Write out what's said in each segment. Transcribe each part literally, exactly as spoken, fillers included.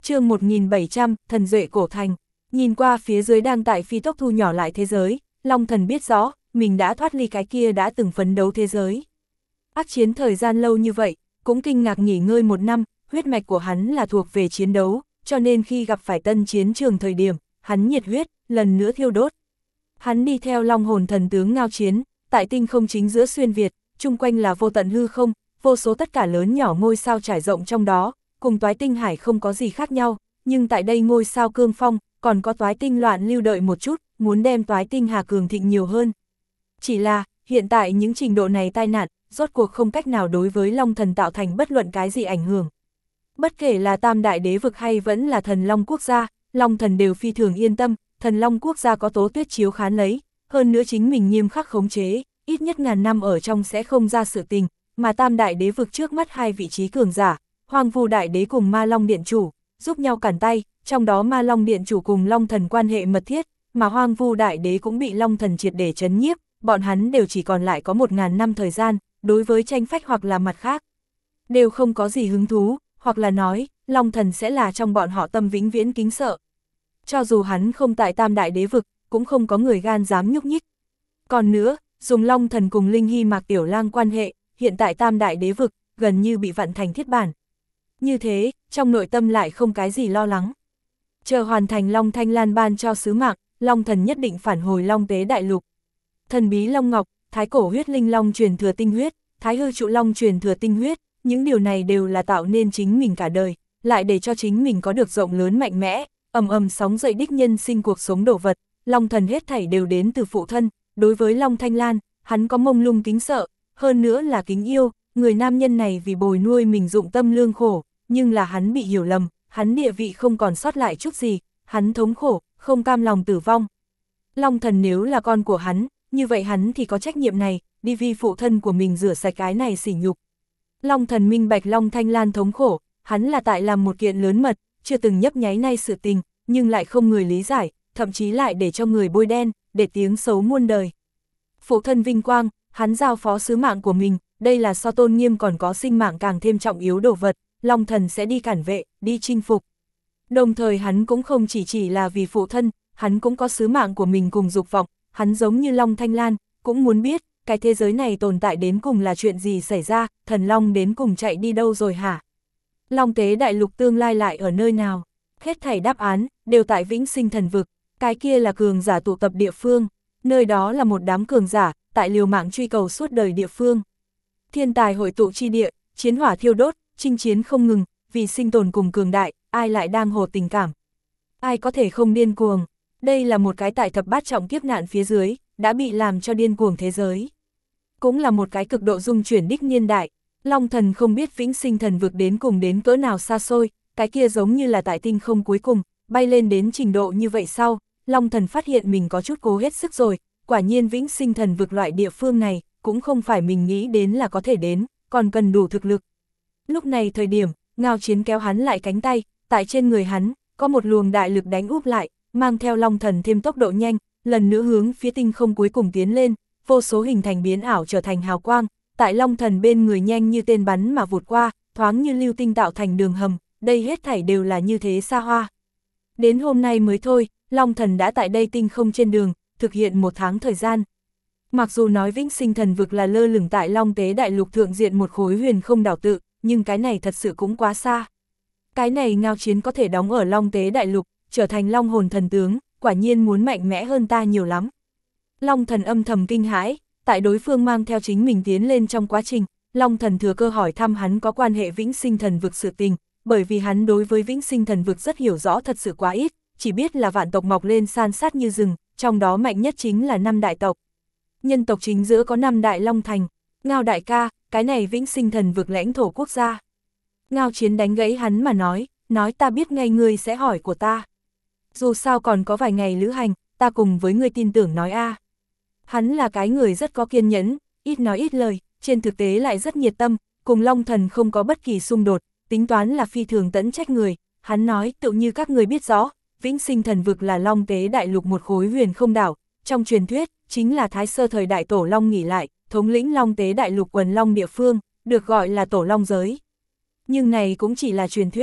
chương một nghìn bảy trăm, thần duệ cổ thành. Nhìn qua phía dưới đang tại phi tốc thu nhỏ lại thế giới, Long Thần biết rõ, mình đã thoát ly cái kia đã từng phấn đấu thế giới. Ác chiến thời gian lâu như vậy, cũng kinh ngạc nghỉ ngơi một năm, huyết mạch của hắn là thuộc về chiến đấu, cho nên khi gặp phải tân chiến trường thời điểm, hắn nhiệt huyết, lần nữa thiêu đốt. Hắn đi theo Long Hồn thần tướng ngao chiến, tại tinh không chính giữa xuyên Việt, chung quanh là vô tận hư không, vô số tất cả lớn nhỏ ngôi sao trải rộng trong đó, cùng toái tinh hải không có gì khác nhau, nhưng tại đây ngôi sao cương phong, còn có toái tinh loạn lưu đợi một chút, muốn đem toái tinh hà cường thịnh nhiều hơn. Chỉ là, hiện tại những trình độ này tai nạn, rốt cuộc không cách nào đối với Long Thần tạo thành bất luận cái gì ảnh hưởng. Bất kể là Tam Đại Đế vực hay vẫn là Thần Long Quốc gia, Long Thần đều phi thường yên tâm, Thần Long Quốc gia có Tố Tuyết chiếu khán lấy, hơn nữa chính mình nghiêm khắc khống chế, ít nhất ngàn năm ở trong sẽ không ra sự tình, mà Tam Đại Đế vực trước mắt hai vị trí cường giả, Hoang Vu Đại Đế cùng Ma Long Điện Chủ, giúp nhau cản tay, trong đó Ma Long Điện Chủ cùng Long Thần quan hệ mật thiết, mà Hoang Vu Đại Đế cũng bị Long Thần triệt để trấn nhiếp, bọn hắn đều chỉ còn lại có một ngàn năm thời gian, đối với tranh phách hoặc là mặt khác, đều không có gì hứng thú, hoặc là nói, Long Thần sẽ là trong bọn họ tâm vĩnh viễn kính sợ. Cho dù hắn không tại Tam Đại Đế vực, cũng không có người gan dám nhúc nhích. Còn nữa, dùng Long Thần cùng Linh Hy Mạc Tiểu Lang quan hệ, hiện tại Tam Đại Đế vực, gần như bị vặn thành thiết bản. Như thế, trong nội tâm lại không cái gì lo lắng. Chờ hoàn thành Long Thanh Lan ban cho sứ mạng, Long Thần nhất định phản hồi Long Tế Đại Lục. Thần bí Long Ngọc, Thái Cổ huyết linh long truyền thừa tinh huyết, Thái hư trụ long truyền thừa tinh huyết, những điều này đều là tạo nên chính mình cả đời, lại để cho chính mình có được rộng lớn mạnh mẽ, ầm ầm sóng dậy đích nhân sinh cuộc sống đồ vật. Long Thần hết thảy đều đến từ phụ thân, đối với Long Thanh Lan, hắn có mông lung kính sợ, hơn nữa là kính yêu, người nam nhân này vì bồi nuôi mình dụng tâm lương khổ, nhưng là hắn bị hiểu lầm, hắn địa vị không còn sót lại chút gì, hắn thống khổ, không cam lòng tử vong. Long Thần nếu là con của hắn, như vậy hắn thì có trách nhiệm này, đi vì phụ thân của mình rửa sạch cái này sỉ nhục. Long Thần minh bạch Long Thanh Lan thống khổ, hắn là tại làm một kiện lớn mật, chưa từng nhấp nháy nay sự tình, nhưng lại không người lý giải, thậm chí lại để cho người bôi đen, để tiếng xấu muôn đời. Phụ thân vinh quang, hắn giao phó sứ mạng của mình, đây là so tôn nghiêm còn có sinh mạng càng thêm trọng yếu đồ vật, Long Thần sẽ đi cản vệ, đi chinh phục. Đồng thời hắn cũng không chỉ chỉ là vì phụ thân, hắn cũng có sứ mạng của mình cùng dục vọng, hắn giống như Long Thanh Lan, cũng muốn biết, cái thế giới này tồn tại đến cùng là chuyện gì xảy ra, thần Long đến cùng chạy đi đâu rồi hả? Long Tế Đại Lục tương lai lại ở nơi nào? Hết thảy đáp án, đều tại Vĩnh Sinh Thần Vực, cái kia là cường giả tụ tập địa phương, nơi đó là một đám cường giả, tại liều mạng truy cầu suốt đời địa phương. Thiên tài hội tụ chi địa, chiến hỏa thiêu đốt, chinh chiến không ngừng, vì sinh tồn cùng cường đại, ai lại đang hồ tình cảm? Ai có thể không điên cuồng? Đây là một cái tại thập bát trọng kiếp nạn phía dưới, đã bị làm cho điên cuồng thế giới. Cũng là một cái cực độ dung chuyển đích niên đại, Long Thần không biết Vĩnh Sinh Thần Vực đến cùng đến cỡ nào xa xôi, cái kia giống như là tại tinh không cuối cùng, bay lên đến trình độ như vậy sau, Long Thần phát hiện mình có chút cố hết sức rồi, quả nhiên Vĩnh Sinh Thần Vực loại địa phương này, cũng không phải mình nghĩ đến là có thể đến, còn cần đủ thực lực. Lúc này thời điểm, Ngao Chiến kéo hắn lại cánh tay, tại trên người hắn, có một luồng đại lực đánh úp lại, mang theo Long Thần thêm tốc độ nhanh, lần nữa hướng phía tinh không cuối cùng tiến lên, vô số hình thành biến ảo trở thành hào quang, tại Long Thần bên người nhanh như tên bắn mà vụt qua, thoáng như lưu tinh tạo thành đường hầm, đây hết thảy đều là như thế xa hoa. Đến hôm nay mới thôi, Long Thần đã tại đây tinh không trên đường, thực hiện một tháng thời gian. Mặc dù nói Vĩnh Sinh Thần Vực là lơ lửng tại Long Tế Đại Lục thượng diện một khối huyền không đảo tự, nhưng cái này thật sự cũng quá xa. Cái này Ngao Chiến có thể đóng ở Long Tế Đại Lục, trở thành Long Hồn thần tướng, quả nhiên muốn mạnh mẽ hơn ta nhiều lắm. Long Thần âm thầm kinh hãi, tại đối phương mang theo chính mình tiến lên trong quá trình, Long Thần thừa cơ hỏi thăm hắn có quan hệ Vĩnh Sinh Thần Vực sự tình, bởi vì hắn đối với Vĩnh Sinh Thần Vực rất hiểu rõ thật sự quá ít, chỉ biết là vạn tộc mọc lên san sát như rừng, trong đó mạnh nhất chính là năm đại tộc. Nhân tộc chính giữa có năm đại Long Thành, Ngao đại ca, cái này Vĩnh Sinh Thần Vực lãnh thổ quốc gia. Ngao Chiến đánh gãy hắn mà nói, nói ta biết ngay ngươi sẽ hỏi của ta. Dù sao còn có vài ngày lữ hành, ta cùng với ngươi tin tưởng nói a. Hắn là cái người rất có kiên nhẫn, ít nói ít lời, trên thực tế lại rất nhiệt tâm, cùng Long Thần không có bất kỳ xung đột, tính toán là phi thường tẫn trách người. Hắn nói, tự như các người biết rõ, Vĩnh Sinh Thần Vực là Long Tế Đại Lục một khối huyền không đảo, trong truyền thuyết, chính là Thái Sơ thời đại Tổ Long nghỉ lại, thống lĩnh Long Tế Đại Lục quần Long địa phương, được gọi là Tổ Long giới. Nhưng này cũng chỉ là truyền thuyết,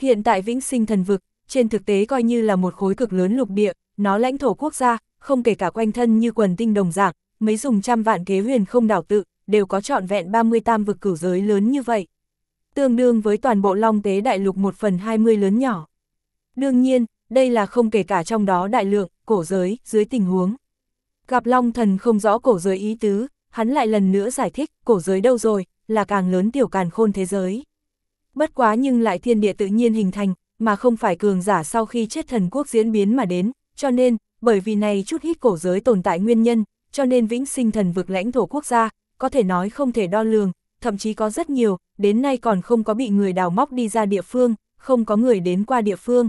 Hiện tại Vĩnh Sinh Thần Vực, trên thực tế coi như là một khối cực lớn lục địa, nó lãnh thổ quốc gia, không kể cả quanh thân như quần tinh đồng dạng, mấy dùng trăm vạn kế huyền không đảo tự, đều có trọn vẹn ba mươi tam vực cửu giới lớn như vậy. Tương đương với toàn bộ Long Tế Đại Lục một phần hai mươi lớn nhỏ. Đương nhiên, đây là không kể cả trong đó đại lượng, cổ giới, dưới tình huống. Gặp Long Thần không rõ cổ giới ý tứ, hắn lại lần nữa giải thích, cổ giới đâu rồi, là càng lớn tiểu càn khôn thế giới. Bất quá nhưng lại thiên địa tự nhiên hình thành, mà không phải cường giả sau khi chết thần quốc diễn biến mà đến, cho nên, bởi vì này chút ít cổ giới tồn tại nguyên nhân, cho nên Vĩnh Sinh Thần Vực lãnh thổ quốc gia, có thể nói không thể đo lường, thậm chí có rất nhiều, đến nay còn không có bị người đào móc đi ra địa phương, không có người đến qua địa phương.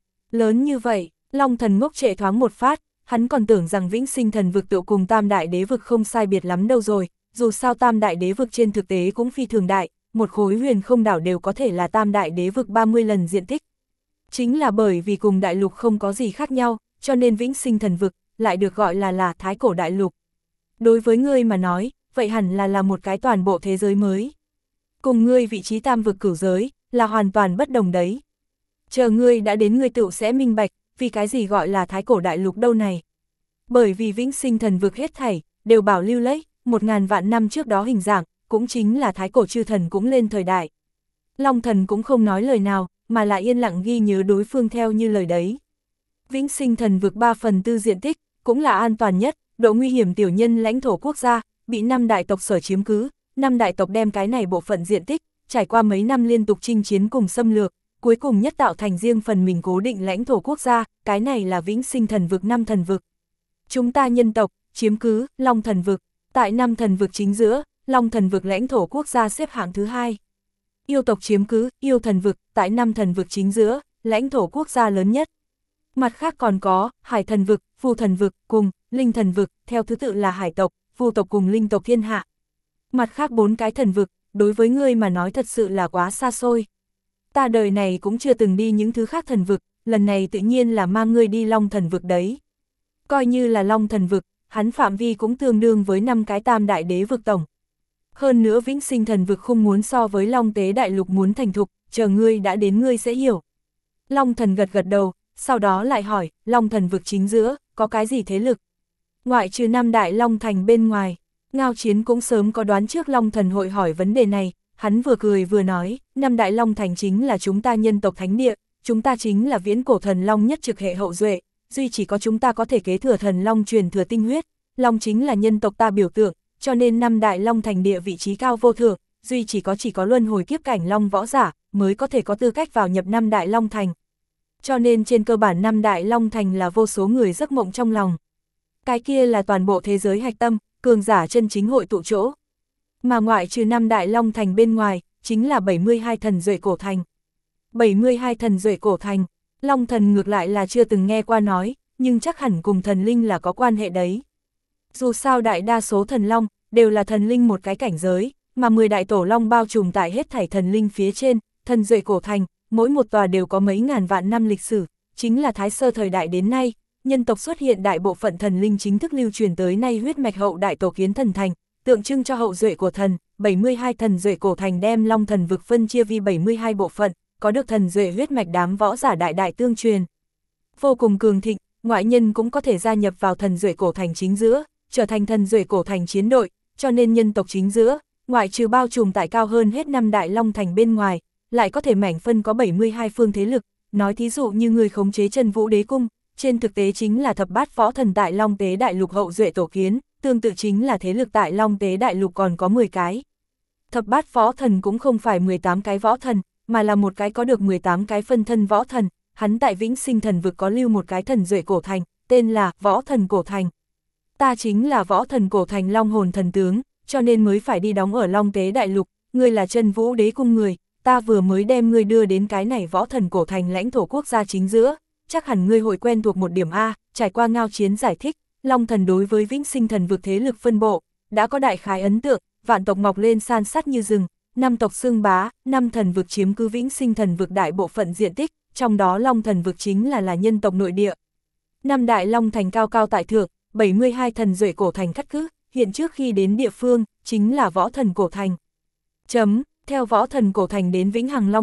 Lớn như vậy, Long Thần ngốc trệ thoáng một phát, hắn còn tưởng rằng Vĩnh Sinh Thần Vực tựu cùng Tam Đại Đế Vực không sai biệt lắm đâu rồi, dù sao Tam Đại Đế Vực trên thực tế cũng phi thường đại, một khối huyền không đảo đều có thể là Tam Đại Đế Vực ba mươi lần diện tích. Chính là bởi vì cùng đại lục không có gì khác nhau, cho nên Vĩnh Sinh Thần Vực lại được gọi là là Thái Cổ Đại Lục. Đối với ngươi mà nói, vậy hẳn là là một cái toàn bộ thế giới mới. Cùng ngươi vị trí tam vực cửu giới, là hoàn toàn bất đồng đấy. Chờ ngươi đã đến ngươi tựu sẽ minh bạch, vì cái gì gọi là Thái Cổ Đại Lục đâu này. Bởi vì Vĩnh Sinh Thần Vực hết thảy, đều bảo lưu lấy, một ngàn vạn năm trước đó hình dạng, cũng chính là Thái Cổ chư thần cũng lên thời đại. Long Thần cũng không nói lời nào, mà lại yên lặng ghi nhớ đối phương theo như lời đấy. Vĩnh Sinh Thần Vực ba phần tư diện tích, cũng là an toàn nhất, độ nguy hiểm tiểu nhân lãnh thổ quốc gia, bị năm đại tộc sở chiếm cứ, năm đại tộc đem cái này bộ phận diện tích, trải qua mấy năm liên tục chinh chiến cùng xâm lược, cuối cùng nhất tạo thành riêng phần mình cố định lãnh thổ quốc gia, cái này là Vĩnh Sinh Thần Vực năm thần vực. Chúng ta nhân tộc, chiếm cứ, Long Thần Vực, tại năm thần vực chính giữa, Long Thần Vực lãnh thổ quốc gia xếp hạng thứ hai. Yêu tộc chiếm cứ, Yêu Thần Vực, tại năm thần vực chính giữa, lãnh thổ quốc gia lớn nhất. Mặt khác còn có, Hải Thần Vực, Phù Thần Vực, cùng, Linh Thần Vực, theo thứ tự là Hải tộc, Phù tộc cùng Linh tộc thiên hạ. Mặt khác bốn cái thần vực, đối với ngươi mà nói thật sự là quá xa xôi. Ta đời này cũng chưa từng đi những thứ khác thần vực, lần này tự nhiên là mang ngươi đi Long Thần Vực đấy. Coi như là Long Thần Vực, hắn phạm vi cũng tương đương với năm cái Tam Đại Đế Vực tổng. Hơn nữa Vĩnh Sinh Thần Vực không muốn so với Long Tế Đại Lục muốn thành thục, chờ ngươi đã đến ngươi sẽ hiểu. Long Thần gật gật đầu, sau đó lại hỏi, Long Thần Vực chính giữa, có cái gì thế lực? Ngoại trừ năm Đại Long Thành bên ngoài, Ngao Chiến cũng sớm có đoán trước Long Thần hội hỏi vấn đề này, hắn vừa cười vừa nói, năm Đại Long Thành chính là chúng ta nhân tộc thánh địa, chúng ta chính là viễn cổ thần Long nhất trực hệ hậu duệ, duy chỉ có chúng ta có thể kế thừa thần Long truyền thừa tinh huyết, Long chính là nhân tộc ta biểu tượng, cho nên năm Đại Long Thành địa vị trí cao vô thượng, duy chỉ có chỉ có luân hồi kiếp cảnh Long võ giả, mới có thể có tư cách vào nhập năm Đại Long Thành. Cho nên trên cơ bản năm Đại Long Thành là vô số người giấc mộng trong lòng. Cái kia là toàn bộ thế giới hạch tâm, cường giả chân chính hội tụ chỗ. Mà ngoại trừ năm Đại Long Thành bên ngoài, chính là bảy mươi hai thần duệ cổ thành. bảy mươi hai thần duệ cổ thành, Long Thần ngược lại là chưa từng nghe qua nói, nhưng chắc hẳn cùng thần linh là có quan hệ đấy. Dù sao đại đa số thần long, đều là thần linh một cái cảnh giới, mà mười đại tổ long bao trùm tại hết thảy thần linh phía trên, thần duệ cổ thành, mỗi một tòa đều có mấy ngàn vạn năm lịch sử, chính là Thái Sơ thời đại đến nay, nhân tộc xuất hiện đại bộ phận thần linh chính thức lưu truyền tới nay huyết mạch hậu đại tổ kiến thần thành, tượng trưng cho hậu duệ của thần, bảy mươi hai thần duệ cổ thành đem Long Thần Vực phân chia vì bảy mươi hai bộ phận, có được thần duệ huyết mạch đám võ giả đại đại tương truyền. Vô cùng cường thịnh, ngoại nhân cũng có thể gia nhập vào thần duệ cổ thành chính giữa, trở thành thần duệ cổ thành chiến đội, cho nên nhân tộc chính giữa, ngoại trừ bao trùm tại cao hơn hết năm Đại Long Thành bên ngoài, lại có thể mảnh phân có bảy mươi hai phương thế lực, nói thí dụ như người khống chế Chân Vũ Đế Cung, trên thực tế chính là thập bát võ thần tại Long Tế Đại Lục hậu duệ tổ kiến, tương tự chính là thế lực tại Long Tế Đại Lục còn có mười cái. Thập bát võ thần cũng không phải mười tám cái võ thần, mà là một cái có được mười tám cái phân thân võ thần, hắn tại Vĩnh Sinh Thần Vực có lưu một cái thần duệ cổ thành, tên là Võ Thần Cổ Thành. Ta chính là Võ Thần Cổ Thành Long hồn thần tướng, cho nên mới phải đi đóng ở Long Tế Đại Lục, ngươi là Chân Vũ Đế Cung người, ta vừa mới đem ngươi đưa đến cái này Võ Thần Cổ Thành lãnh thổ quốc gia chính giữa, chắc hẳn ngươi hội quen thuộc một điểm A, trải qua Ngao Chiến giải thích, Long Thần đối với Vĩnh Sinh Thần Vực thế lực phân bộ, đã có đại khái ấn tượng, vạn tộc mọc lên san sát như rừng, năm tộc xưng bá, năm thần vực chiếm cứ Vĩnh Sinh Thần Vực đại bộ phận diện tích, trong đó Long Thần Vực chính là là nhân tộc nội địa. Năm Đại Long Thành cao cao tại thượng, bảy mươi hai thần duệ cổ thành cắt cứ, hiện trước khi đến địa phương, chính là Võ Thần Cổ Thành. Chấm, theo Võ Thần Cổ Thành đến Vĩnh Hằng Long Thành,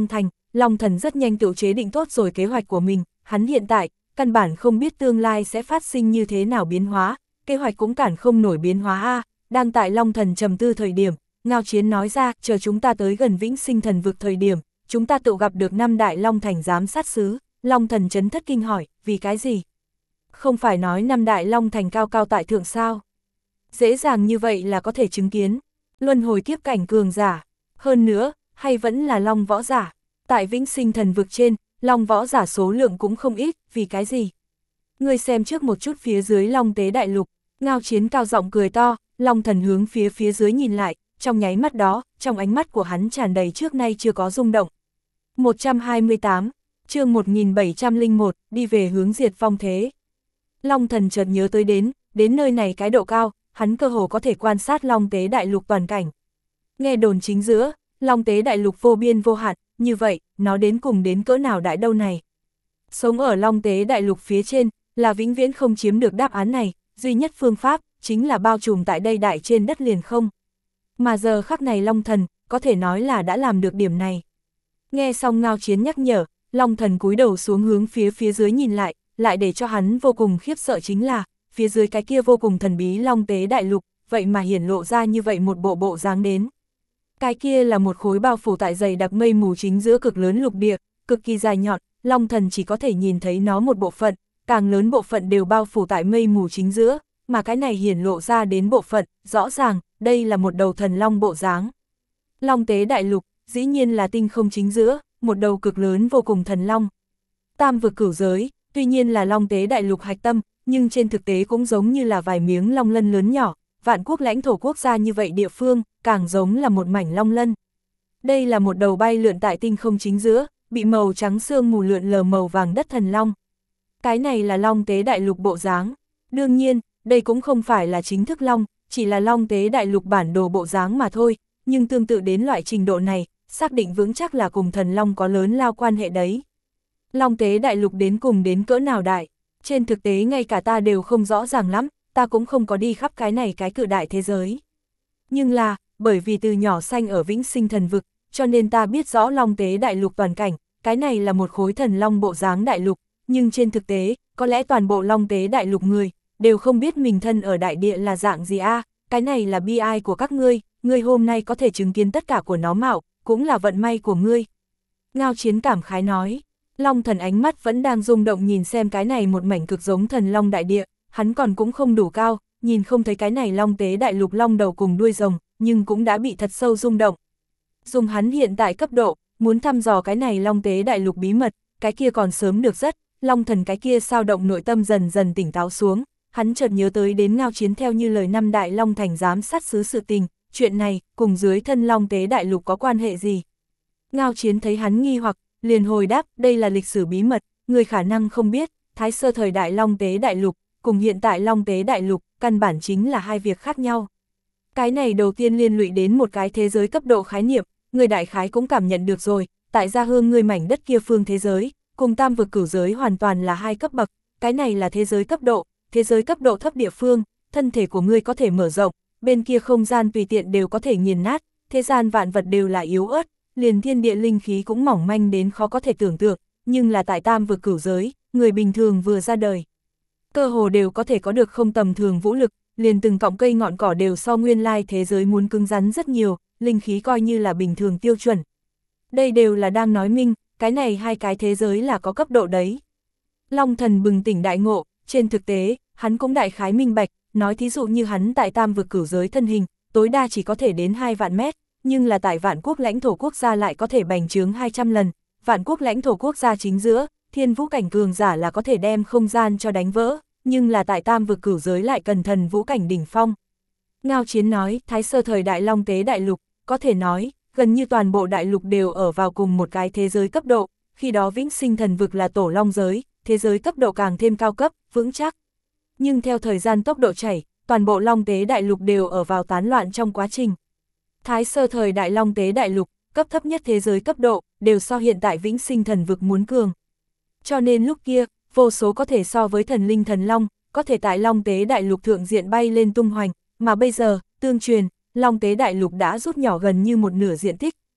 Long Thần rất nhanh tự chế định tốt rồi kế hoạch của mình, hắn hiện tại, căn bản không biết tương lai sẽ phát sinh như thế nào biến hóa, kế hoạch cũng cản không nổi biến hóa a. Đang tại Long Thần trầm tư thời điểm, Ngao Chiến nói ra, chờ chúng ta tới gần Vĩnh Sinh Thần Vực thời điểm, chúng ta tự gặp được năm đại Long Thành giám sát sứ. Long Thần chấn thất kinh hỏi, vì cái gì? Không phải nói năm đại Long Thành cao cao tại thượng sao? Dễ dàng như vậy là có thể chứng kiến luân hồi kiếp cảnh cường giả, hơn nữa, hay vẫn là Long võ giả. Tại Vĩnh Sinh Thần Vực trên, Long võ giả số lượng cũng không ít, vì cái gì? Ngươi xem trước một chút phía dưới Long Tế Đại Lục. Ngao Chiến cao giọng cười to, Long Thần hướng phía phía dưới nhìn lại, trong nháy mắt đó, trong ánh mắt của hắn tràn đầy trước nay chưa có rung động. một trăm hai mươi tám, chương một nghìn bảy trăm lẻ một, đi về hướng diệt vong thế. Long Thần chợt nhớ tới đến, đến nơi này cái độ cao, hắn cơ hồ có thể quan sát Long Tế Đại Lục toàn cảnh. Nghe đồn chính giữa, Long Tế Đại Lục vô biên vô hạn, như vậy, nó đến cùng đến cỡ nào đại đâu này. Sống ở Long Tế Đại Lục phía trên, là vĩnh viễn không chiếm được đáp án này, duy nhất phương pháp, chính là bao trùm tại đây đại trên đất liền không. Mà giờ khắc này Long Thần, có thể nói là đã làm được điểm này. Nghe xong Ngao Chiến nhắc nhở, Long Thần cúi đầu xuống hướng phía phía dưới nhìn lại, lại để cho hắn vô cùng khiếp sợ chính là, phía dưới cái kia vô cùng thần bí Long Tế Đại Lục, vậy mà hiển lộ ra như vậy một bộ bộ dáng đến. Cái kia là một khối bao phủ tại dày đặc mây mù chính giữa cực lớn lục địa, cực kỳ dài nhọn, Long Thần chỉ có thể nhìn thấy nó một bộ phận, càng lớn bộ phận đều bao phủ tại mây mù chính giữa, mà cái này hiển lộ ra đến bộ phận, rõ ràng, đây là một đầu thần long bộ dáng. Long Tế Đại Lục, dĩ nhiên là tinh không chính giữa, một đầu cực lớn vô cùng thần long. Tam vực cửu giới, tuy nhiên là Long Tế Đại Lục hạch tâm, nhưng trên thực tế cũng giống như là vài miếng long lân lớn nhỏ, vạn quốc lãnh thổ quốc gia như vậy địa phương, càng giống là một mảnh long lân. Đây là một đầu bay lượn tại tinh không chính giữa, bị màu trắng sương mù lượn lờ màu vàng đất thần long. Cái này là Long Tế Đại Lục bộ dáng. Đương nhiên, đây cũng không phải là chính thức long, chỉ là Long Tế Đại Lục bản đồ bộ dáng mà thôi, nhưng tương tự đến loại trình độ này, xác định vững chắc là cùng thần long có lớn lao quan hệ đấy. Long Tế Đại Lục đến cùng đến cỡ nào đại, trên thực tế ngay cả ta đều không rõ ràng lắm, ta cũng không có đi khắp cái này cái cự đại thế giới. Nhưng là, bởi vì từ nhỏ xanh ở Vĩnh Sinh Thần Vực, cho nên ta biết rõ Long Tế Đại Lục toàn cảnh, cái này là một khối thần long bộ dáng đại lục, nhưng trên thực tế, có lẽ toàn bộ Long Tế Đại Lục người, đều không biết mình thân ở đại địa là dạng gì a. Cái này là bi ai của các ngươi, ngươi hôm nay có thể chứng kiến tất cả của nó mạo, cũng là vận may của ngươi. Ngao Chiến cảm khái nói, Long Thần ánh mắt vẫn đang rung động nhìn xem cái này một mảnh cực giống thần long đại địa, hắn còn cũng không đủ cao, nhìn không thấy cái này Long Tế Đại Lục long đầu cùng đuôi rồng, nhưng cũng đã bị thật sâu rung động. Dùng hắn hiện tại cấp độ, muốn thăm dò cái này Long Tế Đại Lục bí mật, cái kia còn sớm được rất, Long Thần cái kia sao động nội tâm dần dần tỉnh táo xuống, hắn chợt nhớ tới đến Ngao Chiến theo như lời năm đại Long Thành giám sát sứ sự tình, chuyện này, cùng dưới thân Long Tế Đại Lục có quan hệ gì? Ngao Chiến thấy hắn nghi hoặc, liền hồi đáp, đây là lịch sử bí mật, người khả năng không biết, thái sơ thời đại Long Tế Đại Lục, cùng hiện tại Long Tế Đại Lục, căn bản chính là hai việc khác nhau. Cái này đầu tiên liên lụy đến một cái thế giới cấp độ khái niệm, người đại khái cũng cảm nhận được rồi, tại gia hương người mảnh đất kia phương thế giới, cùng tam vực cửu giới hoàn toàn là hai cấp bậc, cái này là thế giới cấp độ, thế giới cấp độ thấp địa phương, thân thể của ngươi có thể mở rộng, bên kia không gian tùy tiện đều có thể nghiền nát, thế gian vạn vật đều là yếu ớt, liền thiên địa linh khí cũng mỏng manh đến khó có thể tưởng tượng, nhưng là tại tam vực cửu giới, người bình thường vừa ra đời, cơ hồ đều có thể có được không tầm thường vũ lực, liền từng cọng cây ngọn cỏ đều so nguyên lai thế giới muốn cứng rắn rất nhiều, linh khí coi như là bình thường tiêu chuẩn. Đây đều là đang nói minh, cái này hai cái thế giới là có cấp độ đấy. Long Thần bừng tỉnh đại ngộ, trên thực tế, hắn cũng đại khái minh bạch, nói thí dụ như hắn tại tam vực cửu giới thân hình, tối đa chỉ có thể đến hai vạn mét, nhưng là tại vạn quốc lãnh thổ quốc gia lại có thể bành trướng hai trăm lần, vạn quốc lãnh thổ quốc gia chính giữa, thiên vũ cảnh cường giả là có thể đem không gian cho đánh vỡ, nhưng là tại tam vực cửu giới lại cần thần vũ cảnh đỉnh phong. Ngao Chiến nói, thái sơ thời đại Long Tế Đại Lục, có thể nói, gần như toàn bộ đại lục đều ở vào cùng một cái thế giới cấp độ, khi đó Vĩnh Sinh Thần Vực là tổ long giới, thế giới cấp độ càng thêm cao cấp, vững chắc. Nhưng theo thời gian tốc độ chảy, toàn bộ Long Tế Đại Lục đều ở vào tán loạn trong quá trình. Thái sơ thời đại Long Tế Đại Lục, cấp thấp nhất thế giới cấp độ, đều so hiện tại Vĩnh Sinh Thần Vực muốn cường. Cho nên lúc kia, vô số có thể so với thần linh thần long, có thể tại Long Tế Đại Lục thượng diện bay lên tung hoành, mà bây giờ, tương truyền, Long Tế Đại Lục đã rút nhỏ gần như một nửa diện tích,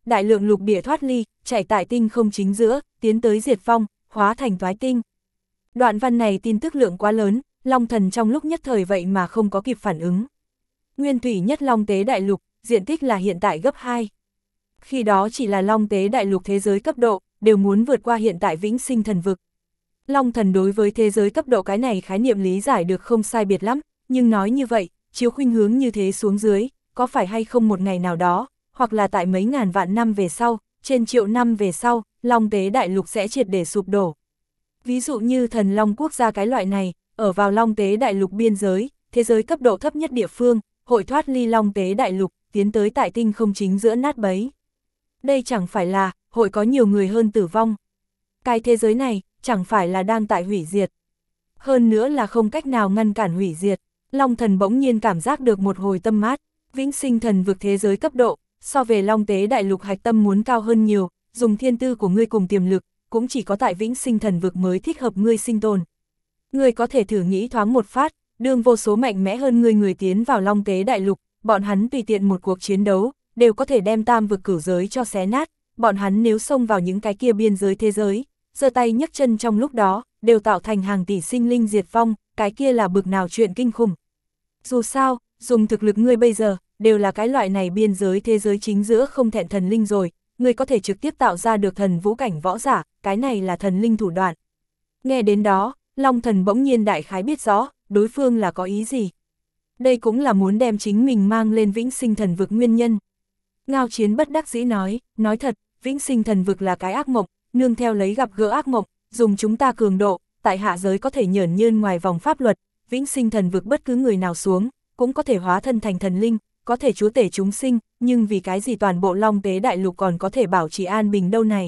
đại lượng lục địa thoát ly, chạy tại tinh không chính giữa, tiến tới diệt vong, hóa thành toái tinh. Đoạn văn này tin tức lượng quá lớn, Long Thần trong lúc nhất thời vậy mà không có kịp phản ứng. Nguyên thủy nhất Long Tế Đại Lục, diện tích là hiện tại gấp hai. Khi đó chỉ là Long Tế Đại Lục thế giới cấp độ, đều muốn vượt qua hiện tại Vĩnh Sinh Thần Vực. Long Thần đối với thế giới cấp độ cái này khái niệm lý giải được không sai biệt lắm, nhưng nói như vậy, chiếu khuynh hướng như thế xuống dưới, có phải hay không một ngày nào đó, hoặc là tại mấy ngàn vạn năm về sau, trên triệu năm về sau, Long Tế Đại Lục sẽ triệt để sụp đổ. Ví dụ như Thần Long Quốc gia cái loại này, ở vào Long Tế Đại Lục biên giới, thế giới cấp độ thấp nhất địa phương, hội thoát ly Long Tế Đại Lục, tiến tới tại tinh không chính giữa nát bấy. Đây chẳng phải là, hội có nhiều người hơn tử vong. Cái thế giới này, chẳng phải là đang tại hủy diệt. Hơn nữa là không cách nào ngăn cản hủy diệt. Long Thần bỗng nhiên cảm giác được một hồi tâm mát, Vĩnh Sinh Thần Vực thế giới cấp độ, so về Long Tế Đại Lục hạch tâm muốn cao hơn nhiều, dùng thiên tư của ngươi cùng tiềm lực, cũng chỉ có tại Vĩnh Sinh Thần Vực mới thích hợp ngươi sinh tồn. Ngươi có thể thử nghĩ thoáng một phát, đương vô số mạnh mẽ hơn ngươi người tiến vào Long Tế Đại Lục, bọn hắn tùy tiện một cuộc chiến đấu, đều có thể đem tam vực cửu giới cho xé nát, bọn hắn nếu xông vào những cái kia biên giới thế giới, giơ tay nhấc chân trong lúc đó, đều tạo thành hàng tỷ sinh linh diệt vong, cái kia là bực nào chuyện kinh khủng. Dù sao, dùng thực lực ngươi bây giờ, đều là cái loại này biên giới thế giới chính giữa không thẹn thần linh rồi, ngươi có thể trực tiếp tạo ra được thần vũ cảnh võ giả, cái này là thần linh thủ đoạn. Nghe đến đó, Long Thần bỗng nhiên đại khái biết rõ, đối phương là có ý gì. Đây cũng là muốn đem chính mình mang lên Vĩnh Sinh Thần Vực nguyên nhân. Ngao Chiến bất đắc dĩ nói, nói thật, Vĩnh Sinh Thần Vực là cái ác mộng, nương theo lấy gặp gỡ ác mộng, dùng chúng ta cường độ, tại hạ giới có thể nhởn nhơn ngoài vòng pháp luật, Vĩnh Sinh Thần Vực bất cứ người nào xuống, cũng có thể hóa thân thành thần linh, có thể chúa tể chúng sinh, nhưng vì cái gì toàn bộ Long Tế Đại Lục còn có thể bảo trì an bình đâu này?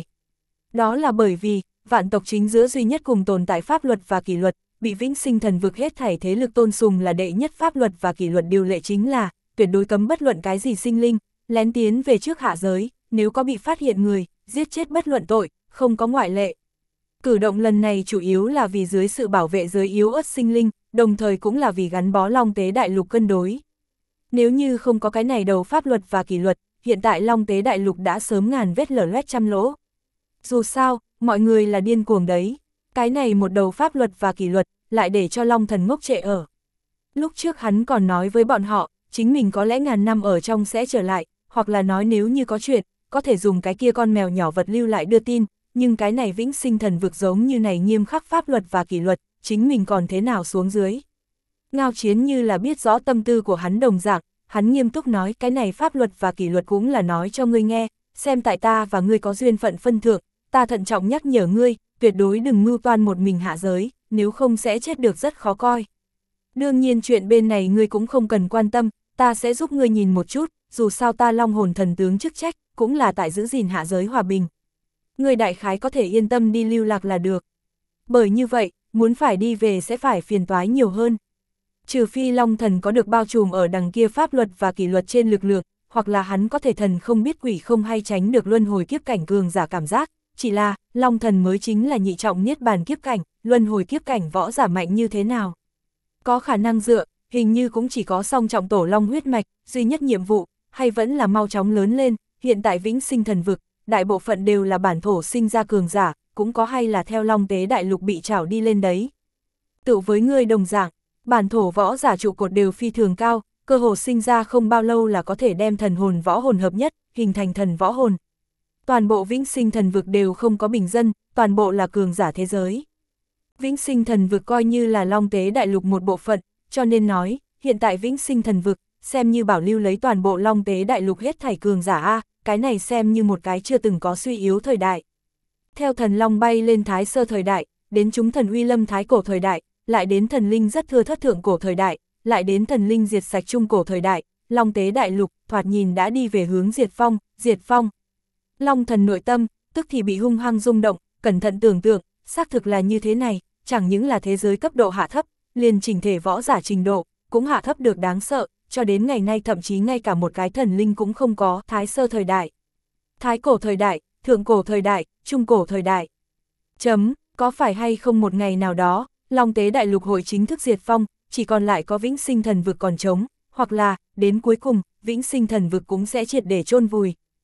Đó là bởi vì, vạn tộc chính giữa duy nhất cùng tồn tại pháp luật và kỷ luật, bị Vĩnh Sinh Thần Vực hết thảy thế lực tôn sùng là đệ nhất pháp luật và kỷ luật điều lệ chính là, tuyệt đối cấm bất luận cái gì sinh linh, lén tiến về trước hạ giới, nếu có bị phát hiện người, giết chết bất luận tội, không có ngoại lệ. Cử động lần này chủ yếu là vì dưới sự bảo vệ giới yếu ớt sinh linh, đồng thời cũng là vì gắn bó Long Tế Đại Lục cân đối. Nếu như không có cái này đầu pháp luật và kỷ luật, hiện tại Long Tế Đại Lục đã sớm ngàn vết lở loét trăm lỗ. Dù sao, mọi người là điên cuồng đấy. Cái này một đầu pháp luật và kỷ luật, lại để cho Long Thần ngốc trệ ở. Lúc trước hắn còn nói với bọn họ, chính mình có lẽ ngàn năm ở trong sẽ trở lại, hoặc là nói nếu như có chuyện, có thể dùng cái kia con mèo nhỏ vật lưu lại đưa tin, nhưng cái này Vĩnh Sinh Thần Vực giống như này nghiêm khắc pháp luật và kỷ luật, chính mình còn thế nào xuống dưới. Ngao Chiến như là biết rõ tâm tư của hắn đồng dạng, hắn nghiêm túc nói cái này pháp luật và kỷ luật cũng là nói cho ngươi nghe, xem tại ta và ngươi có duyên phận phân thượng, ta thận trọng nhắc nhở ngươi, tuyệt đối đừng mưu toan một mình hạ giới, nếu không sẽ chết được rất khó coi. Đương nhiên chuyện bên này ngươi cũng không cần quan tâm, ta sẽ giúp ngươi nhìn một chút, dù sao ta Long Hồn Thần Tướng chức trách, cũng là tại giữ gìn hạ giới hòa bình. Ngươi đại khái có thể yên tâm đi lưu lạc là được. Bởi như vậy, muốn phải đi về sẽ phải phiền toái nhiều hơn. Trừ phi Long Thần có được bao trùm ở đằng kia pháp luật và kỷ luật trên lực lượng, hoặc là hắn có thể thần không biết quỷ không hay tránh được luân hồi kiếp cảnh cường giả cảm giác, chỉ là, Long Thần mới chính là nhị trọng niết bàn kiếp cảnh, luân hồi kiếp cảnh võ giả mạnh như thế nào. Có khả năng dựa, hình như cũng chỉ có song trọng tổ long huyết mạch, duy nhất nhiệm vụ, hay vẫn là mau chóng lớn lên, hiện tại Vĩnh Sinh Thần Vực, đại bộ phận đều là bản thổ sinh ra cường giả, cũng có hay là theo Long Tế Đại Lục bị trảo đi lên đấy. Tự với ngươi đồng dạng, bản thổ võ giả trụ cột đều phi thường cao, cơ hồ sinh ra không bao lâu là có thể đem thần hồn võ hồn hợp nhất, hình thành thần võ hồn. Toàn bộ Vĩnh Sinh Thần Vực đều không có bình dân, toàn bộ là cường giả thế giới. Vĩnh Sinh Thần Vực coi như là Long Tế Đại Lục một bộ phận, cho nên nói, hiện tại Vĩnh Sinh Thần Vực, xem như bảo lưu lấy toàn bộ Long Tế Đại Lục hết thảy cường giả A, cái này xem như một cái chưa từng có suy yếu thời đại. Theo thần long bay lên thái sơ thời đại, đến chúng thần uy lâm thái cổ thời đại, lại đến thần linh rất thưa thất thượng cổ thời đại, lại đến thần linh diệt sạch trung cổ thời đại, Long Tế Đại Lục, thoạt nhìn đã đi về hướng diệt vong, diệt vong. Long Thần nội tâm, tức thì bị hung hăng rung động, cẩn thận tưởng tượng, xác thực là như thế này, chẳng những là thế giới cấp độ hạ thấp, liền chỉnh thể võ giả trình độ, cũng hạ thấp được đáng sợ, cho đến ngày nay thậm chí ngay cả một cái thần linh cũng không có, thái sơ thời đại, thái cổ thời đại, thượng cổ thời đại, trung cổ thời đại. Chấm, có phải hay không một ngày nào đó, Long Tế Đại Lục hội chính thức diệt vong, chỉ còn lại có Vĩnh Sinh Thần Vực còn trống, hoặc là, đến cuối cùng, Vĩnh Sinh Thần Vực cũng sẽ triệt để chôn vùi.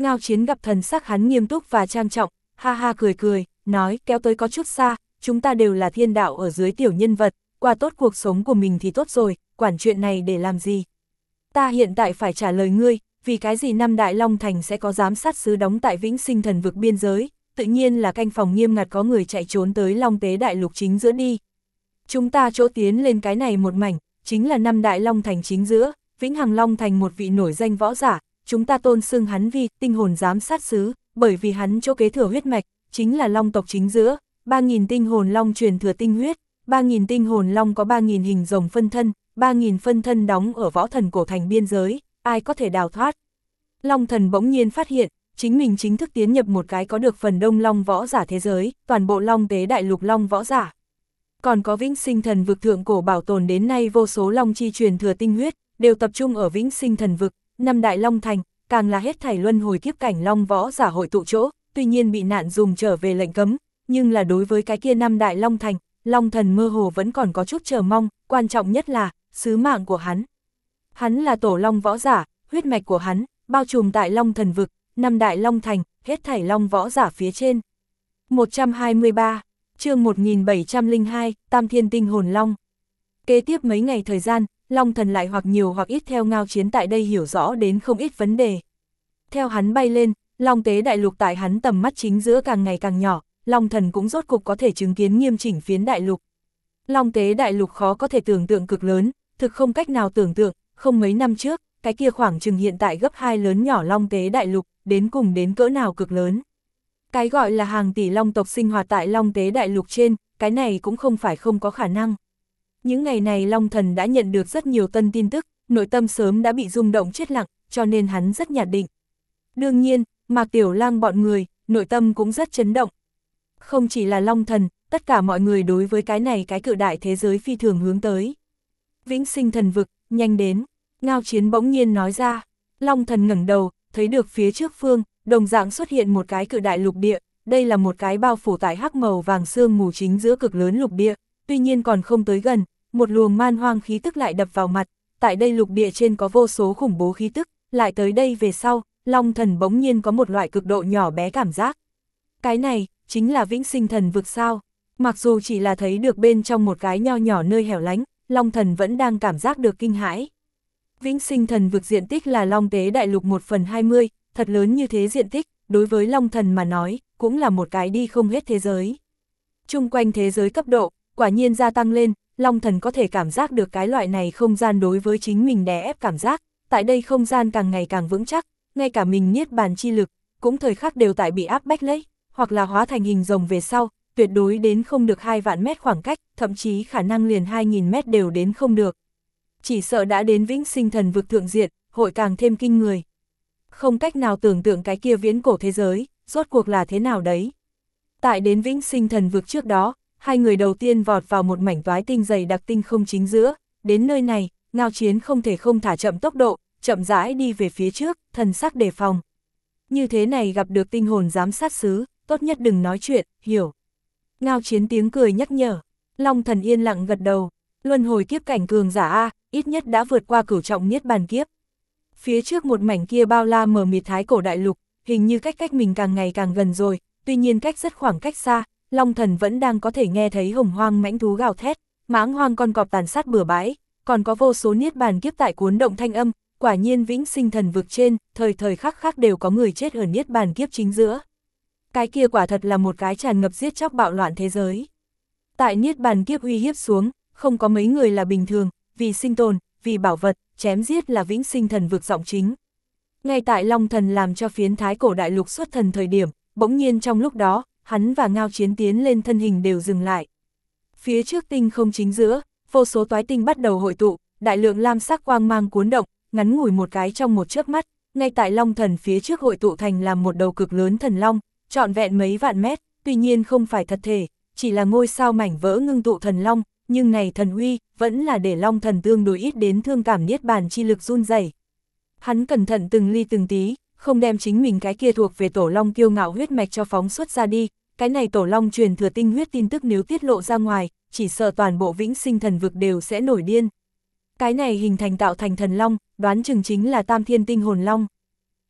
Ngao Chiến gặp thần sắc hắn nghiêm túc và trang trọng, ha ha cười cười, nói kéo tới có chút xa, chúng ta đều là thiên đạo ở dưới tiểu nhân vật, qua tốt cuộc sống của mình thì tốt rồi, quản chuyện này để làm gì? Ta hiện tại phải trả lời ngươi, vì cái gì năm Đại Long Thành sẽ có giám sát sứ đóng tại Vĩnh Sinh Thần vực biên giới, tự nhiên là canh phòng nghiêm ngặt có người chạy trốn tới Long Tế Đại Lục chính giữa đi. Chúng ta chỗ tiến lên cái này một mảnh, chính là năm Đại Long Thành chính giữa, Vĩnh Hằng Long Thành một vị nổi danh võ giả, chúng ta tôn xưng hắn vì tinh hồn giám sát sứ, bởi vì hắn chỗ kế thừa huyết mạch, chính là Long tộc chính giữa, ba nghìn tinh hồn Long truyền thừa tinh huyết, ba nghìn tinh hồn Long có ba nghìn hình rồng phân thân, ba nghìn phân thân đóng ở võ thần cổ thành biên giới, ai có thể đào thoát. Long thần bỗng nhiên phát hiện, chính mình chính thức tiến nhập một cái có được phần đông Long võ giả thế giới, toàn bộ Long Tế Đại Lục Long võ giả. Còn có Vĩnh Sinh Thần vực thượng cổ bảo tồn đến nay vô số Long chi truyền thừa tinh huyết, đều tập trung ở Vĩnh Sinh Thần vực, năm Đại Long Thành, càng là hết thảy luân hồi kiếp cảnh Long võ giả hội tụ chỗ, tuy nhiên bị nạn dùng trở về lệnh cấm, nhưng là đối với cái kia năm Đại Long Thành, Long thần mơ hồ vẫn còn có chút chờ mong, quan trọng nhất là, sứ mạng của hắn. Hắn là tổ Long võ giả, huyết mạch của hắn, bao trùm tại Long thần vực, năm Đại Long Thành, hết thảy Long võ giả phía trên. một trăm hai mươi ba, chương một nghìn bảy trăm lẻ hai, Tam Thiên Tinh Hồn Long. Kế tiếp mấy ngày thời gian, Long thần lại hoặc nhiều hoặc ít theo Ngao Chiến tại đây hiểu rõ đến không ít vấn đề. Theo hắn bay lên, Long Tế Đại Lục tại hắn tầm mắt chính giữa càng ngày càng nhỏ, Long thần cũng rốt cục có thể chứng kiến nghiêm chỉnh phiến đại lục. Long Tế Đại Lục khó có thể tưởng tượng cực lớn, thực không cách nào tưởng tượng, không mấy năm trước, cái kia khoảng chừng hiện tại gấp hai lớn nhỏ Long Tế Đại Lục, đến cùng đến cỡ nào cực lớn. Cái gọi là hàng tỷ Long tộc sinh hoạt tại Long Tế Đại Lục trên, cái này cũng không phải không có khả năng. Những ngày này Long thần đã nhận được rất nhiều tân tin tức, nội tâm sớm đã bị rung động chết lặng, cho nên hắn rất nhạt định. Đương nhiên, Mạc Tiểu Lang bọn người, nội tâm cũng rất chấn động. Không chỉ là Long thần, tất cả mọi người đối với cái này cái cự đại thế giới phi thường hướng tới. Vĩnh Sinh Thần vực, nhanh đến, Ngao Chiến bỗng nhiên nói ra. Long thần ngẩng đầu, thấy được phía trước phương, đồng dạng xuất hiện một cái cự đại lục địa, đây là một cái bao phủ tại hắc màu vàng sương mù chính giữa cực lớn lục địa, tuy nhiên còn không tới gần, một luồng man hoang khí tức lại đập vào mặt, tại đây lục địa trên có vô số khủng bố khí tức, lại tới đây về sau, Long thần bỗng nhiên có một loại cực độ nhỏ bé cảm giác. Cái này, chính là Vĩnh Sinh Thần vực sao? Mặc dù chỉ là thấy được bên trong một cái nho nhỏ nơi hẻo lánh, Long thần vẫn đang cảm giác được kinh hãi. Vĩnh Sinh Thần vực diện tích là Long Tế Đại Lục một phần hai mươi, thật lớn như thế diện tích, đối với Long thần mà nói, cũng là một cái đi không hết thế giới. Chung quanh thế giới cấp độ, quả nhiên gia tăng lên, Long thần có thể cảm giác được cái loại này không gian đối với chính mình đè ép cảm giác, tại đây không gian càng ngày càng vững chắc, ngay cả mình niết bàn chi lực, cũng thời khắc đều tại bị áp bách lấy, hoặc là hóa thành hình rồng về sau, tuyệt đối đến không được hai vạn mét khoảng cách, thậm chí khả năng liền hai nghìn mét đều đến không được. Chỉ sợ đã đến Vĩnh Sinh Thần vực thượng diện, hội càng thêm kinh người. Không cách nào tưởng tượng cái kia viễn cổ thế giới, rốt cuộc là thế nào đấy. Tại đến Vĩnh Sinh Thần vực trước đó, hai người đầu tiên vọt vào một mảnh toái tinh dày đặc tinh không chính giữa, đến nơi này, Ngao Chiến không thể không thả chậm tốc độ, chậm rãi đi về phía trước, thần sắc đề phòng. Như thế này gặp được tinh hồn giám sát sứ, tốt nhất đừng nói chuyện, hiểu. Ngao Chiến tiếng cười nhắc nhở, Long thần yên lặng gật đầu, luân hồi kiếp cảnh cường giả A, ít nhất đã vượt qua cửu trọng niết bàn kiếp. Phía trước một mảnh kia bao la mờ mịt thái cổ đại lục, hình như cách cách mình càng ngày càng gần rồi, tuy nhiên cách rất khoảng cách xa, Long thần vẫn đang có thể nghe thấy hồng hoang mãnh thú gào thét, mãng hoang con cọp tàn sát bừa bãi, còn có vô số niết bàn kiếp tại cuốn động thanh âm, quả nhiên Vĩnh Sinh Thần vực trên, thời thời khắc khắc đều có người chết ở niết bàn kiếp chính giữa. Cái kia quả thật là một cái tràn ngập giết chóc bạo loạn thế giới. Tại niết bàn kiếp uy hiếp xuống, không có mấy người là bình thường, vì sinh tồn, vì bảo vật, chém giết là Vĩnh Sinh Thần vực giọng chính. Ngay tại Long thần làm cho phiến thái cổ đại lục xuất thần thời điểm, bỗng nhiên trong lúc đó, hắn và Ngao Chiến tiến lên thân hình đều dừng lại. Phía trước tinh không chính giữa, vô số toái tinh bắt đầu hội tụ, đại lượng lam sắc quang mang cuốn động, ngắn ngủi một cái trong một chớp mắt, ngay tại Long thần phía trước hội tụ thành làm một đầu cực lớn thần long, trọn vẹn mấy vạn mét, tuy nhiên không phải thật thể, chỉ là ngôi sao mảnh vỡ ngưng tụ thần long, nhưng này thần uy, vẫn là để Long thần tương đối ít đến thương cảm niết bàn chi lực run rẩy. Hắn cẩn thận từng ly từng tí, không đem chính mình cái kia thuộc về tổ long kiêu ngạo huyết mạch cho phóng xuất ra đi, cái này tổ long truyền thừa tinh huyết tin tức nếu tiết lộ ra ngoài, chỉ sợ toàn bộ Vĩnh Sinh Thần vực đều sẽ nổi điên. Cái này hình thành tạo thành thần long, đoán chừng chính là Tam Thiên Tinh Hồn Long.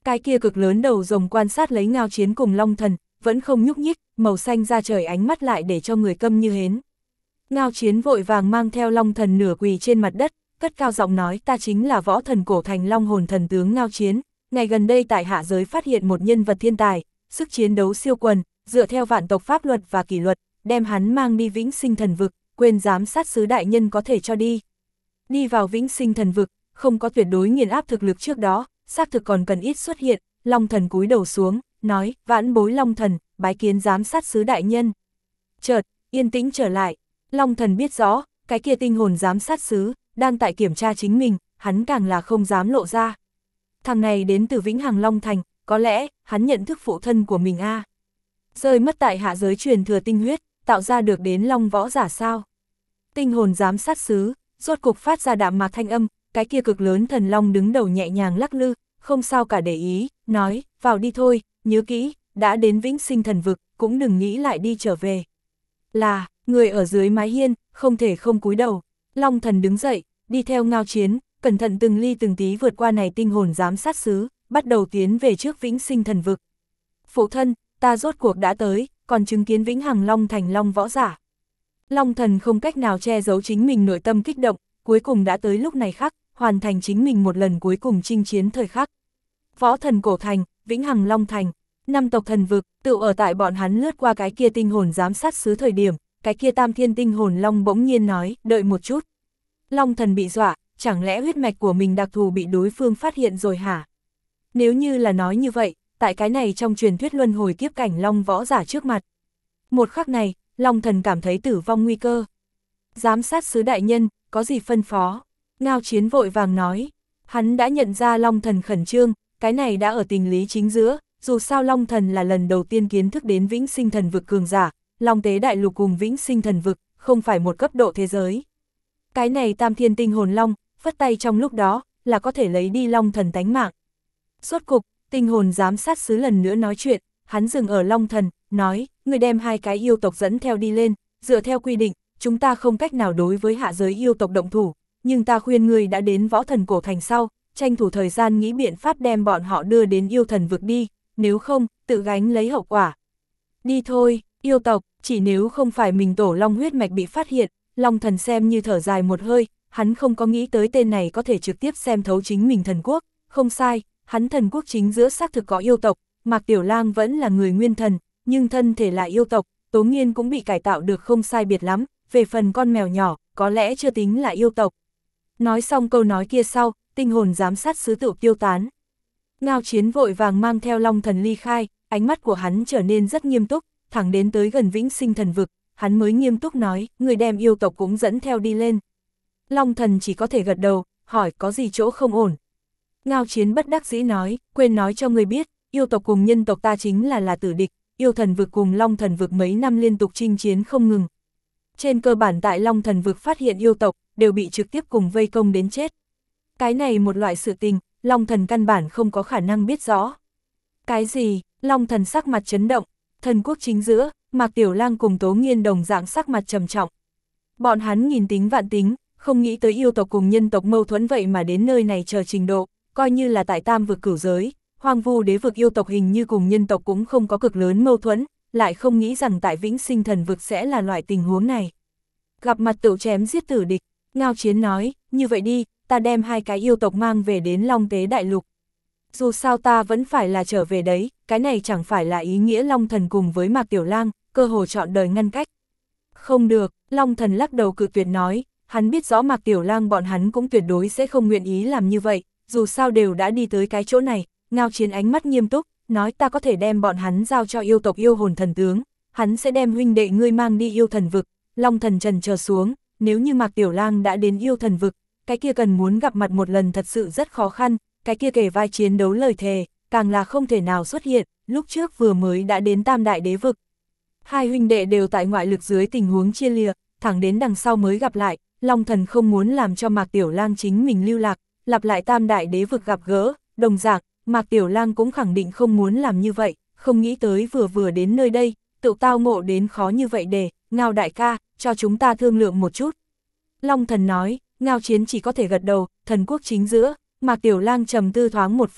Cái kia cực lớn đầu rồng quan sát lấy Ngao Chiến cùng Long Thần, vẫn không nhúc nhích, màu xanh ra trời ánh mắt lại để cho người câm như hến. Ngao Chiến vội vàng mang theo Long Thần nửa quỳ trên mặt đất, cất cao giọng nói ta chính là võ thần cổ thành Long hồn thần tướng Ngao Chiến, ngày gần đây tại hạ giới phát hiện một nhân vật thiên tài, sức chiến đấu siêu quần, dựa theo vạn tộc pháp luật và kỷ luật, đem hắn mang đi Vĩnh Sinh Thần Vực, quên giám sát sứ đại nhân có thể cho đi. Đi vào Vĩnh Sinh Thần Vực, không có tuyệt đối nghiền áp thực lực trước đó, xác thực còn cần ít xuất hiện, Long Thần cúi đầu xuống, nói, vãn bối Long Thần, bái kiến giám sát sứ đại nhân. Chợt, yên tĩnh trở lại, Long Thần biết rõ, cái kia tinh hồn giám sát sứ, đang tại kiểm tra chính mình, hắn càng là không dám lộ ra. Thằng này đến từ Vĩnh Hằng Long Thành, có lẽ, hắn nhận thức phụ thân của mình a. À. Rơi mất tại hạ giới truyền thừa tinh huyết, tạo ra được đến Long võ giả sao. Tinh hồn giám sát sứ, rốt cục phát ra đạm mạc thanh âm, cái kia cực lớn thần long đứng đầu nhẹ nhàng lắc lư, không sao cả để ý, nói, vào đi thôi, nhớ kỹ, đã đến Vĩnh Sinh Thần Vực, cũng đừng nghĩ lại đi trở về. Là, người ở dưới mái hiên, không thể không cúi đầu. Long Thần đứng dậy, đi theo Ngao Chiến, cẩn thận từng ly từng tí vượt qua này tinh hồn giám sát sứ, bắt đầu tiến về trước Vĩnh Sinh Thần Vực. Phụ thân, ta rốt cuộc đã tới, còn chứng kiến Vĩnh Hằng Long Thành Long võ giả. Long Thần không cách nào che giấu chính mình nội tâm kích động, cuối cùng đã tới lúc này khắc, hoàn thành chính mình một lần cuối cùng chinh chiến thời khắc. Võ thần cổ thành, Vĩnh Hằng Long Thành, năm tộc thần vực, tự ở tại bọn hắn lướt qua cái kia tinh hồn giám sát sứ thời điểm, cái kia tam thiên tinh hồn Long bỗng nhiên nói, đợi một chút. Long Thần bị dọa, chẳng lẽ huyết mạch của mình đặc thù bị đối phương phát hiện rồi hả? Nếu như là nói như vậy, tại cái này trong truyền thuyết luân hồi kiếp cảnh Long võ giả trước mặt. Một khắc này, Long Thần cảm thấy tử vong nguy cơ. Giám sát sứ đại nhân, có gì phân phó? Ngao Chiến vội vàng nói, hắn đã nhận ra Long Thần khẩn trương, cái này đã ở tình lý chính giữa, dù sao Long Thần là lần đầu tiên kiến thức đến Vĩnh Sinh Thần Vực cường giả, Long Tế Đại Lục cùng Vĩnh Sinh Thần Vực, không phải một cấp độ thế giới. Cái này tam thiên tinh hồn Long, phất tay trong lúc đó, là có thể lấy đi Long Thần tánh mạng. Rốt cục, tinh hồn giám sát sứ lần nữa nói chuyện, hắn dừng ở Long Thần, nói, người đem hai cái yêu tộc dẫn theo đi lên, dựa theo quy định, chúng ta không cách nào đối với hạ giới yêu tộc động thủ, nhưng ta khuyên người đã đến võ thần cổ thành sau, tranh thủ thời gian nghĩ biện pháp đem bọn họ đưa đến yêu thần vực đi, nếu không, tự gánh lấy hậu quả. Đi thôi, yêu tộc, chỉ nếu không phải mình tổ Long huyết mạch bị phát hiện, Long Thần xem như thở dài một hơi, hắn không có nghĩ tới tên này có thể trực tiếp xem thấu chính mình thần quốc, không sai, hắn thần quốc chính giữa xác thực có yêu tộc, Mạc Tiểu Lang vẫn là người nguyên thần, nhưng thân thể là yêu tộc, Tố Nghiên cũng bị cải tạo được không sai biệt lắm, về phần con mèo nhỏ, có lẽ chưa tính là yêu tộc. Nói xong câu nói kia sau, tinh hồn giám sát sứ tự tiêu tán. Ngao Chiến vội vàng mang theo Long Thần ly khai, ánh mắt của hắn trở nên rất nghiêm túc, thẳng đến tới gần Vĩnh Sinh Thần Vực, hắn mới nghiêm túc nói, người đem yêu tộc cũng dẫn theo đi lên. Long Thần chỉ có thể gật đầu, hỏi có gì chỗ không ổn. Ngao Chiến bất đắc dĩ nói, quên nói cho người biết, yêu tộc cùng nhân tộc ta chính là là tử địch, yêu thần vực cùng Long Thần vực mấy năm liên tục chinh chiến không ngừng. Trên cơ bản tại Long Thần vực phát hiện yêu tộc, đều bị trực tiếp cùng vây công đến chết. Cái này một loại sự tình, Long Thần căn bản không có khả năng biết rõ. Cái gì? Long Thần sắc mặt chấn động, thần quốc chính giữa, Mạc Tiểu Lang cùng Tố Nghiên đồng dạng sắc mặt trầm trọng. Bọn hắn nhìn tính vạn tính, không nghĩ tới yêu tộc cùng nhân tộc mâu thuẫn vậy mà đến nơi này chờ trình độ, coi như là tại tam vực cửu giới, Hoang Vu Đế vực yêu tộc hình như cùng nhân tộc cũng không có cực lớn mâu thuẫn, lại không nghĩ rằng tại Vĩnh Sinh Thần Vực sẽ là loại tình huống này. Gặp mặt tựu chém giết tử địch, Ngao Chiến nói, như vậy đi, ta đem hai cái yêu tộc mang về đến Long Tế Đại Lục. Dù sao ta vẫn phải là trở về đấy, cái này chẳng phải là ý nghĩa Long Thần cùng với Mạc Tiểu Lang, cơ hồ chọn đời ngăn cách. Không được, Long Thần lắc đầu cự tuyệt nói, hắn biết rõ Mạc Tiểu Lang bọn hắn cũng tuyệt đối sẽ không nguyện ý làm như vậy, dù sao đều đã đi tới cái chỗ này. Ngao Chiến ánh mắt nghiêm túc, nói ta có thể đem bọn hắn giao cho yêu tộc yêu hồn thần tướng, hắn sẽ đem huynh đệ ngươi mang đi yêu thần vực. Long Thần trần chờ xuống, nếu như Mạc Tiểu Lang đã đến yêu thần vực, cái kia cần muốn gặp mặt một lần thật sự rất khó khăn, cái kia kể vai chiến đấu lời thề, càng là không thể nào xuất hiện, lúc trước vừa mới đã đến Tam Đại Đế vực. Hai huynh đệ đều tại ngoại lực dưới tình huống chia lìa, thẳng đến đằng sau mới gặp lại, Long Thần không muốn làm cho Mạc Tiểu Lang chính mình lưu lạc, lặp lại Tam Đại Đế vực gặp gỡ, đồng dạng, Mạc Tiểu Lang cũng khẳng định không muốn làm như vậy, không nghĩ tới vừa vừa đến nơi đây, tự tao ngộ đến khó như vậy để, Ngao đại ca, cho chúng ta thương lượng một chút. Long Thần nói, Ngao Chiến chỉ có thể gật đầu, thần quốc chính giữa, Mạc Tiểu Lang trầm tư thoáng một phát,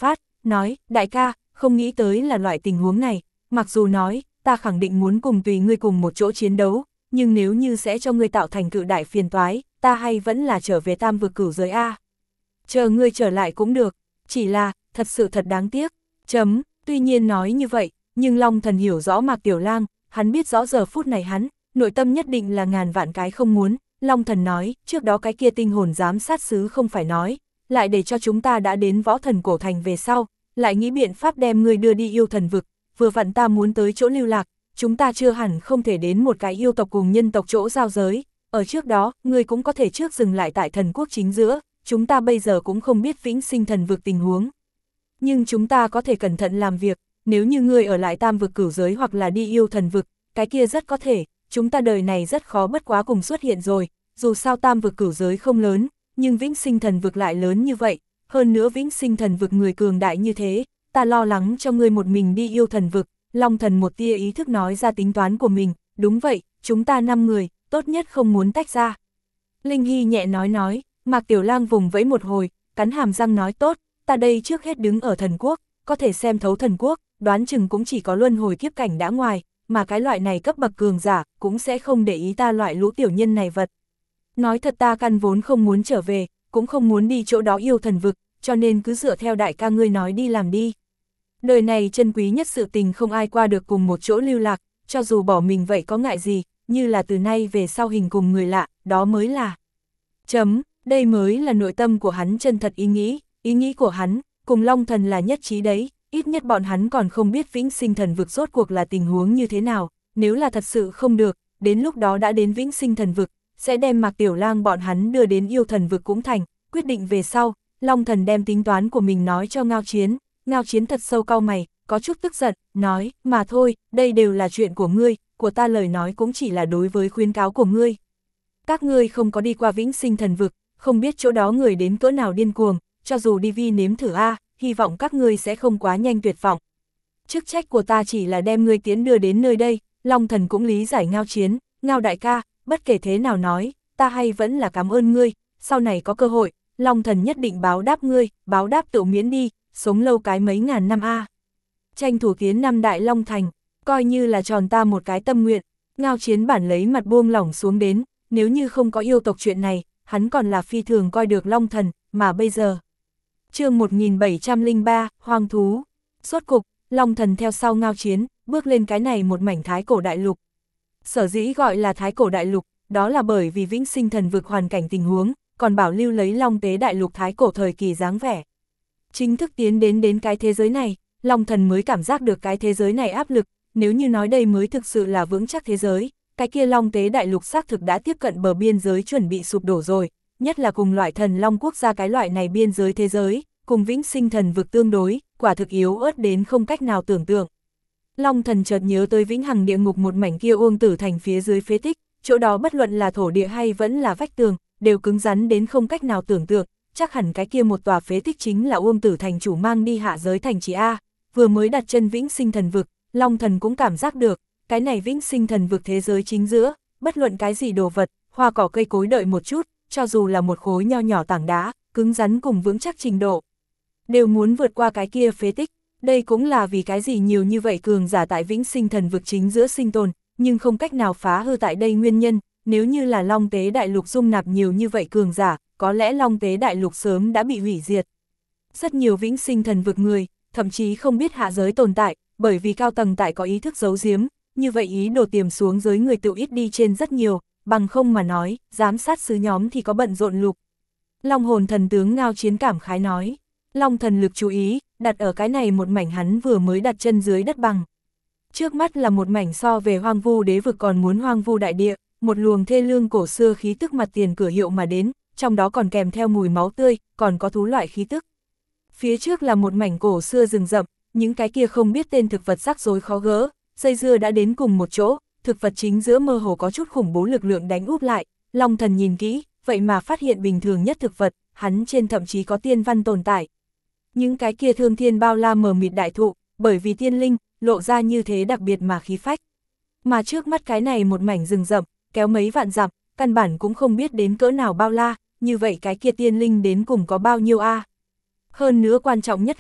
nói, đại ca, không nghĩ tới là loại tình huống này, mặc dù nói, ta khẳng định muốn cùng tùy ngươi cùng một chỗ chiến đấu, nhưng nếu như sẽ cho ngươi tạo thành cự đại phiền toái, ta hay vẫn là trở về tam vực cửu giới A. Chờ ngươi trở lại cũng được, chỉ là, thật sự thật đáng tiếc, chấm, tuy nhiên nói như vậy, nhưng Long Thần hiểu rõ Mạc Tiểu Lang, hắn biết rõ giờ phút này hắn, nội tâm nhất định là ngàn vạn cái không muốn, Long Thần nói, trước đó cái kia tinh hồn giám sát sứ không phải nói, lại để cho chúng ta đã đến võ thần cổ thành về sau, lại nghĩ biện pháp đem ngươi đưa đi yêu thần vực, vừa vặn ta muốn tới chỗ lưu lạc, chúng ta chưa hẳn không thể đến một cái yêu tộc cùng nhân tộc chỗ giao giới, ở trước đó, ngươi cũng có thể trước dừng lại tại thần quốc chính giữa, chúng ta bây giờ cũng không biết vĩnh sinh thần vực tình huống. Nhưng chúng ta có thể cẩn thận làm việc, nếu như ngươi ở lại tam vực cửu giới hoặc là đi yêu thần vực, cái kia rất có thể, chúng ta đời này rất khó bất quá cùng xuất hiện rồi, dù sao tam vực cửu giới không lớn, nhưng vĩnh sinh thần vực lại lớn như vậy, hơn nữa vĩnh sinh thần vực người cường đại như thế, ta lo lắng cho ngươi một mình đi yêu thần vực. Long Thần một tia ý thức nói ra tính toán của mình, đúng vậy, chúng ta năm người, tốt nhất không muốn tách ra. Linh Hy nhẹ nói nói, Mạc Tiểu Lang vùng vẫy một hồi, cắn hàm răng nói tốt, ta đây trước hết đứng ở thần quốc, có thể xem thấu thần quốc, đoán chừng cũng chỉ có luân hồi kiếp cảnh đã ngoài, mà cái loại này cấp bậc cường giả, cũng sẽ không để ý ta loại lũ tiểu nhân này vật. Nói thật ta căn vốn không muốn trở về, cũng không muốn đi chỗ đó yêu thần vực, cho nên cứ dựa theo đại ca ngươi nói đi làm đi. Đời này chân quý nhất sự tình không ai qua được cùng một chỗ lưu lạc, cho dù bỏ mình vậy có ngại gì, như là từ nay về sau hình cùng người lạ, đó mới là. Chấm, đây mới là nội tâm của hắn chân thật ý nghĩ, ý nghĩ của hắn, cùng Long Thần là nhất trí đấy, ít nhất bọn hắn còn không biết vĩnh sinh thần vực rốt cuộc là tình huống như thế nào, nếu là thật sự không được, đến lúc đó đã đến vĩnh sinh thần vực, sẽ đem Mạc Tiểu Lang bọn hắn đưa đến yêu thần vực cũng thành, quyết định về sau, Long Thần đem tính toán của mình nói cho Ngao Chiến. Ngao Chiến thật sâu cau mày, có chút tức giận, nói, mà thôi, đây đều là chuyện của ngươi, của ta lời nói cũng chỉ là đối với khuyến cáo của ngươi. Các ngươi không có đi qua vĩnh sinh thần vực, không biết chỗ đó người đến cỡ nào điên cuồng, cho dù đi vi nếm thử A, hy vọng các ngươi sẽ không quá nhanh tuyệt vọng. Chức trách của ta chỉ là đem ngươi tiến đưa đến nơi đây, Long Thần cũng lý giải Ngao Chiến, Ngao đại ca, bất kể thế nào nói, ta hay vẫn là cảm ơn ngươi, sau này có cơ hội, Long Thần nhất định báo đáp ngươi, báo đáp tự miễn đi. Sống lâu cái mấy ngàn năm a. Tranh thủ tiến năm Đại Long Thành, coi như là tròn ta một cái tâm nguyện. Ngao Chiến bản lấy mặt buông lỏng xuống đến, nếu như không có yêu tộc chuyện này, hắn còn là phi thường coi được Long Thần, mà bây giờ. Chương một nghìn bảy trăm lẻ ba, Hoang thú. Sốt cục, Long Thần theo sau Ngao Chiến, bước lên cái này một mảnh thái cổ đại lục. Sở dĩ gọi là thái cổ đại lục, đó là bởi vì vĩnh sinh thần vực hoàn cảnh tình huống, còn bảo lưu lấy Long Tế đại lục thái cổ thời kỳ dáng vẻ. Chính thức tiến đến đến cái thế giới này, Long Thần mới cảm giác được cái thế giới này áp lực, nếu như nói đây mới thực sự là vững chắc thế giới, cái kia Long Tế đại lục xác thực đã tiếp cận bờ biên giới chuẩn bị sụp đổ rồi, nhất là cùng loại thần Long quốc gia cái loại này biên giới thế giới, cùng vĩnh sinh thần vực tương đối, quả thực yếu ớt đến không cách nào tưởng tượng. Long Thần chợt nhớ tới vĩnh hằng địa ngục một mảnh kia Uông Tử Thành phía dưới phế tích, chỗ đó bất luận là thổ địa hay vẫn là vách tường, đều cứng rắn đến không cách nào tưởng tượng. Chắc hẳn cái kia một tòa phế tích chính là Uông Tử Thành chủ mang đi hạ giới thành trì A, vừa mới đặt chân vĩnh sinh thần vực, Long Thần cũng cảm giác được, cái này vĩnh sinh thần vực thế giới chính giữa, bất luận cái gì đồ vật, hoa cỏ cây cối đợi một chút, cho dù là một khối nho nhỏ tảng đá, cứng rắn cùng vững chắc trình độ, đều muốn vượt qua cái kia phế tích, đây cũng là vì cái gì nhiều như vậy cường giả tại vĩnh sinh thần vực chính giữa sinh tồn, nhưng không cách nào phá hư tại đây nguyên nhân, nếu như là Long Tế đại lục dung nạp nhiều như vậy cường giả, có lẽ Long Tế đại lục sớm đã bị hủy diệt. Rất nhiều vĩnh sinh thần vực người, thậm chí không biết hạ giới tồn tại, bởi vì cao tầng tại có ý thức giấu giếm, như vậy ý đồ tiềm xuống giới người tự ít đi trên rất nhiều, bằng không mà nói, giám sát sứ nhóm thì có bận rộn lục. Long hồn thần tướng Ngao Chiến cảm khái nói, Long Thần lực chú ý, đặt ở cái này một mảnh hắn vừa mới đặt chân dưới đất bằng. Trước mắt là một mảnh so về hoang vu đế vực còn muốn hoang vu đại địa, một luồng thê lương cổ xưa khí tức mặt tiền cửa hiệu mà đến, trong đó còn kèm theo mùi máu tươi, còn có thú loại khí tức. Phía trước là một mảnh cổ xưa rừng rậm, những cái kia không biết tên thực vật rắc rối khó gỡ, dây dưa đã đến cùng một chỗ, thực vật chính giữa mơ hồ có chút khủng bố lực lượng đánh úp lại, Long Thần nhìn kỹ, vậy mà phát hiện bình thường nhất thực vật, hắn trên thậm chí có tiên văn tồn tại. Những cái kia thương thiên bao la mờ mịt đại thụ, bởi vì tiên linh, lộ ra như thế đặc biệt mà khí phách. Mà trước mắt cái này một mảnh rừng rậm, kéo mấy vạn dặm, căn bản cũng không biết đến cỡ nào bao la, như vậy cái kia tiên linh đến cùng có bao nhiêu a? À? Hơn nữa quan trọng nhất là,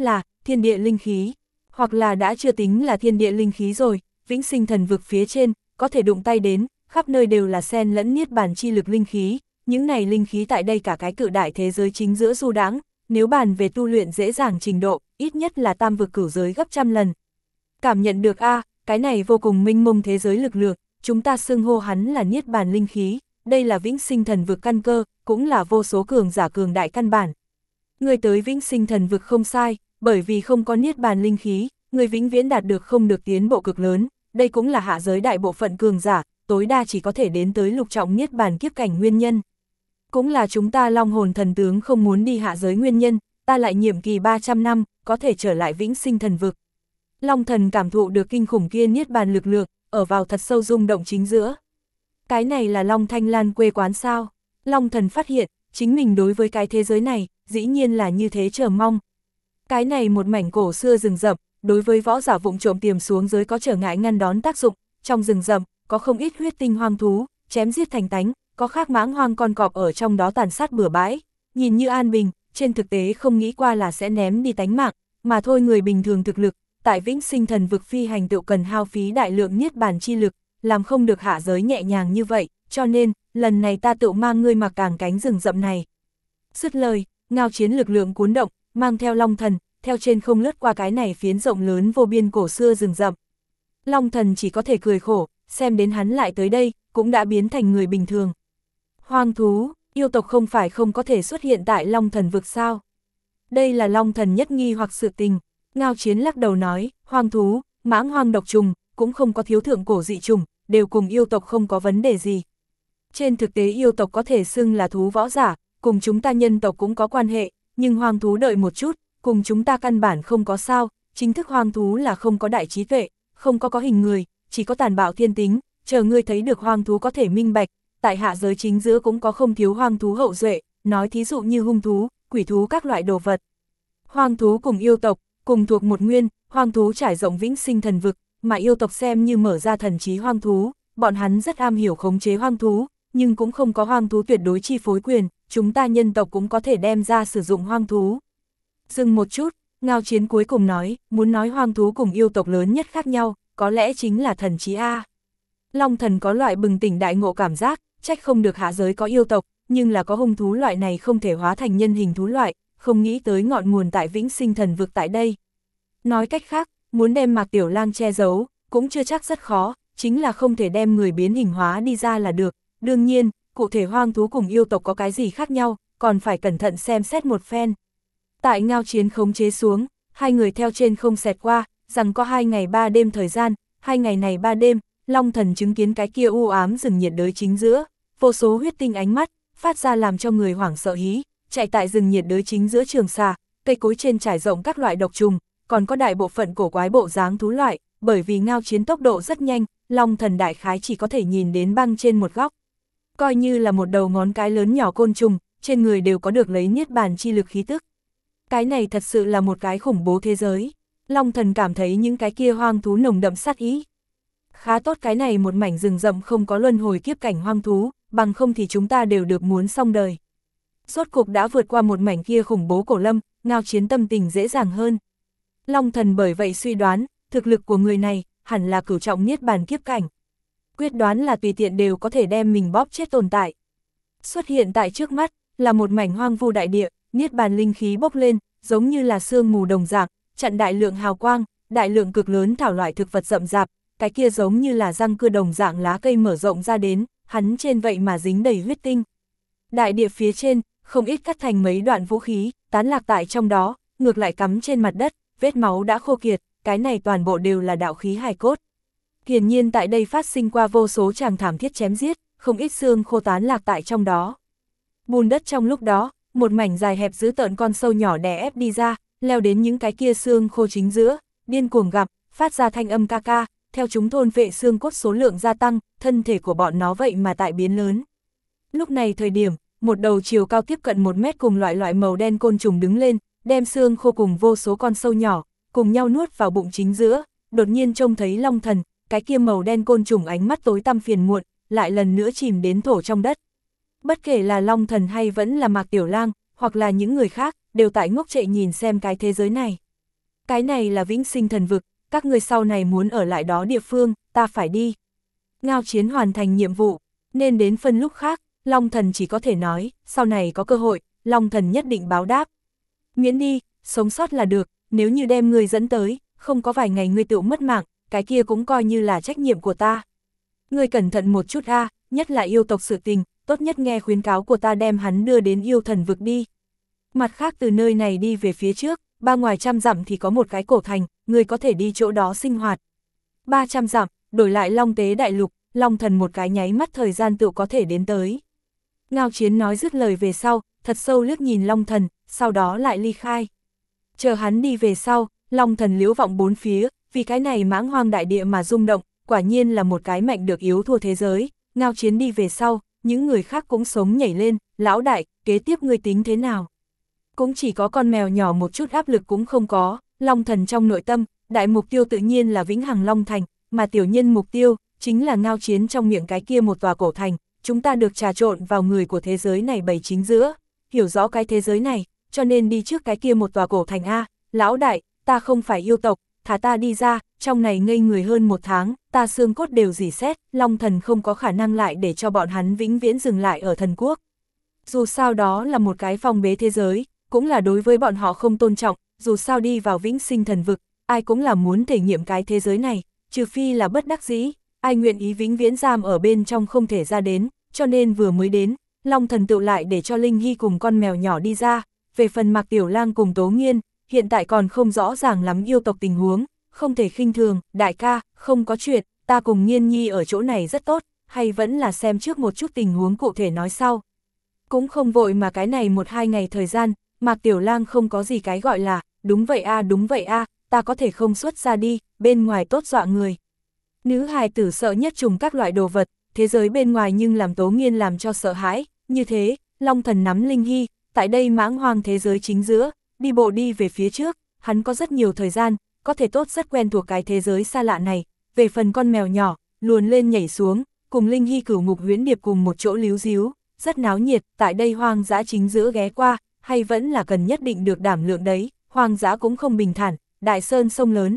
thiên địa linh khí, hoặc là đã chưa tính là thiên địa linh khí rồi, vĩnh sinh thần vực phía trên, có thể đụng tay đến, khắp nơi đều là xen lẫn niết bàn chi lực linh khí, những này linh khí tại đây cả cái cự đại thế giới chính giữa du đãng, nếu bàn về tu luyện dễ dàng trình độ, ít nhất là tam vực cửu giới gấp trăm lần. Cảm nhận được a, cái này vô cùng mênh mông thế giới lực lượng, chúng ta xưng hô hắn là niết bàn linh khí, đây là vĩnh sinh thần vực căn cơ, cũng là vô số cường giả cường đại căn bản. Người tới vĩnh sinh thần vực không sai, bởi vì không có niết bàn linh khí, người vĩnh viễn đạt được không được tiến bộ cực lớn, đây cũng là hạ giới đại bộ phận cường giả, tối đa chỉ có thể đến tới lục trọng niết bàn kiếp cảnh nguyên nhân. Cũng là chúng ta long hồn thần tướng không muốn đi hạ giới nguyên nhân, ta lại nhiệm kỳ ba trăm năm, có thể trở lại vĩnh sinh thần vực. Long thần cảm thụ được kinh khủng kia niết bàn lực lượng, ở vào thật sâu rung động chính giữa. Cái này là Long Thanh Lan quê quán sao? Long thần phát hiện, chính mình đối với cái thế giới này, dĩ nhiên là như thế chờ mong. Cái này một mảnh cổ xưa rừng rậm, đối với võ giả vụng trộm tiềm xuống giới có trở ngại ngăn đón tác dụng, trong rừng rậm, có không ít huyết tinh hoang thú, chém giết thành tánh, có khác mãng hoang con cọp ở trong đó tàn sát bừa bãi, nhìn như an bình, trên thực tế không nghĩ qua là sẽ ném đi tánh mạng, mà thôi người bình thường thực lực, tại vĩnh sinh thần vực phi hành tự cần hao phí đại lượng niết bàn chi lực, làm không được hạ giới nhẹ nhàng như vậy, cho nên, lần này ta tự mang ngươi mặc càng cánh rừng rậm này. Dứt lời, ngao chiến lực lượng cuốn động, mang theo Long thần, theo trên không lướt qua cái này phiến rộng lớn vô biên cổ xưa rừng rậm. Long thần chỉ có thể cười khổ, xem đến hắn lại tới đây, cũng đã biến thành người bình thường. Hoang thú, yêu tộc không phải không có thể xuất hiện tại Long thần vực sao? Đây là Long thần nhất nghi hoặc sự tình. Ngao chiến lắc đầu nói, hoang thú, mãng hoang độc trùng, cũng không có thiếu thượng cổ dị trùng, đều cùng yêu tộc không có vấn đề gì. Trên thực tế yêu tộc có thể xưng là thú võ giả, cùng chúng ta nhân tộc cũng có quan hệ, nhưng hoang thú đợi một chút, cùng chúng ta căn bản không có sao, chính thức hoang thú là không có đại trí tuệ, không có có hình người, chỉ có tàn bạo thiên tính, chờ ngươi thấy được hoang thú có thể minh bạch, tại hạ giới chính giữa cũng có không thiếu hoang thú hậu duệ, nói thí dụ như hung thú, quỷ thú các loại đồ vật. Hoang thú cùng yêu tộc, cùng thuộc một nguyên, hoang thú trải rộng vĩnh sinh thần vực, mà yêu tộc xem như mở ra thần trí hoang thú, bọn hắn rất am hiểu khống chế hoang thú, nhưng cũng không có hoang thú tuyệt đối chi phối quyền, chúng ta nhân tộc cũng có thể đem ra sử dụng hoang thú. Dừng một chút, Ngao chiến cuối cùng nói, muốn nói hoang thú cùng yêu tộc lớn nhất khác nhau, có lẽ chính là thần trí A. Long thần có loại bừng tỉnh đại ngộ cảm giác, trách không được hạ giới có yêu tộc, nhưng là có hung thú loại này không thể hóa thành nhân hình thú loại, không nghĩ tới ngọn nguồn tại vĩnh sinh thần vực tại đây. Nói cách khác, muốn đem Mạc Tiểu Lang che giấu, cũng chưa chắc rất khó, chính là không thể đem người biến hình hóa đi ra là được. Đương nhiên, cụ thể hoang thú cùng yêu tộc có cái gì khác nhau, còn phải cẩn thận xem xét một phen. Tại Ngao chiến khống chế xuống, hai người theo trên không xẹt qua, rằng có hai ngày ba đêm thời gian, hai ngày này ba đêm, Long thần chứng kiến cái kia u ám rừng nhiệt đới chính giữa, vô số huyết tinh ánh mắt, phát ra làm cho người hoảng sợ hí, chạy tại rừng nhiệt đới chính giữa trường xà, cây cối trên trải rộng các loại độc trùng, còn có đại bộ phận cổ quái bộ dáng thú loại, bởi vì Ngao chiến tốc độ rất nhanh, Long thần đại khái chỉ có thể nhìn đến băng trên một góc. Coi như là một đầu ngón cái lớn nhỏ côn trùng, trên người đều có được lấy niết bàn chi lực khí tức. Cái này thật sự là một cái khủng bố thế giới. Long thần cảm thấy những cái kia hoang thú nồng đậm sát ý. Khá tốt cái này một mảnh rừng rậm không có luân hồi kiếp cảnh hoang thú, bằng không thì chúng ta đều được muốn xong đời. Rốt cục đã vượt qua một mảnh kia khủng bố cổ lâm, Ngao chiến tâm tình dễ dàng hơn. Long thần bởi vậy suy đoán, thực lực của người này, hẳn là cửu trọng niết bàn kiếp cảnh. Quyết đoán là tùy tiện đều có thể đem mình bóp chết tồn tại. Xuất hiện tại trước mắt, là một mảnh hoang vu đại địa, niết bàn linh khí bốc lên, giống như là sương mù đồng dạng, chặn đại lượng hào quang, đại lượng cực lớn thảo loại thực vật rậm rạp, cái kia giống như là răng cưa đồng dạng lá cây mở rộng ra đến, hắn trên vậy mà dính đầy huyết tinh. Đại địa phía trên, không ít cắt thành mấy đoạn vũ khí, tán lạc tại trong đó, ngược lại cắm trên mặt đất, vết máu đã khô kiệt, cái này toàn bộ đều là đạo khí hài cốt. Hiển nhiên tại đây phát sinh qua vô số tràng thảm thiết chém giết, không ít xương khô tán lạc tại trong đó. Bùn đất trong lúc đó, một mảnh dài hẹp dữ tợn con sâu nhỏ đè ép đi ra, leo đến những cái kia xương khô chính giữa, điên cuồng gặp, phát ra thanh âm ca ca, theo chúng thôn vệ xương cốt số lượng gia tăng, thân thể của bọn nó vậy mà tại biến lớn. Lúc này thời điểm, một đầu chiều cao tiếp cận một mét cùng loại loại màu đen côn trùng đứng lên, đem xương khô cùng vô số con sâu nhỏ, cùng nhau nuốt vào bụng chính giữa, đột nhiên trông thấy Long thần, cái kia màu đen côn trùng ánh mắt tối tăm phiền muộn, lại lần nữa chìm đến thổ trong đất. Bất kể là Long thần hay vẫn là Mạc Tiểu Lang, hoặc là những người khác, đều tại ngốc trệ nhìn xem cái thế giới này. Cái này là vĩnh sinh thần vực, các ngươi sau này muốn ở lại đó địa phương, ta phải đi. Ngao Chiến hoàn thành nhiệm vụ, nên đến phân lúc khác, Long Thần chỉ có thể nói, sau này có cơ hội, Long Thần nhất định báo đáp. Miễn đi, sống sót là được, nếu như đem ngươi dẫn tới, không có vài ngày ngươi tự mất mạng, cái kia cũng coi như là trách nhiệm của ta. Ngươi cẩn thận một chút a, nhất là yêu tộc sự tình, tốt nhất nghe khuyến cáo của ta đem hắn đưa đến yêu thần vực đi. Mặt khác từ nơi này đi về phía trước, ba ngoài trăm dặm thì có một cái cổ thành, ngươi có thể đi chỗ đó sinh hoạt. ba trăm dặm, đổi lại Long Tế Đại Lục, Long Thần một cái nháy mắt thời gian tự có thể đến tới. Ngao Chiến nói dứt lời về sau, thật sâu liếc nhìn Long Thần, sau đó lại ly khai. Chờ hắn đi về sau, Long Thần liễu vọng bốn phía, vì cái này mãng hoang đại địa mà rung động, quả nhiên là một cái mạnh được yếu thua thế giới. Ngao Chiến đi về sau, những người khác cũng sống nhảy lên, lão đại, kế tiếp ngươi tính thế nào? Cũng chỉ có con mèo nhỏ một chút áp lực cũng không có, Long Thần trong nội tâm, đại mục tiêu tự nhiên là vĩnh hằng Long Thành, mà tiểu nhân mục tiêu, chính là Ngao Chiến trong miệng cái kia một tòa cổ thành, chúng ta được trà trộn vào người của thế giới này bày chính giữa, hiểu rõ cái thế giới này, cho nên đi trước cái kia một tòa cổ thành A, lão đại, ta không phải yêu tộc, thả ta đi ra, trong này ngây người hơn một tháng, ta xương cốt đều rỉ sét, Long Thần không có khả năng lại để cho bọn hắn vĩnh viễn dừng lại ở thần quốc. Dù sao đó là một cái phong bế thế giới, cũng là đối với bọn họ không tôn trọng, dù sao đi vào vĩnh sinh thần vực, ai cũng là muốn thể nghiệm cái thế giới này, trừ phi là bất đắc dĩ, ai nguyện ý vĩnh viễn giam ở bên trong không thể ra đến, cho nên vừa mới đến, Long Thần tự lại để cho Linh Hy cùng con mèo nhỏ đi ra, về phần Mạc Tiểu Lang cùng Tố Nghiên, hiện tại còn không rõ ràng lắm yêu tộc tình huống, không thể khinh thường, đại ca, không có chuyện, ta cùng Nghiên Nhi ở chỗ này rất tốt, hay vẫn là xem trước một chút tình huống cụ thể nói sau. Cũng không vội mà cái này một hai ngày thời gian, Mạc Tiểu Lang không có gì cái gọi là, đúng vậy a đúng vậy a ta có thể không xuất ra đi, bên ngoài tốt dọa người. Nữ hài tử sợ nhất trùng các loại đồ vật, thế giới bên ngoài nhưng làm Tố Nghiên làm cho sợ hãi, như thế, Long Thần nắm Linh Hy, tại đây mãng hoang thế giới chính giữa, đi bộ đi về phía trước, hắn có rất nhiều thời gian, có thể tốt rất quen thuộc cái thế giới xa lạ này, về phần con mèo nhỏ, luồn lên nhảy xuống, cùng Linh Hy cửu ngục huyễn điệp cùng một chỗ líu díu, rất náo nhiệt, tại đây hoang dã chính giữa ghé qua, hay vẫn là cần nhất định được đảm lượng đấy, hoang dã cũng không bình thản, đại sơn sông lớn.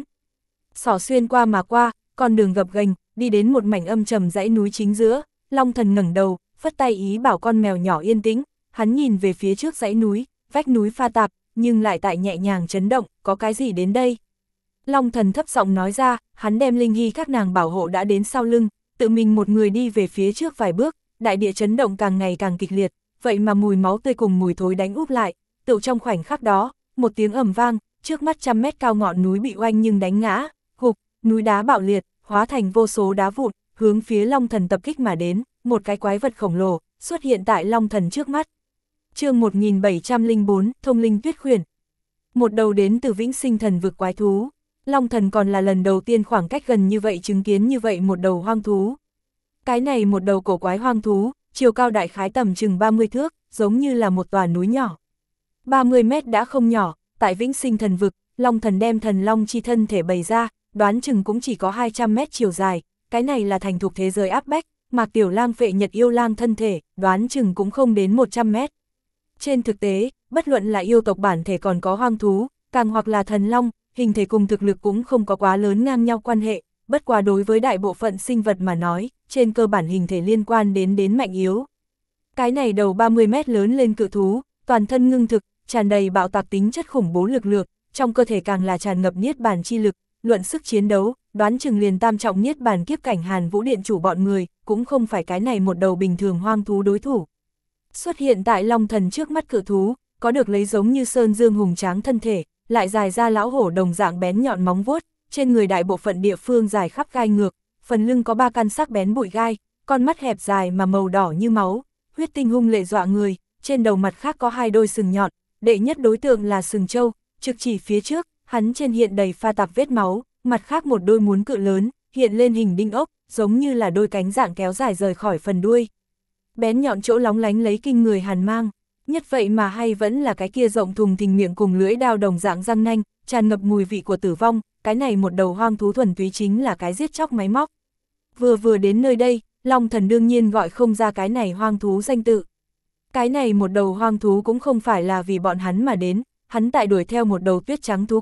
Xỏ xuyên qua mà qua, con đường gập ghềnh, đi đến một mảnh âm trầm dãy núi chính giữa, Long Thần ngẩng đầu, phất tay ý bảo con mèo nhỏ yên tĩnh, hắn nhìn về phía trước dãy núi, vách núi pha tạp, nhưng lại tại nhẹ nhàng chấn động, có cái gì đến đây? Long Thần thấp giọng nói ra, hắn đem Linh Hy các nàng bảo hộ đã đến sau lưng, tự mình một người đi về phía trước vài bước, đại địa chấn động càng ngày càng kịch liệt, vậy mà mùi máu tươi cùng mùi thối đánh úp lại, tự trong khoảnh khắc đó, một tiếng ầm vang, trước mắt trăm mét cao ngọn núi bị oanh nhưng đánh ngã, gục, núi đá bạo liệt, hóa thành vô số đá vụn, hướng phía Long Thần tập kích mà đến, một cái quái vật khổng lồ xuất hiện tại Long Thần trước mắt. Chương một nghìn bảy trăm lẻ bốn, Thông Linh Tuyết Khuyển. Một đầu đến từ vĩnh sinh thần vực quái thú. Long Thần còn là lần đầu tiên khoảng cách gần như vậy chứng kiến như vậy một đầu hoang thú. Cái này một đầu cổ quái hoang thú, chiều cao đại khái tầm chừng ba mươi thước, giống như là một tòa núi nhỏ. ba mươi mét đã không nhỏ, tại vĩnh sinh thần vực, Long Thần đem thần long chi thân thể bày ra, đoán chừng cũng chỉ có hai trăm mét chiều dài, cái này là thành thục thế giới áp bách, Mạc Tiểu Lang phệ nhật yêu lang thân thể, đoán chừng cũng không đến một trăm mét. Trên thực tế, bất luận là yêu tộc bản thể còn có hoang thú, càng hoặc là thần long, hình thể cùng thực lực cũng không có quá lớn ngang nhau quan hệ, bất quá đối với đại bộ phận sinh vật mà nói, trên cơ bản hình thể liên quan đến đến mạnh yếu. Cái này đầu ba mươi mét lớn lên cự thú, toàn thân ngưng thực, tràn đầy bạo tạc tính chất khủng bố lực lượng, trong cơ thể càng là tràn ngập niết bàn chi lực, luận sức chiến đấu, đoán chừng liền tam trọng niết bàn kiếp cảnh Hàn Vũ Điện chủ bọn người, cũng không phải cái này một đầu bình thường hoang thú đối thủ. Xuất hiện tại Long Thần trước mắt cự thú, có được lấy giống như sơn dương hùng tráng thân thể, lại dài ra lão hổ đồng dạng bén nhọn móng vuốt, trên người đại bộ phận địa phương dài khắp gai ngược, phần lưng có ba căn sắc bén bụi gai, con mắt hẹp dài mà màu đỏ như máu, huyết tinh hung lệ dọa người, trên đầu mặt khác có hai đôi sừng nhọn, đệ nhất đối tượng là sừng trâu, trực chỉ phía trước, hắn trên hiện đầy pha tạp vết máu, mặt khác một đôi muốn cự lớn, hiện lên hình đinh ốc, giống như là đôi cánh dạng kéo dài rời khỏi phần đuôi. Bén nhọn chỗ lóng lánh lấy kinh người hàn mang, nhất vậy mà hay vẫn là cái kia rộng thùng thình miệng cùng lưỡi đao đồng dạng răng nanh, tràn ngập mùi vị của tử vong, cái này một đầu hoang thú thuần túy chính là cái giết chóc máy móc. Vừa vừa đến nơi đây, Long Thần đương nhiên gọi không ra cái này hoang thú danh tự. Cái này một đầu hoang thú cũng không phải là vì bọn hắn mà đến, hắn tại đuổi theo một đầu tuyết trắng thú con,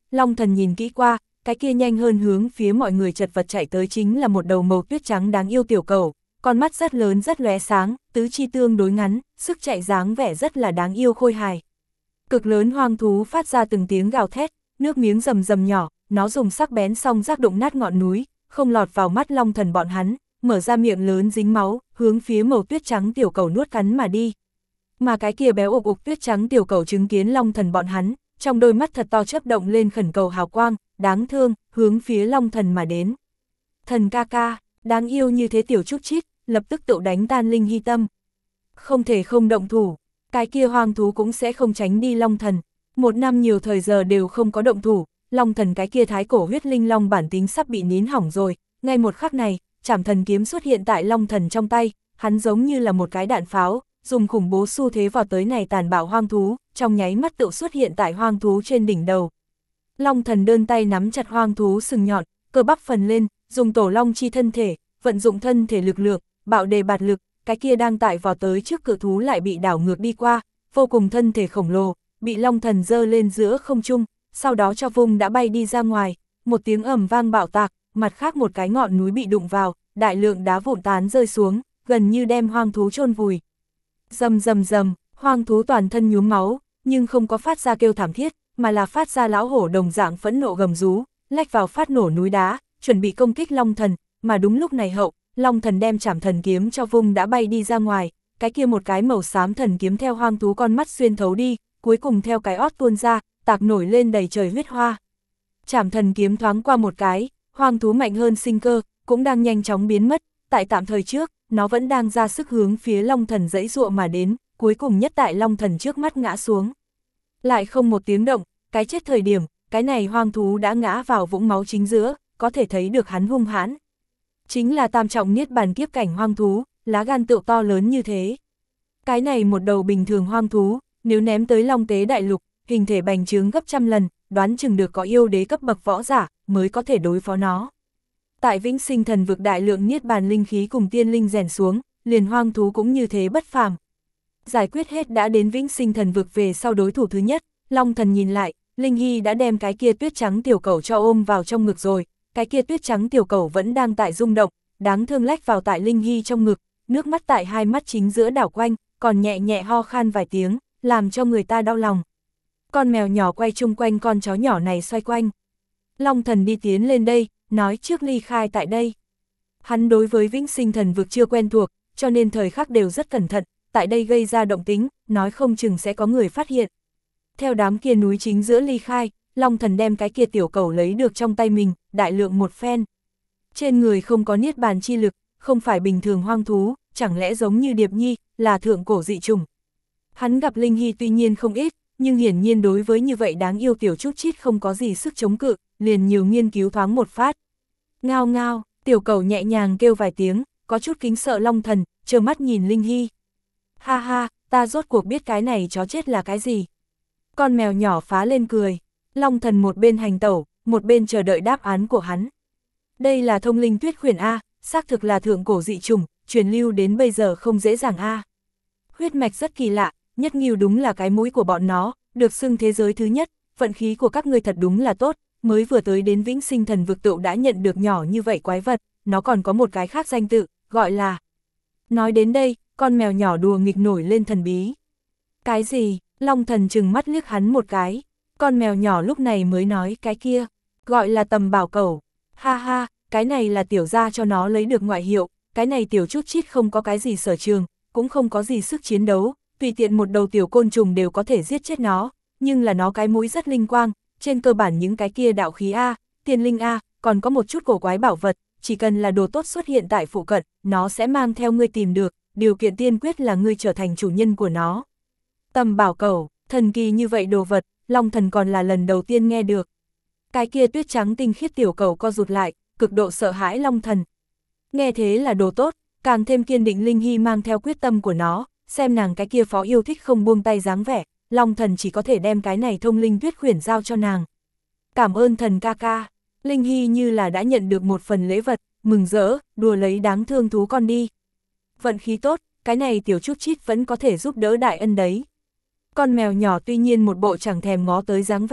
Long Thần nhìn kỹ qua, cái kia nhanh hơn hướng phía mọi người chật vật chạy tới chính là một đầu màu tuyết trắng đáng yêu tiểu cẩu, con mắt rất lớn rất lóe sáng, tứ chi tương đối ngắn, sức chạy dáng vẻ rất là đáng yêu khôi hài. Cực lớn hoang thú phát ra từng tiếng gào thét, nước miếng rầm rầm nhỏ, nó dùng sắc bén song rác đụng nát ngọn núi, không lọt vào mắt Long Thần bọn hắn, mở ra miệng lớn dính máu, hướng phía màu tuyết trắng tiểu cẩu nuốt cắn mà đi. Mà cái kia béo ục ục tuyết trắng tiểu cẩu chứng kiến Long Thần bọn hắn, trong đôi mắt thật to chớp động lên khẩn cầu hào quang, đáng thương, hướng phía Long Thần mà đến. Thần ca ca, đáng yêu như thế tiểu trúc chít, lập tức tự đánh tan Linh Hy tâm. Không thể không động thủ, cái kia hoang thú cũng sẽ không tránh đi Long Thần. Một năm nhiều thời giờ đều không có động thủ, Long Thần cái kia thái cổ huyết linh long bản tính sắp bị nín hỏng rồi. Ngay một khắc này, Trảm Thần kiếm xuất hiện tại Long Thần trong tay, hắn giống như là một cái đạn pháo, dùng khủng bố xu thế vào tới này tàn bạo hoang thú, trong nháy mắt tự xuất hiện tại hoang thú trên đỉnh đầu. Long Thần đơn tay nắm chặt hoang thú sừng nhọn, cơ bắp phần lên, dùng tổ long chi thân thể, vận dụng thân thể lực lượng, bạo đề bạt lực, cái kia đang tại vào tới trước cự thú lại bị đảo ngược đi qua, vô cùng thân thể khổng lồ, bị Long Thần giơ lên giữa không trung, sau đó cho vung đã bay đi ra ngoài, một tiếng ầm vang bạo tạc, mặt khác một cái ngọn núi bị đụng vào, đại lượng đá vụn tán rơi xuống, gần như đem hoang thú chôn vùi. Rầm rầm rầm, hoang thú toàn thân nhuốm máu, nhưng không có phát ra kêu thảm thiết, mà là phát ra lão hổ đồng dạng phẫn nộ gầm rú, lách vào phát nổ núi đá, chuẩn bị công kích Long Thần, mà đúng lúc này hậu, Long Thần đem Trảm Thần kiếm cho vung đã bay đi ra ngoài, cái kia một cái màu xám thần kiếm theo hoang thú con mắt xuyên thấu đi, cuối cùng theo cái ót tuôn ra, tạc nổi lên đầy trời huyết hoa. Trảm Thần kiếm thoáng qua một cái, hoang thú mạnh hơn sinh cơ, cũng đang nhanh chóng biến mất, tại tạm thời trước, nó vẫn đang ra sức hướng phía Long Thần dãy dụa mà đến, cuối cùng nhất tại Long Thần trước mắt ngã xuống. Lại không một tiếng động, cái chết thời điểm, cái này hoang thú đã ngã vào vũng máu chính giữa, có thể thấy được hắn hung hãn. Chính là tam trọng niết bàn kiếp cảnh hoang thú, lá gan tựu to lớn như thế. Cái này một đầu bình thường hoang thú, nếu ném tới Long Tế Đại Lục, hình thể bành trướng gấp trăm lần, đoán chừng được có yêu đế cấp bậc võ giả, mới có thể đối phó nó. Tại Vĩnh Sinh Thần Vực đại lượng niết bàn linh khí cùng tiên linh rèn xuống, liền hoang thú cũng như thế bất phàm. Giải quyết hết đã đến Vĩnh Sinh Thần Vực về sau đối thủ thứ nhất, Long Thần nhìn lại, Linh Hy đã đem cái kia tuyết trắng tiểu cẩu cho ôm vào trong ngực rồi, cái kia tuyết trắng tiểu cẩu vẫn đang tại rung động, đáng thương lách vào tại Linh Hy trong ngực, nước mắt tại hai mắt chính giữa đảo quanh, còn nhẹ nhẹ ho khan vài tiếng, làm cho người ta đau lòng. Con mèo nhỏ quay chung quanh con chó nhỏ này xoay quanh. Long Thần đi tiến lên đây, nói trước ly khai tại đây. Hắn đối với Vĩnh Sinh Thần Vực chưa quen thuộc, cho nên thời khắc đều rất cẩn thận, tại đây gây ra động tính, nói không chừng sẽ có người phát hiện. Theo đám kia núi chính giữa ly khai, Long Thần đem cái kia tiểu cẩu lấy được trong tay mình, đại lượng một phen. Trên người không có niết bàn chi lực, không phải bình thường hoang thú, chẳng lẽ giống như Điệp Nhi, là thượng cổ dị trùng. Hắn gặp Linh Hy tuy nhiên không ít, nhưng hiển nhiên đối với như vậy đáng yêu tiểu chút chít không có gì sức chống cự, liền nhiều nghiên cứu thoáng một phát. Ngao ngao, tiểu cẩu nhẹ nhàng kêu vài tiếng, có chút kính sợ Long Thần, trơ mắt nhìn Linh Hy. Ha ha, ta rốt cuộc biết cái này chó chết là cái gì. Con mèo nhỏ phá lên cười, Long Thần một bên hành tẩu, một bên chờ đợi đáp án của hắn. Đây là thông linh tuyết khuyển A, xác thực là thượng cổ dị trùng, truyền lưu đến bây giờ không dễ dàng A. Huyết mạch rất kỳ lạ, nhất nghiêu đúng là cái mũi của bọn nó, được xưng thế giới thứ nhất, vận khí của các ngươi thật đúng là tốt, mới vừa tới đến Vĩnh Sinh Thần Vực tựu đã nhận được nhỏ như vậy quái vật, nó còn có một cái khác danh tự, gọi là... Nói đến đây, con mèo nhỏ đùa nghịch nổi lên thần bí. Cái gì? Long Thần trừng mắt liếc hắn một cái, con mèo nhỏ lúc này mới nói cái kia, gọi là Tầm Bảo Cẩu. Ha ha, cái này là tiểu gia cho nó lấy được ngoại hiệu, cái này tiểu chút chít không có cái gì sở trường, cũng không có gì sức chiến đấu, tùy tiện một đầu tiểu côn trùng đều có thể giết chết nó, nhưng là nó cái mũi rất linh quang, trên cơ bản những cái kia đạo khí A, tiên linh A, còn có một chút cổ quái bảo vật, chỉ cần là đồ tốt xuất hiện tại phụ cận, nó sẽ mang theo ngươi tìm được, điều kiện tiên quyết là ngươi trở thành chủ nhân của nó. Tầm Bảo Cẩu, thần kỳ như vậy đồ vật, Long Thần còn là lần đầu tiên nghe được. Cái kia tuyết trắng tinh khiết tiểu cẩu co rụt lại, cực độ sợ hãi Long Thần. Nghe thế là đồ tốt, càng thêm kiên định Linh Hy mang theo quyết tâm của nó, xem nàng cái kia phó yêu thích không buông tay dáng vẻ, Long Thần chỉ có thể đem cái này thông linh tuyết khuyển giao cho nàng. Cảm ơn thần ca ca, Linh Hy như là đã nhận được một phần lễ vật, mừng rỡ, đùa lấy đáng thương thú con đi. Vận khí tốt, cái này tiểu chút chít vẫn có thể giúp đỡ đại ân đấy. Con mèo nhỏ tuy nhiên một bộ chẳng thèm ngó tới dáng vẻ,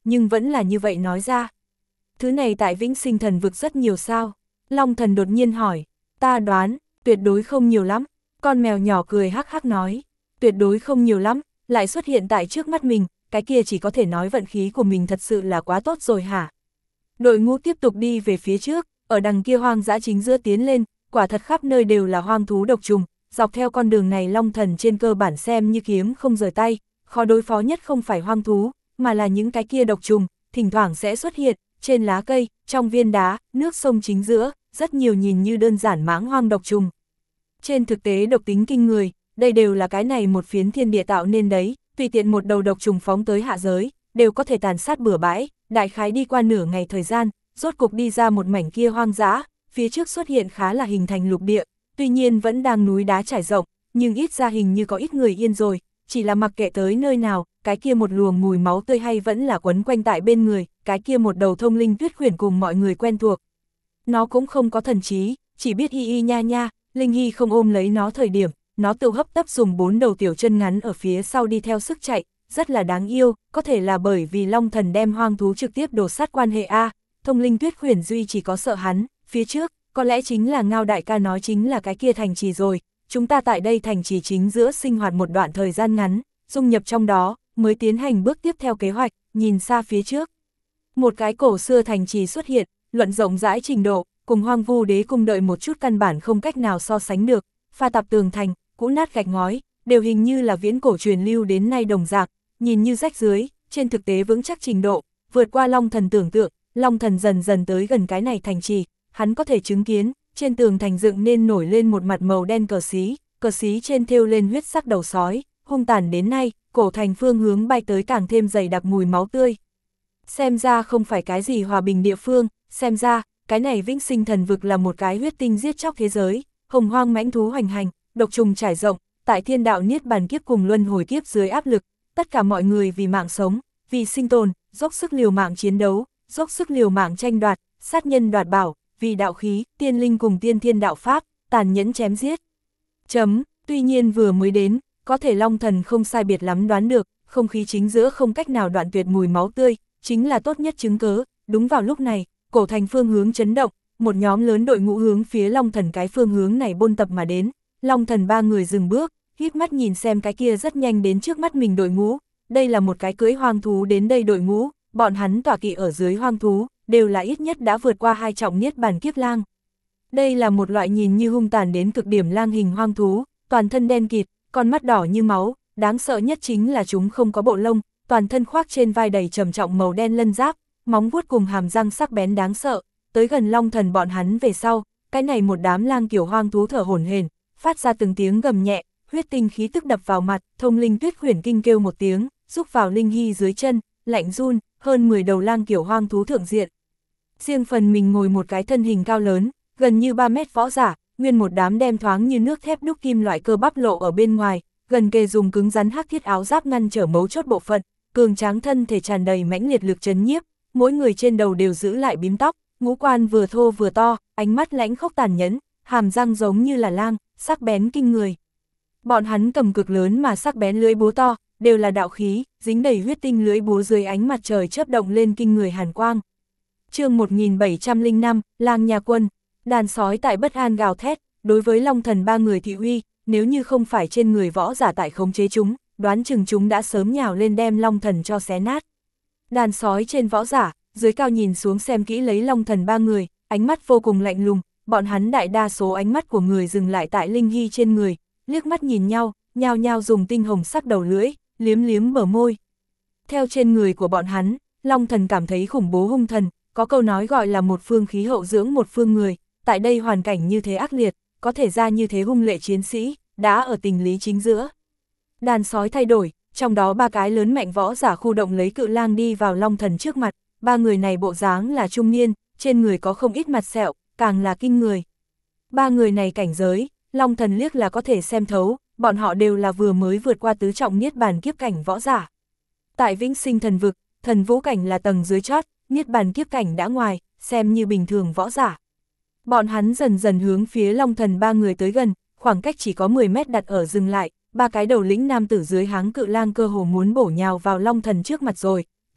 nhưng vẫn là như vậy nói ra. Thứ này tại Vĩnh Sinh Thần Vực rất nhiều sao? Long Thần đột nhiên hỏi. Ta đoán, tuyệt đối không nhiều lắm. Con mèo nhỏ cười hắc hắc nói. Tuyệt đối không nhiều lắm, lại xuất hiện tại trước mắt mình, cái kia chỉ có thể nói vận khí của mình thật sự là quá tốt rồi hả? Đội ngũ tiếp tục đi về phía trước, ở đằng kia hoang dã chính giữa tiến lên, quả thật khắp nơi đều là hoang thú độc trùng, dọc theo con đường này Long Thần trên cơ bản xem như kiếm không rời tay, khó đối phó nhất không phải hoang thú, mà là những cái kia độc trùng, thỉnh thoảng sẽ xuất hiện, trên lá cây, trong viên đá, nước sông chính giữa, rất nhiều nhìn như đơn giản mãng hoang độc trùng. Trên thực tế độc tính kinh người, đây đều là cái này một phiến thiên địa tạo nên đấy, tùy tiện một đầu độc trùng phóng tới hạ giới, đều có thể tàn sát bừa bãi, đại khái đi qua nửa ngày thời gian, rốt cục đi ra một mảnh kia hoang dã, phía trước xuất hiện khá là hình thành lục địa, tuy nhiên vẫn đang núi đá trải rộng, nhưng ít ra hình như có ít người yên rồi, chỉ là mặc kệ tới nơi nào, cái kia một luồng mùi máu tươi hay vẫn là quấn quanh tại bên người, cái kia một đầu thông linh tuyết khuyển cùng mọi người quen thuộc. Nó cũng không có thần trí, chỉ biết y y nha nha, Linh Hy không ôm lấy nó thời điểm, nó tự hấp tấp dùng bốn đầu tiểu chân ngắn ở phía sau đi theo sức chạy, rất là đáng yêu, có thể là bởi vì Long Thần đem hoang thú trực tiếp đổ sát quan hệ A, thông linh tuyết khuyển duy chỉ có sợ hắn, phía trước, có lẽ chính là Ngao đại ca nói chính là cái kia thành trì rồi, chúng ta tại đây thành trì chính giữa sinh hoạt một đoạn thời gian ngắn, dung nhập trong đó, mới tiến hành bước tiếp theo kế hoạch, nhìn xa phía trước. Một cái cổ xưa thành trì xuất hiện, luận rộng rãi trình độ, cùng Hoang Vu Đế cung đợi một chút căn bản không cách nào so sánh được, pha tạp tường thành, cũ nát gạch ngói, đều hình như là viễn cổ truyền lưu đến nay đồng dạng, nhìn như rách dưới, trên thực tế vững chắc trình độ, vượt qua Long Thần tưởng tượng, Long Thần dần dần tới gần cái này thành trì, hắn có thể chứng kiến, trên tường thành dựng nên nổi lên một mặt màu đen cờ xí, cờ xí trên thêu lên huyết sắc đầu sói, hung tàn đến nay, cổ thành phương hướng bay tới càng thêm dày đặc mùi máu tươi. Xem ra không phải cái gì hòa bình địa phương, xem ra, cái này Vĩnh Sinh Thần Vực là một cái huyết tinh giết chóc thế giới, hồng hoang mãnh thú hoành hành, độc trùng trải rộng, tại thiên đạo niết bàn kiếp cùng luân hồi kiếp dưới áp lực, tất cả mọi người vì mạng sống, vì sinh tồn, dốc sức liều mạng chiến đấu, dốc sức liều mạng tranh đoạt, sát nhân đoạt bảo, vì đạo khí, tiên linh cùng tiên thiên đạo pháp, tàn nhẫn chém giết. Chấm, tuy nhiên vừa mới đến, có thể Long Thần không sai biệt lắm đoán được, không khí chính giữa không cách nào đoạn tuyệt mùi máu tươi, chính là tốt nhất chứng cớ, đúng vào lúc này, cổ thành phương hướng chấn động, một nhóm lớn đội ngũ hướng phía Long Thần cái phương hướng này bôn tập mà đến, Long Thần ba người dừng bước, híp mắt nhìn xem cái kia rất nhanh đến trước mắt mình đội ngũ, đây là một cái cưỡi hoang thú đến đây đội ngũ, bọn hắn tọa kỵ ở dưới hoang thú, đều là ít nhất đã vượt qua hai trọng niết bàn kiếp lang. Đây là một loại nhìn như hung tàn đến cực điểm lang hình hoang thú, toàn thân đen kịt, con mắt đỏ như máu, đáng sợ nhất chính là chúng không có bộ lông, toàn thân khoác trên vai đầy trầm trọng màu đen lân giáp, móng vuốt cùng hàm răng sắc bén đáng sợ, tới gần Long Thần bọn hắn về sau, cái này một đám lang kiểu hoang thú thở hổn hển, phát ra từng tiếng gầm nhẹ, huyết tinh khí tức đập vào mặt, thông linh tuyết khuyển kinh kêu một tiếng, rúc vào Linh Hy dưới chân, lạnh run, hơn mười đầu lang kiểu hoang thú thượng diện. Riêng phần mình ngồi một cái thân hình cao lớn, gần như ba mét võ giả, nguyên một đám đem thoáng như nước thép đúc kim loại cơ bắp lộ ở bên ngoài, gần kề dùng cứng rắn hắc thiết áo giáp ngăn trở mấu chốt bộ phận, cường tráng thân thể tràn đầy mãnh liệt lực chấn nhiếp, mỗi người trên đầu đều giữ lại bím tóc, ngũ quan vừa thô vừa to, ánh mắt lãnh khốc tàn nhẫn, hàm răng giống như là lang, sắc bén kinh người. Bọn hắn cầm cực lớn mà sắc bén lưỡi búa to, đều là đạo khí, dính đầy huyết tinh lưỡi búa dưới ánh mặt trời chớp động lên kinh người hàn quang. Chương một nghìn bảy trăm lẻ năm, Lang Nha Quân, đàn sói tại bất an gào thét, đối với Long Thần ba người thị uy, nếu như không phải trên người võ giả tại khống chế chúng, đoán chừng chúng đã sớm nhào lên đem Long Thần cho xé nát. Đàn sói trên võ giả, dưới cao nhìn xuống xem kỹ lấy Long Thần ba người, ánh mắt vô cùng lạnh lùng, bọn hắn đại đa số ánh mắt của người dừng lại tại Linh Hy trên người, liếc mắt nhìn nhau, nhao nhao dùng tinh hồng sắc đầu lưỡi, liếm liếm bờ môi. Theo trên người của bọn hắn, Long Thần cảm thấy khủng bố hung thần, có câu nói gọi là một phương khí hậu dưỡng một phương người, tại đây hoàn cảnh như thế ác liệt, có thể ra như thế hung lệ chiến sĩ, đã ở tình lý chính giữa. Đàn sói thay đổi, trong đó ba cái lớn mạnh võ giả khu động lấy cự lang đi vào Long Thần trước mặt, ba người này bộ dáng là trung niên, trên người có không ít mặt sẹo, càng là kinh người. Ba người này cảnh giới, Long Thần liếc là có thể xem thấu, bọn họ đều là vừa mới vượt qua tứ trọng niết bàn kiếp cảnh võ giả. Tại Vĩnh Sinh Thần Vực, thần vũ cảnh là tầng dưới chót, niết bàn kiếp cảnh đã ngoài, xem như bình thường võ giả. Bọn hắn dần dần hướng phía Long Thần ba người tới gần, khoảng cách chỉ có mười mét đặt ở dừng lại, ba cái đầu lĩnh nam tử dưới háng cự lang cơ hồ muốn bổ nhào vào Long Thần trước mặt rồi,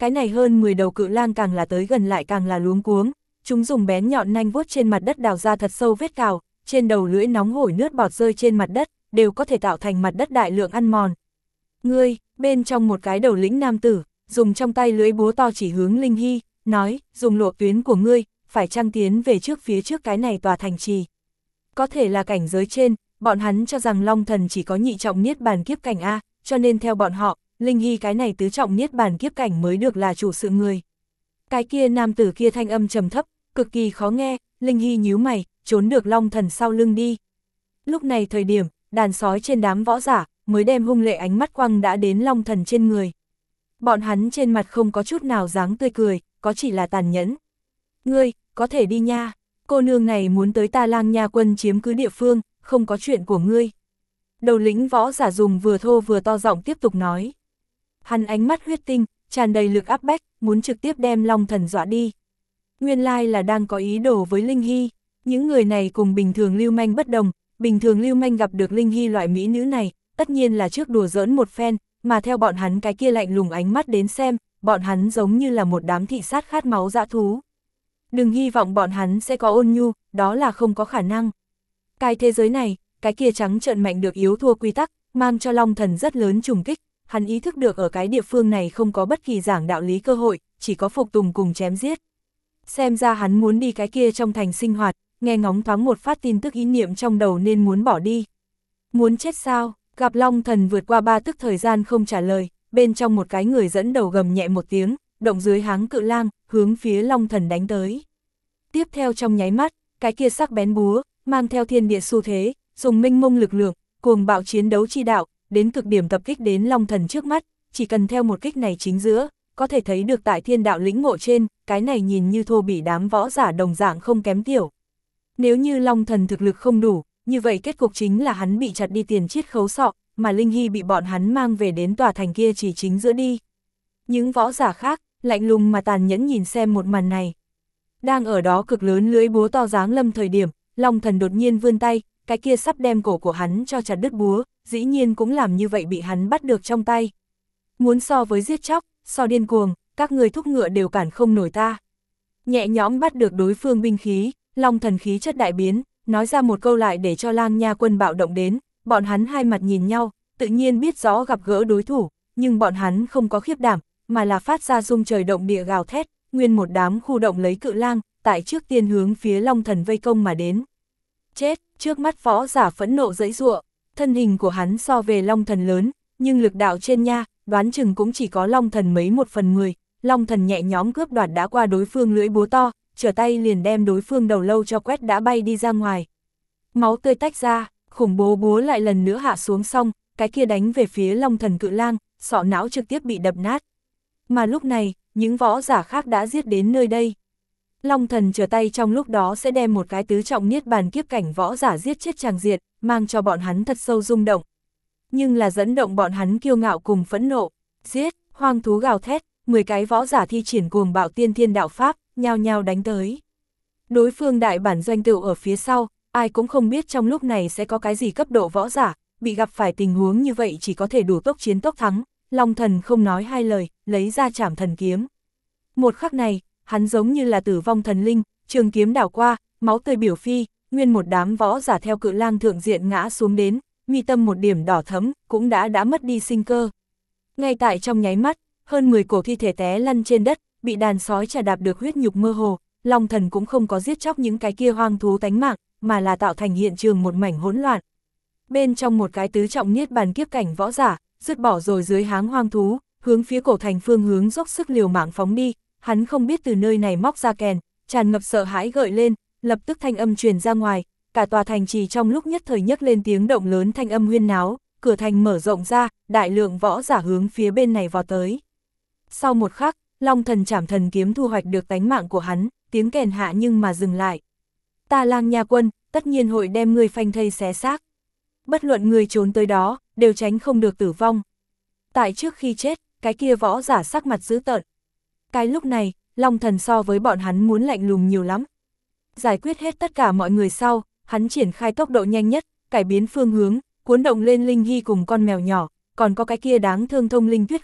cái này hơn mười đầu cự lang càng là tới gần lại càng là luống cuống, chúng dùng bén nhọn nanh vuốt trên mặt đất đào ra thật sâu vết cào, trên đầu lưỡi nóng hổi nước bọt rơi trên mặt đất, đều có thể tạo thành mặt đất đại lượng ăn mòn. Ngươi, bên trong một cái đầu lĩnh nam tử, dùng trong tay lưỡi búa to chỉ hướng Linh Hy, nói, dùng lộ tuyến của ngươi, phải chăng tiến về trước phía trước cái này tòa thành trì. Có thể là cảnh giới trên, bọn hắn cho rằng Long Thần chỉ có nhị trọng niết bàn kiếp cảnh A, cho nên theo bọn họ, Linh Hy cái này tứ trọng niết bàn kiếp cảnh mới được là chủ sự người. Cái kia nam tử kia thanh âm trầm thấp, cực kỳ khó nghe, Linh Hy nhíu mày, trốn được Long Thần sau lưng đi. Lúc này thời điểm, đàn sói trên đám võ giả, mới đem hung lệ ánh mắt quăng đã đến Long Thần trên người. Bọn hắn trên mặt không có chút nào dáng tươi cười, có chỉ là tàn nhẫn. Ngươi, có thể đi nha, cô nương này muốn tới Ta Lang Nha quân chiếm cứ địa phương, không có chuyện của ngươi. Đầu lĩnh võ giả dùng vừa thô vừa to giọng tiếp tục nói. Hắn ánh mắt huyết tinh, tràn đầy lực áp bách, muốn trực tiếp đem Long Thần dọa đi. Nguyên lai là đang có ý đồ với Linh Hy, những người này cùng bình thường lưu manh bất đồng, bình thường lưu manh gặp được Linh Hy loại mỹ nữ này, tất nhiên là trước đùa giỡn một phen, mà theo bọn hắn cái kia lạnh lùng ánh mắt đến xem, bọn hắn giống như là một đám thị sát khát máu dã thú. Đừng hy vọng bọn hắn sẽ có ôn nhu, đó là không có khả năng. Cái thế giới này, cái kia trắng trợn mạnh được yếu thua quy tắc, mang cho Long Thần rất lớn trùng kích, hắn ý thức được ở cái địa phương này không có bất kỳ giảng đạo lý cơ hội, chỉ có phục tùng cùng chém giết. Xem ra hắn muốn đi cái kia trong thành sinh hoạt, nghe ngóng thoáng một phát tin tức ý niệm trong đầu nên muốn bỏ đi. Muốn chết sao? Gặp Long Thần vượt qua ba tức thời gian không trả lời, bên trong một cái người dẫn đầu gầm nhẹ một tiếng, động dưới háng cự lang, hướng phía Long Thần đánh tới. Tiếp theo trong nháy mắt, cái kia sắc bén búa, mang theo thiên địa xu thế, dùng minh mông lực lượng, cuồng bạo chiến đấu chi đạo, đến cực điểm tập kích đến Long Thần trước mắt, chỉ cần theo một kích này chính giữa, có thể thấy được tại thiên đạo lĩnh ngộ trên, cái này nhìn như thô bỉ đám võ giả đồng dạng không kém tiểu. Nếu như Long Thần thực lực không đủ, như vậy kết cục chính là hắn bị chặt đi tiền chiết khấu sọ, mà Linh Hy bị bọn hắn mang về đến tòa thành kia chỉ chính giữa đi. Những võ giả khác, lạnh lùng mà tàn nhẫn nhìn xem một màn này. Đang ở đó cực lớn lưỡi búa to giáng lâm thời điểm, Long Thần đột nhiên vươn tay, cái kia sắp đem cổ của hắn cho chặt đứt búa, dĩ nhiên cũng làm như vậy bị hắn bắt được trong tay. Muốn so với giết chóc, so điên cuồng, các người thúc ngựa đều cản không nổi ta. Nhẹ nhõm bắt được đối phương binh khí, Long Thần khí chất đại biến, nói ra một câu lại để cho Lang Nha quân bạo động đến, bọn hắn hai mặt nhìn nhau, tự nhiên biết rõ gặp gỡ đối thủ, nhưng bọn hắn không có khiếp đảm, mà là phát ra rung trời động địa gào thét, nguyên một đám khu động lấy cự lang, tại trước tiên hướng phía Long Thần vây công mà đến. Chết, trước mắt võ giả phẫn nộ giãy giụa, thân hình của hắn so về Long Thần lớn, nhưng lực đạo trên nha, đoán chừng cũng chỉ có Long Thần mấy một phần mười, Long Thần nhẹ nhõm cướp đoạt đã qua đối phương lưỡi búa to, trở tay liền đem đối phương đầu lâu cho quét đã bay đi ra ngoài. Máu tươi tách ra, khủng bố búa lại lần nữa hạ xuống xong, cái kia đánh về phía Long Thần cự lang, sọ não trực tiếp bị đập nát. Mà lúc này, những võ giả khác đã giết đến nơi đây. Long Thần trở tay trong lúc đó sẽ đem một cái tứ trọng niết bàn kiếp cảnh võ giả giết chết tràng diệt, mang cho bọn hắn thật sâu rung động. Nhưng là dẫn động bọn hắn kiêu ngạo cùng phẫn nộ, giết, hoang thú gào thét, mười cái võ giả thi triển cuồng bạo tiên thiên đạo pháp, nhao nhao đánh tới. Đối phương đại bản doanh tựu ở phía sau, ai cũng không biết trong lúc này sẽ có cái gì cấp độ võ giả, bị gặp phải tình huống như vậy chỉ có thể đủ tốc chiến tốc thắng. Long Thần không nói hai lời, lấy ra trảm thần kiếm. Một khắc này, hắn giống như là tử vong thần linh, trường kiếm đảo qua, máu tươi biểu phi, nguyên một đám võ giả theo cự lang thượng diện ngã xuống đến, mi tâm một điểm đỏ thấm, cũng đã đã mất đi sinh cơ. Ngay tại trong nháy mắt, hơn mười cổ thi thể té lăn trên đất, bị đàn sói trà đạp được huyết nhục mơ hồ, Long Thần cũng không có giết chóc những cái kia hoang thú tánh mạng, mà là tạo thành hiện trường một mảnh hỗn loạn. Bên trong một cái tứ trọng niết bàn kiếp cảnh võ giả, dứt bỏ rồi dưới háng hoang thú, hướng phía cổ thành phương hướng dốc sức liều mạng phóng đi, hắn không biết từ nơi này móc ra kèn, tràn ngập sợ hãi gợi lên, lập tức thanh âm truyền ra ngoài, cả tòa thành trì trong lúc nhất thời nhấc lên tiếng động lớn thanh âm huyên náo, cửa thành mở rộng ra, đại lượng võ giả hướng phía bên này vào tới. Sau một khắc, Long Thần trảm thần kiếm thu hoạch được tánh mạng của hắn, tiếng kèn hạ nhưng mà dừng lại. Ta Lang Nha quân, tất nhiên hội đem ngươi phanh thây xé xác. Bất luận người trốn tới đó, đều tránh không được tử vong. Tại trước khi chết, cái kia võ giả sắc mặt dữ tợn. Cái lúc này, Long Thần so với bọn hắn muốn lạnh lùng nhiều lắm. Giải quyết hết tất cả mọi người sau, hắn triển khai tốc độ nhanh nhất, cải biến phương hướng, cuốn động lên Linh Hy cùng con mèo nhỏ, còn có cái kia đáng thương thông linh tuyết khuyển,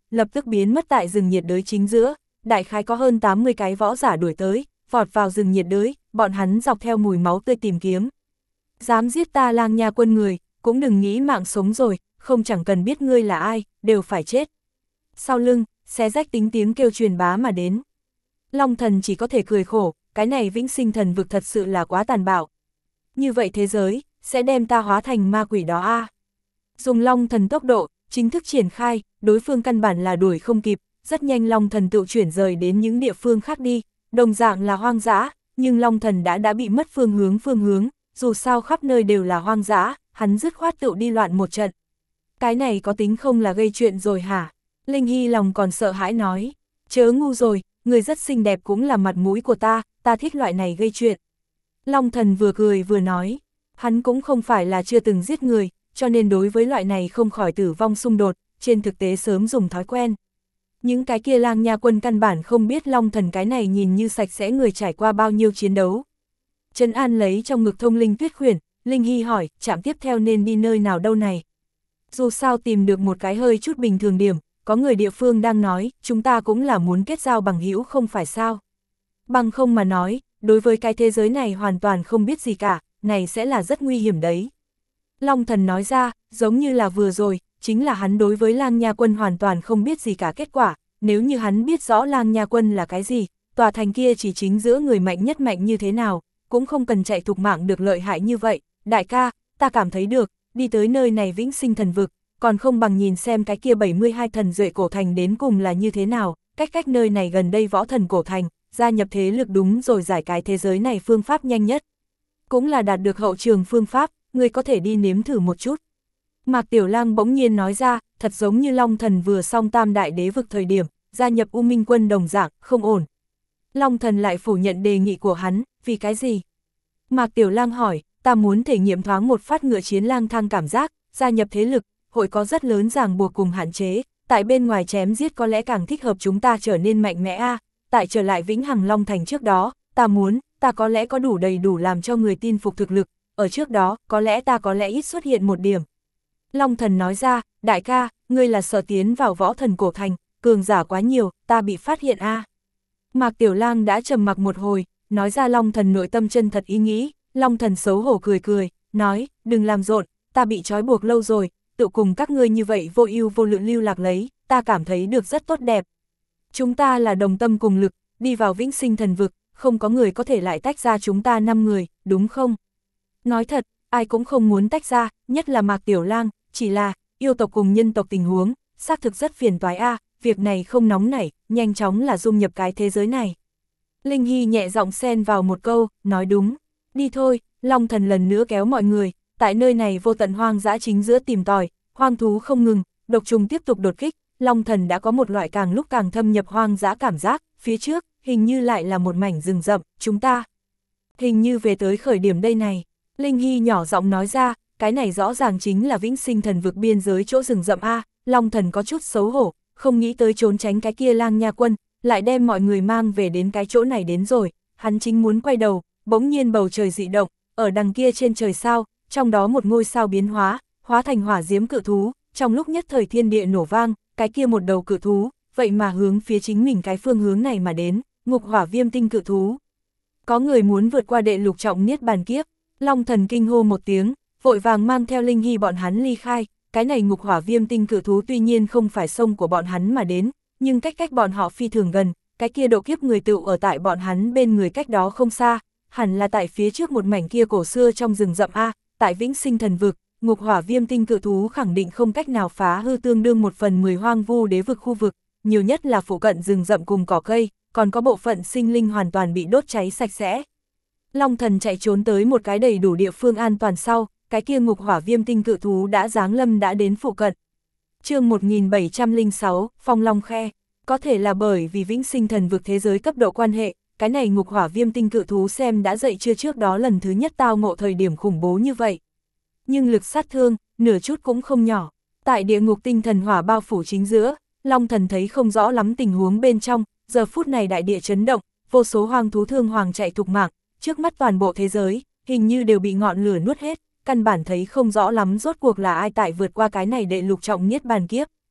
lập tức biến mất tại rừng nhiệt đới chính giữa, đại khái có hơn tám mươi cái võ giả đuổi tới, vọt vào rừng nhiệt đới, bọn hắn dọc theo mùi máu tươi tìm kiếm. Dám giết ta Lang Nha quân người, cũng đừng nghĩ mạng sống rồi, không chẳng cần biết ngươi là ai, đều phải chết. Sau lưng, xé rách tính tiếng kêu truyền bá mà đến. Long Thần chỉ có thể cười khổ, cái này vĩnh sinh thần vực thật sự là quá tàn bạo. Như vậy thế giới, sẽ đem ta hóa thành ma quỷ đó a. À. Dùng Long Thần tốc độ, chính thức triển khai, đối phương căn bản là đuổi không kịp, rất nhanh Long Thần tự chuyển rời đến những địa phương khác đi, đồng dạng là hoang dã, nhưng Long Thần đã đã bị mất phương hướng phương hướng, dù sao khắp nơi đều là hoang dã, hắn dứt khoát tự đi loạn một trận. Cái này có tính không là gây chuyện rồi hả? Linh Hy lòng còn sợ hãi nói, chớ ngu rồi, người rất xinh đẹp cũng là mặt mũi của ta, ta thích loại này gây chuyện. Long Thần vừa cười vừa nói, hắn cũng không phải là chưa từng giết người, cho nên đối với loại này không khỏi tử vong xung đột, trên thực tế sớm dùng thói quen. Những cái kia Lang Nha quân căn bản không biết Long Thần cái này nhìn như sạch sẽ người trải qua bao nhiêu chiến đấu. Trấn An lấy trong ngực thông linh tuyết khuyển, Linh Hy hỏi, trạm tiếp theo nên đi nơi nào đâu này? Dù sao tìm được một cái hơi chút bình thường điểm, có người địa phương đang nói, chúng ta cũng là muốn kết giao bằng hữu không phải sao? Bằng không mà nói, đối với cái thế giới này hoàn toàn không biết gì cả, này sẽ là rất nguy hiểm đấy. Long Thần nói ra, giống như là vừa rồi, chính là hắn đối với Lang Nha quân hoàn toàn không biết gì cả kết quả, nếu như hắn biết rõ Lang Nha quân là cái gì, tòa thành kia chỉ chính giữa người mạnh nhất mạnh như thế nào, cũng không cần chạy thục mạng được lợi hại như vậy. Đại ca, ta cảm thấy được, đi tới nơi này vĩnh sinh thần vực, còn không bằng nhìn xem cái kia bảy mươi hai thần duệ cổ thành đến cùng là như thế nào, cách cách nơi này gần đây võ thần cổ thành, gia nhập thế lực đúng rồi giải cái thế giới này phương pháp nhanh nhất. Cũng là đạt được hậu trường phương pháp, người có thể đi nếm thử một chút. Mạc Tiểu Lang bỗng nhiên nói ra, thật giống như Long Thần vừa xong tam đại đế vực thời điểm, gia nhập U Minh quân đồng dạng, không ổn. Long Thần lại phủ nhận đề nghị của hắn, vì cái gì? Mạc Tiểu Lang hỏi, ta muốn thể nghiệm thoáng một phát ngựa chiến lang thang cảm giác, gia nhập thế lực, hội có rất lớn ràng buộc cùng hạn chế, tại bên ngoài chém giết có lẽ càng thích hợp chúng ta trở nên mạnh mẽ a. À. Tại trở lại Vĩnh Hằng Long Thành trước đó, ta muốn, ta có lẽ có đủ đầy đủ làm cho người tin phục thực lực, ở trước đó, có lẽ ta có lẽ ít xuất hiện một điểm. Long Thần nói ra, đại ca, ngươi là sợ tiến vào võ thần cổ thành, cường giả quá nhiều, ta bị phát hiện a. À. Mạc Tiểu Lang đã trầm mặc một hồi, nói ra Long Thần nội tâm chân thật ý nghĩ, Long Thần xấu hổ cười cười, nói, đừng làm rộn, ta bị trói buộc lâu rồi, tự cùng các ngươi như vậy vô ưu vô lự lưu lạc lấy, ta cảm thấy được rất tốt đẹp. Chúng ta là đồng tâm cùng lực, đi vào vĩnh sinh thần vực, không có người có thể lại tách ra chúng ta năm người, đúng không? Nói thật, ai cũng không muốn tách ra, nhất là Mạc Tiểu Lang, chỉ là, yêu tộc cùng nhân tộc tình huống, xác thực rất phiền toái a, việc này không nóng nảy, nhanh chóng là dung nhập cái thế giới này. Linh Hy nhẹ giọng xen vào một câu, nói đúng, đi thôi, Long Thần lần nữa kéo mọi người, tại nơi này vô tận hoang dã chính giữa tìm tòi, hoang thú không ngừng, độc trùng tiếp tục đột kích, Long Thần đã có một loại càng lúc càng thâm nhập hoang dã cảm giác, phía trước, hình như lại là một mảnh rừng rậm, chúng ta. Hình như về tới khởi điểm đây này, Linh Hy nhỏ giọng nói ra, cái này rõ ràng chính là vĩnh sinh thần vực biên giới chỗ rừng rậm A, Long Thần có chút xấu hổ, không nghĩ tới trốn tránh cái kia Lang Nha quân, lại đem mọi người mang về đến cái chỗ này đến rồi, hắn chính muốn quay đầu, bỗng nhiên bầu trời dị động, ở đằng kia trên trời sao, trong đó một ngôi sao biến hóa, hóa thành hỏa diễm cự thú, trong lúc nhất thời thiên địa nổ vang, cái kia một đầu cự thú, vậy mà hướng phía chính mình cái phương hướng này mà đến, ngục hỏa viêm tinh cự thú. Có người muốn vượt qua đệ lục trọng niết bàn kiếp, Long Thần kinh hô một tiếng, vội vàng mang theo Linh Hy bọn hắn ly khai, cái này ngục hỏa viêm tinh cự thú tuy nhiên không phải sông của bọn hắn mà đến, nhưng cách cách bọn họ phi thường gần, cái kia độ kiếp người tựu ở tại bọn hắn bên người cách đó không xa, hẳn là tại phía trước một mảnh kia cổ xưa trong rừng rậm A, tại vĩnh sinh thần vực, ngục hỏa viêm tinh cự thú khẳng định không cách nào phá hư tương đương một phần mười hoang vu đế vực khu vực, nhiều nhất là phụ cận rừng rậm cùng cỏ cây, còn có bộ phận sinh linh hoàn toàn bị đốt cháy sạch sẽ. Long Thần chạy trốn tới một cái đầy đủ địa phương an toàn sau, cái kia ngục hỏa viêm tinh cự thú đã giáng lâm đã đến phụ cận. Chương một nghìn bảy trăm lẻ sáu, Phong Long Khe, có thể là bởi vì vĩnh sinh thần vực thế giới cấp độ quan hệ, cái này ngục hỏa viêm tinh cự thú xem đã dậy chưa trước đó lần thứ nhất tao ngộ thời điểm khủng bố như vậy. Nhưng lực sát thương, nửa chút cũng không nhỏ. Tại địa ngục tinh thần hỏa bao phủ chính giữa, Long Thần thấy không rõ lắm tình huống bên trong, giờ phút này đại địa chấn động, vô số hoang thú thương hoàng chạy thục mạng, trước mắt toàn bộ thế giới, hình như đều bị ngọn lửa nuốt hết, căn bản thấy không rõ lắm rốt cuộc là ai tại vượt qua cái này đệ lục trọng niết bàn kiếp.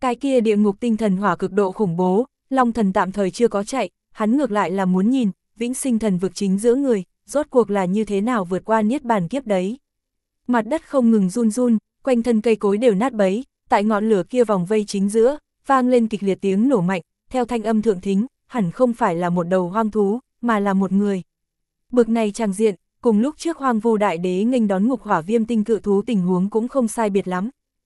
Cái kia địa ngục tinh thần hỏa cực độ khủng bố, Long Thần tạm thời chưa có chạy, hắn ngược lại là muốn nhìn, vĩnh sinh thần vực chính giữa người, rốt cuộc là như thế nào vượt qua niết bàn kiếp đấy. Mặt đất không ngừng run run, quanh thân cây cối đều nát bấy, tại ngọn lửa kia vòng vây chính giữa, vang lên kịch liệt tiếng nổ mạnh, theo thanh âm thượng thính, hẳn không phải là một đầu hoang thú, mà là một người. Bực này tràng diện, cùng lúc trước Hoang Vu Đại Đế nghênh đón ngục hỏa viêm tinh cự thú tình huống cũng không sai biệt lắm.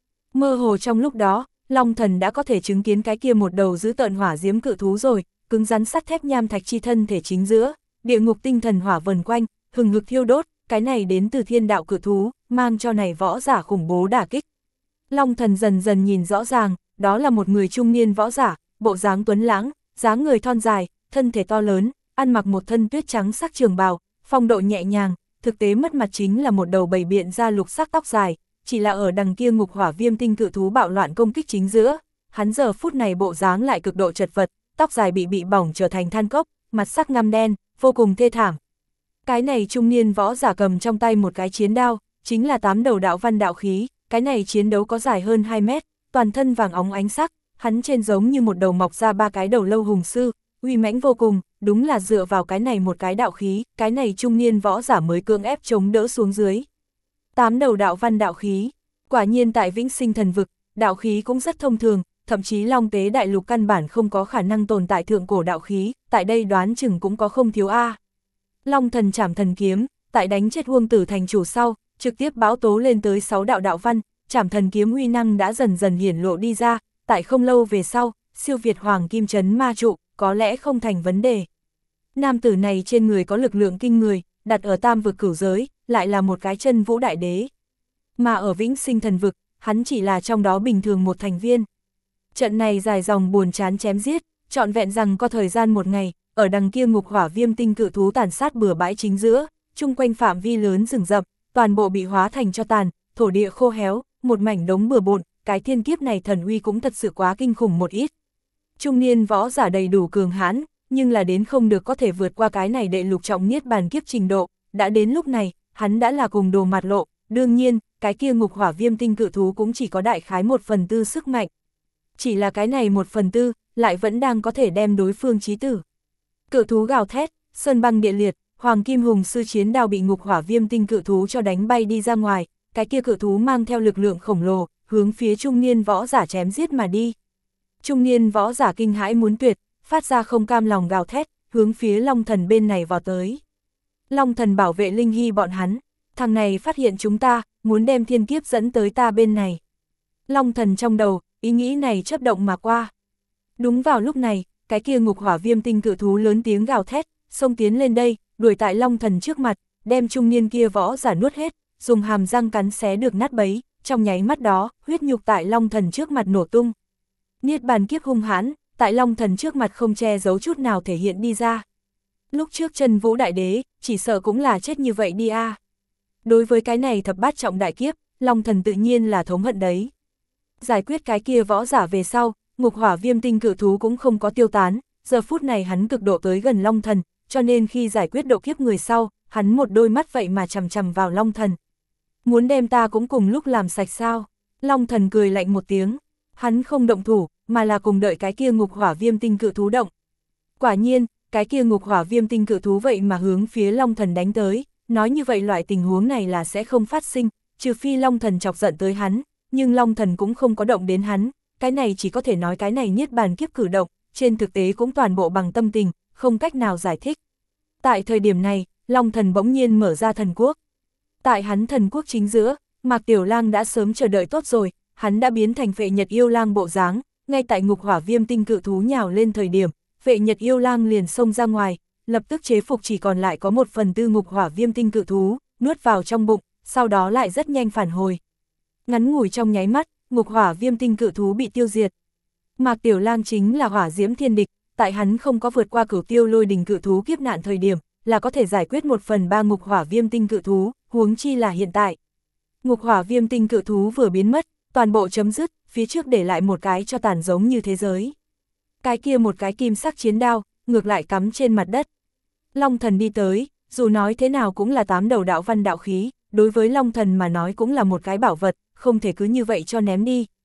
Mơ hồ trong lúc đó, Long Thần đã có thể chứng kiến cái kia một đầu dữ tợn hỏa diễm cự thú rồi, cứng rắn sắt thép nham thạch chi thân thể chính giữa, địa ngục tinh thần hỏa vần quanh, hừng hực thiêu đốt, cái này đến từ thiên đạo cự thú, mang cho này võ giả khủng bố đả kích. Long Thần dần dần nhìn rõ ràng, đó là một người trung niên võ giả, bộ dáng tuấn lãng, dáng người thon dài, thân thể to lớn, ăn mặc một thân tuyết trắng sắc trường bào, phong độ nhẹ nhàng, thực tế mất mặt chính là một đầu bầy biện ra lục sắc tóc dài, chỉ là ở đằng kia ngục hỏa viêm tinh cự thú bạo loạn công kích chính giữa, hắn giờ phút này bộ dáng lại cực độ chật vật, tóc dài bị bị bỏng trở thành than cốc, mặt sắc ngăm đen, vô cùng thê thảm. Cái này trung niên võ giả cầm trong tay một cái chiến đao, chính là tám đầu đạo văn đạo khí, cái này chiến đấu có dài hơn hai mét, toàn thân vàng óng ánh sắc, hắn trên giống như một đầu mọc ra ba cái đầu lâu hùng sư, uy mãnh vô cùng, đúng là dựa vào cái này một cái đạo khí, cái này trung niên võ giả mới cưỡng ép chống đỡ xuống dưới. Tám đầu đạo văn đạo khí, quả nhiên tại vĩnh sinh thần vực, đạo khí cũng rất thông thường, thậm chí Long Tế đại lục căn bản không có khả năng tồn tại thượng cổ đạo khí, tại đây đoán chừng cũng có không thiếu a. Long Thần chảm thần kiếm, tại đánh chết Huông Tử thành chủ sau, trực tiếp báo tố lên tới sáu đạo đạo văn, chảm thần kiếm uy năng đã dần dần hiển lộ đi ra, tại không lâu về sau, siêu việt hoàng kim trấn ma trụ, có lẽ không thành vấn đề. Nam tử này trên người có lực lượng kinh người, đặt ở tam vực cửu giới, lại là một cái chân vũ đại đế. Mà ở vĩnh sinh thần vực, hắn chỉ là trong đó bình thường một thành viên. Trận này dài dòng buồn chán chém giết, trọn vẹn rằng có thời gian một ngày, ở đằng kia ngục hỏa viêm tinh cự thú tàn sát bừa bãi chính giữa, chung quanh phạm vi lớn rừng rậm, toàn bộ bị hóa thành cho tàn, thổ địa khô héo, một mảnh đống bừa bộn, cái thiên kiếp này thần uy cũng thật sự quá kinh khủng một ít. Trung niên võ giả đầy đủ cường hãn, nhưng là đến không được có thể vượt qua cái này đệ lục trọng niết bàn kiếp trình độ, đã đến lúc này, hắn đã là cùng đồ mặt lộ, đương nhiên, cái kia ngục hỏa viêm tinh cự thú cũng chỉ có đại khái một phần tư sức mạnh. Chỉ là cái này một phần tư, lại vẫn đang có thể đem đối phương chí tử. Cự thú gào thét, sơn băng địa liệt, hoàng kim hùng sư chiến đao bị ngục hỏa viêm tinh cự thú cho đánh bay đi ra ngoài, cái kia cự thú mang theo lực lượng khổng lồ, hướng phía trung niên võ giả chém giết mà đi. Trung niên võ giả kinh hãi muốn tuyệt, phát ra không cam lòng gào thét, hướng phía Long Thần bên này vào tới. Long Thần bảo vệ Linh Hy bọn hắn, thằng này phát hiện chúng ta, muốn đem thiên kiếp dẫn tới ta bên này. Long Thần trong đầu, ý nghĩ này chớp động mà qua. Đúng vào lúc này, cái kia ngục hỏa viêm tinh cự thú lớn tiếng gào thét, xông tiến lên đây, đuổi tại Long Thần trước mặt, đem trung niên kia võ giả nuốt hết, dùng hàm răng cắn xé được nát bấy, trong nháy mắt đó, huyết nhục tại Long Thần trước mặt nổ tung. Niết bàn kiếp hung hãn, tại Long Thần trước mặt không che giấu chút nào thể hiện đi ra. Lúc trước chân vũ đại đế, chỉ sợ cũng là chết như vậy đi a. À. Đối với cái này thập bát trọng đại kiếp, Long Thần tự nhiên là thống hận đấy. Giải quyết cái kia võ giả về sau, ngục hỏa viêm tinh cự thú cũng không có tiêu tán, giờ phút này hắn cực độ tới gần Long Thần, cho nên khi giải quyết độ kiếp người sau, hắn một đôi mắt vậy mà chằm chằm vào Long Thần. Muốn đem ta cũng cùng lúc làm sạch sao? Long Thần cười lạnh một tiếng, hắn không động thủ, mà là cùng đợi cái kia ngục hỏa viêm tinh cự thú động. Quả nhiên, cái kia ngục hỏa viêm tinh cự thú vậy mà hướng phía Long Thần đánh tới, nói như vậy loại tình huống này là sẽ không phát sinh, trừ phi Long Thần chọc giận tới hắn, nhưng Long Thần cũng không có động đến hắn, cái này chỉ có thể nói cái này niết bàn kiếp cử động, trên thực tế cũng toàn bộ bằng tâm tình, không cách nào giải thích. Tại thời điểm này, Long Thần bỗng nhiên mở ra thần quốc. Tại hắn thần quốc chính giữa, Mạc Tiểu Lang đã sớm chờ đợi tốt rồi, hắn đã biến thành Vệ Nhật Yêu Lang bộ dáng, ngay tại ngục hỏa viêm tinh cự thú nhào lên thời điểm, Vệ Nhật Yêu Lang liền xông ra ngoài, lập tức chế phục chỉ còn lại có một phần tư ngục hỏa viêm tinh cự thú, nuốt vào trong bụng, sau đó lại rất nhanh phản hồi. Ngắn ngủi trong nháy mắt, ngục hỏa viêm tinh cự thú bị tiêu diệt. Mạc Tiểu Lang chính là hỏa diễm thiên địch, tại hắn không có vượt qua cửu tiêu lôi đình cự thú kiếp nạn thời điểm, là có thể giải quyết một phần ba ngục hỏa viêm tinh cự thú, huống chi là hiện tại. Ngục hỏa viêm tinh cự thú vừa biến mất, toàn bộ chấm dứt, phía trước để lại một cái cho tàn giống như thế giới. Cái kia một cái kim sắc chiến đao, ngược lại cắm trên mặt đất. Long Thần đi tới, dù nói thế nào cũng là tám đầu đạo văn đạo khí, đối với Long Thần mà nói cũng là một cái bảo vật, không thể cứ như vậy cho ném đi.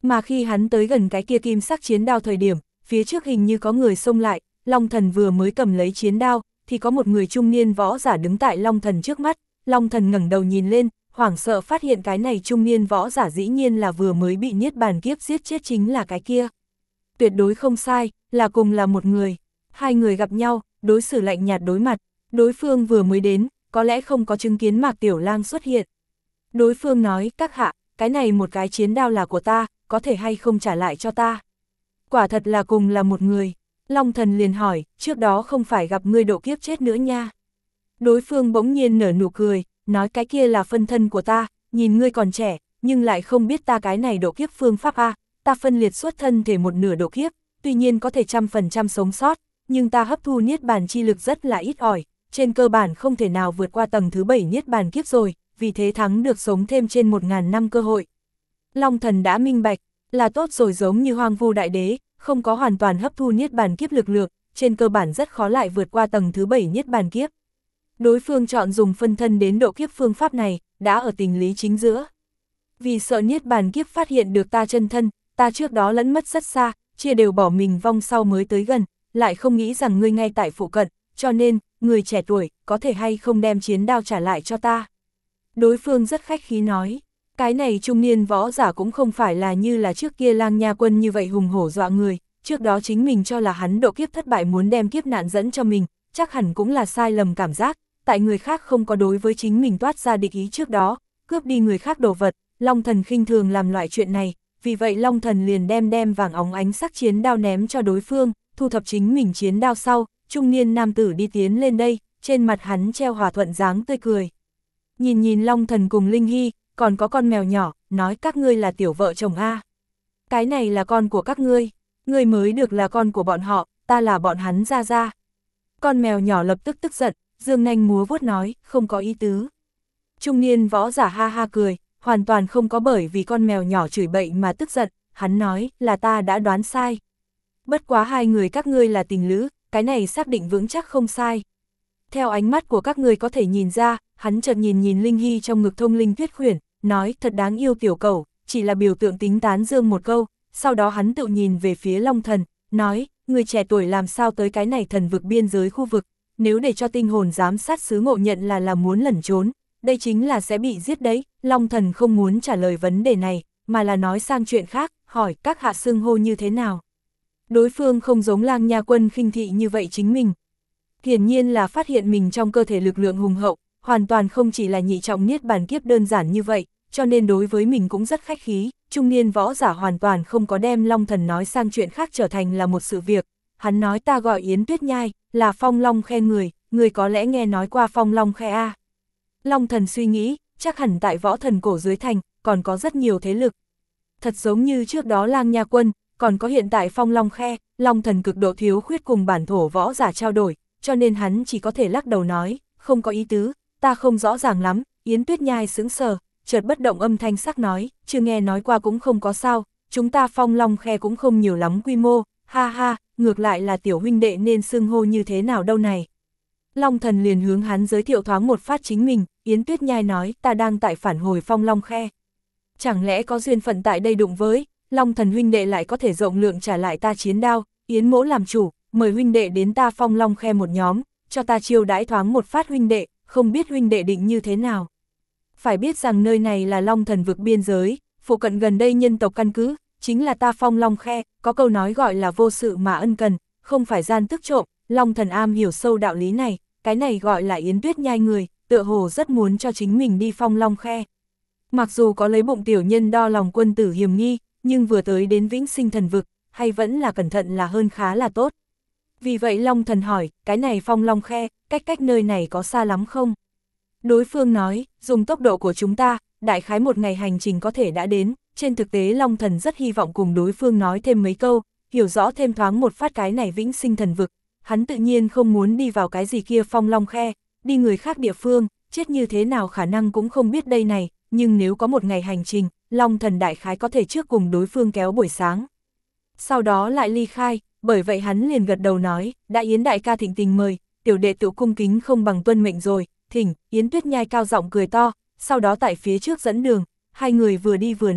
Mà khi hắn tới gần cái kia kim sắc chiến đao thời điểm, phía trước hình như có người xông lại, Long Thần vừa mới cầm lấy chiến đao, thì có một người trung niên võ giả đứng tại Long Thần trước mắt. Long Thần ngẩng đầu nhìn lên, hoảng sợ phát hiện cái này trung niên võ giả dĩ nhiên là vừa mới bị niết bàn kiếp giết chết chính là cái kia. Tuyệt đối không sai, là cùng là một người. Hai người gặp nhau, đối xử lạnh nhạt đối mặt, đối phương vừa mới đến, có lẽ không có chứng kiến Mạc Tiểu Lang xuất hiện. Đối phương nói, các hạ, cái này một cái chiến đao là của ta, có thể hay không trả lại cho ta. Quả thật là cùng là một người. Long Thần liền hỏi, trước đó không phải gặp ngươi độ kiếp chết nữa nha. Đối phương bỗng nhiên nở nụ cười, nói cái kia là phân thân của ta, nhìn ngươi còn trẻ, nhưng lại không biết ta cái này độ kiếp phương pháp a, ta phân liệt xuất thân thể một nửa độ kiếp, tuy nhiên có thể trăm phần trăm sống sót, nhưng ta hấp thu niết bàn chi lực rất là ít ỏi, trên cơ bản không thể nào vượt qua tầng thứ bảy niết bàn kiếp rồi, vì thế thắng được sống thêm trên một ngàn năm cơ hội. Long Thần đã minh bạch, là tốt rồi, giống như Hoang Vu Đại Đế, không có hoàn toàn hấp thu niết bàn kiếp lực lượng, trên cơ bản rất khó lại vượt qua tầng thứ bảy niết bàn kiếp. Đối phương chọn dùng phân thân đến độ kiếp phương pháp này, đã ở tình lý chính giữa. Vì sợ niết bàn kiếp phát hiện được ta chân thân, ta trước đó lẫn mất rất xa, chia đều bỏ mình vong sau mới tới gần, lại không nghĩ rằng ngươi ngay tại phụ cận, cho nên, người trẻ tuổi, có thể hay không đem chiến đao trả lại cho ta. Đối phương rất khách khí nói, cái này trung niên võ giả cũng không phải là như là trước kia Lang Nha Quân như vậy hùng hổ dọa người, trước đó chính mình cho là hắn độ kiếp thất bại muốn đem kiếp nạn dẫn cho mình, chắc hẳn cũng là sai lầm cảm giác, tại người khác không có đối với chính mình toát ra địch ý trước đó, cướp đi người khác đồ vật, Long Thần khinh thường làm loại chuyện này, vì vậy Long Thần liền đem đem vàng óng ánh sắc chiến đao ném cho đối phương, thu thập chính mình chiến đao sau, trung niên nam tử đi tiến lên đây, trên mặt hắn treo hòa thuận dáng tươi cười. Nhìn nhìn Long Thần cùng Linh Hy, còn có con mèo nhỏ, nói các ngươi là tiểu vợ chồng a. Cái này là con của các ngươi, ngươi mới được là con của bọn họ, ta là bọn hắn ra ra. Con mèo nhỏ lập tức tức giận, dương nanh múa vuốt nói, không có ý tứ. Trung niên võ giả ha ha cười, hoàn toàn không có bởi vì con mèo nhỏ chửi bậy mà tức giận, hắn nói, là ta đã đoán sai. Bất quá hai người các ngươi là tình lữ, cái này xác định vững chắc không sai. Theo ánh mắt của các ngươi có thể nhìn ra, hắn chợt nhìn nhìn Linh Hy trong ngực thông linh tuyết khuyển, nói, thật đáng yêu tiểu cẩu, chỉ là biểu tượng tính tán dương một câu, sau đó hắn tự nhìn về phía Long Thần, nói, người trẻ tuổi làm sao tới cái này thần vực biên giới khu vực, nếu để cho tinh hồn giám sát sứ ngộ nhận là là muốn lẩn trốn, đây chính là sẽ bị giết đấy. Long Thần không muốn trả lời vấn đề này, mà là nói sang chuyện khác, hỏi các hạ xưng hô như thế nào. Đối phương không giống Lang Nha Quân khinh thị như vậy chính mình. Hiển nhiên là phát hiện mình trong cơ thể lực lượng hùng hậu, hoàn toàn không chỉ là nhị trọng niết bàn kiếp đơn giản như vậy, cho nên đối với mình cũng rất khách khí. Trung niên võ giả hoàn toàn không có đem Long Thần nói sang chuyện khác trở thành là một sự việc. Hắn nói ta gọi Yến Tuyết Nhai, là Phong Long Khe người, người có lẽ nghe nói qua Phong Long Khe a. Long Thần suy nghĩ, chắc hẳn tại Võ Thần Cổ dưới thành, còn có rất nhiều thế lực. Thật giống như trước đó Lang Nha Quân, còn có hiện tại Phong Long Khe, Long Thần cực độ thiếu khuyết cùng bản thổ võ giả trao đổi, cho nên hắn chỉ có thể lắc đầu nói, không có ý tứ, ta không rõ ràng lắm. Yến Tuyết Nhai sững sờ, chợt bất động âm thanh sắc nói, chưa nghe nói qua cũng không có sao, chúng ta Phong Long Khe cũng không nhiều lắm quy mô, ha ha, ngược lại là tiểu huynh đệ nên xưng hô như thế nào đâu này. Long Thần liền hướng hắn giới thiệu thoáng một phát chính mình, Yến Tuyết Nhai nói, ta đang tại phản hồi Phong Long Khe. Chẳng lẽ có duyên phận tại đây đụng với, Long Thần huynh đệ lại có thể rộng lượng trả lại ta chiến đao, Yến mỗ làm chủ, mời huynh đệ đến ta Phong Long Khe một nhóm, cho ta chiêu đãi thoáng một phát huynh đệ, không biết huynh đệ định như thế nào. Phải biết rằng nơi này là Long Thần vực biên giới, phụ cận gần đây nhân tộc căn cứ, chính là ta Phong Long Khe, có câu nói gọi là vô sự mà ân cần, không phải gian tức trộm, Long Thần am hiểu sâu đạo lý này, cái này gọi là Yến Tuyết Nhai người, tựa hồ rất muốn cho chính mình đi Phong Long Khe. Mặc dù có lấy bụng tiểu nhân đo lòng quân tử hiểm nghi, nhưng vừa tới đến Vĩnh Sinh Thần vực, hay vẫn là cẩn thận là hơn khá là tốt. Vì vậy Long Thần hỏi, cái này Phong Long Khe, cách cách nơi này có xa lắm không? Đối phương nói, dùng tốc độ của chúng ta, đại khái một ngày hành trình có thể đã đến. Trên thực tế Long Thần rất hy vọng cùng đối phương nói thêm mấy câu, hiểu rõ thêm thoáng một phát cái này Vĩnh Sinh Thần vực. Hắn tự nhiên không muốn đi vào cái gì kia Phong Long Khe, đi người khác địa phương, chết như thế nào khả năng cũng không biết đây này, nhưng nếu có một ngày hành trình, Long Thần đại khái có thể trước cùng đối phương kéo buổi sáng. Sau đó lại ly khai, bởi vậy hắn liền gật đầu nói, đã Yến đại ca thịnh tình mời, tiểu đệ tự cung kính không bằng tuân mệnh rồi, thỉnh. Yến Tuyết Nhai cao giọng cười to, sau đó tại phía trước dẫn đường, hai người vừa đi vừa nói,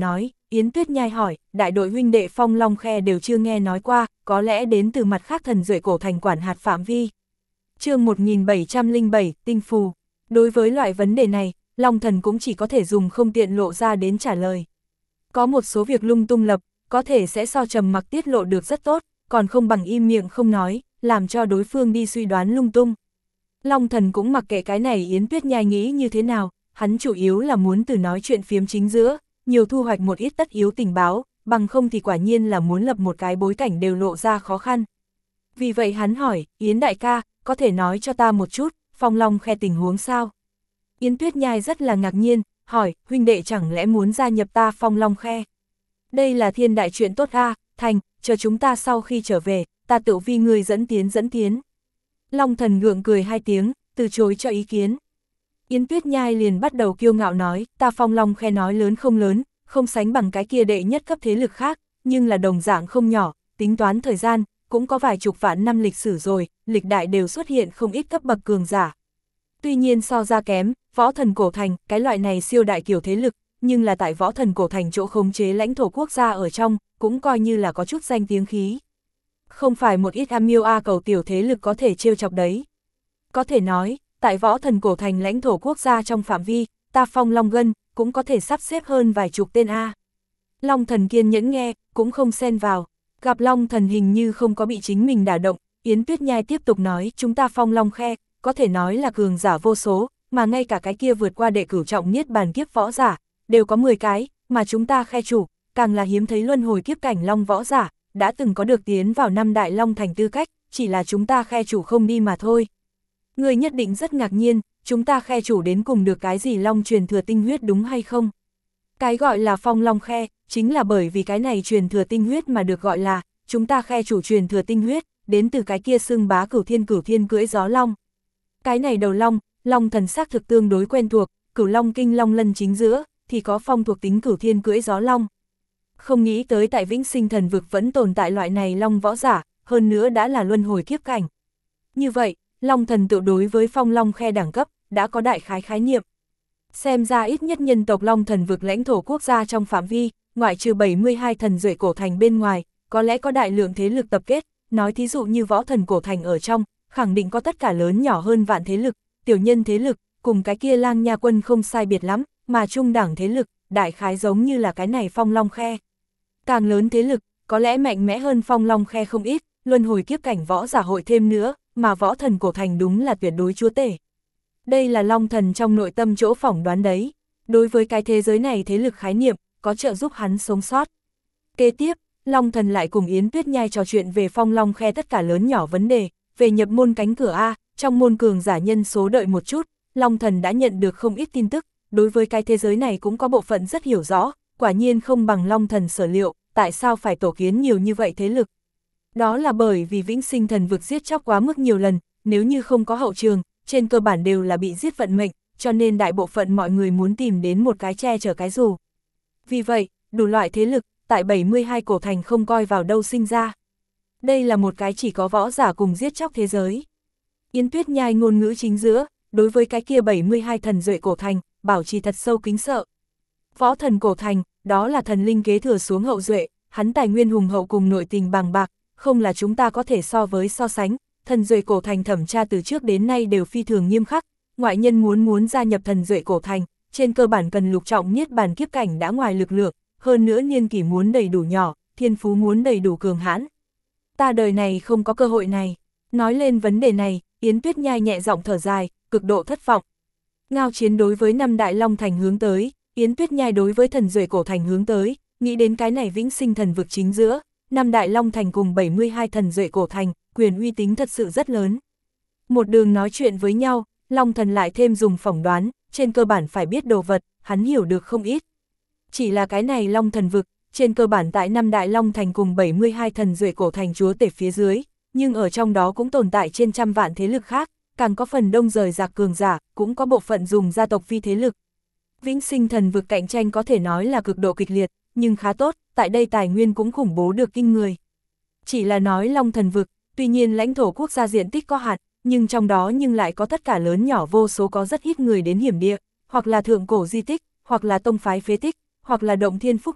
Yến Tuyết Nhai hỏi, đại đội huynh đệ Phong Long Khe đều chưa nghe nói qua, có lẽ đến từ mặt khác thần duệ cổ thành quản hạt phạm vi. Chương một nghìn bảy trăm lẻ bảy, tinh phù. Đối với loại vấn đề này, Long Thần cũng chỉ có thể dùng không tiện lộ ra đến trả lời. Có một số việc lung tung lập, có thể sẽ so trầm mặc tiết lộ được rất tốt, còn không bằng im miệng không nói, làm cho đối phương đi suy đoán lung tung. Long Thần cũng mặc kệ cái này Yến Tuyết Nhai nghĩ như thế nào, hắn chủ yếu là muốn từ nói chuyện phiếm chính giữa, nhiều thu hoạch một ít tất yếu tình báo, bằng không thì quả nhiên là muốn lập một cái bối cảnh đều lộ ra khó khăn. Vì vậy hắn hỏi, Yến đại ca, có thể nói cho ta một chút, Phong Long Khe tình huống sao? Yến Tuyết Nhai rất là ngạc nhiên, hỏi, huynh đệ chẳng lẽ muốn gia nhập ta Phong Long Khe? Đây là thiên đại chuyện tốt a, thành, chờ chúng ta sau khi trở về, ta tự vi người dẫn tiến dẫn tiến. Long Thần gượng cười hai tiếng, từ chối cho ý kiến. Yến Tuyết Nhai liền bắt đầu kiêu ngạo nói, ta Phong Long Khe nói lớn không lớn, không sánh bằng cái kia đệ nhất cấp thế lực khác, nhưng là đồng dạng không nhỏ, tính toán thời gian, cũng có vài chục vạn năm lịch sử rồi, lịch đại đều xuất hiện không ít cấp bậc cường giả. Tuy nhiên so ra kém, võ thần cổ thành, cái loại này siêu đại kiểu thế lực, nhưng là tại võ thần cổ thành chỗ khống chế lãnh thổ quốc gia ở trong, cũng coi như là có chút danh tiếng khí. Không phải một ít am miêu a cầu tiểu thế lực có thể trêu chọc đấy. Có thể nói, tại võ thần cổ thành lãnh thổ quốc gia trong phạm vi, ta Phong Long Gân, cũng có thể sắp xếp hơn vài chục tên A. Long Thần kiên nhẫn nghe, cũng không xen vào. Gặp Long Thần hình như không có bị chính mình đả động, Yến Tuyết Nhai tiếp tục nói, chúng ta Phong Long Khe, có thể nói là cường giả vô số, mà ngay cả cái kia vượt qua đệ cửu trọng niết bàn kiếp võ giả, đều có mười cái, mà chúng ta Khe chủ, càng là hiếm thấy luân hồi kiếp cảnh long võ giả, đã từng có được tiến vào năm đại long thành tư cách, chỉ là chúng ta Khe chủ không đi mà thôi. Người nhất định rất ngạc nhiên, chúng ta Khe chủ đến cùng được cái gì long truyền thừa tinh huyết đúng hay không? Cái gọi là Phong Long Khe, chính là bởi vì cái này truyền thừa tinh huyết mà được gọi là, chúng ta Khe chủ truyền thừa tinh huyết, đến từ cái kia xưng bá cửu thiên cửu thiên cưỡi gió long. Cái này đầu long, long thần xác thực tương đối quen thuộc, cửu long kinh long lân chính giữa, thì có phong thuộc tính cửu thiên cưỡi gió long. Không nghĩ tới tại Vĩnh Sinh Thần Vực vẫn tồn tại loại này long võ giả, hơn nữa đã là luân hồi kiếp cảnh. Như vậy, Long Thần tự đối với Phong Long Khe đẳng cấp, đã có đại khái khái niệm. Xem ra ít nhất nhân tộc Long Thần Vực lãnh thổ quốc gia trong phạm vi, ngoại trừ bảy mươi hai thần duệ cổ thành bên ngoài, có lẽ có đại lượng thế lực tập kết, nói thí dụ như võ thần cổ thành ở trong, khẳng định có tất cả lớn nhỏ hơn vạn thế lực, tiểu nhân thế lực, cùng cái kia Lang Nha quân không sai biệt lắm, mà trung đẳng thế lực, đại khái giống như là cái này Phong Long Khe. Càng lớn thế lực, có lẽ mạnh mẽ hơn Phong Long Khe không ít, luân hồi kiếp cảnh võ giả hội thêm nữa, mà võ thần cổ thành đúng là tuyệt đối chúa tể. Đây là Long Thần trong nội tâm chỗ phỏng đoán đấy, đối với cái thế giới này thế lực khái niệm, có trợ giúp hắn sống sót. Kế tiếp, Long Thần lại cùng Yến Tuyết Nhai trò chuyện về Phong Long Khe tất cả lớn nhỏ vấn đề, về nhập môn cánh cửa A, trong môn cường giả nhân số đợi một chút, Long Thần đã nhận được không ít tin tức, đối với cái thế giới này cũng có bộ phận rất hiểu rõ, quả nhiên không bằng Long Thần sở liệu, tại sao phải tổ kiến nhiều như vậy thế lực. Đó là bởi vì Vĩnh Sinh Thần Vực giết chóc quá mức nhiều lần, nếu như không có hậu trường, trên cơ bản đều là bị giết vận mệnh, cho nên đại bộ phận mọi người muốn tìm đến một cái che chở cái dù. Vì vậy, đủ loại thế lực, tại bảy mươi hai cổ thành không coi vào đâu sinh ra. Đây là một cái chỉ có võ giả cùng giết chóc thế giới. Yến Tuyết Nhai ngôn ngữ chính giữa, đối với cái kia bảy mươi hai thần duệ cổ thành, bảo trì thật sâu kính sợ. Võ thần cổ thành, đó là thần linh kế thừa xuống hậu duệ, hắn tài nguyên hùng hậu cùng nội tình bằng bạc, không là chúng ta có thể so với so sánh. Thần duệ cổ thành thẩm tra từ trước đến nay đều phi thường nghiêm khắc, ngoại nhân muốn muốn gia nhập thần duệ cổ thành, trên cơ bản cần lục trọng niết bàn kiếp cảnh đã ngoài lực lượng, hơn nữa niên kỷ muốn đầy đủ nhỏ, thiên phú muốn đầy đủ cường hãn. Ta đời này không có cơ hội này. Nói lên vấn đề này, Yến Tuyết Nhai nhẹ giọng thở dài, cực độ thất vọng. Ngao Chiến đối với năm đại long thành hướng tới, Yến Tuyết Nhai đối với thần duệ cổ thành hướng tới, nghĩ đến cái này Vĩnh Sinh Thần Vực chính giữa, năm đại long thành cùng bảy mươi hai thần duệ cổ thành, quyền uy tín thật sự rất lớn. Một đường nói chuyện với nhau, Long Thần lại thêm dùng phỏng đoán, trên cơ bản phải biết đồ vật, hắn hiểu được không ít. Chỉ là cái này Long Thần Vực, trên cơ bản tại năm đại long thành cùng bảy mươi hai thần duệ cổ thành chúa tể phía dưới, nhưng ở trong đó cũng tồn tại trên trăm vạn thế lực khác, càng có phần đông rời rạc cường giả, cũng có bộ phận dùng gia tộc phi thế lực. Vĩnh Sinh Thần Vực cạnh tranh có thể nói là cực độ kịch liệt, nhưng khá tốt, tại đây tài nguyên cũng khủng bố được kinh người. Chỉ là nói Long Thần Vực, tuy nhiên lãnh thổ quốc gia diện tích có hạn, nhưng trong đó nhưng lại có tất cả lớn nhỏ vô số có rất ít người đến hiểm địa, hoặc là thượng cổ di tích, hoặc là tông phái phế tích, hoặc là động thiên phúc địa,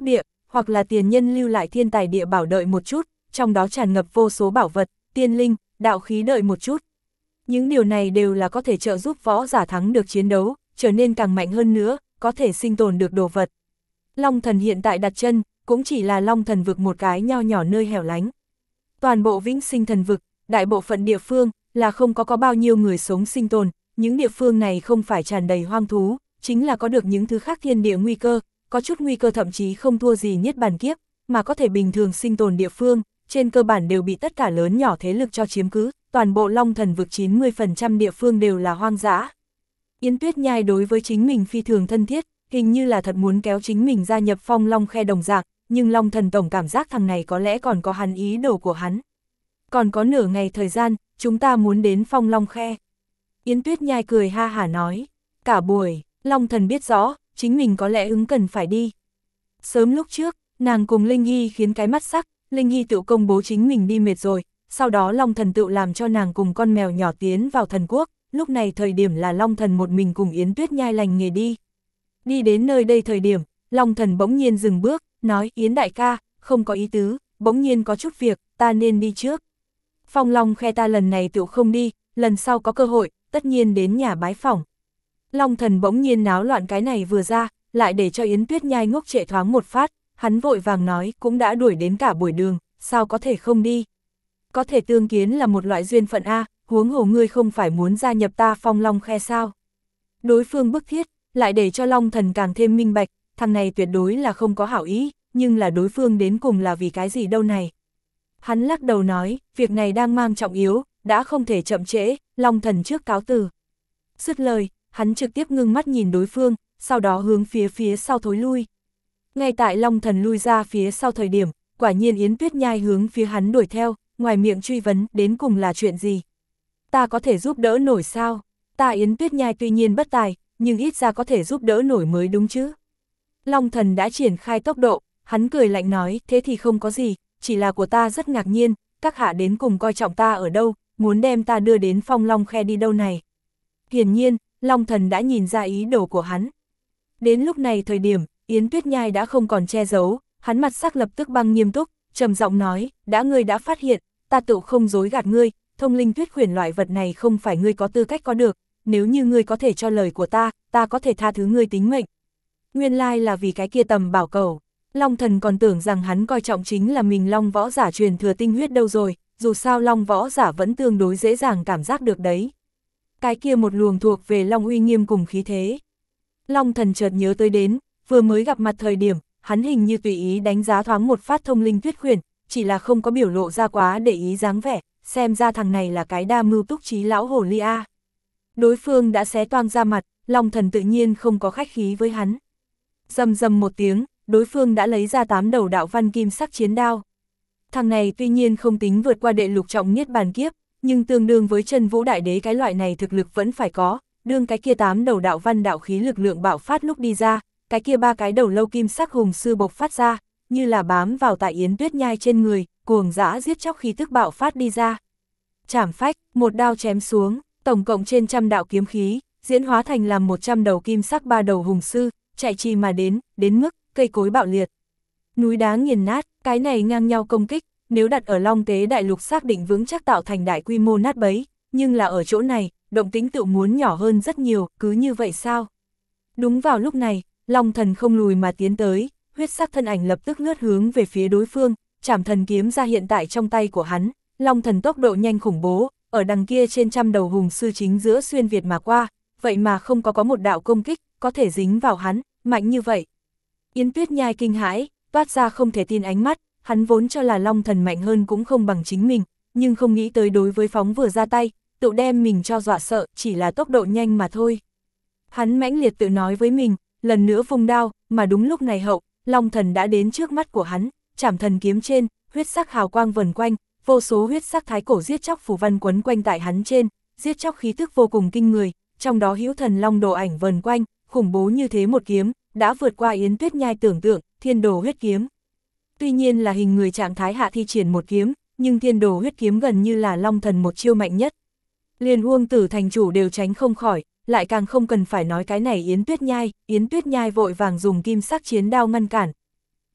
hoặc là tiền nhân lưu lại thiên tài địa bảo đợi một chút, trong đó tràn ngập vô số bảo vật, tiên linh, đạo khí đợi một chút. Những điều này đều là có thể trợ giúp võ giả thắng được chiến đấu, trở nên càng mạnh hơn nữa, có thể sinh tồn được đồ vật. Long Thần hiện tại đặt chân, cũng chỉ là Long Thần vực một cái nho nhỏ nơi hẻo lánh. Toàn bộ Vĩnh Sinh Thần vực, đại bộ phận địa phương, là không có có bao nhiêu người sống sinh tồn, những địa phương này không phải tràn đầy hoang thú, chính là có được những thứ khác thiên địa nguy cơ, có chút nguy cơ thậm chí không thua gì Niết Bàn Kiếp, mà có thể bình thường sinh tồn địa phương, trên cơ bản đều bị tất cả lớn nhỏ thế lực cho chiếm cứ, toàn bộ Long Thần vực chín mươi phần trăm địa phương đều là hoang dã. Yến Tuyết Nhai đối với chính mình phi thường thân thiết, hình như là thật muốn kéo chính mình gia nhập Phong Long Khe đồng dạng, nhưng Long Thần tổng cảm giác thằng này có lẽ còn có hắn ý đồ của hắn. Còn có nửa ngày thời gian, chúng ta muốn đến Phong Long Khe. Yến Tuyết Nhai cười ha hả nói, cả buổi, Long Thần biết rõ, chính mình có lẽ ứng cần phải đi. Sớm lúc trước, nàng cùng Linh Hy khiến cái mắt sắc, Linh Hy tự công bố chính mình đi mệt rồi, sau đó Long Thần tự làm cho nàng cùng con mèo nhỏ tiến vào thần quốc, lúc này thời điểm là Long Thần một mình cùng Yến Tuyết Nhai lành nghề đi. Đi đến nơi đây thời điểm, Long Thần bỗng nhiên dừng bước, nói Yến đại ca, không có ý tứ, bỗng nhiên có chút việc, ta nên đi trước. Phong Long Khe ta lần này tự không đi, lần sau có cơ hội, tất nhiên đến nhà bái phỏng. Long Thần bỗng nhiên náo loạn cái này vừa ra, lại để cho Yến Tuyết Nhai ngốc trệ thoáng một phát, hắn vội vàng nói cũng đã đuổi đến cả buổi đường, sao có thể không đi. Có thể tương kiến là một loại duyên phận A, huống hồ ngươi không phải muốn gia nhập ta Phong Long Khe sao. Đối phương bức thiết, lại để cho Long Thần càng thêm minh bạch, thằng này tuyệt đối là không có hảo ý, nhưng là đối phương đến cùng là vì cái gì đâu này. Hắn lắc đầu nói, việc này đang mang trọng yếu, đã không thể chậm trễ, Long Thần trước cáo từ. Dứt lời, hắn trực tiếp ngưng mắt nhìn đối phương, sau đó hướng phía phía sau thối lui. Ngay tại Long Thần lui ra phía sau thời điểm, quả nhiên Yến Tuyết Nhai hướng phía hắn đuổi theo, ngoài miệng truy vấn đến cùng là chuyện gì. Ta có thể giúp đỡ nổi sao? Ta Yến Tuyết Nhai tuy nhiên bất tài, nhưng ít ra có thể giúp đỡ nổi mới đúng chứ. Long Thần đã triển khai tốc độ, hắn cười lạnh nói, thế thì không có gì, chỉ là của ta rất ngạc nhiên, các hạ đến cùng coi trọng ta ở đâu, muốn đem ta đưa đến Phong Long Khe đi đâu này. Hiển nhiên, Long Thần đã nhìn ra ý đồ của hắn. Đến lúc này thời điểm, Yến Tuyết Nhai đã không còn che giấu, hắn mặt sắc lập tức băng nghiêm túc, trầm giọng nói, đã ngươi đã phát hiện, ta tự không dối gạt ngươi, thông linh tuyết khuyển loại vật này không phải ngươi có tư cách có được, nếu như ngươi có thể cho lời của ta, ta có thể tha thứ ngươi tính mệnh. Nguyên lai là vì cái kia tầm bảo cầu. Long Thần còn tưởng rằng hắn coi trọng chính là mình Long võ giả truyền thừa tinh huyết đâu rồi, dù sao Long võ giả vẫn tương đối dễ dàng cảm giác được đấy. Cái kia một luồng thuộc về Long uy nghiêm cùng khí thế. Long Thần chợt nhớ tới đến, vừa mới gặp mặt thời điểm, hắn hình như tùy ý đánh giá thoáng một phát thông linh tuyết khuyển, chỉ là không có biểu lộ ra quá để ý dáng vẻ, xem ra thằng này là cái đa mưu túc trí lão hồ ly a. Đối phương đã xé toang ra mặt, Long Thần tự nhiên không có khách khí với hắn. Rầm rầm một tiếng, đối phương đã lấy ra tám đầu đạo văn kim sắc chiến đao. Thằng này tuy nhiên không tính vượt qua đệ lục trọng Niết Bàn Kiếp, nhưng tương đương với Chân Vũ Đại Đế cái loại này thực lực vẫn phải có, đương cái kia tám đầu đạo văn đạo khí lực lượng bạo phát lúc đi ra, cái kia ba cái đầu lâu kim sắc hùng sư bộc phát ra, như là bám vào tại Yến Tuyết Nhai trên người, cuồng dã giết chóc khí tức bạo phát đi ra. Chảm phách, một đao chém xuống, tổng cộng trên trăm đạo kiếm khí, diễn hóa thành làm một trăm đầu kim sắc ba đầu hùng sư, chạy trì mà đến, đến mức cây cối bạo liệt. Núi đá nghiền nát, cái này ngang nhau công kích, nếu đặt ở Long Tế Đại Lục xác định vững chắc tạo thành đại quy mô nát bấy, nhưng là ở chỗ này, động tính tự muốn nhỏ hơn rất nhiều, cứ như vậy sao? Đúng vào lúc này, Long Thần không lùi mà tiến tới, huyết sắc thân ảnh lập tức lướt hướng về phía đối phương, Trảm Thần kiếm ra hiện tại trong tay của hắn, Long Thần tốc độ nhanh khủng bố, ở đằng kia trên trăm đầu hùng sư chính giữa xuyên việt mà qua, vậy mà không có có một đạo công kích, có thể dính vào hắn, mạnh như vậy. Yến Tuyết Nhai kinh hãi, toát ra không thể tin ánh mắt, hắn vốn cho là Long Thần mạnh hơn cũng không bằng chính mình, nhưng không nghĩ tới đối với phóng vừa ra tay, tự đem mình cho dọa sợ, chỉ là tốc độ nhanh mà thôi. Hắn mãnh liệt tự nói với mình, lần nữa vung đao, mà đúng lúc này hậu, Long Thần đã đến trước mắt của hắn, Trảm Thần kiếm trên, huyết sắc hào quang vần quanh, vô số huyết sắc thái cổ giết chóc phù văn quấn quanh tại hắn trên, giết chóc khí tức vô cùng kinh người, trong đó hữu thần long đồ ảnh vần quanh, khủng bố như thế một kiếm, đã vượt qua Yến Tuyết Nhai tưởng tượng, Thiên Đồ huyết kiếm. Tuy nhiên là hình người trạng thái hạ thi triển một kiếm, nhưng Thiên Đồ huyết kiếm gần như là Long Thần một chiêu mạnh nhất. Liền Uông Tử thành chủ đều tránh không khỏi, lại càng không cần phải nói cái này Yến Tuyết Nhai, Yến Tuyết Nhai vội vàng dùng kim sắc chiến đao ngăn cản.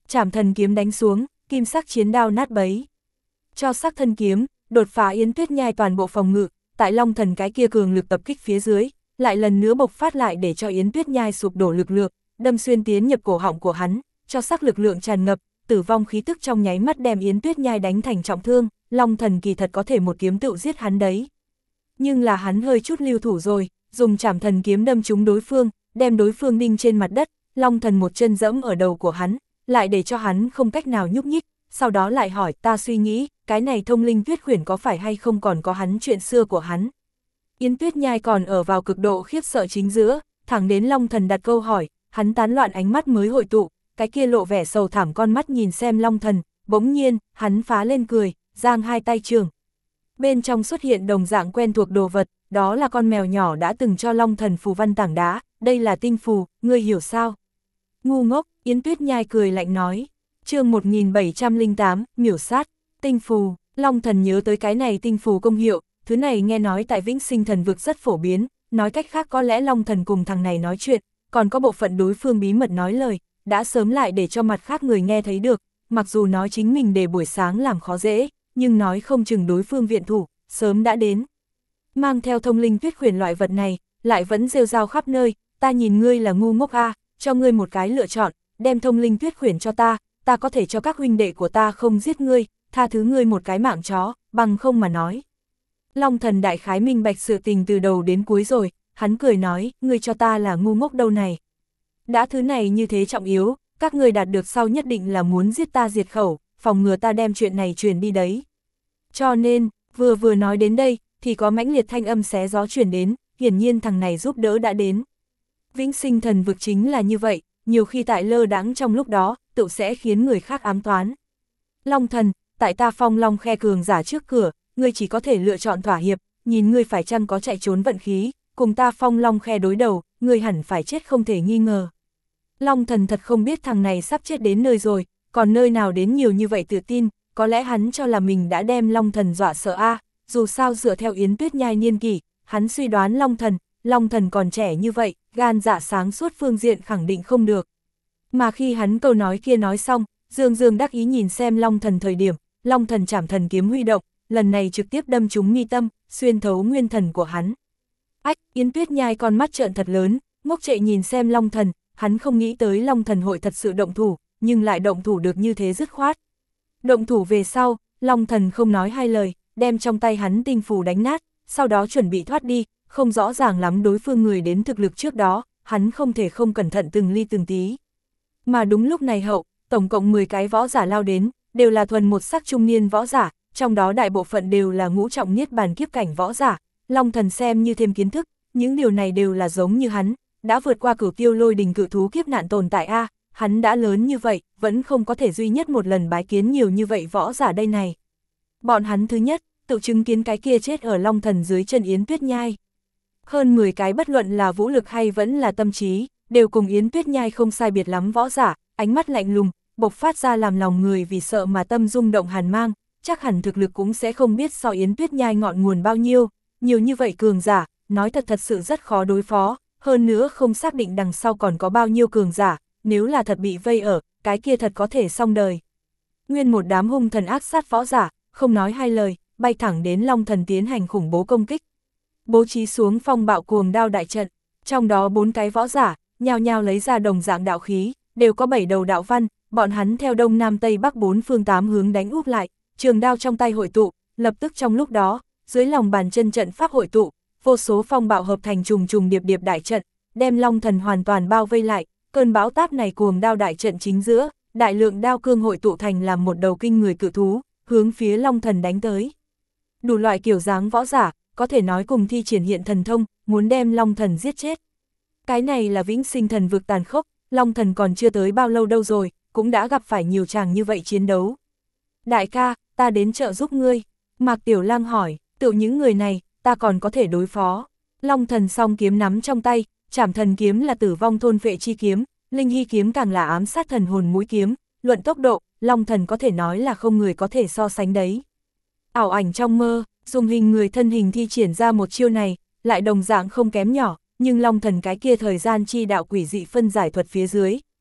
Trảm thần kiếm đánh xuống, kim sắc chiến đao nát bấy. Cho sắc thân kiếm, đột phá Yến Tuyết Nhai toàn bộ phòng ngự, tại Long Thần cái kia cường lực tập kích phía dưới, lại lần nữa bộc phát lại để cho Yến Tuyết Nhai sụp đổ lực lượng, đâm xuyên tiến nhập cổ họng của hắn, cho sắc lực lượng tràn ngập, tử vong khí tức trong nháy mắt đem Yến Tuyết Nhai đánh thành trọng thương, Long Thần kỳ thật có thể một kiếm tựu giết hắn đấy. Nhưng là hắn hơi chút lưu thủ rồi, dùng trảm thần kiếm đâm trúng đối phương, đem đối phương đinh trên mặt đất, Long Thần một chân dẫm ở đầu của hắn, lại để cho hắn không cách nào nhúc nhích, sau đó lại hỏi, ta suy nghĩ, cái này thông linh tuyết khuyển có phải hay không còn có hắn chuyện xưa của hắn. Yến Tuyết Nhai còn ở vào cực độ khiếp sợ chính giữa, thẳng đến Long Thần đặt câu hỏi, hắn tán loạn ánh mắt mới hội tụ, cái kia lộ vẻ sầu thảm con mắt nhìn xem Long Thần, bỗng nhiên, hắn phá lên cười, giang hai tay trường. Bên trong xuất hiện đồng dạng quen thuộc đồ vật, đó là con mèo nhỏ đã từng cho Long Thần phù văn tảng đá, đây là tinh phù, ngươi hiểu sao? Ngu ngốc, Yến Tuyết Nhai cười lạnh nói. Chương một nghìn bảy trăm lẻ tám, miểu sát, tinh phù, Long Thần nhớ tới cái này tinh phù công hiệu, thứ này nghe nói tại Vĩnh Sinh Thần Vực rất phổ biến, nói cách khác có lẽ Long Thần cùng thằng này nói chuyện, còn có bộ phận đối phương bí mật nói lời, đã sớm lại để cho mặt khác người nghe thấy được, mặc dù nói chính mình để buổi sáng làm khó dễ, nhưng nói không chừng đối phương viện thủ, sớm đã đến. Mang theo thông linh tuyết khuyển loại vật này, lại vẫn rêu rao khắp nơi, ta nhìn ngươi là ngu ngốc a, cho ngươi một cái lựa chọn, đem thông linh tuyết khuyển cho ta, ta có thể cho các huynh đệ của ta không giết ngươi, tha thứ ngươi một cái mạng chó, bằng không mà nói. Long Thần đại khái minh bạch sự tình từ đầu đến cuối rồi, hắn cười nói, ngươi cho ta là ngu ngốc đâu này. Đã thứ này như thế trọng yếu, các ngươi đạt được sau nhất định là muốn giết ta diệt khẩu, phòng ngừa ta đem chuyện này truyền đi đấy. Cho nên, vừa vừa nói đến đây, thì có mãnh liệt thanh âm xé gió truyền đến, hiển nhiên thằng này giúp đỡ đã đến. Vĩnh Sinh Thần Vực chính là như vậy, nhiều khi tại lơ đãng trong lúc đó, tự sẽ khiến người khác ám toán. Long Thần, tại ta Phong Long Khe cường giả trước cửa, ngươi chỉ có thể lựa chọn thỏa hiệp, nhìn ngươi phải chăng có chạy trốn vận khí, cùng ta Phong Long Khe đối đầu, ngươi hẳn phải chết không thể nghi ngờ. Long Thần thật không biết thằng này sắp chết đến nơi rồi, còn nơi nào đến nhiều như vậy tự tin, có lẽ hắn cho là mình đã đem Long Thần dọa sợ a, à, dù sao dựa theo Yến Tuyết Nhai niên kỷ, hắn suy đoán Long Thần, Long Thần còn trẻ như vậy, gan dạ sáng suốt phương diện khẳng định không được. Mà khi hắn câu nói kia nói xong, Dương Dương đắc ý nhìn xem Long Thần thời điểm, Long Thần trảm thần kiếm huy động, lần này trực tiếp đâm trúng mi tâm, xuyên thấu nguyên thần của hắn. Ách, Yến Tuyết Nhai con mắt trợn thật lớn, ngốc trệ nhìn xem Long Thần, hắn không nghĩ tới Long Thần hội thật sự động thủ, nhưng lại động thủ được như thế dứt khoát. Động thủ về sau, Long Thần không nói hai lời, đem trong tay hắn tinh phù đánh nát, sau đó chuẩn bị thoát đi, không rõ ràng lắm đối phương người đến thực lực trước đó, hắn không thể không cẩn thận từng ly từng tí. Mà đúng lúc này hậu, tổng cộng mười cái võ giả lao đến, đều là thuần một sắc trung niên võ giả, trong đó đại bộ phận đều là ngũ trọng niết bàn kiếp cảnh võ giả. Long Thần xem như thêm kiến thức, những điều này đều là giống như hắn, đã vượt qua cửu tiêu lôi đình cự thú kiếp nạn tồn tại a, hắn đã lớn như vậy, vẫn không có thể duy nhất một lần bái kiến nhiều như vậy võ giả đây này. Bọn hắn thứ nhất, tự chứng kiến cái kia chết ở Long Thần dưới chân Yến Tuyết Nhai. Hơn mười cái bất luận là vũ lực hay vẫn là tâm trí, đều cùng Yến Tuyết Nhai không sai biệt lắm võ giả, ánh mắt lạnh lùng, bộc phát ra làm lòng người vì sợ mà tâm rung động hàn mang, chắc hẳn thực lực cũng sẽ không biết so Yến Tuyết Nhai ngọn nguồn bao nhiêu, nhiều như vậy cường giả, nói thật thật sự rất khó đối phó, hơn nữa không xác định đằng sau còn có bao nhiêu cường giả, nếu là thật bị vây ở, cái kia thật có thể xong đời. Nguyên một đám hung thần ác sát võ giả, không nói hai lời, bay thẳng đến Long Thần tiến hành khủng bố công kích. Bố trí xuống phong bạo cuồng đao đại trận, trong đó bốn cái võ giả, nhao nhao lấy ra đồng dạng đạo khí, đều có bảy đầu đạo văn, bọn hắn theo đông nam tây bắc bốn phương tám hướng đánh úp lại, trường đao trong tay hội tụ, lập tức trong lúc đó, dưới lòng bàn chân trận pháp hội tụ, vô số phong bạo hợp thành trùng trùng điệp điệp đại trận, đem Long Thần hoàn toàn bao vây lại, cơn bão táp này cuồng đao đại trận chính giữa, đại lượng đao cương hội tụ thành làm một đầu kinh người cự thú, hướng phía Long Thần đánh tới. Đủ loại kiểu dáng võ giả, có thể nói cùng thi triển hiện thần thông, muốn đem Long Thần giết chết. Cái này là Vĩnh Sinh Thần Vực tàn khốc, Long Thần còn chưa tới bao lâu đâu rồi, cũng đã gặp phải nhiều chàng như vậy chiến đấu. Đại ca, ta đến trợ giúp ngươi. Mạc Tiểu Lang hỏi, tự những người này, ta còn có thể đối phó. Long Thần song kiếm nắm trong tay, trảm thần kiếm là tử vong thôn phệ chi kiếm, linh hy kiếm càng là ám sát thần hồn mũi kiếm, luận tốc độ, Long Thần có thể nói là không người có thể so sánh đấy. Ảo ảnh trong mơ, dùng hình người thân hình thi triển ra một chiêu này, lại đồng dạng không kém nhỏ, nhưng Long Thần cái kia thời gian chi đạo quỷ dị phân giải thuật phía dưới,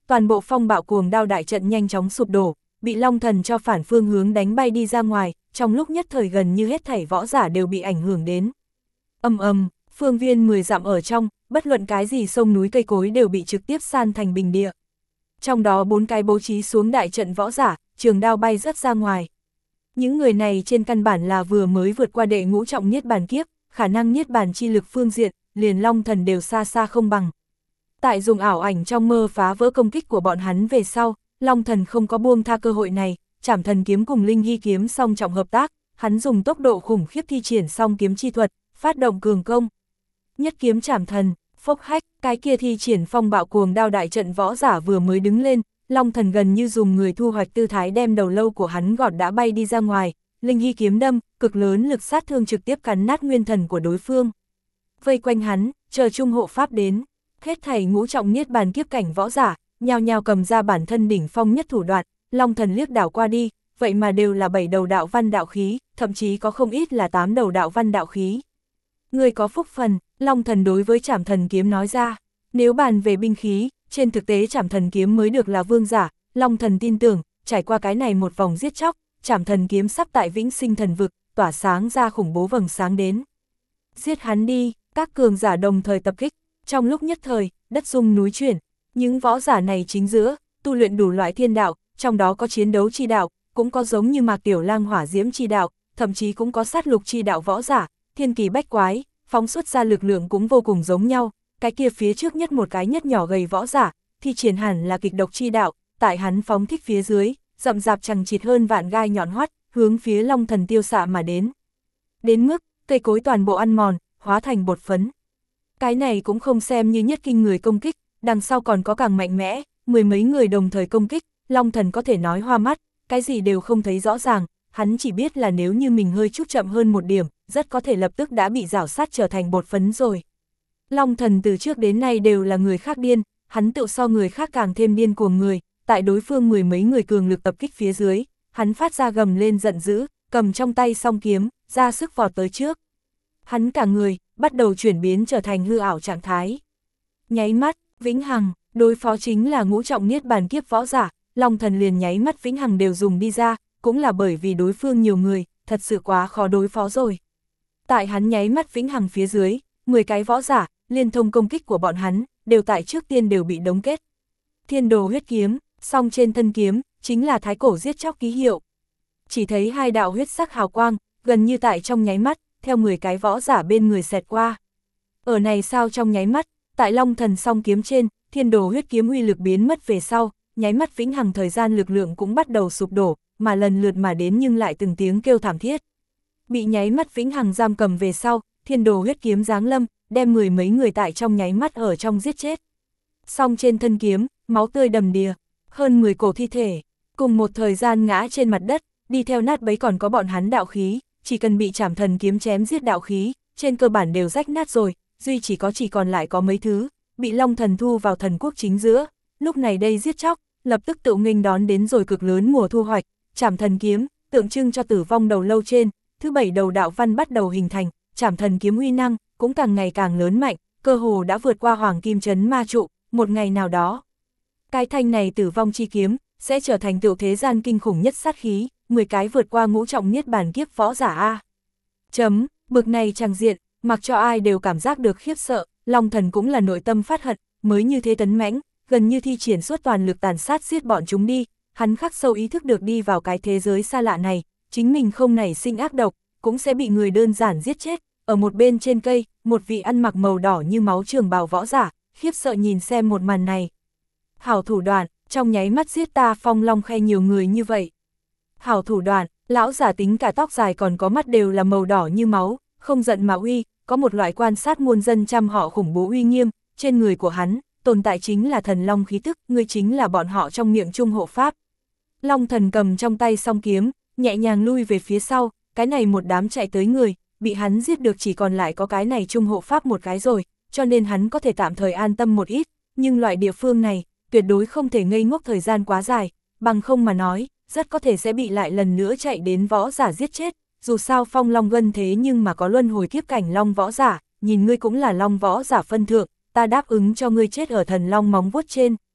toàn bộ phong bạo cuồng đao đại trận nhanh chóng sụp đổ, bị Long Thần cho phản phương hướng đánh bay đi ra ngoài, trong lúc nhất thời gần như hết thảy võ giả đều bị ảnh hưởng đến. Ầm ầm, phương viên mười dặm ở trong, bất luận cái gì sông núi cây cối đều bị trực tiếp san thành bình địa. Trong đó bốn cái bố trí xuống đại trận võ giả, trường đao bay rất ra ngoài. Những người này trên căn bản là vừa mới vượt qua đệ ngũ trọng niết bàn kiếp, khả năng niết bàn chi lực phương diện, liền Long Thần đều xa xa không bằng. Tại dùng ảo ảnh trong mơ phá vỡ công kích của bọn hắn về sau, Long Thần không có buông tha cơ hội này, Trảm Thần kiếm cùng Linh Hy kiếm song trọng hợp tác, hắn dùng tốc độ khủng khiếp thi triển song kiếm chi thuật, phát động cường công. Nhất kiếm Trảm Thần, phốc hách, cái kia thi triển phong bạo cuồng đao đại trận võ giả vừa mới đứng lên, Long Thần gần như dùng người thu hoạch tư thái đem đầu lâu của hắn gọt đã bay đi ra ngoài, Linh Hy kiếm đâm, cực lớn lực sát thương trực tiếp cắn nát nguyên thần của đối phương. Vây quanh hắn, chờ trung hộ pháp đến, hết thảy ngũ trọng niết bàn kiếp cảnh võ giả, nhao nhao cầm ra bản thân đỉnh phong nhất thủ đoạn, Long Thần liếc đảo qua đi, vậy mà đều là bảy đầu đạo văn đạo khí, thậm chí có không ít là tám đầu đạo văn đạo khí. Người có phúc phần, Long Thần đối với Trảm Thần kiếm nói ra, nếu bàn về binh khí, trên thực tế Trảm Thần kiếm mới được là vương giả, Long Thần tin tưởng, trải qua cái này một vòng giết chóc, Trảm Thần kiếm sắp tại vĩnh sinh thần vực, tỏa sáng ra khủng bố vầng sáng đến. Giết hắn đi, các cường giả đồng thời tập kích, trong lúc nhất thời, đất rung núi chuyển, những võ giả này chính giữa, tu luyện đủ loại thiên đạo, trong đó có chiến đấu chi đạo, cũng có giống như Mạc Tiểu Lang hỏa diễm chi đạo, thậm chí cũng có sát lục chi đạo võ giả, thiên kỳ bách quái, phóng xuất ra lực lượng cũng vô cùng giống nhau, cái kia phía trước nhất một cái nhất nhỏ gầy võ giả, thi triển hẳn là kịch độc chi đạo, tại hắn phóng thích phía dưới, rậm rạp chằng chịt hơn vạn gai nhọn hoắt, hướng phía Long Thần tiêu xạ mà đến. Đến mức, cây cối toàn bộ ăn mòn, hóa thành bột phấn. Cái này cũng không xem như nhất kinh người công kích, đằng sau còn có càng mạnh mẽ, mười mấy người đồng thời công kích, Long Thần có thể nói hoa mắt, cái gì đều không thấy rõ ràng, hắn chỉ biết là nếu như mình hơi chút chậm hơn một điểm, rất có thể lập tức đã bị rảo sát trở thành bột phấn rồi. Long Thần từ trước đến nay đều là người khác điên, hắn tự so người khác càng thêm điên cuồng người, tại đối phương mười mấy người cường lực tập kích phía dưới, hắn phát ra gầm lên giận dữ, cầm trong tay song kiếm, ra sức vọt tới trước. Hắn cả người, bắt đầu chuyển biến trở thành hư ảo trạng thái. Nháy mắt, vĩnh hằng, đối phó chính là ngũ trọng niết bàn kiếp võ giả, Long Thần liền nháy mắt vĩnh hằng đều dùng đi ra, cũng là bởi vì đối phương nhiều người, thật sự quá khó đối phó rồi. Tại hắn nháy mắt vĩnh hằng phía dưới, mười cái võ giả, liên thông công kích của bọn hắn, đều tại trước tiên đều bị đóng kết. Thiên đồ huyết kiếm, song trên thân kiếm, chính là thái cổ giết chóc ký hiệu. Chỉ thấy hai đạo huyết sắc hào quang, gần như tại trong nháy mắt, theo mười cái võ giả bên người xẹt qua. Ở này sao trong nháy mắt, tại Long Thần song kiếm trên, thiên đồ huyết kiếm uy lực biến mất về sau, nháy mắt vĩnh hằng thời gian lực lượng cũng bắt đầu sụp đổ, mà lần lượt mà đến nhưng lại từng tiếng kêu thảm thiết. Bị nháy mắt vĩnh hằng giam cầm về sau, thiên đồ huyết kiếm giáng lâm, đem mười mấy người tại trong nháy mắt ở trong giết chết. Song trên thân kiếm, máu tươi đầm đìa, hơn mười cổ thi thể, cùng một thời gian ngã trên mặt đất, đi theo nát bấy còn có bọn hắn đạo khí, chỉ cần bị Trảm Thần kiếm chém giết đạo khí, trên cơ bản đều rách nát rồi, duy chỉ có chỉ còn lại có mấy thứ, bị Long Thần thu vào thần quốc chính giữa, lúc này đây giết chóc, lập tức tự nghênh đón đến rồi cực lớn mùa thu hoạch, Trảm Thần kiếm, tượng trưng cho tử vong đầu lâu trên, thứ bảy đầu đạo văn bắt đầu hình thành, Trảm Thần kiếm uy năng, cũng càng ngày càng lớn mạnh, cơ hồ đã vượt qua Hoàng Kim Trấn ma trụ, một ngày nào đó. Cái thanh này tử vong chi kiếm, sẽ trở thành tựu thế gian kinh khủng nhất sát khí, mười cái vượt qua ngũ trọng niết bàn kiếp võ giả A. Chấm, bực này chẳng diện, mặc cho ai đều cảm giác được khiếp sợ, Long Thần cũng là nội tâm phát hận, mới như thế tấn mãnh, gần như thi triển suốt toàn lực tàn sát giết bọn chúng đi, hắn khắc sâu ý thức được đi vào cái thế giới xa lạ này, chính mình không nảy sinh ác độc, cũng sẽ bị người đơn giản giết chết. Ở một bên trên cây, một vị ăn mặc màu đỏ như máu trường bào võ giả, khiếp sợ nhìn xem một màn này. Hảo thủ đoạn, trong nháy mắt giết ta Phong Long Khe nhiều người như vậy. Hảo thủ đoạn, lão giả tính cả tóc dài còn có mắt đều là màu đỏ như máu, không giận mà uy, có một loại quan sát muôn dân trăm họ khủng bố uy nghiêm, trên người của hắn, tồn tại chính là thần long khí tức, ngươi chính là bọn họ trong miệng trung hộ pháp. Long Thần cầm trong tay song kiếm, nhẹ nhàng lui về phía sau, cái này một đám chạy tới người, bị hắn giết được chỉ còn lại có cái này trung hộ pháp một cái rồi, cho nên hắn có thể tạm thời an tâm một ít, nhưng loại địa phương này, tuyệt đối không thể ngây ngốc thời gian quá dài, bằng không mà nói, rất có thể sẽ bị lại lần nữa chạy đến võ giả giết chết, dù sao Phong Long Gân thế nhưng mà có luân hồi kiếp cảnh Long võ giả, nhìn ngươi cũng là Long võ giả phân thượng, ta đáp ứng cho ngươi chết ở thần Long móng vuốt trên.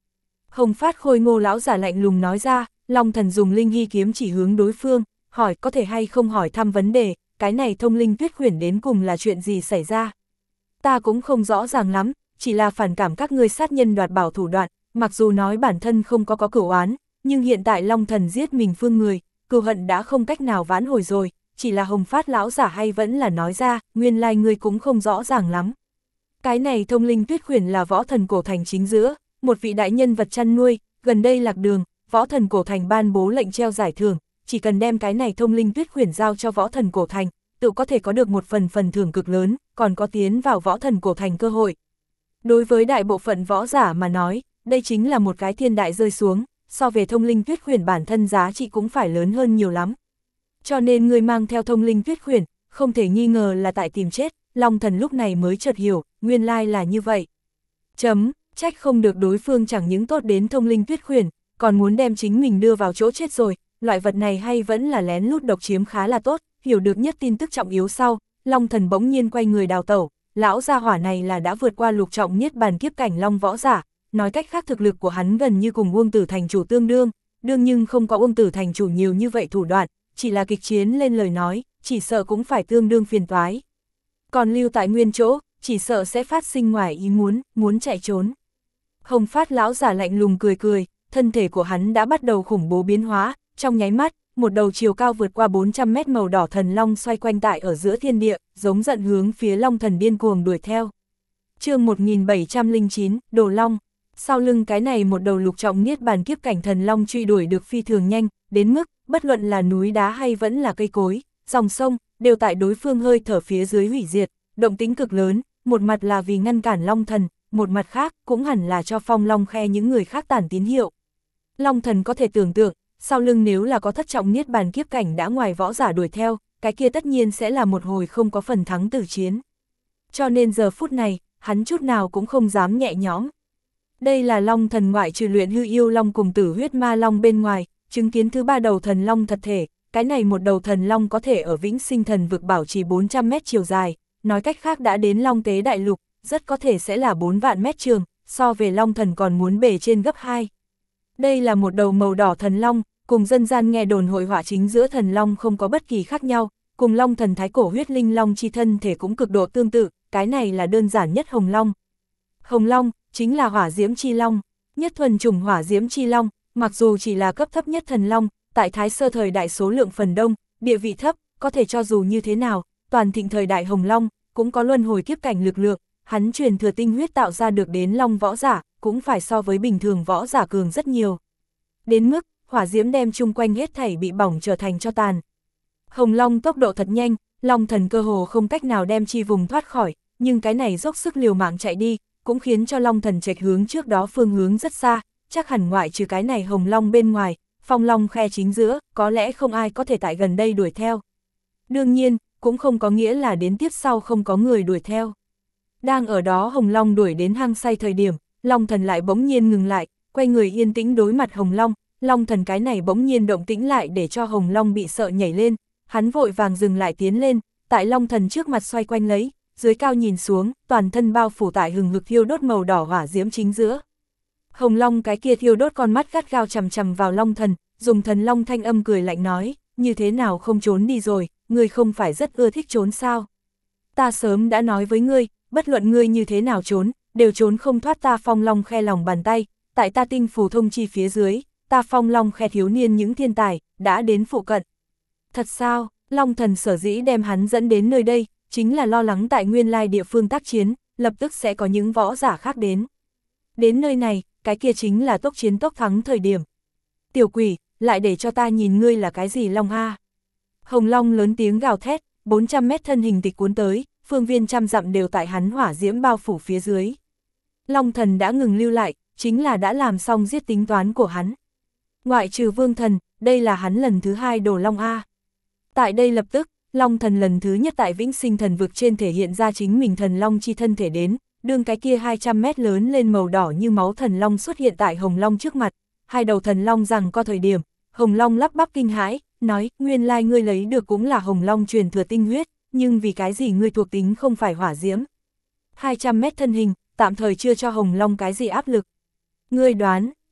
Hồng Phát Khôi Ngô lão giả lạnh lùng nói ra, Long Thần dùng linh hy kiếm chỉ hướng đối phương, hỏi có thể hay không hỏi thăm vấn đề, cái này thông linh tuyết khuyển đến cùng là chuyện gì xảy ra. Ta cũng không rõ ràng lắm, chỉ là phản cảm các ngươi sát nhân đoạt bảo thủ đoạn, mặc dù nói bản thân không có có cửu oán, nhưng hiện tại Long Thần giết mình phương người, cừu hận đã không cách nào vãn hồi rồi, chỉ là Hồng Phát lão giả hay vẫn là nói ra, nguyên lai ngươi cũng không rõ ràng lắm. Cái này thông linh tuyết khuyển là võ thần cổ thành chính giữa, một vị đại nhân vật chăn nuôi, gần đây lạc đường, võ thần cổ thành ban bố lệnh treo giải thưởng, chỉ cần đem cái này thông linh tuyết khuyển giao cho võ thần cổ thành, tự có thể có được một phần phần thưởng cực lớn, còn có tiến vào võ thần cổ thành cơ hội. Đối với đại bộ phận võ giả mà nói, đây chính là một cái thiên đại rơi xuống, so về thông linh tuyết khuyển bản thân giá trị cũng phải lớn hơn nhiều lắm. Cho nên người mang theo thông linh tuyết khuyển, không thể nghi ngờ là tại tìm chết, Long Thần lúc này mới chợt hiểu, nguyên lai là như vậy. Chấm, trách không được đối phương chẳng những tốt đến thông linh tuyết khuyển, còn muốn đem chính mình đưa vào chỗ chết rồi, loại vật này hay vẫn là lén lút độc chiếm khá là tốt, hiểu được nhất tin tức trọng yếu sau, Long Thần bỗng nhiên quay người đào tẩu, lão gia hỏa này là đã vượt qua lục trọng niết bàn kiếp cảnh long võ giả, nói cách khác thực lực của hắn gần như cùng Uông Tử Thành chủ tương đương, đương nhưng không có Uông Tử Thành chủ nhiều như vậy thủ đoạn, chỉ là kịch chiến lên lời nói, chỉ sợ cũng phải tương đương phiền toái. Còn lưu tại nguyên chỗ, chỉ sợ sẽ phát sinh ngoài ý muốn, muốn chạy trốn. Hồng Phát lão giả lạnh lùng cười cười, thân thể của hắn đã bắt đầu khủng bố biến hóa, trong nháy mắt, một đầu chiều cao vượt qua bốn trăm mét màu đỏ thần long xoay quanh tại ở giữa thiên địa, giống giận hướng phía Long Thần điên cuồng đuổi theo. Chương một nghìn bảy trăm lẻ chín, Đồ Long. Sau lưng cái này một đầu lục trọng niết bàn kiếp cảnh thần long truy đuổi được phi thường nhanh, đến mức, bất luận là núi đá hay vẫn là cây cối, dòng sông, đều tại đối phương hơi thở phía dưới hủy diệt, động tính cực lớn, một mặt là vì ngăn cản Long Thần, một mặt khác cũng hẳn là cho Phong Long Khe những người khác tản tín hiệu. Long Thần có thể tưởng tượng, sau lưng nếu là có thất trọng niết bàn kiếp cảnh đã ngoài võ giả đuổi theo, cái kia tất nhiên sẽ là một hồi không có phần thắng tử chiến. Cho nên giờ phút này, hắn chút nào cũng không dám nhẹ nhõm. Đây là Long Thần ngoại trừ luyện hư yêu long cùng tử huyết ma long bên ngoài, chứng kiến thứ ba đầu thần long thật thể, cái này một đầu thần long có thể ở Vĩnh Sinh Thần vực bảo trì bốn trăm mét chiều dài, nói cách khác đã đến Long Tế Đại Lục, rất có thể sẽ là bốn vạn mét trường, so về Long Thần còn muốn bề trên gấp hai. Đây là một đầu màu đỏ thần long, cùng dân gian nghe đồn hội họa chính giữa thần long không có bất kỳ khác nhau, cùng Long Thần thái cổ huyết linh long chi thân thể cũng cực độ tương tự, cái này là đơn giản nhất Hồng Long. Hồng Long chính là hỏa diễm chi long, nhất thuần chủng hỏa diễm chi long, mặc dù chỉ là cấp thấp nhất thần long, tại Thái Sơ thời đại số lượng phần đông, địa vị thấp, có thể cho dù như thế nào, toàn thịnh thời đại Hồng Long cũng có luân hồi kiếp cảnh lực lượng, hắn truyền thừa tinh huyết tạo ra được đến long võ giả, cũng phải so với bình thường võ giả cường rất nhiều. Đến mức, hỏa diễm đem chung quanh hết thảy bị bỏng trở thành cho tàn. Hồng Long tốc độ thật nhanh, Long Thần cơ hồ không cách nào đem chi vùng thoát khỏi, nhưng cái này dốc sức liều mạng chạy đi, cũng khiến cho Long Thần chệch hướng trước đó phương hướng rất xa, chắc hẳn ngoại trừ cái này Hồng Long bên ngoài, Phong Long Khe chính giữa, có lẽ không ai có thể tại gần đây đuổi theo. Đương nhiên, cũng không có nghĩa là đến tiếp sau không có người đuổi theo. Đang ở đó Hồng Long đuổi đến hang say thời điểm, Long Thần lại bỗng nhiên ngừng lại, quay người yên tĩnh đối mặt Hồng Long, Long Thần cái này bỗng nhiên động tĩnh lại để cho Hồng Long bị sợ nhảy lên, hắn vội vàng dừng lại tiến lên, tại Long Thần trước mặt xoay quanh lấy, dưới cao nhìn xuống, toàn thân bao phủ tại hừng hực thiêu đốt màu đỏ hỏa diễm chính giữa. Hồng Long cái kia thiêu đốt con mắt gắt gao chằm chằm vào Long Thần, dùng thần long thanh âm cười lạnh nói, như thế nào không trốn đi rồi, ngươi không phải rất ưa thích trốn sao? Ta sớm đã nói với ngươi, bất luận ngươi như thế nào trốn, đều trốn không thoát ta Phong Long Khe lòng bàn tay, tại ta tinh phù thông chi phía dưới, ta Phong Long Khe thiếu niên những thiên tài, đã đến phụ cận. Thật sao, Long Thần sở dĩ đem hắn dẫn đến nơi đây, chính là lo lắng tại nguyên lai địa phương tác chiến, lập tức sẽ có những võ giả khác đến. Đến nơi này, cái kia chính là tốc chiến tốc thắng thời điểm. Tiểu quỷ, lại để cho ta nhìn ngươi là cái gì Long a? Hồng Long lớn tiếng gào thét, bốn trăm mét thân hình tịch cuốn tới, phương viên trăm dặm đều tại hắn hỏa diễm bao phủ phía dưới. Long Thần đã ngừng lưu lại, chính là đã làm xong giết tính toán của hắn. Ngoại trừ Vương Thần, đây là hắn lần thứ hai đổ Long A. Tại đây lập tức, Long Thần lần thứ nhất tại Vĩnh Sinh Thần vực trên thể hiện ra chính mình thần long chi thân thể đến, đương cái kia hai trăm mét lớn lên màu đỏ như máu thần long xuất hiện tại Hồng Long trước mặt, hai đầu thần long rằng co thời điểm, Hồng Long lắp bắp kinh hãi, nói, nguyên lai ngươi lấy được cũng là Hồng Long truyền thừa tinh huyết, nhưng vì cái gì ngươi thuộc tính không phải hỏa diễm. hai trăm mét thân hình, tạm thời chưa cho Hồng Long cái gì áp lực. Ngươi đoán,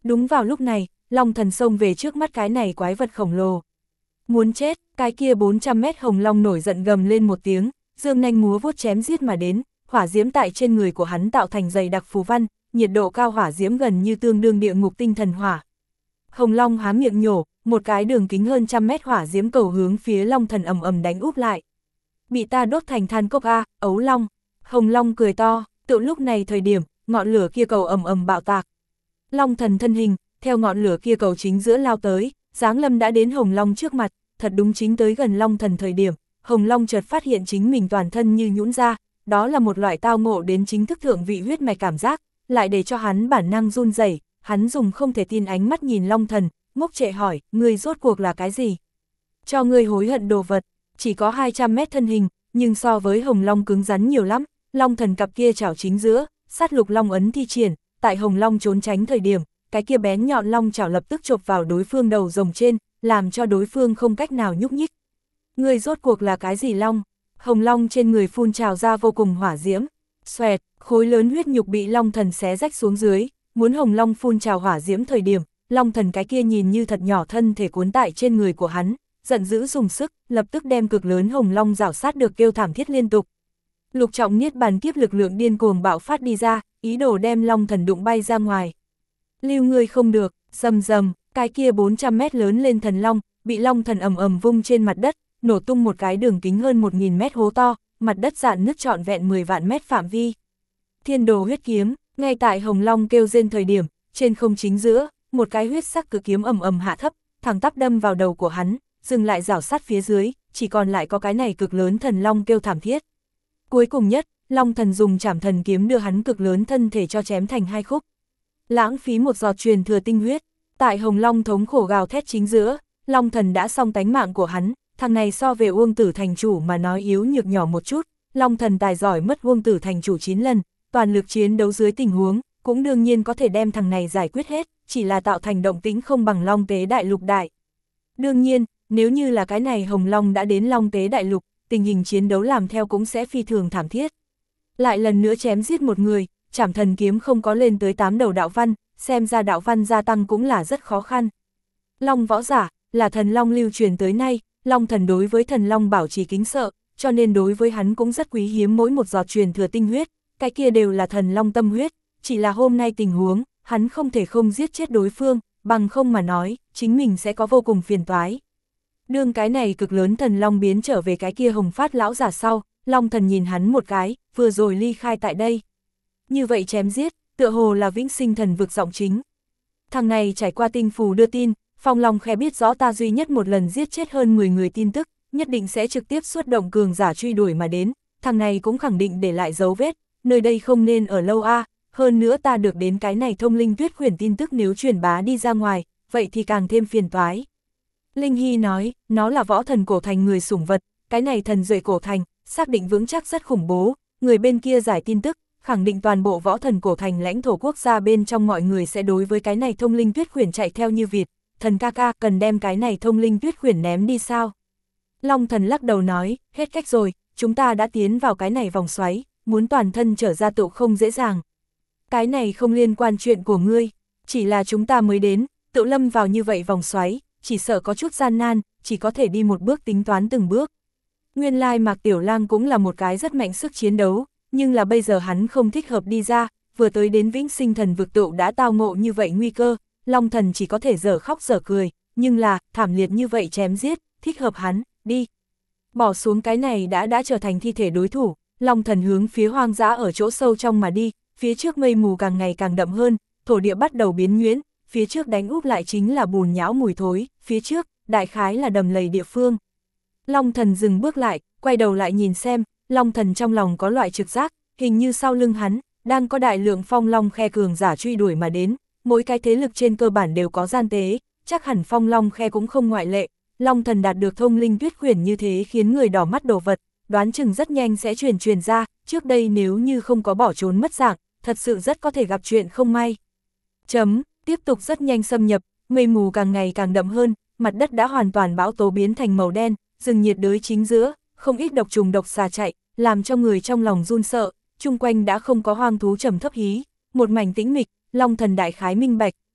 Đúng vào lúc này, Long Thần xông về trước mắt cái này quái vật khổng lồ. Muốn chết, cái kia bốn trăm mét hồng long nổi giận gầm lên một tiếng, dương nanh múa vuốt chém giết mà đến, hỏa diễm tại trên người của hắn tạo thành dày đặc phù văn, nhiệt độ cao hỏa diễm gần như tương đương địa ngục tinh thần hỏa. Hồng long há miệng nhổ, một cái đường kính hơn trăm mét hỏa diễm cầu hướng phía Long Thần ầm ầm đánh úp lại. Bị ta đốt thành than cốc a, ấu long. Hồng long cười to, tự lúc này thời điểm, ngọn lửa kia cầu ầm ầm bạo tạc. Long Thần thân hình, theo ngọn lửa kia cầu chính giữa lao tới, giáng lâm đã đến Hồng Long trước mặt, thật đúng chính tới gần Long Thần thời điểm, Hồng Long chợt phát hiện chính mình toàn thân như nhũn ra, đó là một loại tao ngộ đến chính thức thượng vị huyết mạch cảm giác, lại để cho hắn bản năng run rẩy, hắn dùng không thể tin ánh mắt nhìn Long Thần, ngốc trệ hỏi, ngươi rốt cuộc là cái gì? Cho ngươi hối hận đồ vật, chỉ có hai trăm mét thân hình, nhưng so với Hồng Long cứng rắn nhiều lắm, Long Thần cặp kia chảo chính giữa, sát lục long ấn thi triển, tại Hồng Long trốn tránh thời điểm, cái kia bén nhọn long chảo lập tức chộp vào đối phương đầu rồng trên, làm cho đối phương không cách nào nhúc nhích. Ngươi rốt cuộc là cái gì long? Hồng Long trên người phun trào ra vô cùng hỏa diễm, xoẹt, khối lớn huyết nhục bị Long Thần xé rách xuống dưới, muốn Hồng Long phun trào hỏa diễm thời điểm, Long Thần cái kia nhìn như thật nhỏ thân thể cuốn tại trên người của hắn, giận dữ dùng sức, lập tức đem cực lớn Hồng Long rảo sát được kêu thảm thiết liên tục. Lục trọng niết bàn kiếp lực lượng điên cuồng bạo phát đi ra, ý đồ đem Long Thần đụng bay ra ngoài. Lưu ngươi không được, rầm rầm, cái kia bốn trăm mét lớn lên thần long, bị Long Thần ầm ầm vung trên mặt đất, nổ tung một cái đường kính hơn một nghìn mét hố to, mặt đất rạn nứt trọn vẹn mười vạn mét phạm vi. Thiên đồ huyết kiếm, ngay tại Hồng Long kêu rên thời điểm, trên không chính giữa, một cái huyết sắc cự kiếm ầm ầm hạ thấp, thẳng tắp đâm vào đầu của hắn, dừng lại rảo sát phía dưới, chỉ còn lại có cái này cực lớn thần long kêu thảm thiết. Cuối cùng nhất, Long Thần dùng trảm thần kiếm đưa hắn cực lớn thân thể cho chém thành hai khúc. Lãng phí một giọt truyền thừa tinh huyết, tại Hồng Long thống khổ gào thét chính giữa, Long Thần đã xong tánh mạng của hắn, thằng này so về Uông Tử thành chủ mà nói yếu nhược nhỏ một chút, Long Thần tài giỏi mất Uông Tử thành chủ chín lần, toàn lực chiến đấu dưới tình huống, cũng đương nhiên có thể đem thằng này giải quyết hết, chỉ là tạo thành động tĩnh không bằng Long Tế Đại Lục đại. Đương nhiên, nếu như là cái này Hồng Long đã đến Long Tế Đại Lục, tình hình chiến đấu làm theo cũng sẽ phi thường thảm thiết. Lại lần nữa chém giết một người, trảm thần kiếm không có lên tới tám đầu đạo văn, xem ra đạo văn gia tăng cũng là rất khó khăn. Long võ giả, là thần long lưu truyền tới nay, Long Thần đối với thần long bảo trì kính sợ, cho nên đối với hắn cũng rất quý hiếm mỗi một giọt truyền thừa tinh huyết, cái kia đều là thần long tâm huyết, chỉ là hôm nay tình huống, hắn không thể không giết chết đối phương, bằng không mà nói, chính mình sẽ có vô cùng phiền toái. Đương cái này cực lớn thần long biến trở về cái kia hồng phát lão giả sau, Long Thần nhìn hắn một cái, vừa rồi ly khai tại đây. Như vậy chém giết, tựa hồ là vĩnh sinh thần vực giọng chính. Thằng này trải qua tinh phù đưa tin, Phong Long Khe biết rõ ta duy nhất một lần giết chết hơn mười người tin tức, nhất định sẽ trực tiếp xuất động cường giả truy đuổi mà đến, thằng này cũng khẳng định để lại dấu vết, nơi đây không nên ở lâu a. Hơn nữa ta được đến cái này thông linh tuyết khuyển tin tức nếu truyền bá đi ra ngoài, vậy thì càng thêm phiền toái. Linh Hy nói, nó là võ thần cổ thành người sủng vật, cái này thần duệ cổ thành, xác định vững chắc rất khủng bố, người bên kia giải tin tức, khẳng định toàn bộ võ thần cổ thành lãnh thổ quốc gia bên trong mọi người sẽ đối với cái này thông linh tuyết khuyển chạy theo như vịt, thần ca ca cần đem cái này thông linh tuyết khuyển ném đi sao? Long Thần lắc đầu nói, hết cách rồi, chúng ta đã tiến vào cái này vòng xoáy, muốn toàn thân trở ra tựu không dễ dàng. Cái này không liên quan chuyện của ngươi, chỉ là chúng ta mới đến, tự lâm vào như vậy vòng xoáy, chỉ sợ có chút gian nan, chỉ có thể đi một bước tính toán từng bước. Nguyên lai Mạc Tiểu Lang cũng là một cái rất mạnh sức chiến đấu, nhưng là bây giờ hắn không thích hợp đi ra, vừa tới đến vĩnh sinh thần vực tựu đã tao ngộ như vậy nguy cơ, Long Thần chỉ có thể dở khóc dở cười, nhưng là, thảm liệt như vậy chém giết, thích hợp hắn, đi. Bỏ xuống cái này đã đã trở thành thi thể đối thủ, Long Thần hướng phía hoang dã ở chỗ sâu trong mà đi, phía trước mây mù càng ngày càng đậm hơn, thổ địa bắt đầu biến nhuyễn, phía trước đánh úp lại chính là bùn nhão mùi thối, phía trước, đại khái là đầm lầy địa phương. Long Thần dừng bước lại, quay đầu lại nhìn xem, Long Thần trong lòng có loại trực giác, hình như sau lưng hắn, đang có đại lượng Phong Long Khe cường giả truy đuổi mà đến, mỗi cái thế lực trên cơ bản đều có gian tế, chắc hẳn Phong Long Khe cũng không ngoại lệ. Long Thần đạt được thông linh tuyết khuyển như thế khiến người đỏ mắt đổ vật, đoán chừng rất nhanh sẽ truyền truyền ra, trước đây nếu như không có bỏ trốn mất dạng, thật sự rất có thể gặp chuyện không may. Chấm, tiếp tục rất nhanh xâm nhập, mây mù càng ngày càng đậm hơn, mặt đất đã hoàn toàn bão tố biến thành màu đen, rừng nhiệt đới chính giữa, không ít độc trùng độc xà chạy, làm cho người trong lòng run sợ, chung quanh đã không có hoang thú trầm thấp hí, một mảnh tĩnh mịch, Long Thần đại khái minh bạch,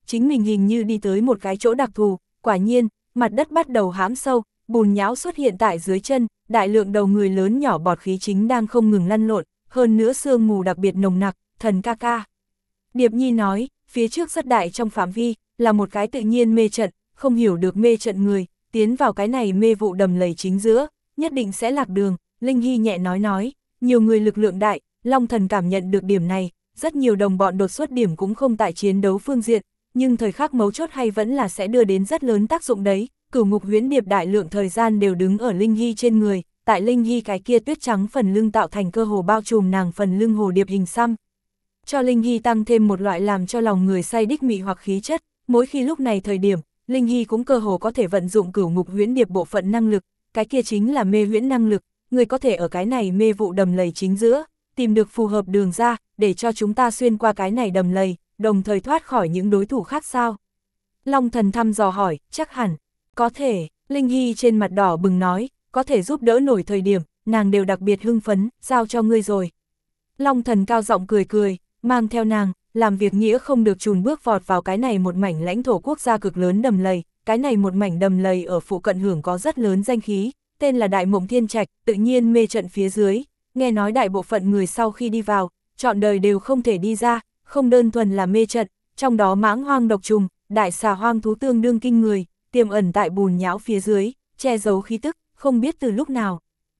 chính mình hình như đi tới một cái chỗ đặc thù, quả nhiên, mặt đất bắt đầu hãm sâu, bùn nhão xuất hiện tại dưới chân, đại lượng đầu người lớn nhỏ bọt khí chính đang không ngừng lăn lộn, hơn nữa sương mù đặc biệt nồng nặc, thần ca ca. Điệp Nhi nói, phía trước rất đại trong phạm vi, là một cái tự nhiên mê trận, không hiểu được mê trận người, tiến vào cái này mê vụ đầm lầy chính giữa, nhất định sẽ lạc đường. Linh Hy nhẹ nói nói, nhiều người lực lượng đại, Long Thần cảm nhận được điểm này, rất nhiều đồng bọn đột xuất điểm cũng không tại chiến đấu phương diện, nhưng thời khắc mấu chốt hay vẫn là sẽ đưa đến rất lớn tác dụng đấy. Cửu Ngục Huyễn Điệp đại lượng thời gian đều đứng ở Linh Hy trên người, tại Linh Hy cái kia tuyết trắng phần lưng tạo thành cơ hồ bao trùm nàng phần lưng hồ điệp hình xăm. Cho Linh Hy tăng thêm một loại làm cho lòng người say đích mị hoặc khí chất, mỗi khi lúc này thời điểm, Linh Hy cũng cơ hồ có thể vận dụng Cửu Ngục Huyễn Điệp bộ phận năng lực, cái kia chính là mê huyễn năng lực, người có thể ở cái này mê vụ đầm lầy chính giữa, tìm được phù hợp đường ra, để cho chúng ta xuyên qua cái này đầm lầy, đồng thời thoát khỏi những đối thủ khác sao? Long Thần thăm dò hỏi, chắc hẳn, có thể, Linh Hy trên mặt đỏ bừng nói, có thể giúp đỡ nổi thời điểm, nàng đều đặc biệt hưng phấn, giao cho ngươi rồi. Long Thần cao giọng cười cười, mang theo nàng, làm việc nghĩa không được chùn bước vọt vào cái này một mảnh lãnh thổ quốc gia cực lớn đầm lầy, cái này một mảnh đầm lầy ở phụ cận hưởng có rất lớn danh khí, tên là Đại Mộng Thiên Trạch, tự nhiên mê trận phía dưới, nghe nói đại bộ phận người sau khi đi vào, trọn đời đều không thể đi ra, không đơn thuần là mê trận, trong đó mãng hoang độc trùng, đại xà hoang thú tương đương kinh người, tiềm ẩn tại bùn nhão phía dưới, che giấu khí tức, không biết từ lúc nào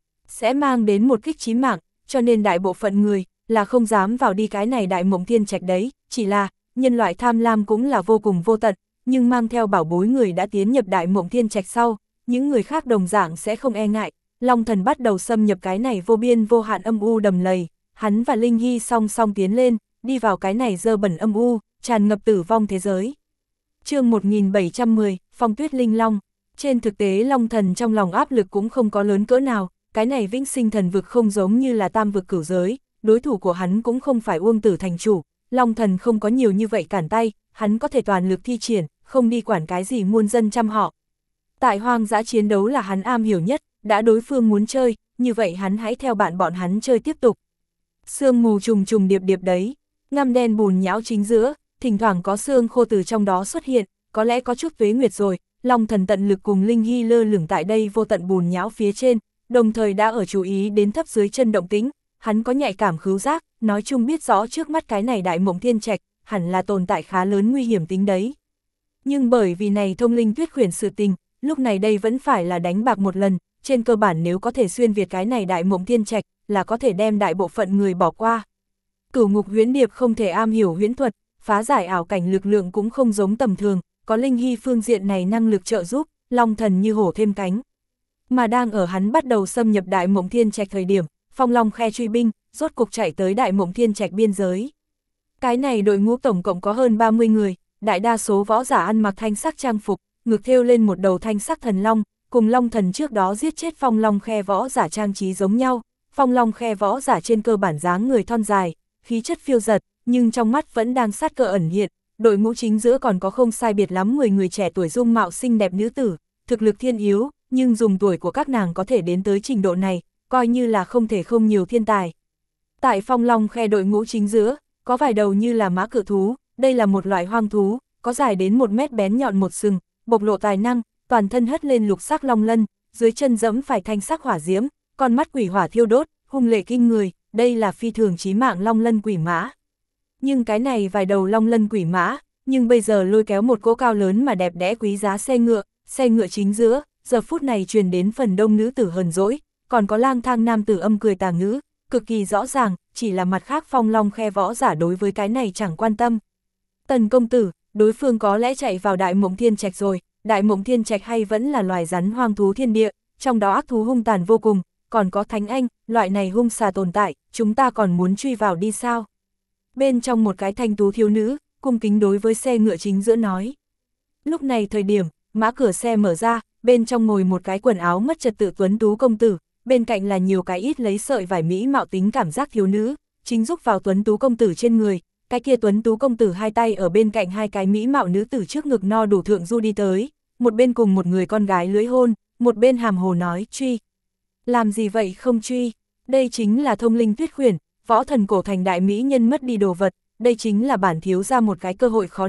sẽ mang đến một kích chí mạng, cho nên đại bộ phận người là không dám vào đi cái này Đại Mộng Thiên Trạch đấy, chỉ là nhân loại tham lam cũng là vô cùng vô tận, nhưng mang theo bảo bối người đã tiến nhập Đại Mộng Thiên Trạch sau, những người khác đồng dạng sẽ không e ngại. Long Thần bắt đầu xâm nhập cái này vô biên vô hạn âm u đầm lầy, hắn và Linh Hy song song tiến lên, đi vào cái này dơ bẩn âm u, tràn ngập tử vong thế giới. Chương một nghìn bảy trăm mười, Phong Tuyết Linh Long. Trên thực tế Long Thần trong lòng áp lực cũng không có lớn cỡ nào, cái này vĩnh sinh thần vực không giống như là tam vực cửu giới, đối thủ của hắn cũng không phải Uông Tử thành chủ, Long Thần không có nhiều như vậy cản tay, hắn có thể toàn lực thi triển, không đi quản cái gì muôn dân trăm họ. Tại hoang dã chiến đấu là hắn am hiểu nhất, đã đối phương muốn chơi, như vậy hắn hãy theo bạn bọn hắn chơi tiếp tục. Sương mù trùng trùng điệp điệp đấy, ngăm đen bùn nhão chính giữa, thỉnh thoảng có xương khô từ trong đó xuất hiện, có lẽ có chút tuế nguyệt rồi. Long Thần tận lực cùng Linh Hy lơ lửng tại đây vô tận bùn nhão phía trên, đồng thời đã ở chú ý đến thấp dưới chân động tĩnh, hắn có nhạy cảm khứu giác, nói chung biết rõ trước mắt cái này Đại Mộng Thiên Trạch, hẳn là tồn tại khá lớn nguy hiểm tính đấy. Nhưng bởi vì này thông linh tuyết khuyển sự tình, lúc này đây vẫn phải là đánh bạc một lần, trên cơ bản nếu có thể xuyên việt cái này Đại Mộng Thiên Trạch, là có thể đem đại bộ phận người bỏ qua. Cửu Ngục Huyễn Điệp không thể am hiểu huyễn thuật, phá giải ảo cảnh lực lượng cũng không giống tầm thường, có Linh Hy phương diện này năng lực trợ giúp, Long Thần như hổ thêm cánh. Mà đang ở hắn bắt đầu xâm nhập Đại Mộng Thiên Trạch thời điểm, Phong Long Khe truy binh, rốt cục chạy tới Đại Mộng Thiên Trạch biên giới. Cái này đội ngũ tổng cộng có hơn ba mươi người, đại đa số võ giả ăn mặc thanh sắc trang phục, ngực thêu lên một đầu thanh sắc thần long, cùng Long Thần trước đó giết chết Phong Long Khe võ giả trang trí giống nhau. Phong Long Khe võ giả trên cơ bản dáng người thon dài, khí chất phiêu giật, nhưng trong mắt vẫn đang sát cơ ẩn hiện. Đội ngũ chính giữa còn có không sai biệt lắm mười người trẻ tuổi dung mạo xinh đẹp nữ tử, thực lực thiên yếu, nhưng dùng tuổi của các nàng có thể đến tới trình độ này, coi như là không thể không nhiều thiên tài. Tại Phong Long Khe đội ngũ chính giữa, có vài đầu như là mã cự thú, đây là một loại hoang thú, có dài đến một mét bén nhọn một sừng, bộc lộ tài năng, toàn thân hất lên lục sắc long lân, dưới chân dẫm phải thanh sắc hỏa diễm, con mắt quỷ hỏa thiêu đốt, hung lệ kinh người, đây là phi thường chí mạng long lân quỷ mã. Nhưng cái này vài đầu long lân quỷ mã, nhưng bây giờ lôi kéo một cỗ cao lớn mà đẹp đẽ quý giá xe ngựa, xe ngựa chính giữa, giờ phút này truyền đến phần đông nữ tử hờn dỗi, còn có lang thang nam tử âm cười tà ngữ, cực kỳ rõ ràng, chỉ là mặt khác Phong Long Khe võ giả đối với cái này chẳng quan tâm. Tần công tử, đối phương có lẽ chạy vào Đại Mộng Thiên Trạch rồi, Đại Mộng Thiên Trạch hay vẫn là loài rắn hoang thú thiên địa, trong đó ác thú hung tàn vô cùng, còn có thánh anh, loại này hung xà tồn tại, chúng ta còn muốn truy vào đi sao? Bên trong một cái thanh tú thiếu nữ, cung kính đối với xe ngựa chính giữa nói. Lúc này thời điểm, mã cửa xe mở ra, bên trong ngồi một cái quần áo mất trật tự tuấn tú công tử, bên cạnh là nhiều cái ít lấy sợi vải mỹ mạo tính cảm giác thiếu nữ, chính giúp vào tuấn tú công tử trên người, cái kia tuấn tú công tử hai tay ở bên cạnh hai cái mỹ mạo nữ tử trước ngực no đủ thượng du đi tới, một bên cùng một người con gái lưỡi hôn, một bên hàm hồ nói truy. Làm gì vậy không truy, đây chính là thông linh tuyết khuyển, võ thần cổ thành đại mỹ nhân mất đi đồ vật, đây chính là bản thiếu ra một cái cơ hội khó được,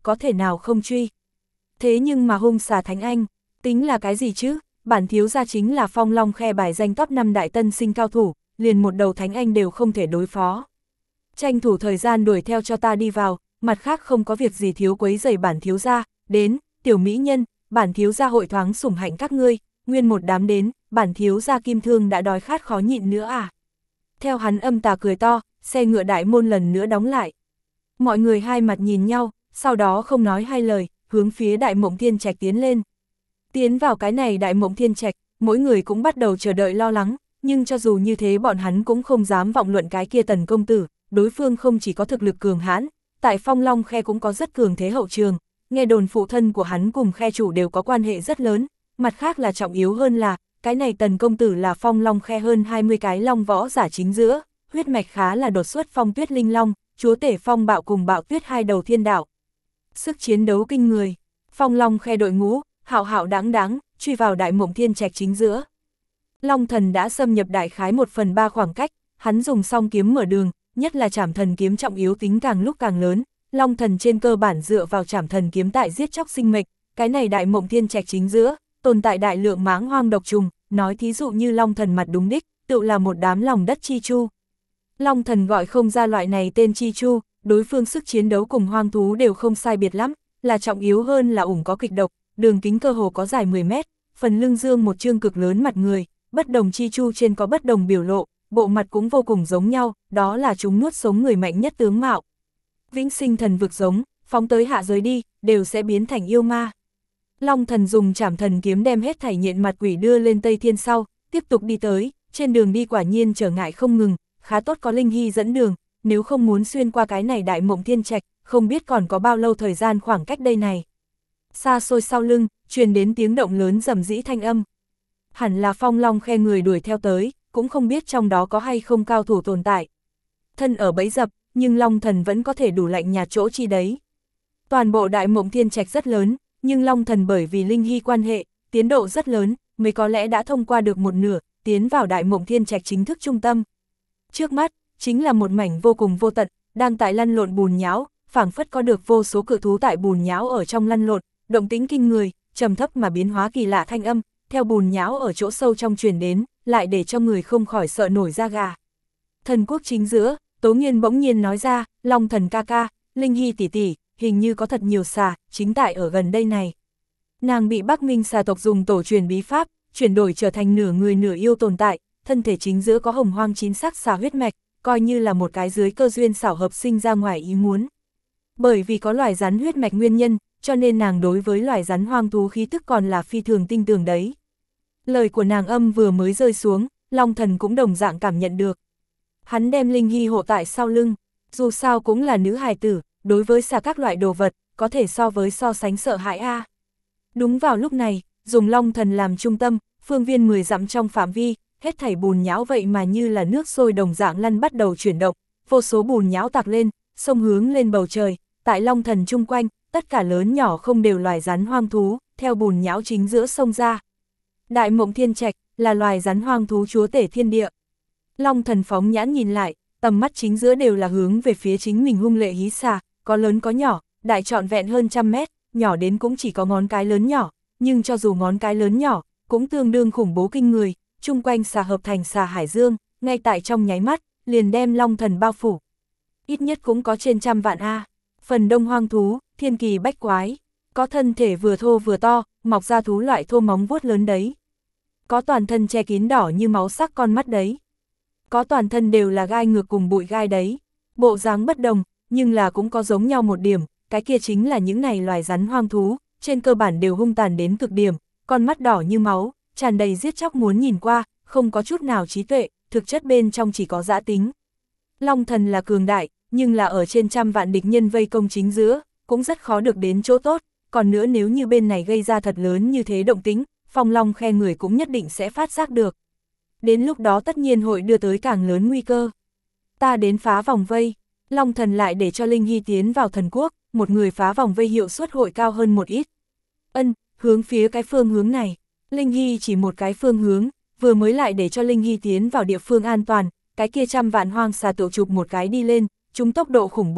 có thể nào không truy. Thế nhưng mà hung xà Thánh Anh, tính là cái gì chứ, bản thiếu gia chính là Phong Long Khe bài danh top năm đại tân sinh cao thủ, liền một đầu Thánh Anh đều không thể đối phó. Tranh thủ thời gian đuổi theo cho ta đi vào, mặt khác không có việc gì thiếu quấy rầy bản thiếu gia, đến, tiểu mỹ nhân, bản thiếu gia hội thoáng sủng hạnh các ngươi, nguyên một đám đến, bản thiếu gia Kim Thương đã đói khát khó nhịn nữa à. Theo hắn âm tà cười to, xe ngựa đại môn lần nữa đóng lại. Mọi người hai mặt nhìn nhau, sau đó không nói hai lời, hướng phía Đại Mộng Thiên Trạch tiến lên. Tiến vào cái này Đại Mộng Thiên Trạch, mỗi người cũng bắt đầu chờ đợi lo lắng, nhưng cho dù như thế bọn hắn cũng không dám vọng luận cái kia Tần công tử, đối phương không chỉ có thực lực cường hãn, tại Phong Long Khe cũng có rất cường thế hậu trường, nghe đồn phụ thân của hắn cùng khe chủ đều có quan hệ rất lớn, mặt khác là trọng yếu hơn là, cái này Tần công tử là Phong Long Khe hơn hai mươi cái long võ giả chính giữa, huyết mạch khá là đột xuất Phong Tuyết Linh Long, chúa tể Phong Bạo cùng Bạo Tuyết hai đầu thiên đạo. Sức chiến đấu kinh người, Phong Long Khe đội ngũ, hạo hạo đáng đáng, truy vào Đại Mộng Thiên Trạch chính giữa. Long thần đã xâm nhập đại khái một phần ba khoảng cách, hắn dùng song kiếm mở đường, nhất là Trảm Thần kiếm trọng yếu tính càng lúc càng lớn, Long thần trên cơ bản dựa vào Trảm Thần kiếm tại giết chóc sinh mệnh, cái này Đại Mộng Thiên Trạch chính giữa, tồn tại đại lượng mãng hoang độc trùng, nói thí dụ như Long thần mặt đúng đích, tự là một đám lòng đất chi chu. Long thần gọi không ra loại này tên chi chu, đối phương sức chiến đấu cùng hoang thú đều không sai biệt lắm, là trọng yếu hơn là ủng có kịch độc, đường kính cơ hồ có dài mười mét, phần lưng dương một chương cực lớn mặt người, bất đồng chi chu trên có bất đồng biểu lộ, bộ mặt cũng vô cùng giống nhau, đó là chúng nuốt sống người mạnh nhất tướng mạo. Vĩnh sinh thần vực giống, phóng tới hạ giới đi, đều sẽ biến thành yêu ma. Long thần dùng Trảm Thần kiếm đem hết thảy nhện mặt quỷ đưa lên Tây Thiên sau, tiếp tục đi tới, trên đường đi quả nhiên trở ngại không ngừng, khá tốt có Linh Hy dẫn đường, nếu không muốn xuyên qua cái này Đại Mộng Thiên Trạch, không biết còn có bao lâu thời gian khoảng cách đây này. Xa xôi sau lưng, truyền đến tiếng động lớn rầm rĩ thanh âm. Hẳn là Phong Long Khe người đuổi theo tới, cũng không biết trong đó có hay không cao thủ tồn tại. Thân ở bẫy dập, nhưng Long thần vẫn có thể đủ lạnh nhạt chỗ chi đấy. Toàn bộ Đại Mộng Thiên Trạch rất lớn, nhưng Long thần bởi vì Linh Hy quan hệ, tiến độ rất lớn, mới có lẽ đã thông qua được một nửa, tiến vào Đại Mộng Thiên Trạch chính thức trung tâm. Trước mắt, chính là một mảnh vô cùng vô tận, đang tại lăn lộn bùn nhão, phảng phất có được vô số cự thú tại bùn nhão ở trong lăn lộn, động tĩnh kinh người, trầm thấp mà biến hóa kỳ lạ thanh âm, theo bùn nhão ở chỗ sâu trong truyền đến, lại để cho người không khỏi sợ nổi da gà. Thần quốc chính giữa, Tố Nghiên bỗng nhiên nói ra, Long thần ca ca, Linh Hy tỷ tỷ, hình như có thật nhiều xà, chính tại ở gần đây này. Nàng bị Bắc Minh xà tộc dùng tổ truyền bí pháp, chuyển đổi trở thành nửa người nửa yêu tồn tại, thân thể chính giữa có hồng hoang chín sắc xà huyết mạch, coi như là một cái dưới cơ duyên xảo hợp sinh ra ngoài ý muốn. Bởi vì có loài rắn huyết mạch nguyên nhân, cho nên nàng đối với loài rắn hoang thú khí tức còn là phi thường tinh tường đấy. Lời của nàng âm vừa mới rơi xuống, Long thần cũng đồng dạng cảm nhận được. Hắn đem Linh Hy hộ tại sau lưng, dù sao cũng là nữ hài tử, đối với xà các loại đồ vật, có thể so với so sánh sợ hãi a. À. Đúng vào lúc này, dùng Long thần làm trung tâm, phương viên mười dặm trong phạm vi, hết thảy bùn nhão vậy mà như là nước sôi đồng dạng lăn bắt đầu chuyển động, vô số bùn nhão tạc lên, sông hướng lên bầu trời, tại Long thần chung quanh, tất cả lớn nhỏ không đều loài rắn hoang thú, theo bùn nhão chính giữa sông ra. Đại Mộng Thiên Trạch là loài rắn hoang thú chúa tể thiên địa. Long thần phóng nhãn nhìn lại, tầm mắt chính giữa đều là hướng về phía chính mình hung lệ hí xà, có lớn có nhỏ, đại trọn vẹn hơn trăm mét, nhỏ đến cũng chỉ có ngón cái lớn nhỏ, nhưng cho dù ngón cái lớn nhỏ, cũng tương đương khủng bố kinh người, chung quanh xà hợp thành xà hải dương, ngay tại trong nháy mắt, liền đem Long thần bao phủ. Ít nhất cũng có trên trăm vạn A. Phần đông hoang thú, thiên kỳ bách quái, có thân thể vừa thô vừa to, mọc ra thú loại thô móng vuốt lớn đấy. Có toàn thân che kín đỏ như máu sắc con mắt đấy. Có toàn thân đều là gai ngược cùng bụi gai đấy. Bộ dáng bất đồng, nhưng là cũng có giống nhau một điểm, cái kia chính là những này loài rắn hoang thú, trên cơ bản đều hung tàn đến cực điểm, con mắt đỏ như máu, tràn đầy giết chóc muốn nhìn qua, không có chút nào trí tuệ, thực chất bên trong chỉ có dã tính. Long thần là cường đại, nhưng là ở trên trăm vạn địch nhân vây công chính giữa, cũng rất khó được đến chỗ tốt, còn nữa nếu như bên này gây ra thật lớn như thế động tính, Phong Long Khe người cũng nhất định sẽ phát giác được. Đến lúc đó tất nhiên hội đưa tới càng lớn nguy cơ. Ta đến phá vòng vây, Long thần lại để cho Linh Hy tiến vào thần quốc, một người phá vòng vây hiệu suất hội cao hơn một ít. Ân, hướng phía cái phương hướng này, Linh Hy chỉ một cái phương hướng, vừa mới lại để cho Linh Hy tiến vào địa phương an toàn, cái kia trăm vạn hoang xà tự chụp một cái đi lên, chúng tốc độ khủng bố,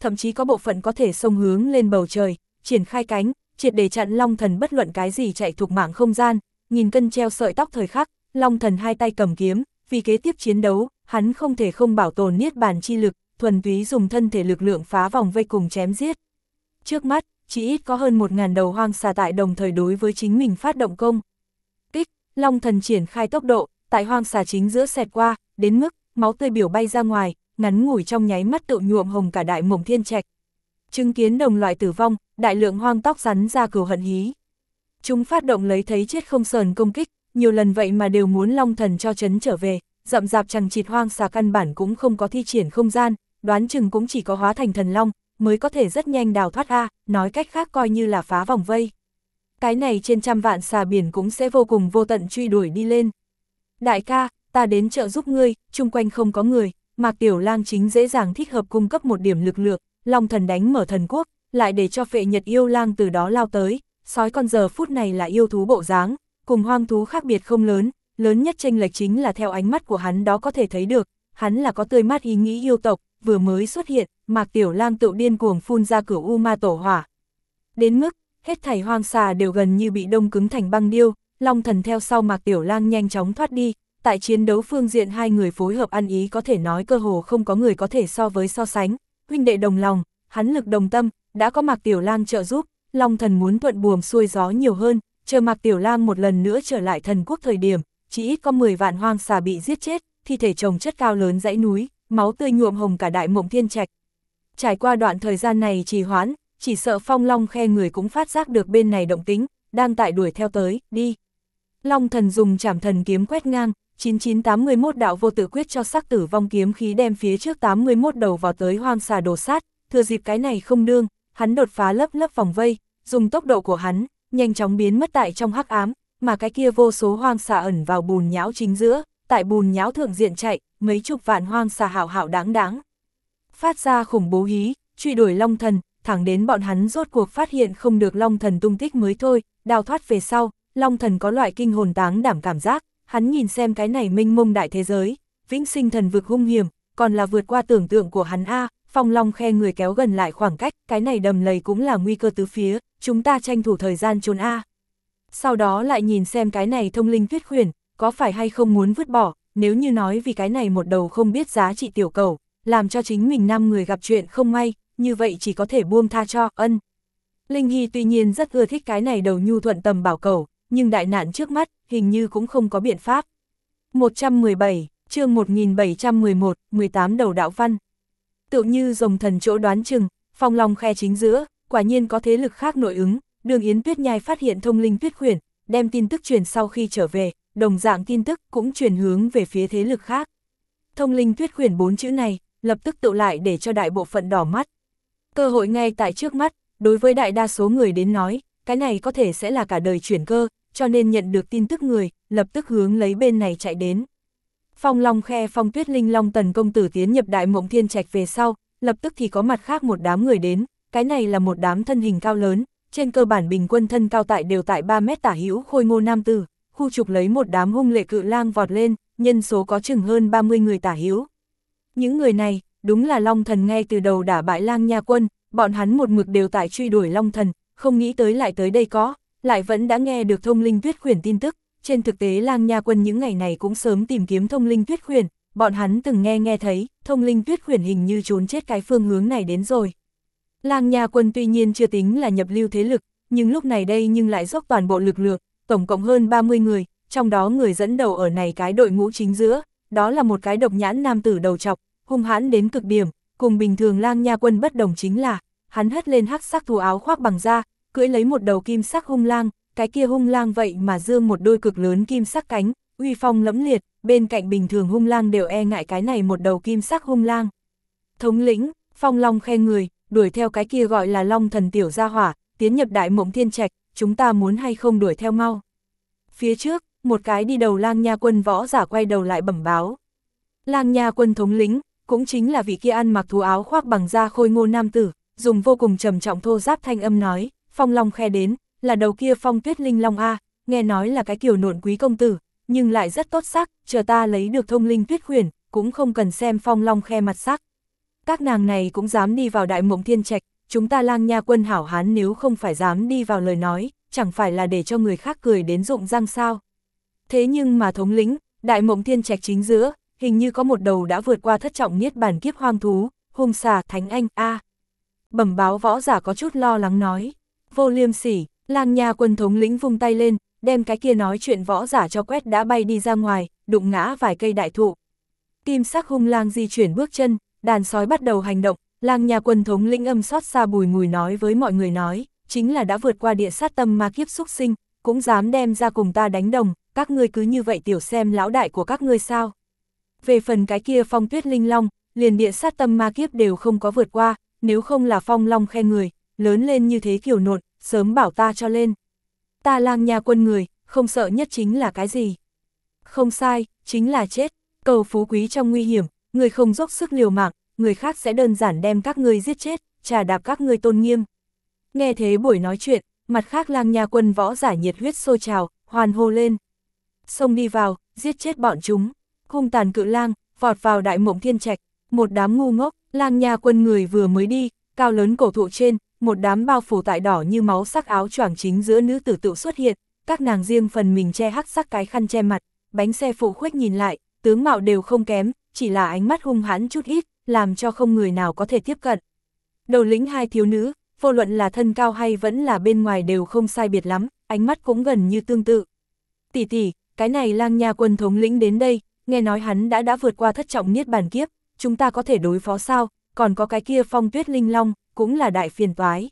thậm chí có bộ phận có thể xông hướng lên bầu trời, triển khai cánh, triệt để chặn Long Thần bất luận cái gì chạy thuộc mạng không gian, nghìn cân treo sợi tóc thời khắc, Long Thần hai tay cầm kiếm, vì kế tiếp chiến đấu, hắn không thể không bảo tồn niết bàn chi lực, thuần túy dùng thân thể lực lượng phá vòng vây cùng chém giết. Trước mắt, chỉ ít có hơn một ngàn đầu hoang xà tại đồng thời đối với chính mình phát động công kích, Long Thần triển khai tốc độ, tại hoang xà chính giữa xẹt qua, đến mức máu tươi biểu bay ra ngoài, ngắn ngủi trong nháy mắt tự nhuộm hồng cả Đại Mộng Thiên Trạch. Chứng kiến đồng loại tử vong, đại lượng hoang tóc rắn ra cừu hận hí. Chúng phát động lấy thấy chết không sờn công kích, nhiều lần vậy mà đều muốn Long Thần cho trấn trở về, rậm rạp chằng chịt hoang xà căn bản cũng không có thi triển không gian, đoán chừng cũng chỉ có hóa thành thần long, mới có thể rất nhanh đào thoát a, nói cách khác coi như là phá vòng vây. Cái này trên trăm vạn xà biển cũng sẽ vô cùng vô tận truy đuổi đi lên. Đại ca, ta đến trợ giúp ngươi, chung quanh không có người, Mạc Tiểu Lang chính dễ dàng thích hợp cung cấp một điểm lực lượng, Long Thần đánh mở thần quốc, lại để cho Phệ Nhật yêu lang từ đó lao tới, sói con giờ phút này là yêu thú bộ dáng, cùng hoang thú khác biệt không lớn, lớn nhất chênh lệch chính là theo ánh mắt của hắn đó có thể thấy được, hắn là có tươi mát ý nghĩ yêu tộc, vừa mới xuất hiện, Mạc Tiểu Lang tự điên cuồng phun ra cửu u ma tổ hỏa. Đến mức, hết thảy hoang xà đều gần như bị đông cứng thành băng điêu, Long Thần theo sau Mạc Tiểu Lang nhanh chóng thoát đi, tại chiến đấu phương diện hai người phối hợp ăn ý có thể nói cơ hồ không có người có thể so với so sánh, huynh đệ đồng lòng, hắn lực đồng tâm, đã có Mạc Tiểu Lang trợ giúp, Long Thần muốn thuận buồm xuôi gió nhiều hơn, chờ Mạc Tiểu Lang một lần nữa trở lại thần quốc thời điểm, chỉ ít có mười vạn hoang xà bị giết chết, thi thể chồng chất cao lớn dãy núi, máu tươi nhuộm hồng cả Đại Mộng Thiên Trạch. Trải qua đoạn thời gian này trì hoãn, chỉ sợ Phong Long Khe người cũng phát giác được bên này động tính, đang tại đuổi theo tới, đi. Long Thần dùng Trảm Thần kiếm quét ngang, chín chín tám mươi mốt đạo vô tự quyết cho sắc tử vong kiếm khí đem phía trước tám mươi mốt đầu vào tới hoang xà đổ sát, thừa dịp cái này không đương, hắn đột phá lớp lớp vòng vây, dùng tốc độ của hắn, nhanh chóng biến mất tại trong hắc ám, mà cái kia vô số hoang xà ẩn vào bùn nhão chính giữa, tại bùn nhão thượng diện chạy, mấy chục vạn hoang xà hạo hạo đáng đáng. Phát ra khủng bố hí, truy đuổi Long Thần, thẳng đến bọn hắn rốt cuộc phát hiện không được Long Thần tung tích mới thôi, đào thoát về sau, Long Thần có loại kinh hồn táng đảm cảm giác, hắn nhìn xem cái này mênh mông đại thế giới, vĩnh sinh thần vực hung hiểm, còn là vượt qua tưởng tượng của hắn a. Phong Long Khe người kéo gần lại khoảng cách, cái này đầm lầy cũng là nguy cơ tứ phía, chúng ta tranh thủ thời gian trốn a. Sau đó lại nhìn xem cái này thông linh tuyết khuyển, có phải hay không muốn vứt bỏ, nếu như nói vì cái này một đầu không biết giá trị tiểu cầu, làm cho chính mình năm người gặp chuyện không may, như vậy chỉ có thể buông tha cho, ân. Linh Hy tuy nhiên rất ưa thích cái này đầu nhu thuận tầm bảo cầu, nhưng đại nạn trước mắt, hình như cũng không có biện pháp. một trăm mười bảy, chương một nghìn bảy trăm mười một, mười tám đầu đạo văn. Tự như rồng thần chỗ đoán chừng, Phong Long Khe chính giữa, quả nhiên có thế lực khác nội ứng, Đường Yến Tuyết Nhai phát hiện thông linh tuyết khuyển, đem tin tức truyền sau khi trở về, đồng dạng tin tức cũng truyền hướng về phía thế lực khác. Thông linh tuyết khuyển bốn chữ này, lập tức tự lại để cho đại bộ phận đỏ mắt. Cơ hội ngay tại trước mắt, đối với đại đa số người đến nói, cái này có thể sẽ là cả đời chuyển cơ, cho nên nhận được tin tức người, lập tức hướng lấy bên này chạy đến. Phong Long Khe Phong Tuyết Linh Long Tần công tử tiến nhập Đại Mộng Thiên Trạch về sau, lập tức thì có mặt khác một đám người đến, cái này là một đám thân hình cao lớn, trên cơ bản bình quân thân cao tại đều tại ba mét tả hữu khôi ngô nam tử, khu trục lấy một đám hung lệ cự lang vọt lên, nhân số có chừng hơn ba mươi người tả hữu. Những người này, đúng là Long Thần ngay từ đầu đả bại Lang Nha quân, bọn hắn một mực đều tại truy đuổi Long Thần, không nghĩ tới lại tới đây có, lại vẫn đã nghe được thông linh tuyết khuyển tin tức. Trên thực tế Lang Nha quân những ngày này cũng sớm tìm kiếm thông linh tuyết khuyển, bọn hắn từng nghe nghe thấy, thông linh tuyết khuyển hình như trốn chết cái phương hướng này đến rồi. Lang Nha quân tuy nhiên chưa tính là nhập lưu thế lực, nhưng lúc này đây nhưng lại dốc toàn bộ lực lượng, tổng cộng hơn ba mươi người, trong đó người dẫn đầu ở này cái đội ngũ chính giữa, đó là một cái độc nhãn nam tử đầu trọc, hung hãn đến cực điểm, cùng bình thường Lang Nha quân bất đồng chính là, hắn hất lên hắc sắc thú áo khoác bằng da, cưỡi lấy một đầu kim sắc hung lang, cái kia hung lang vậy mà dương một đôi cực lớn kim sắc cánh, uy phong lẫm liệt, bên cạnh bình thường hung lang đều e ngại cái này một đầu kim sắc hung lang. Thống lĩnh, Phong Long Khe người, đuổi theo cái kia gọi là Long Thần tiểu gia hỏa, tiến nhập Đại Mộng Thiên Trạch, chúng ta muốn hay không đuổi theo mau. Phía trước, một cái đi đầu Lang Nha quân võ giả quay đầu lại bẩm báo. Lang Nha quân thống lĩnh, cũng chính là vị kia ăn mặc thú áo khoác bằng da khôi ngô nam tử, dùng vô cùng trầm trọng thô giáp thanh âm nói, Phong Long Khe đến, là đầu kia Phong Tuyết Linh Long A, nghe nói là cái kiểu nộn quý công tử, nhưng lại rất tốt sắc, chờ ta lấy được thông linh tuyết khuyển, cũng không cần xem Phong Long Khe mặt sắc. Các nàng này cũng dám đi vào Đại Mộng Thiên Trạch, chúng ta Lang Nha quân hảo hán nếu không phải dám đi vào lời nói, chẳng phải là để cho người khác cười đến rụng răng sao. Thế nhưng mà thống lĩnh, Đại Mộng Thiên Trạch chính giữa, hình như có một đầu đã vượt qua thất trọng niết bàn kiếp hoang thú, hung xà Thánh Anh, a. Bẩm báo võ giả có chút lo lắng nói. Vô Liêm Sỉ, Lang Nha quân thống lĩnh vung tay lên, đem cái kia nói chuyện võ giả cho quét đã bay đi ra ngoài, đụng ngã vài cây đại thụ. Kim sắc hung lang di chuyển bước chân, đàn sói bắt đầu hành động, Lang Nha quân thống lĩnh âm xót xa bùi ngùi nói với mọi người nói, chính là đã vượt qua địa sát tâm ma kiếp xúc sinh, cũng dám đem ra cùng ta đánh đồng, các ngươi cứ như vậy tiểu xem lão đại của các ngươi sao. Về phần cái kia Phong Tuyết Linh Long, liền địa sát tâm ma kiếp đều không có vượt qua, nếu không là Phong Long khen người, lớn lên như thế kiểu nộn, sớm bảo ta cho lên. Ta Lang Nha quân người, không sợ nhất chính là cái gì? Không sai, chính là chết, cầu phú quý trong nguy hiểm, người không dốc sức liều mạng, người khác sẽ đơn giản đem các ngươi giết chết, trà đạp các ngươi tôn nghiêm. Nghe thế buổi nói chuyện, mặt khác Lang Nha quân võ giả nhiệt huyết sôi trào, hoàn hô lên. Xông đi vào, giết chết bọn chúng, hung tàn cự lang, vọt vào Đại Mộng Thiên Trạch, một đám ngu ngốc, Lang Nha quân người vừa mới đi, cao lớn cổ thụ trên, một đám bao phủ tại đỏ như máu sắc áo choàng chính giữa nữ tử tự xuất hiện, các nàng riêng phần mình che hắc sắc cái khăn che mặt, bánh xe phụ khuếch nhìn lại, tướng mạo đều không kém, chỉ là ánh mắt hung hãn chút ít, làm cho không người nào có thể tiếp cận. Đầu lĩnh hai thiếu nữ, vô luận là thân cao hay vẫn là bên ngoài đều không sai biệt lắm, ánh mắt cũng gần như tương tự. Tỷ tỷ, cái này Lang Nha quân thống lĩnh đến đây, nghe nói hắn đã đã vượt qua thất trọng niết bàn kiếp, chúng ta có thể đối phó sao, còn có cái kia Phong Tuyết Linh Long, cũng là đại phiền toái.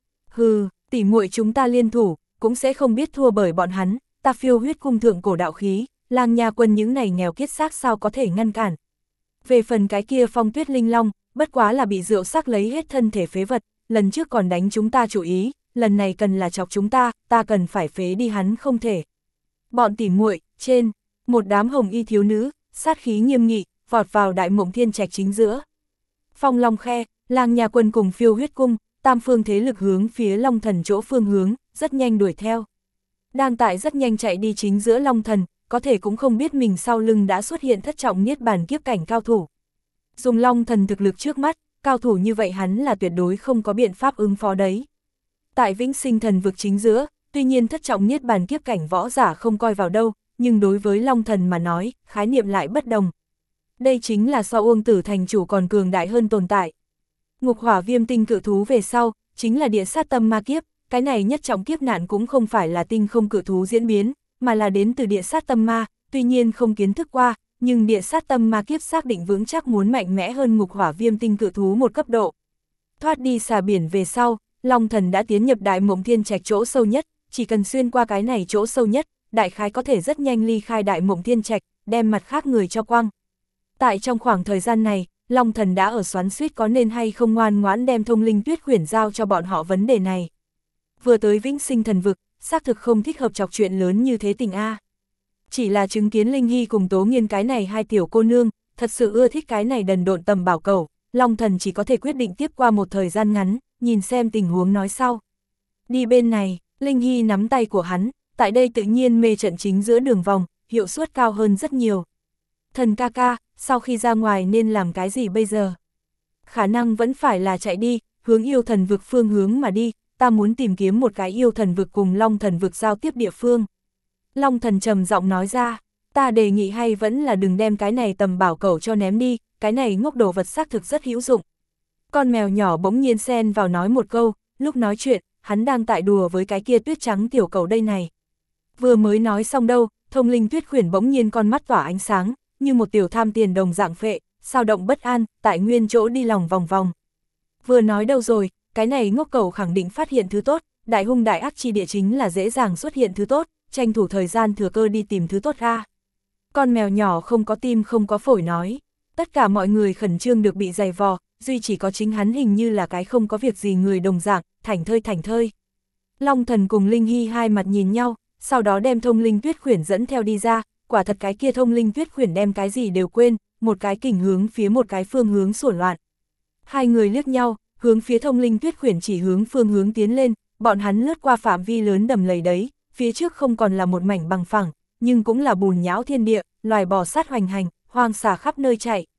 Hừ, tỷ muội chúng ta liên thủ, cũng sẽ không biết thua bởi bọn hắn, ta Phiêu Huyết cung thượng cổ đạo khí, Lang Nha quân những này nghèo kiết xác sao có thể ngăn cản. Về phần cái kia Phong Tuyết Linh Long, bất quá là bị rượu sắc lấy hết thân thể phế vật, lần trước còn đánh chúng ta chủ ý, lần này cần là chọc chúng ta, ta cần phải phế đi hắn không thể. Bọn tỉ muội trên, một đám hồng y thiếu nữ, sát khí nghiêm nghị, vọt vào Đại Mộng Thiên Trạch chính giữa. Phong Long Khe, Lang Nha quân cùng Phiêu Huyết cung, tam phương thế lực hướng phía Long Thần chỗ phương hướng, rất nhanh đuổi theo. Đang tại rất nhanh chạy đi chính giữa Long Thần, có thể cũng không biết mình sau lưng đã xuất hiện thất trọng niết bàn kiếp cảnh cao thủ. Dùng Long Thần thực lực trước mắt, cao thủ như vậy hắn là tuyệt đối không có biện pháp ứng phó đấy. Tại Vĩnh Sinh Thần vực chính giữa, tuy nhiên thất trọng niết bàn kiếp cảnh võ giả không coi vào đâu, nhưng đối với Long Thần mà nói, khái niệm lại bất đồng. Đây chính là so Uông Tử thành chủ còn cường đại hơn tồn tại. Ngục hỏa viêm tinh cự thú về sau, chính là địa sát tâm ma kiếp, cái này nhất trọng kiếp nạn cũng không phải là tinh không cự thú diễn biến, mà là đến từ địa sát tâm ma, tuy nhiên không kiến thức qua, nhưng địa sát tâm ma kiếp xác định vững chắc muốn mạnh mẽ hơn ngục hỏa viêm tinh cự thú một cấp độ. Thoát đi xà biển về sau, Long Thần đã tiến nhập Đại Mộng Thiên Trạch chỗ sâu nhất, chỉ cần xuyên qua cái này chỗ sâu nhất, đại khái có thể rất nhanh ly khai Đại Mộng Thiên Trạch, đem mặt khác người cho quăng. Tại trong khoảng thời gian này, Long Thần đã ở xoắn xuýt có nên hay không ngoan ngoãn đem Thông Linh Tuyết Quyển giao cho bọn họ vấn đề này. Vừa tới Vĩnh Sinh Thần vực, xác thực không thích hợp chọc chuyện lớn như thế tình a. Chỉ là chứng kiến Linh Hy cùng Tố Nghiên cái này hai tiểu cô nương, thật sự ưa thích cái này đần độn tầm bảo cầu, Long Thần chỉ có thể quyết định tiếp qua một thời gian ngắn, nhìn xem tình huống nói sau. Đi bên này, Linh Hy nắm tay của hắn, tại đây tự nhiên mê trận chính giữa đường vòng, hiệu suất cao hơn rất nhiều. Thần ca ca, sau khi ra ngoài nên làm cái gì bây giờ? Khả năng vẫn phải là chạy đi, hướng yêu thần vực phương hướng mà đi, ta muốn tìm kiếm một cái yêu thần vực cùng Long thần vực giao tiếp địa phương. Long thần trầm giọng nói ra, ta đề nghị hay vẫn là đừng đem cái này tầm bảo cẩu cho ném đi, cái này ngốc đồ vật xác thực rất hữu dụng. Con mèo nhỏ bỗng nhiên xen vào nói một câu, lúc nói chuyện, hắn đang tại đùa với cái kia tuyết trắng tiểu cẩu đây này. Vừa mới nói xong đâu, Thông Linh Tuyết Quyển bỗng nhiên con mắt tỏa ánh sáng, như một tiểu tham tiền đồng dạng phệ, sao động bất an, tại nguyên chỗ đi lòng vòng vòng. Vừa nói đâu rồi, cái này ngốc cẩu khẳng định phát hiện thứ tốt, đại hung đại ác chi địa chính là dễ dàng xuất hiện thứ tốt, tranh thủ thời gian thừa cơ đi tìm thứ tốt ra. Con mèo nhỏ không có tim không có phổi nói, tất cả mọi người khẩn trương được bị giày vò, duy chỉ có chính hắn hình như là cái không có việc gì người đồng dạng, thảnh thơi thảnh thơi. Long thần cùng Linh Hy hai mặt nhìn nhau, sau đó đem Thông Linh Tuyết Quyển dẫn theo đi ra, quả thật cái kia Thông Linh Tuyết Quyển đem cái gì đều quên, một cái kình hướng phía một cái phương hướng sủa loạn. Hai người liếc nhau, hướng phía Thông Linh Tuyết Quyển chỉ hướng phương hướng tiến lên, bọn hắn lướt qua phạm vi lớn đầm lầy đấy, phía trước không còn là một mảnh bằng phẳng, nhưng cũng là bùn nhão thiên địa, loài bò sát hoành hành, hoang xà khắp nơi chạy.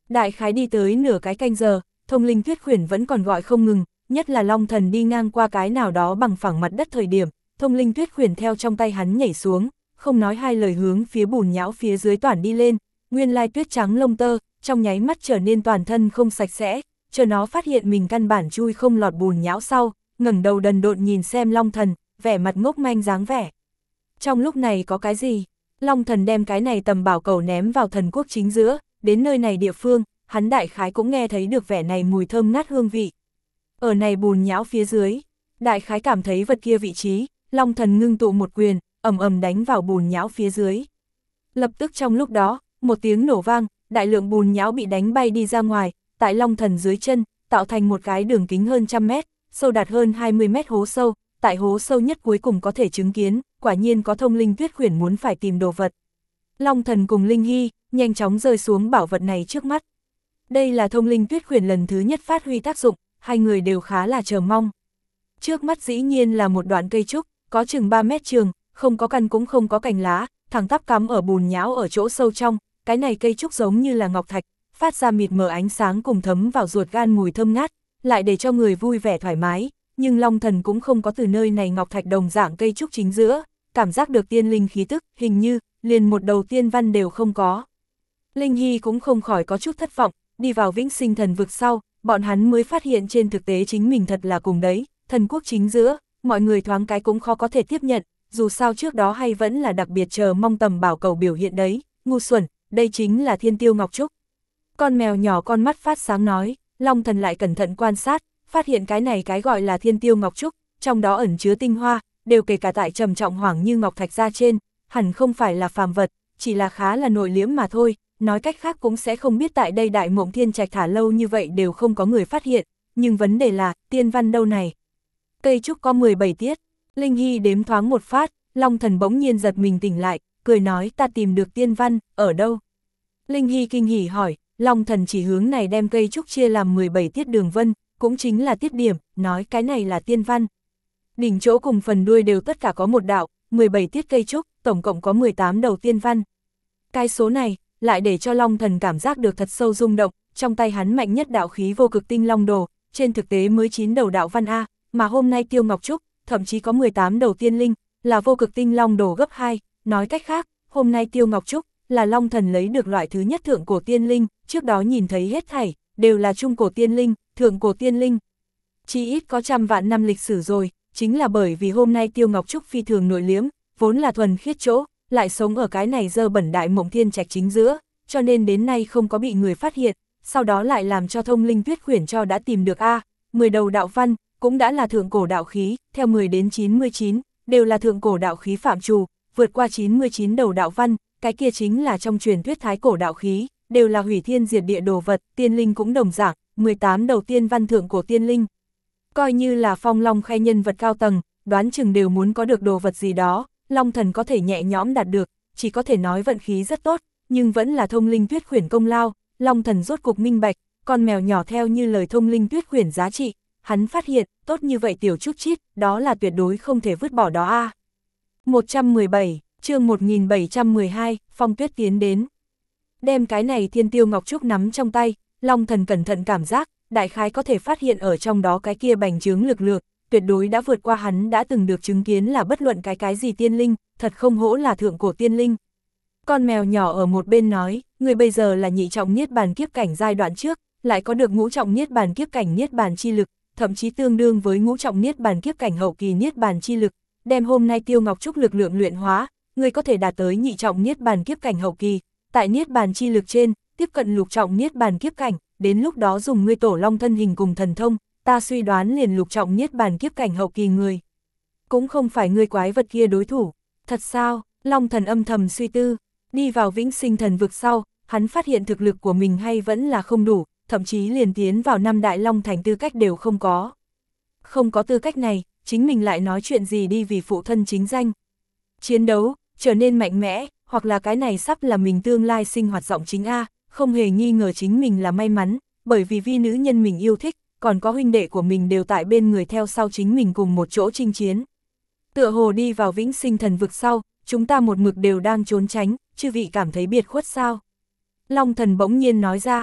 Đại khái đi tới nửa cái canh giờ, thông linh tuyết khuyển vẫn còn gọi không ngừng, nhất là Long Thần đi ngang qua cái nào đó bằng phẳng mặt đất thời điểm, thông linh tuyết khuyển theo trong tay hắn nhảy xuống, không nói hai lời hướng phía bùn nhão phía dưới toản đi lên, nguyên lai tuyết trắng lông tơ, trong nháy mắt trở nên toàn thân không sạch sẽ, chờ nó phát hiện mình căn bản chui không lọt bùn nhão sau, ngẩng đầu đần độn nhìn xem Long Thần, vẻ mặt ngốc manh dáng vẻ. Trong lúc này có cái gì? Long Thần đem cái này tầm bảo cầu ném vào thần quốc chính giữa, đến nơi này địa phương, hắn đại khái cũng nghe thấy được vẻ này mùi thơm ngát hương vị. Ở này bùn nhão phía dưới, đại khái cảm thấy vật kia vị trí, Long Thần ngưng tụ một quyền, ầm ầm đánh vào bùn nhão phía dưới. Lập tức trong lúc đó, một tiếng nổ vang, đại lượng bùn nhão bị đánh bay đi ra ngoài, tại Long Thần dưới chân, tạo thành một cái đường kính hơn trăm mét, sâu đạt hơn hai mươi mét hố sâu, tại hố sâu nhất cuối cùng có thể chứng kiến, quả nhiên có thông linh tuyết khuyển muốn phải tìm đồ vật. Long Thần cùng Linh Hy, nhanh chóng rơi xuống bảo vật này trước mắt. Đây là thông linh tuyết khuyển lần thứ nhất phát huy tác dụng, hai người đều khá là chờ mong. Trước mắt dĩ nhiên là một đoạn cây trúc, có chừng ba mét trường, không có căn cũng không có cành lá, thẳng tắp cắm ở bùn nhão ở chỗ sâu trong, cái này cây trúc giống như là ngọc thạch, phát ra mịt mờ ánh sáng cùng thấm vào ruột gan mùi thơm ngát, lại để cho người vui vẻ thoải mái, nhưng Long Thần cũng không có từ nơi này ngọc thạch đồng dạng cây trúc chính giữa, cảm giác được tiên linh khí tức, hình như, liền một đầu tiên văn đều không có. Linh Hy cũng không khỏi có chút thất vọng, đi vào vĩnh sinh thần vực sau, bọn hắn mới phát hiện trên thực tế chính mình thật là cùng đấy, thần quốc chính giữa, mọi người thoáng cái cũng khó có thể tiếp nhận, dù sao trước đó hay vẫn là đặc biệt chờ mong tầm bảo cầu biểu hiện đấy, ngu xuẩn, đây chính là thiên tiêu ngọc trúc. Con mèo nhỏ con mắt phát sáng nói, Long Thần lại cẩn thận quan sát, phát hiện cái này cái gọi là thiên tiêu ngọc trúc, trong đó ẩn chứa tinh hoa, đều kể cả tại trầm trọng hoảng như ngọc thạch ra trên, hẳn không phải là phàm vật, chỉ là khá là nội liễm mà thôi, nói cách khác cũng sẽ không biết tại đây Đại Mộng Thiên Trạch thả lâu như vậy đều không có người phát hiện, nhưng vấn đề là, tiên văn đâu này? Cây trúc có mười bảy tiết, Linh Hy đếm thoáng một phát, Long Thần bỗng nhiên giật mình tỉnh lại, cười nói ta tìm được tiên văn, ở đâu? Linh Hy kinh hỉ hỏi, Long Thần chỉ hướng này đem cây trúc chia làm mười bảy tiết đường vân, cũng chính là tiết điểm, nói cái này là tiên văn. Đỉnh chỗ cùng phần đuôi đều tất cả có một đạo, mười bảy tiết cây trúc, tổng cộng có mười tám đầu tiên văn. Cái số này, lại để cho Long Thần cảm giác được thật sâu rung động, trong tay hắn mạnh nhất đạo khí vô cực tinh long đồ, trên thực tế mới chín đầu đạo văn A, mà hôm nay Tiêu Ngọc Trúc, thậm chí có mười tám đầu tiên linh, là vô cực tinh long đồ gấp hai, nói cách khác, hôm nay Tiêu Ngọc Trúc, là Long Thần lấy được loại thứ nhất thượng cổ tiên linh, trước đó nhìn thấy hết thảy, đều là trung cổ tiên linh, thượng cổ tiên linh. Chỉ ít có trăm vạn năm lịch sử rồi, chính là bởi vì hôm nay Tiêu Ngọc Trúc phi thường nội liếm, vốn là thuần khiết chỗ, lại sống ở cái này dơ bẩn Đại Mộng Thiên Trạch chính giữa, cho nên đến nay không có bị người phát hiện, sau đó lại làm cho thông linh tuyết khuyển cho đã tìm được A, mười đầu đạo văn, cũng đã là thượng cổ đạo khí, theo mười đến chín mươi chín, đều là thượng cổ đạo khí phạm trù, vượt qua chín mươi chín đầu đạo văn, cái kia chính là trong truyền thuyết thái cổ đạo khí, đều là hủy thiên diệt địa đồ vật, tiên linh cũng đồng dạng, mười tám đầu tiên văn thượng cổ tiên linh. Coi như là Phong Long Khai nhân vật cao tầng, đoán chừng đều muốn có được đồ vật gì đó, Long Thần có thể nhẹ nhõm đạt được, chỉ có thể nói vận khí rất tốt, nhưng vẫn là thông linh tuyết khuyển công lao, Long Thần rốt cục minh bạch, con mèo nhỏ theo như lời thông linh tuyết khuyển giá trị, hắn phát hiện, tốt như vậy tiểu chút chít, đó là tuyệt đối không thể vứt bỏ đó a. một trăm mười bảy, chương một nghìn bảy trăm mười hai, Phong Tuyết tiến đến. Đem cái này thiên tiêu ngọc trúc nắm trong tay, Long Thần cẩn thận cảm giác, đại khái có thể phát hiện ở trong đó cái kia bành trướng lực lượng, tuyệt đối đã vượt qua hắn đã từng được chứng kiến là bất luận cái cái gì tiên linh, thật không hổ là thượng cổ tiên linh. Con mèo nhỏ ở một bên nói, người bây giờ là nhị trọng niết bàn kiếp cảnh giai đoạn trước, lại có được ngũ trọng niết bàn kiếp cảnh niết bàn chi lực, thậm chí tương đương với ngũ trọng niết bàn kiếp cảnh hậu kỳ niết bàn chi lực, đem hôm nay tiêu ngọc trúc lực lượng luyện hóa, người có thể đạt tới nhị trọng niết bàn kiếp cảnh hậu kỳ, tại niết bàn chi lực trên, tiếp cận lục trọng niết bàn kiếp cảnh, đến lúc đó dùng ngươi tổ long thân hình cùng thần thông, ta suy đoán liền lục trọng niết bàn kiếp cảnh hậu kỳ người. Cũng không phải ngươi quái vật kia đối thủ, thật sao? Long Thần âm thầm suy tư, đi vào vĩnh sinh thần vực sau, hắn phát hiện thực lực của mình hay vẫn là không đủ, thậm chí liền tiến vào năm đại long thành tư cách đều không có. Không có tư cách này, chính mình lại nói chuyện gì đi vì phụ thân chính danh. Chiến đấu, trở nên mạnh mẽ, hoặc là cái này sắp là mình tương lai sinh hoạt giọng chính A, không hề nghi ngờ chính mình là may mắn, bởi vì vi nữ nhân mình yêu thích, còn có huynh đệ của mình đều tại bên người theo sau chính mình cùng một chỗ chinh chiến. Tựa hồ đi vào vĩnh sinh thần vực sau, chúng ta một mực đều đang trốn tránh, chư vị cảm thấy biệt khuất sao? Long Thần bỗng nhiên nói ra,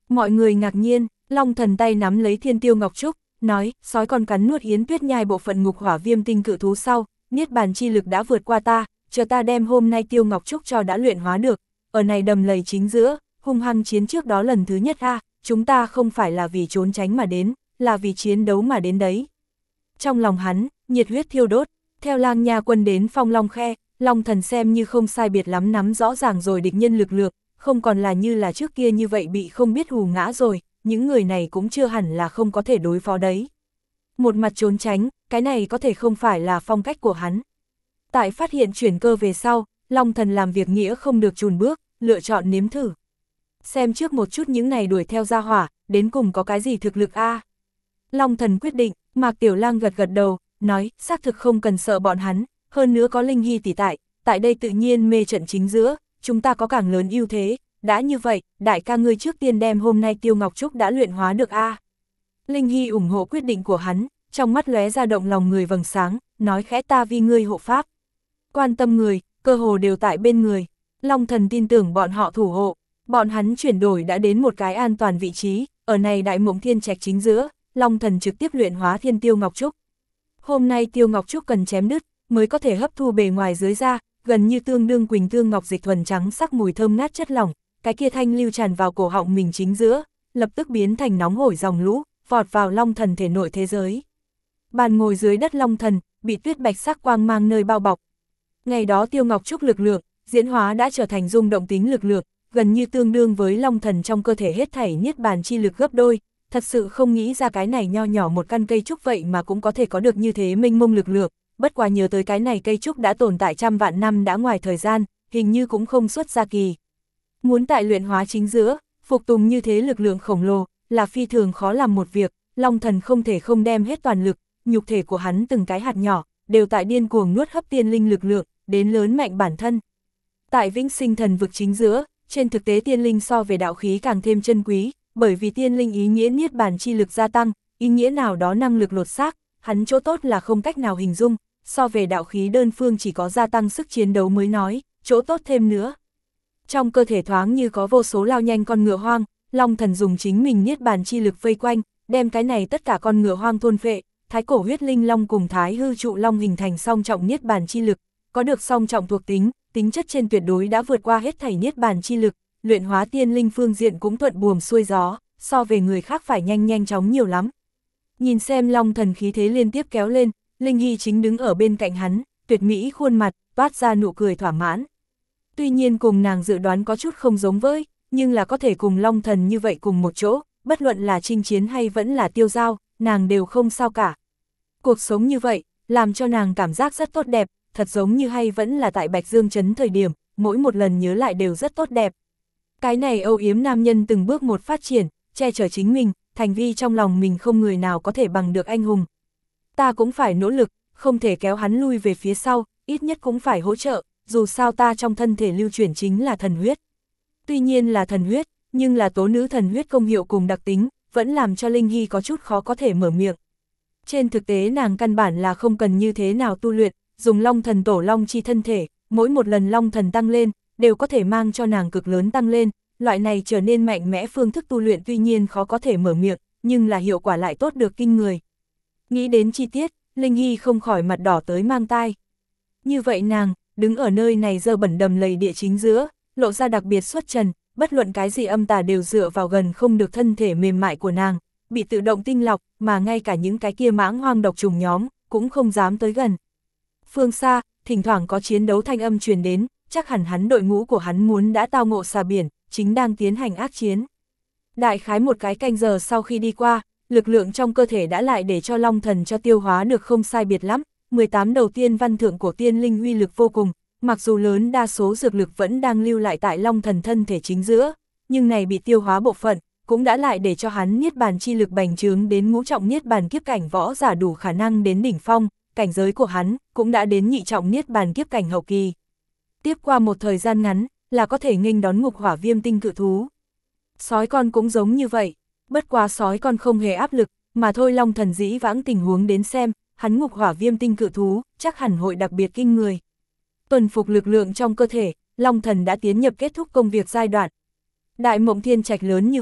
Mọi người ngạc nhiên, Long Thần tay nắm lấy Thiên Tiêu Ngọc Trúc, nói, sói con cắn nuốt Yến Tuyết Nhai bộ phận ngục hỏa viêm tinh cự thú sau, niết bàn chi lực đã vượt qua ta, chờ ta đem hôm nay Tiêu Ngọc Trúc cho đã luyện hóa được, ở này đầm lầy chính giữa, hung hăng chiến trước đó lần thứ nhất a, chúng ta không phải là vì trốn tránh mà đến, là vì chiến đấu mà đến đấy. Trong lòng hắn, nhiệt huyết thiêu đốt, theo Lang Nha quân đến Phong Long Khe, Long Thần xem như không sai biệt lắm nắm rõ ràng rồi địch nhân lực lượng, không còn là như là trước kia như vậy bị không biết hù ngã rồi, những người này cũng chưa hẳn là không có thể đối phó đấy. Một mặt trốn tránh, cái này có thể không phải là phong cách của hắn. Tại phát hiện chuyển cơ về sau, Long Thần làm việc nghĩa không được chùn bước, lựa chọn nếm thử. Xem trước một chút những này đuổi theo ra hỏa, đến cùng có cái gì thực lực a? Long Thần quyết định, Mạc Tiểu Lang gật gật đầu, nói, xác thực không cần sợ bọn hắn, hơn nữa có Linh Hy tỷ tại, tại đây tự nhiên mê trận chính giữa, chúng ta có càng lớn ưu thế, đã như vậy, đại ca ngươi trước tiên đem hôm nay Tiêu Ngọc Trúc đã luyện hóa được a. Linh Hy ủng hộ quyết định của hắn, trong mắt lóe ra động lòng người vầng sáng, nói khẽ ta vì ngươi hộ pháp. Quan tâm người, cơ hồ đều tại bên người, Long Thần tin tưởng bọn họ thủ hộ, bọn hắn chuyển đổi đã đến một cái an toàn vị trí, ở này Đại Mộng Thiên Trạch chính giữa, Long Thần trực tiếp luyện hóa Thiên Tiêu Ngọc Trúc. Hôm nay Tiêu Ngọc Trúc cần chém đứt, mới có thể hấp thu bề ngoài dưới da, gần như tương đương quỳnh tương ngọc dịch thuần trắng sắc mùi thơm ngát chất lỏng, cái kia thanh lưu tràn vào cổ họng mình chính giữa, lập tức biến thành nóng hổi dòng lũ, vọt vào Long Thần thể nội thế giới. Bàn ngồi dưới đất Long Thần, bị tuyết bạch sắc quang mang nơi bao bọc. Ngày đó Tiêu Ngọc Trúc lực lượng, diễn hóa đã trở thành rung động tính lực lượng, gần như tương đương với Long Thần trong cơ thể hết thảy niết bàn chi lực gấp đôi, thật sự không nghĩ ra cái này nho nhỏ một căn cây trúc vậy mà cũng có thể có được như thế mênh mông lực lượng, bất quá nhớ tới cái này cây trúc đã tồn tại trăm vạn năm đã ngoài thời gian, hình như cũng không xuất ra kỳ. Muốn tại luyện hóa chính giữa, phục tùng như thế lực lượng khổng lồ, là phi thường khó làm một việc, Long Thần không thể không đem hết toàn lực, nhục thể của hắn từng cái hạt nhỏ, đều tại điên cuồng nuốt hấp tiên linh lực lượng, đến lớn mạnh bản thân. Tại Vĩnh Sinh Thần vực chính giữa, trên thực tế tiên linh so về đạo khí càng thêm chân quý, bởi vì tiên linh ý nghĩa niết bàn chi lực gia tăng, ý nghĩa nào đó năng lực lột xác, hắn chỗ tốt là không cách nào hình dung, so về đạo khí đơn phương chỉ có gia tăng sức chiến đấu mới nói, chỗ tốt thêm nữa. Trong cơ thể thoáng như có vô số lao nhanh con ngựa hoang, Long Thần dùng chính mình niết bàn chi lực vây quanh, đem cái này tất cả con ngựa hoang thôn phệ, thái cổ huyết linh long cùng thái hư trụ long hình thành song trọng niết bàn chi lực, có được song trọng thuộc tính, tính chất trên tuyệt đối đã vượt qua hết thảy niết bàn chi lực, luyện hóa tiên linh phương diện cũng thuận buồm xuôi gió, so về người khác phải nhanh nhanh chóng nhiều lắm. Nhìn xem Long Thần khí thế liên tiếp kéo lên, Linh Hy chính đứng ở bên cạnh hắn, tuyệt mỹ khuôn mặt, toát ra nụ cười thỏa mãn. Tuy nhiên cùng nàng dự đoán có chút không giống với, nhưng là có thể cùng Long Thần như vậy cùng một chỗ, bất luận là chinh chiến hay vẫn là tiêu giao, nàng đều không sao cả. Cuộc sống như vậy, làm cho nàng cảm giác rất tốt đẹp, thật giống như hay vẫn là tại Bạch Dương Trấn thời điểm, mỗi một lần nhớ lại đều rất tốt đẹp. Cái này âu yếm nam nhân từng bước một phát triển, che chở chính mình, thành vi trong lòng mình không người nào có thể bằng được anh hùng. Ta cũng phải nỗ lực, không thể kéo hắn lui về phía sau, ít nhất cũng phải hỗ trợ, dù sao ta trong thân thể lưu chuyển chính là thần huyết. Tuy nhiên là thần huyết, nhưng là tố nữ thần huyết công hiệu cùng đặc tính, vẫn làm cho Linh Hy có chút khó có thể mở miệng. Trên thực tế nàng căn bản là không cần như thế nào tu luyện, dùng Long Thần tổ long chi thân thể, mỗi một lần Long Thần tăng lên, đều có thể mang cho nàng cực lớn tăng lên, loại này trở nên mạnh mẽ phương thức tu luyện tuy nhiên khó có thể mở miệng, nhưng là hiệu quả lại tốt được kinh người. Nghĩ đến chi tiết, Linh Hy không khỏi mặt đỏ tới mang tai. Như vậy nàng, đứng ở nơi này dơ bẩn đầm lầy địa chính giữa, lộ ra đặc biệt xuất trần, bất luận cái gì âm tà đều dựa vào gần không được thân thể mềm mại của nàng, bị tự động tinh lọc, mà ngay cả những cái kia mãng hoang độc trùng nhóm, cũng không dám tới gần. Phương xa, thỉnh thoảng có chiến đấu thanh âm truyền đến, chắc hẳn hắn đội ngũ của hắn muốn đã tao ngộ xà biển, chính đang tiến hành ác chiến. Đại khái một cái canh giờ sau khi đi qua, lực lượng trong cơ thể đã lại để cho Long Thần cho tiêu hóa được không sai biệt lắm, mười tám đầu tiên văn thượng của tiên linh uy lực vô cùng, mặc dù lớn đa số dược lực vẫn đang lưu lại tại Long Thần thân thể chính giữa, nhưng này bị tiêu hóa bộ phận, cũng đã lại để cho hắn niết bàn chi lực bành trướng đến ngũ trọng niết bàn kiếp cảnh võ giả đủ khả năng đến đỉnh phong, cảnh giới của hắn cũng đã đến nhị trọng niết bàn kiếp cảnh hậu kỳ. Tiếp qua một thời gian ngắn, là có thể nghênh đón ngục hỏa viêm tinh cự thú. Sói con cũng giống như vậy, bất quá sói con không hề áp lực, mà thôi Long Thần dĩ vãng tình huống đến xem, hắn ngục hỏa viêm tinh cự thú, chắc hẳn hội đặc biệt kinh người. Tuần phục lực lượng trong cơ thể, Long Thần đã tiến nhập kết thúc công việc giai đoạn. Đại Mộng Thiên Trạch lớn như vậy,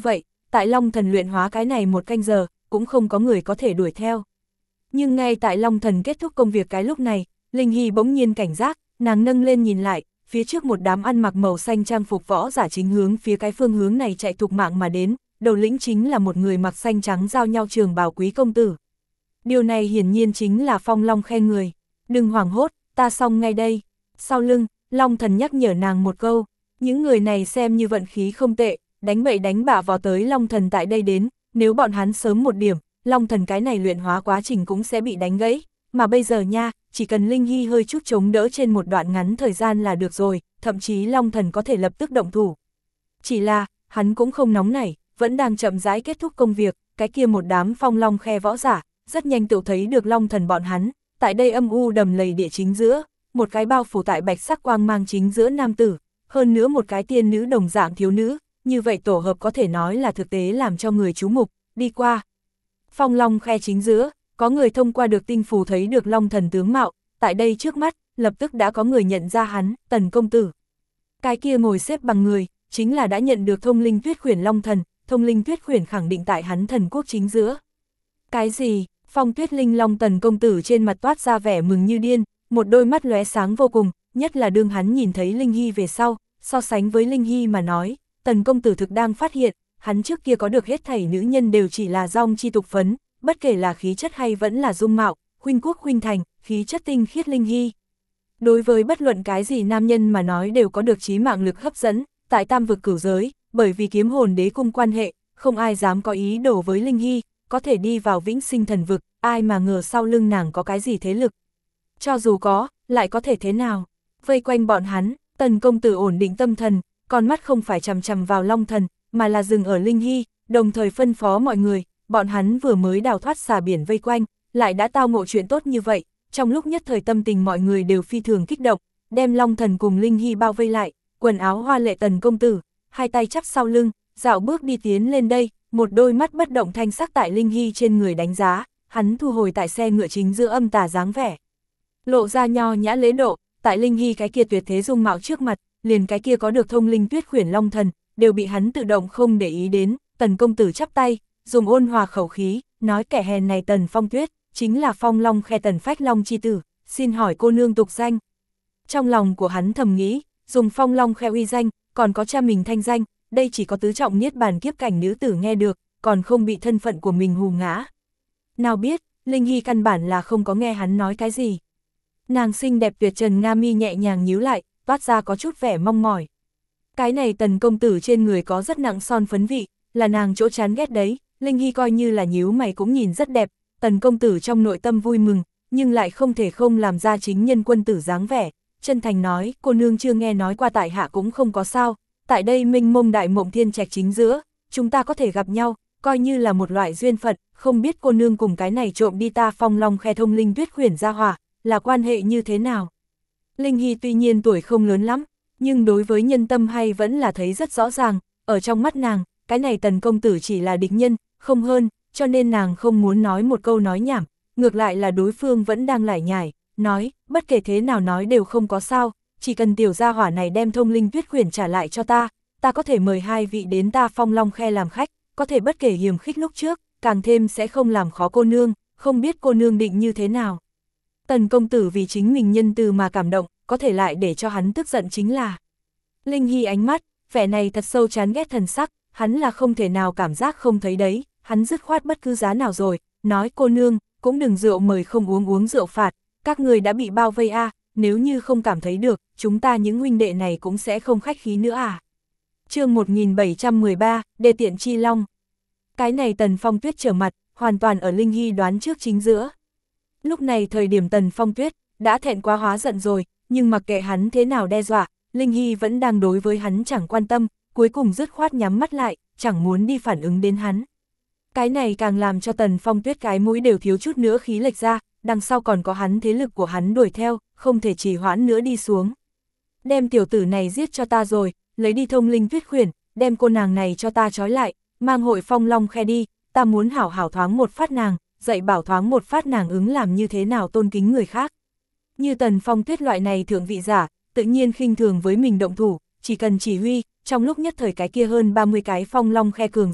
tại Long Thần luyện hóa cái này một canh giờ, cũng không có người có thể đuổi theo. Nhưng ngay tại Long Thần kết thúc công việc cái lúc này, Linh Hy bỗng nhiên cảnh giác, nàng nâng lên nhìn lại, phía trước một đám ăn mặc màu xanh trang phục võ giả chính hướng phía cái phương hướng này chạy thục mạng mà đến, đầu lĩnh chính là một người mặc xanh trắng giao nhau trường bào quý công tử. Điều này hiển nhiên chính là Phong Long Khe người. Đừng hoảng hốt, ta xong ngay đây. Sau lưng, Long Thần nhắc nhở nàng một câu, những người này xem như vận khí không tệ, đánh bậy đánh bạ vào tới Long Thần tại đây đến, nếu bọn hắn sớm một điểm, Long Thần cái này luyện hóa quá trình cũng sẽ bị đánh gãy, mà bây giờ nha, chỉ cần Linh Hy hơi chút chống đỡ trên một đoạn ngắn thời gian là được rồi, thậm chí Long Thần có thể lập tức động thủ. Chỉ là, hắn cũng không nóng nảy, vẫn đang chậm rãi kết thúc công việc, cái kia một đám Phong Long Khe võ giả, rất nhanh tự thấy được Long Thần bọn hắn, tại đây âm u đầm lầy địa chính giữa, một cái bao phủ tại bạch sắc quang mang chính giữa nam tử, hơn nữa một cái tiên nữ đồng dạng thiếu nữ, như vậy tổ hợp có thể nói là thực tế làm cho người chú mục, đi qua. Phong Long Khe chính giữa, có người thông qua được tinh phù thấy được Long Thần tướng mạo, tại đây trước mắt, lập tức đã có người nhận ra hắn, Tần công tử. Cái kia ngồi xếp bằng người, chính là đã nhận được thông linh tuyết khuyển Long Thần, thông linh tuyết khuyển khẳng định tại hắn thần quốc chính giữa. Cái gì? Phong Tuyết Linh Long Tần công tử trên mặt toát ra vẻ mừng như điên, một đôi mắt lóe sáng vô cùng, nhất là đương hắn nhìn thấy Linh Hy về sau, so sánh với Linh Hy mà nói, Tần công tử thực đang phát hiện, hắn trước kia có được hết thảy nữ nhân đều chỉ là dong chi tục phấn, bất kể là khí chất hay vẫn là dung mạo, huynh quốc huynh thành, khí chất tinh khiết Linh Hy. Đối với bất luận cái gì nam nhân mà nói đều có được chí mạng lực hấp dẫn, tại tam vực cửu giới, bởi vì kiếm hồn đế cung quan hệ, không ai dám có ý đồ với Linh Hy, có thể đi vào vĩnh sinh thần vực, ai mà ngờ sau lưng nàng có cái gì thế lực. Cho dù có, lại có thể thế nào? Vây quanh bọn hắn, Tần công tử ổn định tâm thần, con mắt không phải chằm chằm vào Long Thần, mà là dừng ở Linh Hy, đồng thời phân phó mọi người, bọn hắn vừa mới đào thoát xà biển vây quanh, lại đã tao ngộ chuyện tốt như vậy, trong lúc nhất thời tâm tình mọi người đều phi thường kích động, đem Long Thần cùng Linh Hy bao vây lại, quần áo hoa lệ Tần công tử, hai tay chắp sau lưng, dạo bước đi tiến lên đây, một đôi mắt bất động thanh sắc tại Linh Hy trên người đánh giá, hắn thu hồi tại xe ngựa chính giữa âm tà dáng vẻ. Lộ ra nho nhã lễ độ, tại Linh Hy cái kia tuyệt thế dung mạo trước mặt, liền cái kia có được thông linh tuyết khuyển Long Thần, đều bị hắn tự động không để ý đến, Tần công tử chắp tay, dùng ôn hòa khẩu khí, nói kẻ hèn này Tần Phong Tuyết, chính là Phong Long Khe Tần Phách Long chi tử, xin hỏi cô nương tục danh. Trong lòng của hắn thầm nghĩ, dùng Phong Long Khe uy danh, còn có cha mình thanh danh, đây chỉ có tứ trọng niết bàn kiếp cảnh nữ tử nghe được, còn không bị thân phận của mình hù ngã. Nào biết, Linh Hy căn bản là không có nghe hắn nói cái gì. Nàng xinh đẹp tuyệt trần nga mi nhẹ nhàng nhíu lại, toát ra có chút vẻ mong mỏi. Cái này Tần công tử trên người có rất nặng son phấn vị, là nàng chỗ chán ghét đấy, Linh Hy coi như là nhíu mày cũng nhìn rất đẹp, Tần công tử trong nội tâm vui mừng, nhưng lại không thể không làm ra chính nhân quân tử dáng vẻ, chân thành nói, cô nương chưa nghe nói qua tại hạ cũng không có sao, tại đây minh mông đại mộng thiên trạch chính giữa, chúng ta có thể gặp nhau, coi như là một loại duyên phận, không biết cô nương cùng cái này trộm đi ta Phong Long Khe thông linh tuyết khuyển ra hỏa, là quan hệ như thế nào? Linh Hy tuy nhiên tuổi không lớn lắm, nhưng đối với nhân tâm hay vẫn là thấy rất rõ ràng, ở trong mắt nàng, cái này Tần công tử chỉ là địch nhân, không hơn, cho nên nàng không muốn nói một câu nói nhảm, ngược lại là đối phương vẫn đang lải nhải, nói, bất kể thế nào nói đều không có sao, chỉ cần tiểu gia hỏa này đem thông linh tuyết khuyển trả lại cho ta, ta có thể mời hai vị đến ta Phong Long Khe làm khách, có thể bất kể hiềm khích lúc trước, càng thêm sẽ không làm khó cô nương, không biết cô nương định như thế nào. Tần công tử vì chính mình nhân từ mà cảm động, có thể lại để cho hắn tức giận chính là. Linh Hy ánh mắt, vẻ này thật sâu chán ghét thần sắc, hắn là không thể nào cảm giác không thấy đấy, hắn dứt khoát bất cứ giá nào rồi, nói cô nương, cũng đừng rượu mời không uống uống rượu phạt, các người đã bị bao vây a à, nếu như không cảm thấy được, chúng ta những huynh đệ này cũng sẽ không khách khí nữa à. Chương một nghìn bảy trăm mười ba, Đê Tiện Chi Long. Cái này Tần Phong Tuyết trở mặt, hoàn toàn ở Linh Hy đoán trước chính giữa. Lúc này thời điểm Tần Phong Tuyết, đã thẹn quá hóa giận rồi, nhưng mặc kệ hắn thế nào đe dọa, Linh Hy vẫn đang đối với hắn chẳng quan tâm, cuối cùng dứt khoát nhắm mắt lại, chẳng muốn đi phản ứng đến hắn. Cái này càng làm cho Tần Phong Tuyết cái mũi đều thiếu chút nữa khí lệch ra, đằng sau còn có hắn thế lực của hắn đuổi theo, không thể trì hoãn nữa đi xuống. Đem tiểu tử này giết cho ta rồi, lấy đi thông linh tuyết khuyển, đem cô nàng này cho ta trói lại, mang hội Phong Long Khe đi, ta muốn hảo hảo thoáng một phát nàng, dạy bảo thoáng một phát nàng ứng làm như thế nào tôn kính người khác. Như Tần Phong Tuyết loại này thượng vị giả, tự nhiên khinh thường với mình động thủ, chỉ cần chỉ huy, trong lúc nhất thời cái kia hơn ba mươi cái Phong Long Khe cường giả,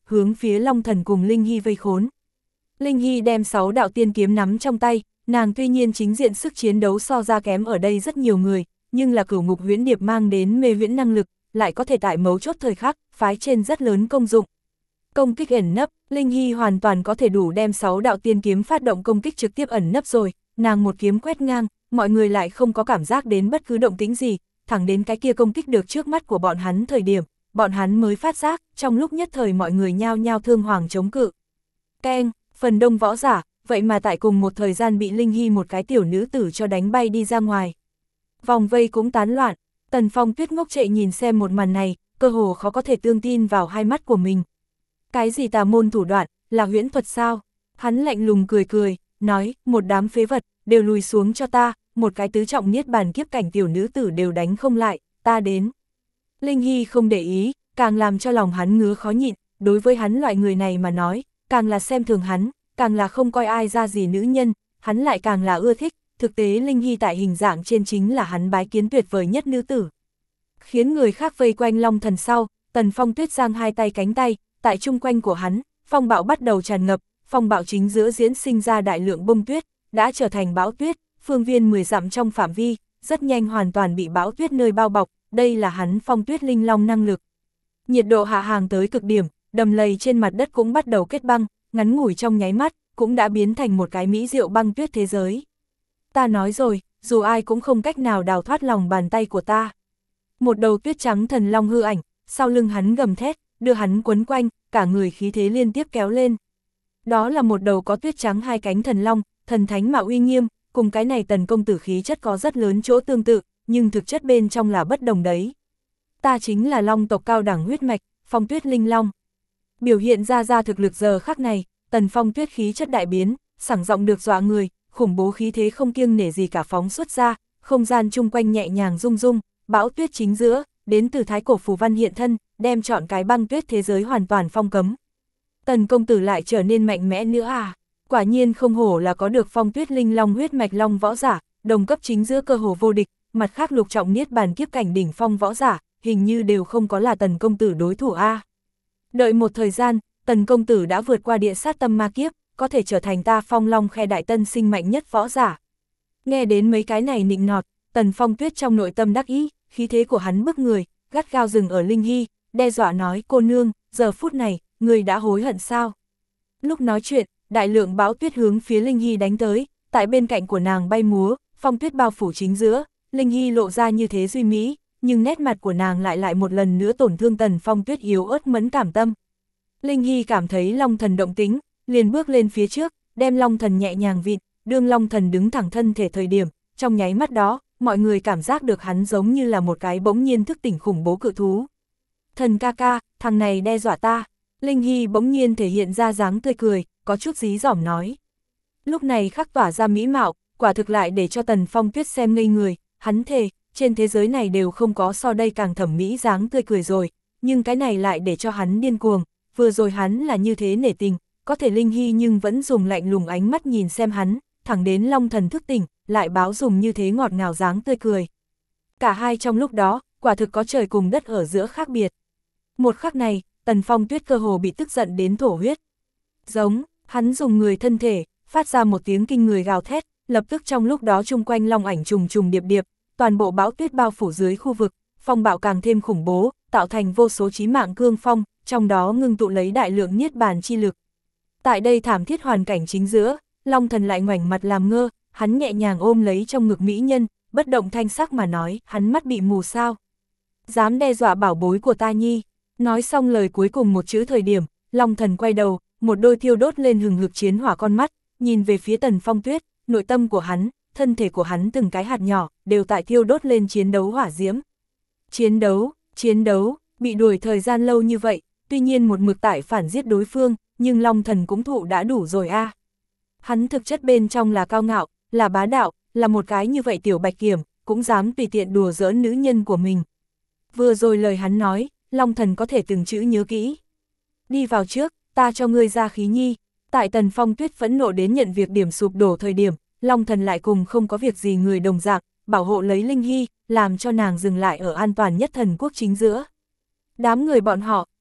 hướng phía Long Thần cùng Linh Hy vây khốn. Linh Hy đem sáu đạo tiên kiếm nắm trong tay, nàng tuy nhiên chính diện sức chiến đấu so ra kém ở đây rất nhiều người, nhưng là Cửu Ngục Huyễn Điệp mang đến mê huyễn năng lực, lại có thể tại mấu chốt thời khắc, phái trên rất lớn công dụng. Công kích ẩn nấp, Linh Hy hoàn toàn có thể đủ đem sáu đạo tiên kiếm phát động công kích trực tiếp ẩn nấp rồi, nàng một kiếm quét ngang, mọi người lại không có cảm giác đến bất cứ động tĩnh gì, thẳng đến cái kia công kích được trước mắt của bọn hắn thời điểm, bọn hắn mới phát giác, trong lúc nhất thời mọi người nhao nhao thương hoàng chống cự. Keng, phần đông võ giả, vậy mà tại cùng một thời gian bị Linh Hy một cái tiểu nữ tử cho đánh bay đi ra ngoài. Vòng vây cũng tán loạn, Tần Phong Tuyết ngốc trệ nhìn xem một màn này, cơ hồ khó có thể tương tin vào hai mắt của mình. Cái gì tà môn thủ đoạn, là huyễn thuật sao? Hắn lạnh lùng cười cười, nói, một đám phế vật, đều lùi xuống cho ta, một cái tứ trọng niết bàn kiếp cảnh tiểu nữ tử đều đánh không lại, ta đến. Linh Hy không để ý, càng làm cho lòng hắn ngứa khó nhịn, đối với hắn loại người này mà nói, càng là xem thường hắn, càng là không coi ai ra gì nữ nhân, hắn lại càng là ưa thích, thực tế Linh Hy tại hình dạng trên chính là hắn bái kiến tuyệt vời nhất nữ tử. Khiến người khác vây quanh Long Thần sau, Tần Phong Tuyết giang hai tay cánh tay, tại chung quanh của hắn, phong bạo bắt đầu tràn ngập, phong bạo chính giữa diễn sinh ra đại lượng bông tuyết, đã trở thành bão tuyết, phương viên mười dặm trong phạm vi, rất nhanh hoàn toàn bị bão tuyết nơi bao bọc, đây là hắn Phong Tuyết Linh Long năng lực. Nhiệt độ hạ hàng tới cực điểm, đầm lầy trên mặt đất cũng bắt đầu kết băng, ngắn ngủi trong nháy mắt, cũng đã biến thành một cái mỹ diệu băng tuyết thế giới. Ta nói rồi, dù ai cũng không cách nào đào thoát lòng bàn tay của ta. Một đầu tuyết trắng thần long hư ảnh, sau lưng hắn gầm thét, đưa hắn quấn quanh, cả người khí thế liên tiếp kéo lên. Đó là một đầu có tuyết trắng hai cánh thần long, thần thánh mà uy nghiêm, cùng cái này Tần công tử khí chất có rất lớn chỗ tương tự, nhưng thực chất bên trong là bất đồng đấy. Ta chính là long tộc cao đẳng huyết mạch, Phong Tuyết Linh Long. Biểu hiện ra ra thực lực giờ khắc này, Tần Phong Tuyết khí chất đại biến, sảng giọng được dọa người, khủng bố khí thế không kiêng nể gì cả phóng xuất ra, không gian chung quanh nhẹ nhàng rung rung, bão tuyết chính giữa, đến từ thái cổ phù văn hiện thân, đem chọn cái băng tuyết thế giới hoàn toàn phong cấm. Tần công tử lại trở nên mạnh mẽ nữa à? Quả nhiên không hổ là có được Phong Tuyết Linh Long huyết mạch long võ giả, đồng cấp chính giữa cơ hồ vô địch, mặt khác lục trọng niết bàn kiếp cảnh đỉnh phong võ giả, hình như đều không có là Tần công tử đối thủ a. Đợi một thời gian, Tần công tử đã vượt qua địa sát tâm ma kiếp, có thể trở thành ta Phong Long khe đại tân sinh mạnh nhất võ giả. Nghe đến mấy cái này nịnh nọt, Tần Phong Tuyết trong nội tâm đắc ý, khí thế của hắn bức người, gắt gao dừng ở Linh Hy, đe dọa nói cô nương, giờ phút này, người đã hối hận sao? Lúc nói chuyện, đại lượng bão tuyết hướng phía Linh Hy đánh tới, tại bên cạnh của nàng bay múa, phong tuyết bao phủ chính giữa, Linh Hy lộ ra như thế duy mỹ, nhưng nét mặt của nàng lại lại một lần nữa tổn thương Tần Phong Tuyết yếu ớt mẫn cảm tâm. Linh Hy cảm thấy Long Thần động tính, liền bước lên phía trước, đem Long Thần nhẹ nhàng vịn, đương Long Thần đứng thẳng thân thể thời điểm, trong nháy mắt đó, mọi người cảm giác được hắn giống như là một cái bỗng nhiên thức tỉnh khủng bố cự thú. Thần ca ca, thằng này đe dọa ta. Linh Hy bỗng nhiên thể hiện ra dáng tươi cười, có chút dí dỏm nói. Lúc này khắc tỏa ra mỹ mạo, quả thực lại để cho Tần Phong Tuyết xem ngây người, hắn thề, trên thế giới này đều không có so đây càng thẩm mỹ dáng tươi cười rồi, nhưng cái này lại để cho hắn điên cuồng, vừa rồi hắn là như thế nể tình, có thể Linh Hy nhưng vẫn dùng lạnh lùng ánh mắt nhìn xem hắn, thẳng đến Long Thần thức tỉnh, lại báo dùng như thế ngọt ngào dáng tươi cười. Cả hai trong lúc đó, quả thực có trời cùng đất ở giữa khác biệt. Một khắc này, Tần Phong Tuyết cơ hồ bị tức giận đến thổ huyết. Giống, hắn dùng người thân thể, phát ra một tiếng kinh người gào thét, lập tức trong lúc đó chung quanh long ảnh trùng trùng điệp điệp, toàn bộ bão tuyết bao phủ dưới khu vực, phong bạo càng thêm khủng bố, tạo thành vô số chí mạng cương phong, trong đó ngưng tụ lấy đại lượng niết bàn chi lực. Tại đây thảm thiết hoàn cảnh chính giữa, Long Thần lại ngoảnh mặt làm ngơ, hắn nhẹ nhàng ôm lấy trong ngực mỹ nhân, bất động thanh sắc mà nói, hắn mắt bị mù sao? Dám đe dọa bảo bối của ta nhi. Nói xong lời cuối cùng một chữ thời điểm, Long Thần quay đầu, một đôi thiêu đốt lên hừng hực chiến hỏa con mắt, nhìn về phía Tần Phong Tuyết, nội tâm của hắn, thân thể của hắn từng cái hạt nhỏ, đều tại thiêu đốt lên chiến đấu hỏa diễm. Chiến đấu, chiến đấu, bị đuổi thời gian lâu như vậy, tuy nhiên một mực tại phản giết đối phương, nhưng Long Thần cũng thụ đã đủ rồi a. À. Hắn thực chất bên trong là cao ngạo, là bá đạo, là một cái như vậy tiểu bạch kiểm, cũng dám tùy tiện đùa giỡn nữ nhân của mình. Vừa rồi lời hắn nói, Long Thần có thể từng chữ nhớ kỹ. Đi vào trước, ta cho ngươi ra khí nhi. Tại Tần Phong Tuyết phẫn nộ đến nhận việc điểm sụp đổ thời điểm, Long Thần lại cùng không có việc gì người đồng dạng, bảo hộ lấy Linh Hy, làm cho nàng dừng lại ở an toàn nhất thần quốc chính giữa. Đám người bọn họ,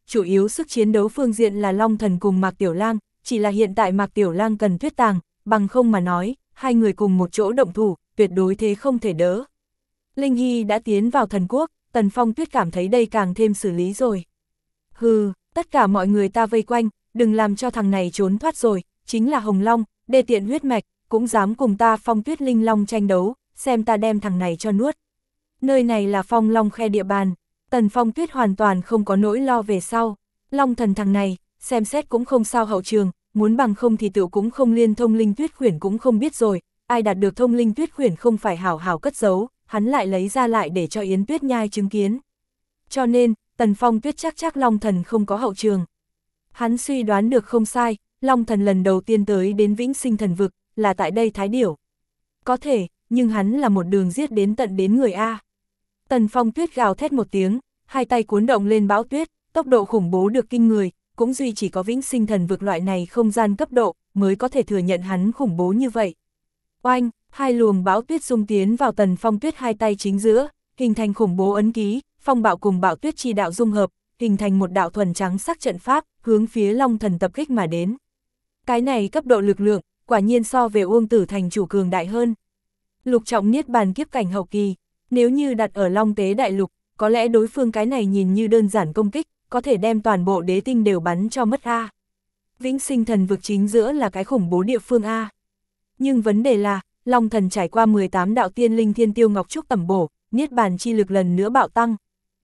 chủ yếu sức chiến đấu phương diện là Long Thần cùng Mạc Tiểu Lang, chỉ là hiện tại Mạc Tiểu Lang cần Tuyết Tàng, bằng không mà nói, hai người cùng một chỗ động thủ, tuyệt đối thế không thể đỡ. Linh Hy đã tiến vào thần quốc, Tần Phong Tuyết cảm thấy đây càng thêm xử lý rồi. Hừ, tất cả mọi người ta vây quanh, đừng làm cho thằng này trốn thoát rồi, chính là Hồng Long, đê tiện huyết mạch, cũng dám cùng ta Phong Tuyết Linh Long tranh đấu, xem ta đem thằng này cho nuốt. Nơi này là Phong Long khe địa bàn, Tần Phong Tuyết hoàn toàn không có nỗi lo về sau. Long Thần thằng này, xem xét cũng không sao hậu trường, muốn bằng không thì tự cũng không liên thông linh tuyết khuyển cũng không biết rồi, ai đạt được thông linh tuyết khuyển không phải hảo hảo cất giấu, hắn lại lấy ra lại để cho Yến Tuyết Nhai chứng kiến. Cho nên, Tần Phong Tuyết chắc chắc Long Thần không có hậu trường. Hắn suy đoán được không sai, Long Thần lần đầu tiên tới đến Vĩnh Sinh Thần Vực, là tại đây Thái Điểu. Có thể, nhưng hắn là một đường giết đến tận đến người A. Tần Phong Tuyết gào thét một tiếng, hai tay cuốn động lên bão tuyết, tốc độ khủng bố được kinh người, cũng duy chỉ có Vĩnh Sinh Thần Vực loại này không gian cấp độ, mới có thể thừa nhận hắn khủng bố như vậy. Oanh, hai luồng bão tuyết xung tiến vào Tần Phong Tuyết hai tay chính giữa, hình thành khủng bố ấn ký, phong bạo cùng bão tuyết chi đạo dung hợp, hình thành một đạo thuần trắng sắc trận pháp, hướng phía Long Thần tập kích mà đến. Cái này cấp độ lực lượng, quả nhiên so về Uông Tử Thành chủ cường đại hơn. Lục trọng niết bàn kiếp cảnh hậu kỳ, nếu như đặt ở Long Tế Đại Lục, có lẽ đối phương cái này nhìn như đơn giản công kích, có thể đem toàn bộ đế tinh đều bắn cho mất A. Vĩnh Sinh Thần Vực chính giữa là cái khủng bố địa phương A. Nhưng vấn đề là, Long Thần trải qua mười tám đạo tiên linh thiên tiêu ngọc trúc tẩm bổ, niết bàn chi lực lần nữa bạo tăng.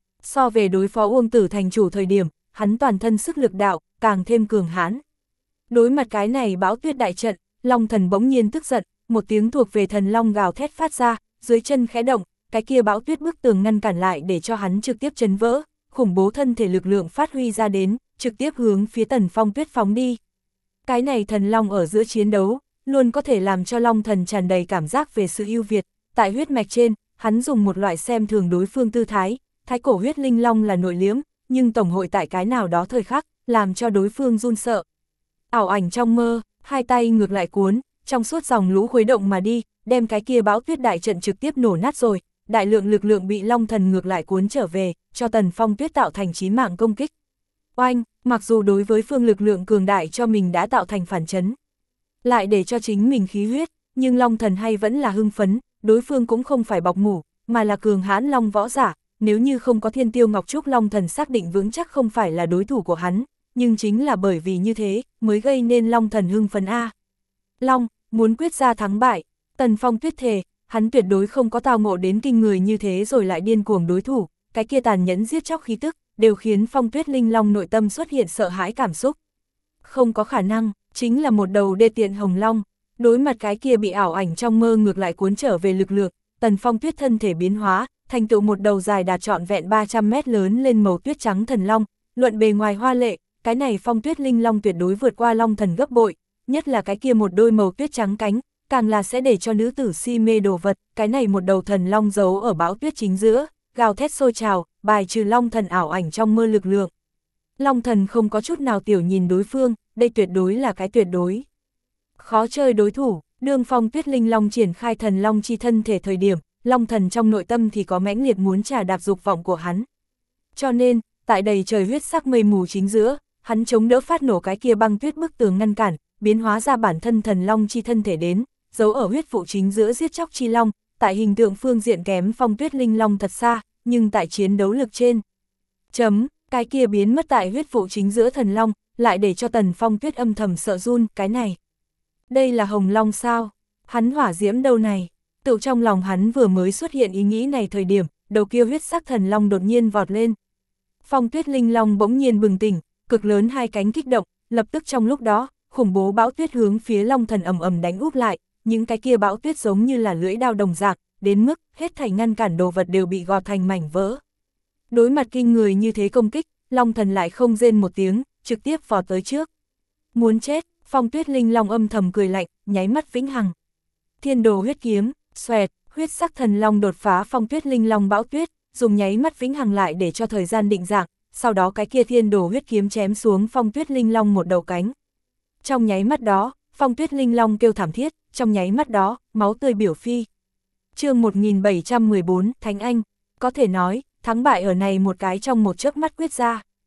So về đối phó Uông Tử Thành chủ thời điểm, hắn toàn thân sức lực đạo, càng thêm cường hãn. Đối mặt cái này bão tuyết đại trận, Long Thần bỗng nhiên tức giận, một tiếng thuộc về thần long gào thét phát ra, dưới chân khẽ động, cái kia bão tuyết bức tường ngăn cản lại để cho hắn trực tiếp chấn vỡ, khủng bố thân thể lực lượng phát huy ra đến, trực tiếp hướng phía Tần Phong Tuyết phóng đi. Cái này thần long ở giữa chiến đấu, luôn có thể làm cho Long Thần tràn đầy cảm giác về sự ưu việt, tại huyết mạch trên, hắn dùng một loại xem thường đối phương tư thái, thái cổ huyết linh long là nội liếm, nhưng tổng hội tại cái nào đó thời khắc, làm cho đối phương run sợ. Ảo ảnh trong mơ, hai tay ngược lại cuốn, trong suốt dòng lũ khuấy động mà đi, đem cái kia bão tuyết đại trận trực tiếp nổ nát rồi, đại lượng lực lượng bị Long Thần ngược lại cuốn trở về, cho Tần Phong Tuyết tạo thành chí mạng công kích. Oanh, mặc dù đối với phương lực lượng cường đại cho mình đã tạo thành phản chấn, lại để cho chính mình khí huyết, nhưng Long Thần hay vẫn là hưng phấn, đối phương cũng không phải bọc ngủ, mà là cường hãn long võ giả, nếu như không có Thiên Tiêu Ngọc Trúc Long Thần xác định vững chắc không phải là đối thủ của hắn, nhưng chính là bởi vì như thế, mới gây nên Long Thần hưng phấn A. Long, muốn quyết ra thắng bại, Tần Phong Tuyết thề, hắn tuyệt đối không có tao ngộ đến kinh người như thế rồi lại điên cuồng đối thủ, cái kia tàn nhẫn giết chóc khí tức, đều khiến Phong Tuyết Linh Long nội tâm xuất hiện sợ hãi cảm xúc. Không có khả năng, chính là một đầu đê tiện hồng long, đối mặt cái kia bị ảo ảnh trong mơ ngược lại cuốn trở về lực lượng, Tần Phong Tuyết thân thể biến hóa, thành tựu một đầu dài đạt trọn vẹn ba trăm mét lớn lên màu tuyết trắng thần long, luận bề ngoài hoa lệ, cái này Phong Tuyết Linh Long tuyệt đối vượt qua Long Thần gấp bội, nhất là cái kia một đôi màu tuyết trắng cánh, càng là sẽ để cho nữ tử si mê đồ vật, cái này một đầu thần long giấu ở bão tuyết chính giữa, gào thét sôi trào, bài trừ Long Thần ảo ảnh trong mơ lực lượng. Long Thần không có chút nào tiểu nhìn đối phương, đây tuyệt đối là cái tuyệt đối khó chơi đối thủ. Đương Phong Tuyết Linh Long triển khai thần long chi thân thể thời điểm, Long Thần trong nội tâm thì có mãnh liệt muốn trà đạp dục vọng của hắn. Cho nên, tại đầy trời huyết sắc mây mù chính giữa, hắn chống đỡ phát nổ cái kia băng tuyết bức tường ngăn cản, biến hóa ra bản thân thần long chi thân thể đến, giấu ở huyết vụ chính giữa giết chóc chi long, tại hình tượng phương diện kém Phong Tuyết Linh Long thật xa, nhưng tại chiến đấu lực trên. Chấm, cái kia biến mất tại huyết vụ chính giữa thần long, lại để cho Tần Phong Tuyết âm thầm sợ run, cái này. Đây là hồng long sao? Hắn hỏa diễm đâu này? Tự trong lòng hắn vừa mới xuất hiện ý nghĩ này thời điểm, đầu kia huyết sắc thần long đột nhiên vọt lên. Phong Tuyết Linh Long bỗng nhiên bừng tỉnh, cực lớn hai cánh kích động, lập tức trong lúc đó, khủng bố bão tuyết hướng phía Long Thần ầm ầm đánh úp lại, những cái kia bão tuyết giống như là lưỡi dao đồng dạng, đến mức hết thảy ngăn cản đồ vật đều bị gọt thành mảnh vỡ. Đối mặt kinh người như thế công kích, Long Thần lại không rên một tiếng, trực tiếp vọt tới trước. Muốn chết, Phong Tuyết Linh Long âm thầm cười lạnh, nháy mắt vĩnh hằng. Thiên Đồ huyết kiếm, xoẹt, huyết sắc thần long đột phá Phong Tuyết Linh Long bão tuyết, dùng nháy mắt vĩnh hằng lại để cho thời gian định dạng, sau đó cái kia Thiên Đồ huyết kiếm chém xuống Phong Tuyết Linh Long một đầu cánh. Trong nháy mắt đó, Phong Tuyết Linh Long kêu thảm thiết, trong nháy mắt đó, máu tươi biểu phi. Chương một nghìn bảy trăm mười bốn, Thánh Anh, có thể nói, thắng bại ở này một cái trong một chớp mắt quyết ra.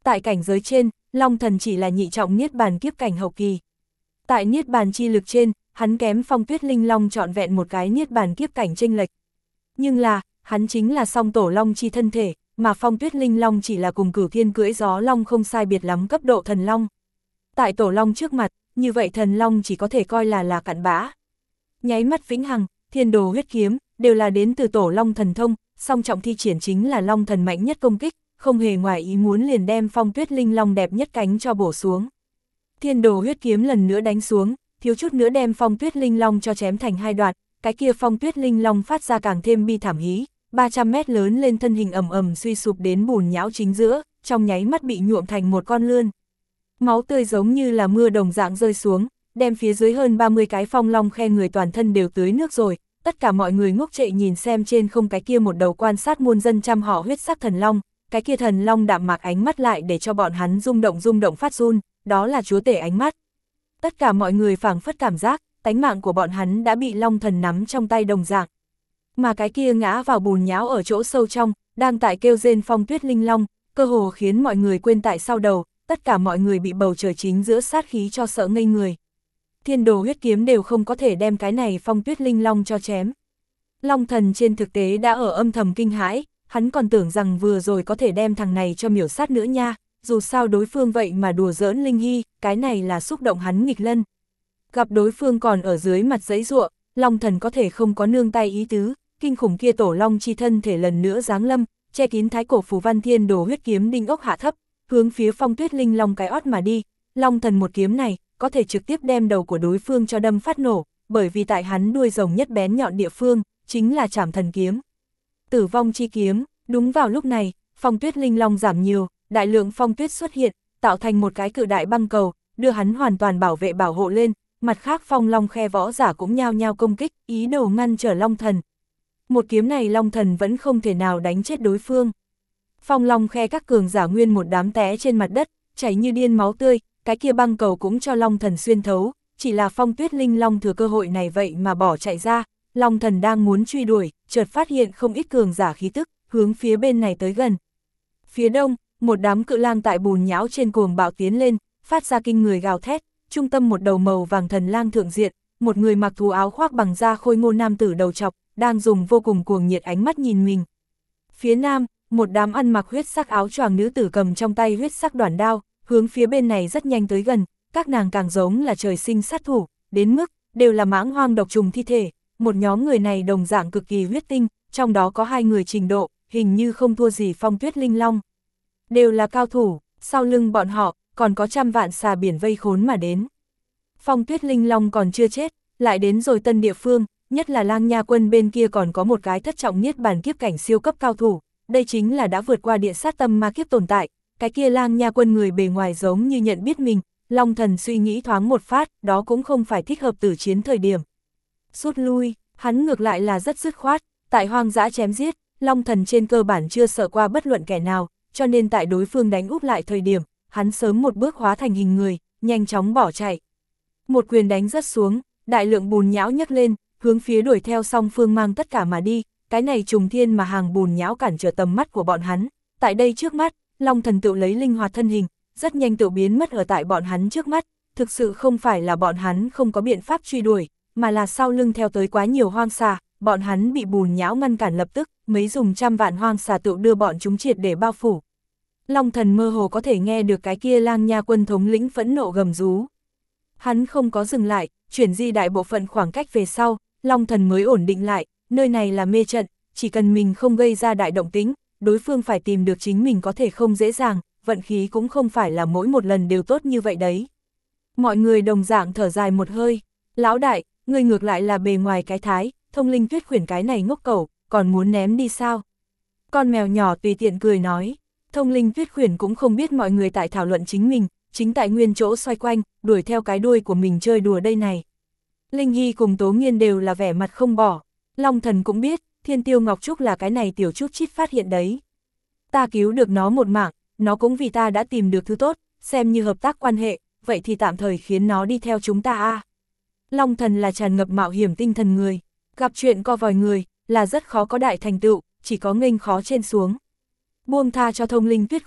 Tại cảnh giới trên, Long Thần chỉ là nhị trọng niết bàn kiếp cảnh hậu kỳ. Tại niết bàn chi lực trên, hắn kém Phong Tuyết Linh Long trọn vẹn một cái niết bàn kiếp cảnh chênh lệch. Nhưng là, hắn chính là song tổ long chi thân thể, mà Phong Tuyết Linh Long chỉ là cùng Cửu Thiên cưỡi gió long không sai biệt lắm cấp độ thần long. Tại tổ long trước mặt, như vậy thần long chỉ có thể coi là là cặn bã. Nháy mắt vĩnh hằng, thiên đồ huyết kiếm, đều là đến từ tổ long thần thông, song trọng thi triển chính là long thần mạnh nhất công kích, không hề ngoài ý muốn liền đem Phong Tuyết Linh Long đẹp nhất cánh cho bổ xuống. Thiên đồ huyết kiếm lần nữa đánh xuống, thiếu chút nữa đem Phong Tuyết Linh Long cho chém thành hai đoạn, cái kia Phong Tuyết Linh Long phát ra càng thêm bi thảm hí, ba trăm mét lớn lên thân hình ầm ầm suy sụp đến bùn nhão chính giữa, trong nháy mắt bị nhuộm thành một con lươn. Máu tươi giống như là mưa đồng dạng rơi xuống, đem phía dưới hơn ba mươi cái phong long khe người toàn thân đều tưới nước rồi, tất cả mọi người ngốc trệ nhìn xem trên không cái kia một đầu quan sát muôn dân trăm họ huyết sắc thần long, cái kia thần long đạm mạc ánh mắt lại để cho bọn hắn rung động rung động phát run, đó là chúa tể ánh mắt. Tất cả mọi người phảng phất cảm giác, tánh mạng của bọn hắn đã bị long thần nắm trong tay đồng dạng. Mà cái kia ngã vào bùn nhão ở chỗ sâu trong, đang tại kêu rên Phong Tuyết Linh Long, cơ hồ khiến mọi người quên tại sau đầu, tất cả mọi người bị bầu trời chính giữa sát khí cho sợ ngây người. Thiên đồ huyết kiếm đều không có thể đem cái này Phong Tuyết Linh Long cho chém. Long thần trên thực tế đã ở âm thầm kinh hãi, hắn còn tưởng rằng vừa rồi có thể đem thằng này cho miểu sát nữa nha, dù sao đối phương vậy mà đùa giỡn Linh Hy, cái này là xúc động hắn nghịch lân. Gặp đối phương còn ở dưới mặt giấy ruộng, Long thần có thể không có nương tay ý tứ, kinh khủng kia tổ long chi thân thể lần nữa giáng lâm, che kín thái cổ phù văn thiên đồ huyết kiếm đinh ốc hạ thấp, hướng phía Phong Tuyết Linh Long cái ót mà đi. Long thần một kiếm này, có thể trực tiếp đem đầu của đối phương cho đâm phát nổ, bởi vì tại hắn đuôi rồng nhất bén nhọn địa phương, chính là Trảm Thần kiếm. Tử vong chi kiếm, đúng vào lúc này, Phong Tuyết Linh Long giảm nhiều, đại lượng phong tuyết xuất hiện, tạo thành một cái cự đại băng cầu, đưa hắn hoàn toàn bảo vệ bảo hộ lên, mặt khác phong long khe võ giả cũng nhao nhao công kích, ý đồ ngăn trở Long thần. Một kiếm này Long thần vẫn không thể nào đánh chết đối phương. Phong long khe các cường giả nguyên một đám té trên mặt đất, chảy như điên máu tươi, cái kia băng cầu cũng cho Long thần xuyên thấu, chỉ là Phong Tuyết Linh Long thừa cơ hội này vậy mà bỏ chạy ra, Long thần đang muốn truy đuổi, chợt phát hiện không ít cường giả khí tức, hướng phía bên này tới gần. Phía đông, một đám cự lang tại bùn nhão trên cuồng bạo tiến lên, phát ra kinh người gào thét, trung tâm một đầu màu vàng thần lang thượng diện, một người mặc thú áo khoác bằng da khôi ngô nam tử đầu trọc, đang dùng vô cùng cuồng nhiệt ánh mắt nhìn mình. Phía nam, một đám ăn mặc huyết sắc áo choàng nữ tử cầm trong tay huyết sắc đoản đao, hướng phía bên này rất nhanh tới gần, các nàng càng giống là trời sinh sát thủ, đến mức, đều là mãng hoang độc trùng thi thể, một nhóm người này đồng dạng cực kỳ huyết tinh, trong đó có hai người trình độ, hình như không thua gì Phong Tuyết Linh Long. Đều là cao thủ, sau lưng bọn họ, còn có trăm vạn xà biển vây khốn mà đến. Phong Tuyết Linh Long còn chưa chết, lại đến rồi tân địa phương, nhất là Lang Nha quân bên kia còn có một cái thất trọng niết bàn kiếp cảnh siêu cấp cao thủ, đây chính là đã vượt qua địa sát tâm ma kiếp tồn tại, cái kia Lang Nha quân người bề ngoài giống như nhận biết mình, Long thần suy nghĩ thoáng một phát, đó cũng không phải thích hợp tử chiến thời điểm. Rút lui, hắn ngược lại là rất dứt khoát, tại hoang dã chém giết, Long thần trên cơ bản chưa sợ qua bất luận kẻ nào, cho nên tại đối phương đánh úp lại thời điểm, hắn sớm một bước hóa thành hình người, nhanh chóng bỏ chạy. Một quyền đánh rất xuống, đại lượng bùn nhão nhấc lên, hướng phía đuổi theo song phương mang tất cả mà đi, cái này trùng thiên mà hàng bùn nhão cản trở tầm mắt của bọn hắn. Tại đây trước mắt, Long thần tự lấy linh hoạt thân hình, rất nhanh tự biến mất ở tại bọn hắn trước mắt, thực sự không phải là bọn hắn không có biện pháp truy đuổi, mà là sau lưng theo tới quá nhiều hoang xà, bọn hắn bị bùn nhão ngăn cản lập tức, mấy dùng trăm vạn hoang xà tự đưa bọn chúng triệt để bao phủ. Long thần mơ hồ có thể nghe được cái kia Lang Nha quân thống lĩnh phẫn nộ gầm rú. Hắn không có dừng lại, chuyển di đại bộ phận khoảng cách về sau, Long thần mới ổn định lại, nơi này là mê trận, chỉ cần mình không gây ra đại động tĩnh, đối phương phải tìm được chính mình có thể không dễ dàng, vận khí cũng không phải là mỗi một lần đều tốt như vậy đấy. Mọi người đồng dạng thở dài một hơi, lão đại, người ngược lại là bề ngoài cái thái, thông linh tuyết khuyển cái này ngốc cẩu, còn muốn ném đi sao? Con mèo nhỏ tùy tiện cười nói, thông linh tuyết khuyển cũng không biết mọi người tại thảo luận chính mình, chính tại nguyên chỗ xoay quanh, đuổi theo cái đuôi của mình chơi đùa đây này. Linh Hy cùng Tố Nghiên đều là vẻ mặt không bỏ, Long thần cũng biết, Thiên Tiêu Ngọc Trúc là cái này tiểu chút chít phát hiện đấy. Ta cứu được nó một mạng, nó cũng vì ta đã tìm được thứ tốt, xem như hợp tác quan hệ, vậy thì tạm thời khiến nó đi theo chúng ta a. À. Long thần là tràn ngập mạo hiểm tinh thần người, gặp chuyện co vòi người, là rất khó có đại thành tựu, chỉ có nghênh khó trên xuống. Buông tha cho thông linh tuyết khuyển,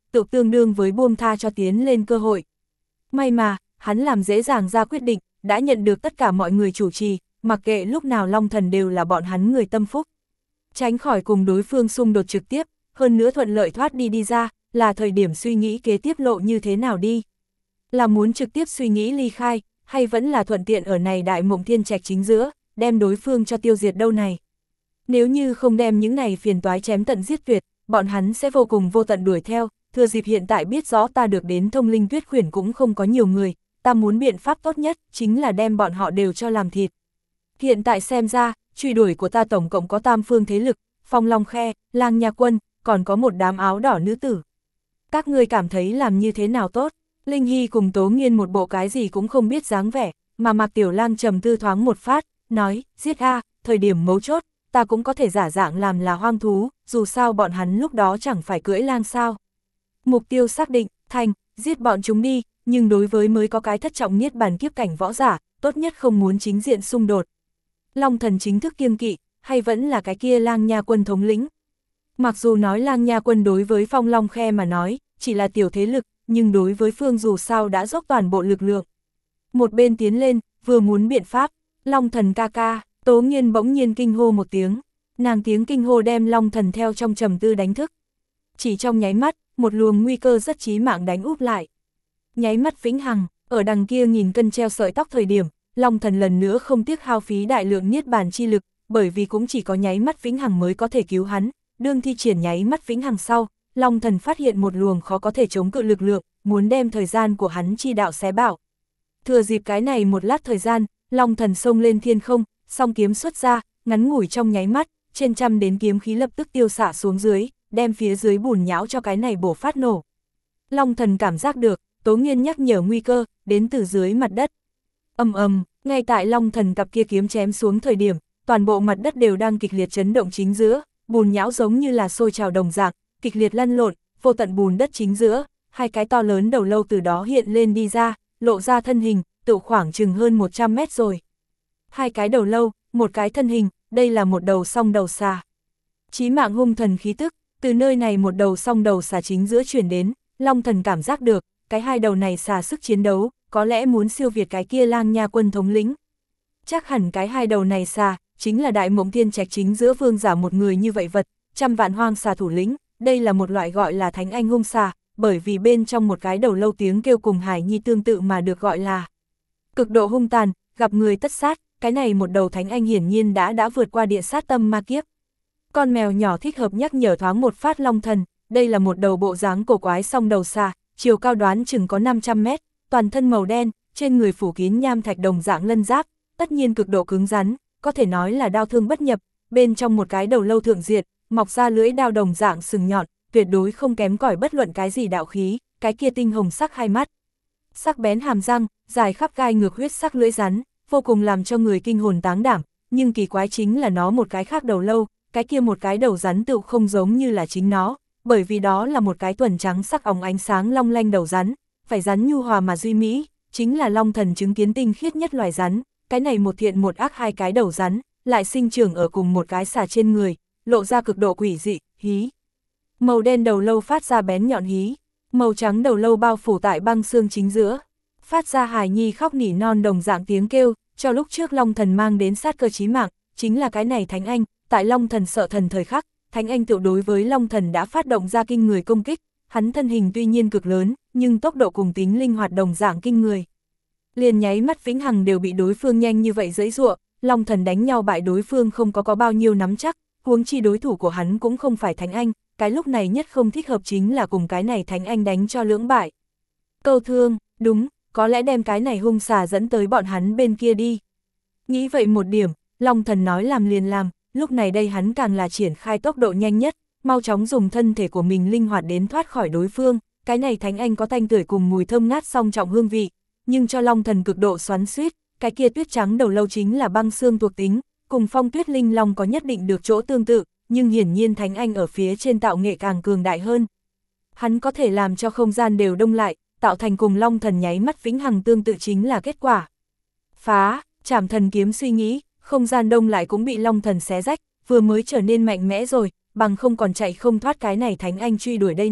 tự tương đương với buông tha cho tiến lên cơ hội. May mà, hắn làm dễ dàng ra quyết định, đã nhận được tất cả mọi người chủ trì, mặc kệ lúc nào Long Thần đều là bọn hắn người tâm phúc. Tránh khỏi cùng đối phương xung đột trực tiếp, hơn nữa thuận lợi thoát đi đi ra, là thời điểm suy nghĩ kế tiếp lộ như thế nào đi. Là muốn trực tiếp suy nghĩ ly khai, hay vẫn là thuận tiện ở này Đại Mộng Thiên Trạch chính giữa, đem đối phương cho tiêu diệt đâu này. Nếu như không đem những này phiền toái chém tận giết tuyệt, bọn hắn sẽ vô cùng vô tận đuổi theo, thừa dịp hiện tại biết rõ ta được đến Thông Linh Tuyết Khuyển cũng không có nhiều người, ta muốn biện pháp tốt nhất, chính là đem bọn họ đều cho làm thịt. Hiện tại xem ra, truy đuổi của ta tổng cộng có tam phương thế lực, Phong Long Khe, Lang Nha Quân, còn có một đám áo đỏ nữ tử. Các ngươi cảm thấy làm như thế nào tốt? Linh Hy cùng Tố Nghiên một bộ cái gì cũng không biết dáng vẻ, mà Mạc Tiểu Lang trầm tư thoáng một phát, nói, giết a, thời điểm mấu chốt, ta cũng có thể giả dạng làm là hoang thú, dù sao bọn hắn lúc đó chẳng phải cưỡi lang sao. Mục tiêu xác định, thành, giết bọn chúng đi, nhưng đối với mới có cái thất trọng niết bàn kiếp cảnh võ giả, tốt nhất không muốn chính diện xung đột. Long Thần chính thức kiêng kỵ, hay vẫn là cái kia Lang Nha Quân thống lĩnh. Mặc dù nói Lang Nha Quân đối với Phong Long Khe mà nói, chỉ là tiểu thế lực, nhưng đối với phương dù sao đã dốc toàn bộ lực lượng. Một bên tiến lên, vừa muốn biện pháp, Long Thần ca ca, Tố Nghiên bỗng nhiên kinh hô một tiếng, nàng tiếng kinh hô đem Long Thần theo trong trầm tư đánh thức. Chỉ trong nháy mắt, một luồng nguy cơ rất chí mạng đánh úp lại. Nháy mắt vĩnh hằng, ở đằng kia nghìn cân treo sợi tóc thời điểm, Long Thần lần nữa không tiếc hao phí đại lượng niết bàn chi lực, bởi vì cũng chỉ có nháy mắt vĩnh hằng mới có thể cứu hắn. Đương thi triển nháy mắt vĩnh hằng sau, Long Thần phát hiện một luồng khó có thể chống cự lực lượng, muốn đem thời gian của hắn chi đạo xé bạo. Thừa dịp cái này một lát thời gian, Long Thần xông lên thiên không, song kiếm xuất ra, ngắn ngủi trong nháy mắt, trên trăm đến kiếm khí lập tức tiêu xạ xuống dưới, đem phía dưới bùn nhão cho cái này bổ phát nổ. Long Thần cảm giác được, Tố Nghiên nhắc nhở nguy cơ, đến từ dưới mặt đất. Ầm ầm, ngay tại Long Thần cặp kia kiếm chém xuống thời điểm, toàn bộ mặt đất đều đang kịch liệt chấn động chính giữa, bùn nhão giống như là sôi trào đồng dạng, kịch liệt lăn lộn, vô tận bùn đất chính giữa, hai cái to lớn đầu lâu từ đó hiện lên đi ra, lộ ra thân hình, tự khoảng chừng hơn một trăm mét rồi. Hai cái đầu lâu, một cái thân hình, đây là một đầu song đầu xà. Chí mạng hung thần khí tức, từ nơi này một đầu song đầu xà chính giữa chuyển đến, Long Thần cảm giác được, cái hai đầu này xà sức chiến đấu, có lẽ muốn siêu việt cái kia Lang Nha Quân thống lĩnh. Chắc hẳn cái hai đầu này xà, chính là Đại Mộng Thiên Trạch chính giữa vương giả một người như vậy vật, trăm vạn hoang xà thủ lĩnh, đây là một loại gọi là thánh anh hung xà, bởi vì bên trong một cái đầu lâu tiếng kêu cùng hải nhi tương tự mà được gọi là cực độ hung tàn, gặp người tất sát, cái này một đầu thánh anh hiển nhiên đã đã vượt qua địa sát tâm ma kiếp. Con mèo nhỏ thích hợp nhắc nhở thoáng một phát Long Thần, đây là một đầu bộ dáng cổ quái song đầu xà, chiều cao đoán chừng có năm trăm mét, toàn thân màu đen, trên người phủ kín nham thạch đồng dạng lân giáp, tất nhiên cực độ cứng rắn, có thể nói là đao thương bất nhập, bên trong một cái đầu lâu thượng diệt, mọc ra lưỡi đao đồng dạng sừng nhọn, tuyệt đối không kém cỏi bất luận cái gì đạo khí, cái kia tinh hồng sắc hai mắt. Sắc bén hàm răng, dài khắp gai ngược huyết sắc lưỡi rắn, vô cùng làm cho người kinh hồn táng đảm, nhưng kỳ quái chính là nó một cái khác đầu lâu, cái kia một cái đầu rắn tựu không giống như là chính nó, bởi vì đó là một cái thuần trắng sắc óng ánh sáng long lanh đầu rắn, phải rắn nhu hòa mà duy mỹ, chính là Long Thần chứng kiến tinh khiết nhất loài rắn, cái này một thiện một ác hai cái đầu rắn, lại sinh trưởng ở cùng một cái xà trên người, lộ ra cực độ quỷ dị, hí. Màu đen đầu lâu phát ra bén nhọn hí, màu trắng đầu lâu bao phủ tại băng xương chính giữa, phát ra hài nhi khóc nỉ non đồng dạng tiếng kêu, cho lúc trước Long Thần mang đến sát cơ chí mạng, chính là cái này Thánh Anh, tại Long Thần sợ thần thời khắc, Thánh Anh tự đối với Long Thần đã phát động ra kinh người công kích, hắn thân hình tuy nhiên cực lớn, nhưng tốc độ cùng tính linh hoạt đồng dạng kinh người. Liền nháy mắt vĩnh hằng đều bị đối phương nhanh như vậy giãy giụa, Long Thần đánh nhau bại đối phương không có có bao nhiêu nắm chắc, huống chi đối thủ của hắn cũng không phải Thánh Anh, cái lúc này nhất không thích hợp chính là cùng cái này Thánh Anh đánh cho lưỡng bại. Câu thương, đúng, có lẽ đem cái này hung xà dẫn tới bọn hắn bên kia đi. Nghĩ vậy một điểm, Long Thần nói làm liền làm, lúc này đây hắn càng là triển khai tốc độ nhanh nhất, mau chóng dùng thân thể của mình linh hoạt đến thoát khỏi đối phương, cái này Thánh Anh có thanh tưởi cùng mùi thơm ngát song trọng hương vị, nhưng cho Long Thần cực độ xoắn xuýt, cái kia tuyết trắng đầu lâu chính là băng xương thuộc tính, cùng Phong Tuyết Linh Long có nhất định được chỗ tương tự, nhưng hiển nhiên Thánh Anh ở phía trên tạo nghệ càng cường đại hơn. Hắn có thể làm cho không gian đều đông lại, tạo thành cùng Long Thần nháy mắt vĩnh hằng tương tự chính là kết quả. Phá, Trảm Thần kiếm suy nghĩ, không gian đông lại cũng bị Long Thần xé rách, vừa mới trở nên mạnh mẽ rồi, bằng không còn chạy không thoát cái này Thánh Anh truy đuổi đây này,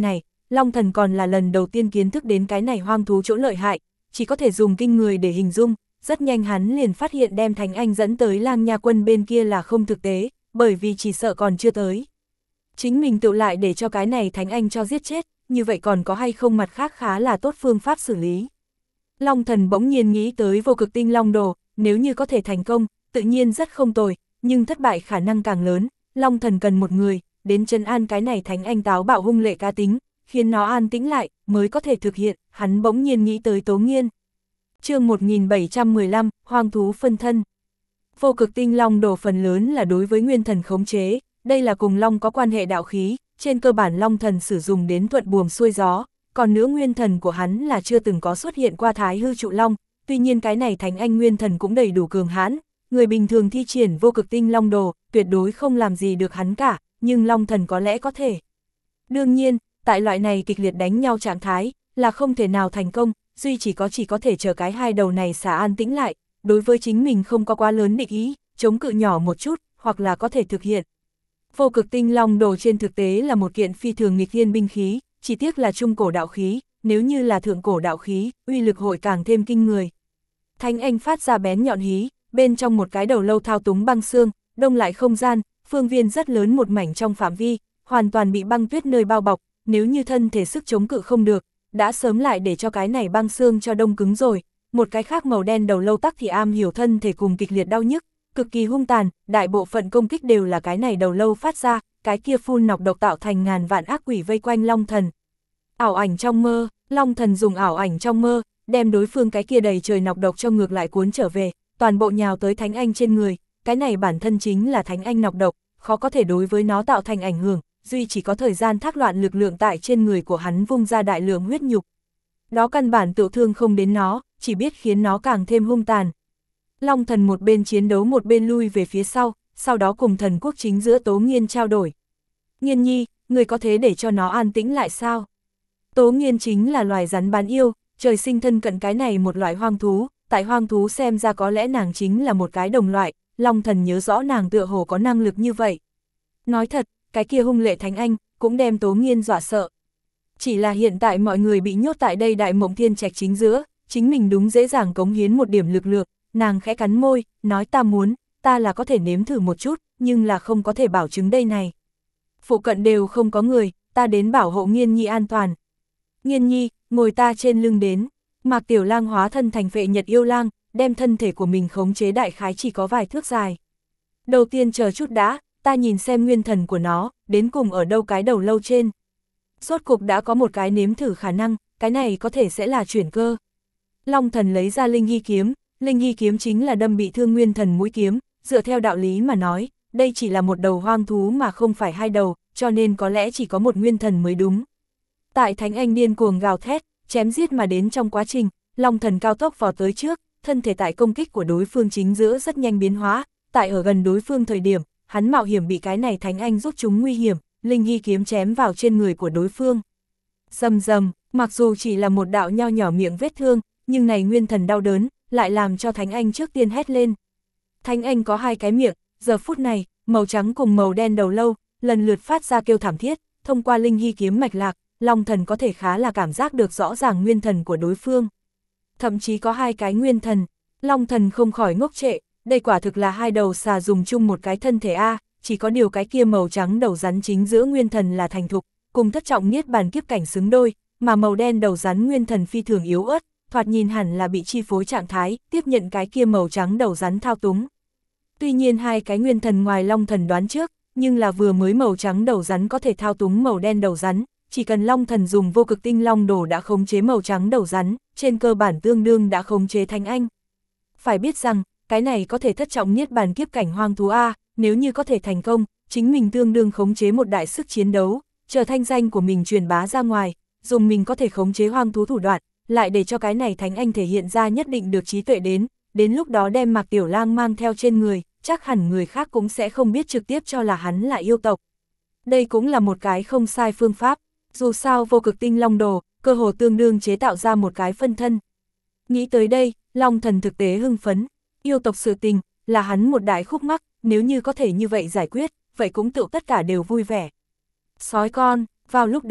Long Thần còn là lần đầu tiên kiến thức đến cái này hoang thú chỗ lợi hại, chỉ có thể dùng kinh người để hình dung, rất nhanh hắn liền phát hiện đem Thánh Anh dẫn tới Lang Nha quân bên kia là không thực tế, bởi vì chỉ sợ còn chưa tới. Chính mình tự lại để cho cái này Thánh Anh cho giết chết, như vậy còn có hay không mặt khác khá là tốt phương pháp xử lý. Long Thần bỗng nhiên nghĩ tới vô cực tinh long đồ, nếu như có thể thành công, tự nhiên rất không tồi, nhưng thất bại khả năng càng lớn, Long Thần cần một người, đến trấn an cái này Thánh Anh táo bạo hung lệ cá tính, khiến nó an tĩnh lại, mới có thể thực hiện, hắn bỗng nhiên nghĩ tới Tố Nghiên. Chương một nghìn bảy trăm mười lăm, Hoang thú phân thân. Vô cực tinh long đồ phần lớn là đối với nguyên thần khống chế, đây là cùng long có quan hệ đạo khí, trên cơ bản long thần sử dụng đến thuận buồm xuôi gió, còn nữa nguyên thần của hắn là chưa từng có xuất hiện qua thái hư trụ long, tuy nhiên cái này Thánh Anh nguyên thần cũng đầy đủ cường hãn, người bình thường thi triển vô cực tinh long đồ, tuyệt đối không làm gì được hắn cả, nhưng long thần có lẽ có thể. Đương nhiên, tại loại này kịch liệt đánh nhau trạng thái, là không thể nào thành công, duy chỉ có chỉ có thể chờ cái hai đầu này xả an tĩnh lại, đối với chính mình không có quá lớn định ý, chống cự nhỏ một chút, hoặc là có thể thực hiện. Vô cực tinh long đồ trên thực tế là một kiện phi thường nghịch thiên binh khí, chỉ tiếc là trung cổ đạo khí, nếu như là thượng cổ đạo khí, uy lực hội càng thêm kinh người. Thánh Anh phát ra bén nhọn hí, bên trong một cái đầu lâu thao túng băng xương, đông lại không gian, phương viên rất lớn một mảnh trong phạm vi, hoàn toàn bị băng tuyết nơi bao bọc, nếu như thân thể sức chống cự không được, đã sớm lại để cho cái này băng xương cho đông cứng rồi. Một cái khác màu đen đầu lâu tắc thì am hiểu thân thể cùng kịch liệt đau nhức, cực kỳ hung tàn, đại bộ phận công kích đều là cái này đầu lâu phát ra, cái kia phun nọc độc tạo thành ngàn vạn ác quỷ vây quanh Long Thần. Ảo ảnh trong mơ, Long Thần dùng ảo ảnh trong mơ, đem đối phương cái kia đầy trời nọc độc cho ngược lại cuốn trở về, toàn bộ nhào tới Thánh Anh trên người, cái này bản thân chính là Thánh Anh nọc độc, khó có thể đối với nó tạo thành ảnh hưởng, duy chỉ có thời gian thác loạn lực lượng tại trên người của hắn vung ra đại lượng huyết nhục. Đó căn bản tự thương không đến nó, chỉ biết khiến nó càng thêm hung tàn. Long Thần một bên chiến đấu một bên lui về phía sau, sau đó cùng thần quốc chính giữa Tố Nghiên trao đổi. Nghiên nhi, người có thế để cho nó an tĩnh lại sao? Tố Nghiên chính là loài rắn bán yêu, trời sinh thân cận cái này một loại hoang thú, tại hoang thú xem ra có lẽ nàng chính là một cái đồng loại, Long Thần nhớ rõ nàng tựa hồ có năng lực như vậy. Nói thật, cái kia hung lệ Thánh Anh, cũng đem Tố Nghiên dọa sợ. Chỉ là hiện tại mọi người bị nhốt tại đây Đại Mộng Thiên Trạch chính giữa, chính mình đúng dễ dàng cống hiến một điểm lực lượng, nàng khẽ cắn môi, nói ta muốn, ta là có thể nếm thử một chút, nhưng là không có thể bảo chứng đây này. Phụ cận đều không có người, ta đến bảo hộ Nghiên nhi an toàn. Nghiên nhi, ngồi ta trên lưng đến. Mạc Tiểu Lang hóa thân thành Phệ Nhật yêu lang, đem thân thể của mình khống chế đại khái chỉ có vài thước dài. Đầu tiên chờ chút đã, ta nhìn xem nguyên thần của nó, đến cùng ở đâu cái đầu lâu trên. Rốt cục đã có một cái nếm thử khả năng, cái này có thể sẽ là chuyển cơ. Long Thần lấy ra Linh Hy kiếm, Linh Hy kiếm chính là đâm bị thương nguyên thần mũi kiếm, dựa theo đạo lý mà nói, đây chỉ là một đầu hoang thú mà không phải hai đầu, cho nên có lẽ chỉ có một nguyên thần mới đúng. Tại Thánh Anh điên cuồng gào thét, chém giết mà đến trong quá trình, Long Thần cao tốc vào tới trước, thân thể tại công kích của đối phương chính giữa rất nhanh biến hóa, tại ở gần đối phương thời điểm, hắn mạo hiểm bị cái này Thánh Anh giúp chúng nguy hiểm, Linh Hy kiếm chém vào trên người của đối phương. Rầm rầm, mặc dù chỉ là một đạo nho nhỏ miệng vết thương, nhưng này nguyên thần đau đớn, lại làm cho Thánh Anh trước tiên hét lên. Thánh Anh có hai cái miệng, giờ phút này, màu trắng cùng màu đen đầu lâu, lần lượt phát ra kêu thảm thiết, thông qua Linh Hy kiếm mạch lạc, Long Thần có thể khá là cảm giác được rõ ràng nguyên thần của đối phương. Thậm chí có hai cái nguyên thần, Long Thần không khỏi ngốc trệ, đây quả thực là hai đầu xà dùng chung một cái thân thể A, chỉ có điều cái kia màu trắng đầu rắn chính giữa nguyên thần là thành thục, cùng thất trọng niết bàn kiếp cảnh xứng đôi, mà màu đen đầu rắn nguyên thần phi thường yếu ớt, thoạt nhìn hẳn là bị chi phối trạng thái, tiếp nhận cái kia màu trắng đầu rắn thao túng. Tuy nhiên hai cái nguyên thần ngoài Long Thần đoán trước, nhưng là vừa mới màu trắng đầu rắn có thể thao túng màu đen đầu rắn, chỉ cần Long Thần dùng vô cực tinh long đồ đã khống chế màu trắng đầu rắn, trên cơ bản tương đương đã khống chế Thánh Anh. Phải biết rằng, cái này có thể thất trọng niết bàn kiếp cảnh hoang thú A, nếu như có thể thành công, chính mình tương đương khống chế một đại sức chiến đấu, chờ thanh danh của mình truyền bá ra ngoài, dùng mình có thể khống chế hoang thú thủ đoạn, lại để cho cái này Thánh Anh thể hiện ra nhất định được trí tuệ đến, đến lúc đó đem Mạc Tiểu Lang mang theo trên người, chắc hẳn người khác cũng sẽ không biết trực tiếp cho là hắn là yêu tộc. Đây cũng là một cái không sai phương pháp, dù sao vô cực tinh long đồ, cơ hồ tương đương chế tạo ra một cái phân thân. Nghĩ tới đây, Long Thần thực tế hưng phấn, yêu tộc sự tình, là hắn một đại khúc mắc, nếu như có thể như vậy giải quyết, vậy cũng tự tất cả đều vui vẻ. Sói con, vào lúc đó,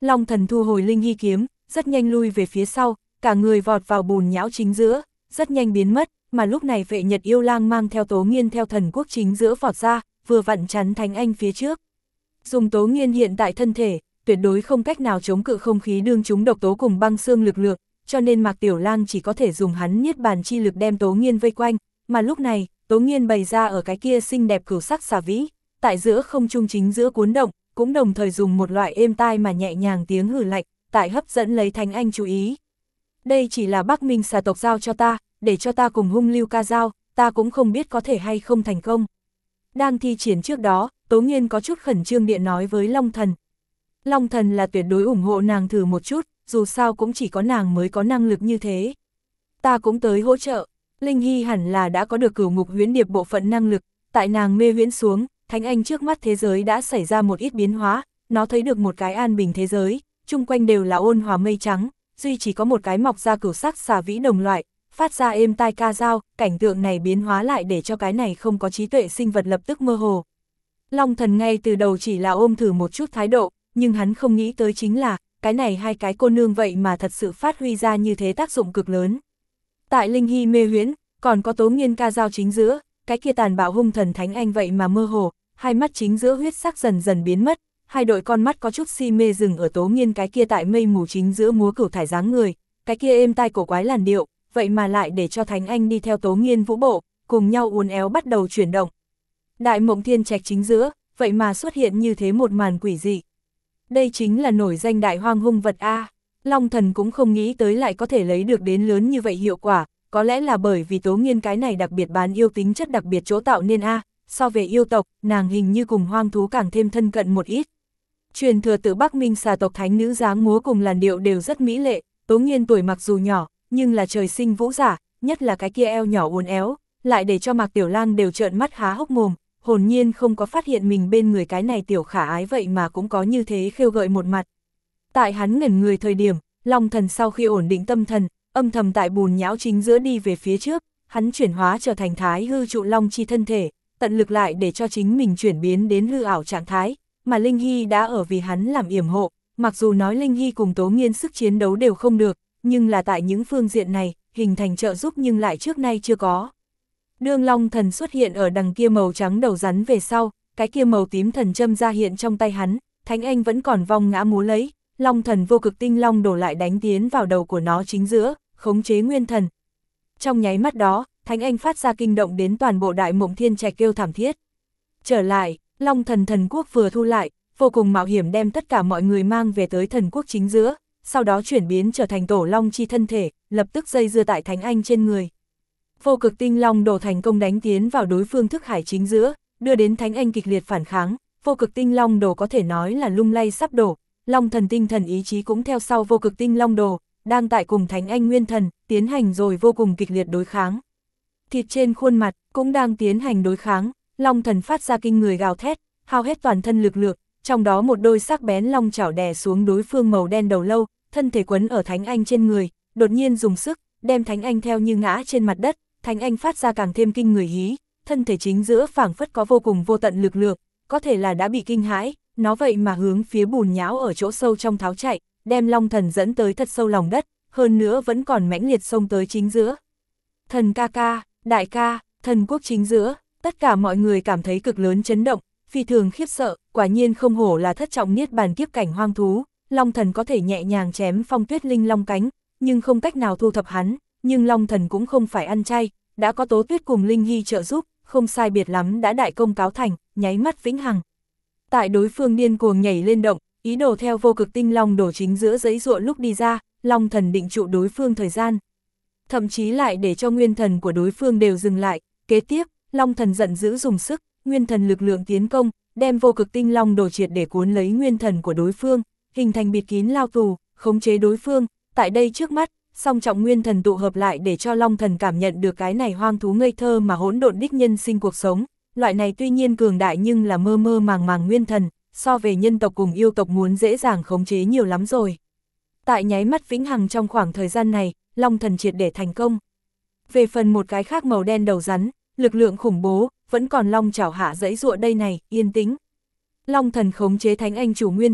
Long thần thu hồi linh hy kiếm, rất nhanh lui về phía sau, cả người vọt vào bùn nhão chính giữa, rất nhanh biến mất, mà lúc này vệ nhật yêu lang mang theo Tố Nghiên theo thần quốc chính giữa vọt ra, vừa vặn chắn Thánh Anh phía trước. Dùng Tố Nghiên hiện tại thân thể, tuyệt đối không cách nào chống cự không khí đương chúng độc tố cùng băng xương lực lượng, cho nên Mạc Tiểu Lang chỉ có thể dùng hắn niết bàn chi lực đem Tố Nghiên vây quanh, mà lúc này, Tố Nghiên bày ra ở cái kia xinh đẹp cửu sắc xà vĩ, tại giữa không trung chính giữa cuốn động, cũng đồng thời dùng một loại êm tai mà nhẹ nhàng tiếng hừ lạnh, tại hấp dẫn lấy Thánh Anh chú ý. Đây chỉ là Bắc Minh xà tộc giao cho ta, để cho ta cùng hung lưu ca giao, ta cũng không biết có thể hay không thành công. Đang thi triển trước đó, Tố Nghiên có chút khẩn trương điện nói với Long Thần. Long Thần là tuyệt đối ủng hộ nàng thử một chút, dù sao cũng chỉ có nàng mới có năng lực như thế. Ta cũng tới hỗ trợ, Linh Hy hẳn là đã có được cửu ngục huyễn điệp bộ phận năng lực, tại nàng mê huyễn xuống, Thánh Anh trước mắt thế giới đã xảy ra một ít biến hóa, nó thấy được một cái an bình thế giới, chung quanh đều là ôn hòa mây trắng, duy chỉ có một cái mọc ra cửu sắc xà vĩ đồng loại, phát ra êm tai ca dao, cảnh tượng này biến hóa lại để cho cái này không có trí tuệ sinh vật lập tức mơ hồ. Long Thần ngay từ đầu chỉ là ôm thử một chút thái độ, nhưng hắn không nghĩ tới chính là, cái này hai cái cô nương vậy mà thật sự phát huy ra như thế tác dụng cực lớn. Tại Linh Hy mê huyễn, còn có Tố Nghiên ca dao chính giữa, cái kia tàn bạo hung thần Thánh Anh vậy mà mơ hồ, hai mắt chính giữa huyết sắc dần dần biến mất, hai đội con mắt có chút si mê dừng ở Tố Nghiên cái kia tại mây mù chính giữa múa cửu thải dáng người, cái kia êm tai cổ quái làn điệu, vậy mà lại để cho Thánh Anh đi theo Tố Nghiên vũ bộ, cùng nhau uốn éo bắt đầu chuyển động. Đại Mộng Thiên Trạch chính giữa, vậy mà xuất hiện như thế một màn quỷ dị. Đây chính là nổi danh đại hoang hung vật A. Long Thần cũng không nghĩ tới lại có thể lấy được đến lớn như vậy hiệu quả, có lẽ là bởi vì Tố Nghiên cái này đặc biệt bán yêu tính chất đặc biệt chỗ tạo nên A, so về yêu tộc, nàng hình như cùng hoang thú càng thêm thân cận một ít. Truyền thừa từ Bắc Minh xà tộc thánh nữ dáng múa cùng làn điệu đều rất mỹ lệ, Tố Nghiên tuổi mặc dù nhỏ, nhưng là trời sinh vũ giả, nhất là cái kia eo nhỏ uốn éo, lại để cho Mạc Tiểu Lang đều trợn mắt há hốc mồm, hồn nhiên không có phát hiện mình bên người cái này tiểu khả ái vậy mà cũng có như thế khêu gợi một mặt. Tại hắn ngẩn người thời điểm, Long Thần sau khi ổn định tâm thần, âm thầm tại bùn nhão chính giữa đi về phía trước, hắn chuyển hóa trở thành thái hư trụ long chi thân thể, tận lực lại để cho chính mình chuyển biến đến hư ảo trạng thái, mà Linh Hy đã ở vì hắn làm yểm hộ, mặc dù nói Linh Hy cùng Tố Nghiên sức chiến đấu đều không được, nhưng là tại những phương diện này, hình thành trợ giúp nhưng lại trước nay chưa có. Đương Long Thần xuất hiện ở đằng kia màu trắng đầu rắn về sau, cái kia màu tím thần châm ra hiện trong tay hắn, Thánh Anh vẫn còn vong ngã múa lấy, Long Thần vô cực tinh long đổ lại đánh tiến vào đầu của nó chính giữa, khống chế nguyên thần. Trong nháy mắt đó, Thánh Anh phát ra kinh động đến toàn bộ Đại Mộng Thiên Trạch kêu thảm thiết. Trở lại, Long Thần thần quốc vừa thu lại, vô cùng mạo hiểm đem tất cả mọi người mang về tới thần quốc chính giữa, sau đó chuyển biến trở thành tổ long chi thân thể, lập tức dây dưa tại Thánh Anh trên người. Vô cực tinh long đổ thành công đánh tiến vào đối phương thức hải chính giữa, đưa đến Thánh Anh kịch liệt phản kháng, vô cực tinh long đồ có thể nói là lung lay sắp đổ, Long Thần tinh thần ý chí cũng theo sau vô cực tinh long đồ, đang tại cùng Thánh Anh nguyên thần, tiến hành rồi vô cùng kịch liệt đối kháng. Thịt trên khuôn mặt, cũng đang tiến hành đối kháng, Long Thần phát ra kinh người gào thét, hao hết toàn thân lực lượng, trong đó một đôi sắc bén long chảo đè xuống đối phương màu đen đầu lâu, thân thể quấn ở Thánh Anh trên người, đột nhiên dùng sức, đem Thánh Anh theo như ngã trên mặt đất, Thánh Anh phát ra càng thêm kinh người hí, thân thể chính giữa phảng phất có vô cùng vô tận lực lượng, có thể là đã bị kinh hãi, nó vậy mà hướng phía bùn nhão ở chỗ sâu trong tháo chạy, đem Long Thần dẫn tới thật sâu lòng đất, hơn nữa vẫn còn mãnh liệt xông tới chính giữa. Thần ca ca, đại ca, thần quốc chính giữa, tất cả mọi người cảm thấy cực lớn chấn động, phi thường khiếp sợ, quả nhiên không hổ là thất trọng niết bàn kiếp cảnh hoang thú, Long Thần có thể nhẹ nhàng chém Phong Tuyết Linh long cánh, nhưng không cách nào thu thập hắn, nhưng Long Thần cũng không phải ăn chay, đã có Tố Tuyết cùng Linh Hy trợ giúp, không sai biệt lắm đã đại công cáo thành, nháy mắt vĩnh hằng. Tại đối phương điên cuồng nhảy lên động, ý đồ theo vô cực tinh long đổ chính giữa giấy ruộng lúc đi ra, Long Thần định trụ đối phương thời gian. Thậm chí lại để cho nguyên thần của đối phương đều dừng lại, kế tiếp, Long Thần giận dữ dùng sức, nguyên thần lực lượng tiến công, đem vô cực tinh long đổ triệt để cuốn lấy nguyên thần của đối phương, hình thành bịt kín lao tù, khống chế đối phương, tại đây trước mắt, song trọng nguyên thần tụ hợp lại để cho Long Thần cảm nhận được cái này hoang thú ngây thơ mà hỗn độn đích nhân sinh cuộc sống, loại này tuy nhiên cường đại nhưng là mơ mơ màng màng nguyên thần, so về nhân tộc cùng yêu tộc muốn dễ dàng khống chế nhiều lắm rồi. Tại nháy mắt vĩnh hằng trong khoảng thời gian này, Long Thần triệt để thành công. Về phần một cái khác màu đen đầu rắn, lực lượng khủng bố, vẫn còn long chảo hạ dãy ruộng đây này, yên tĩnh. Long Thần khống chế Thánh Anh chủ nguyên thần,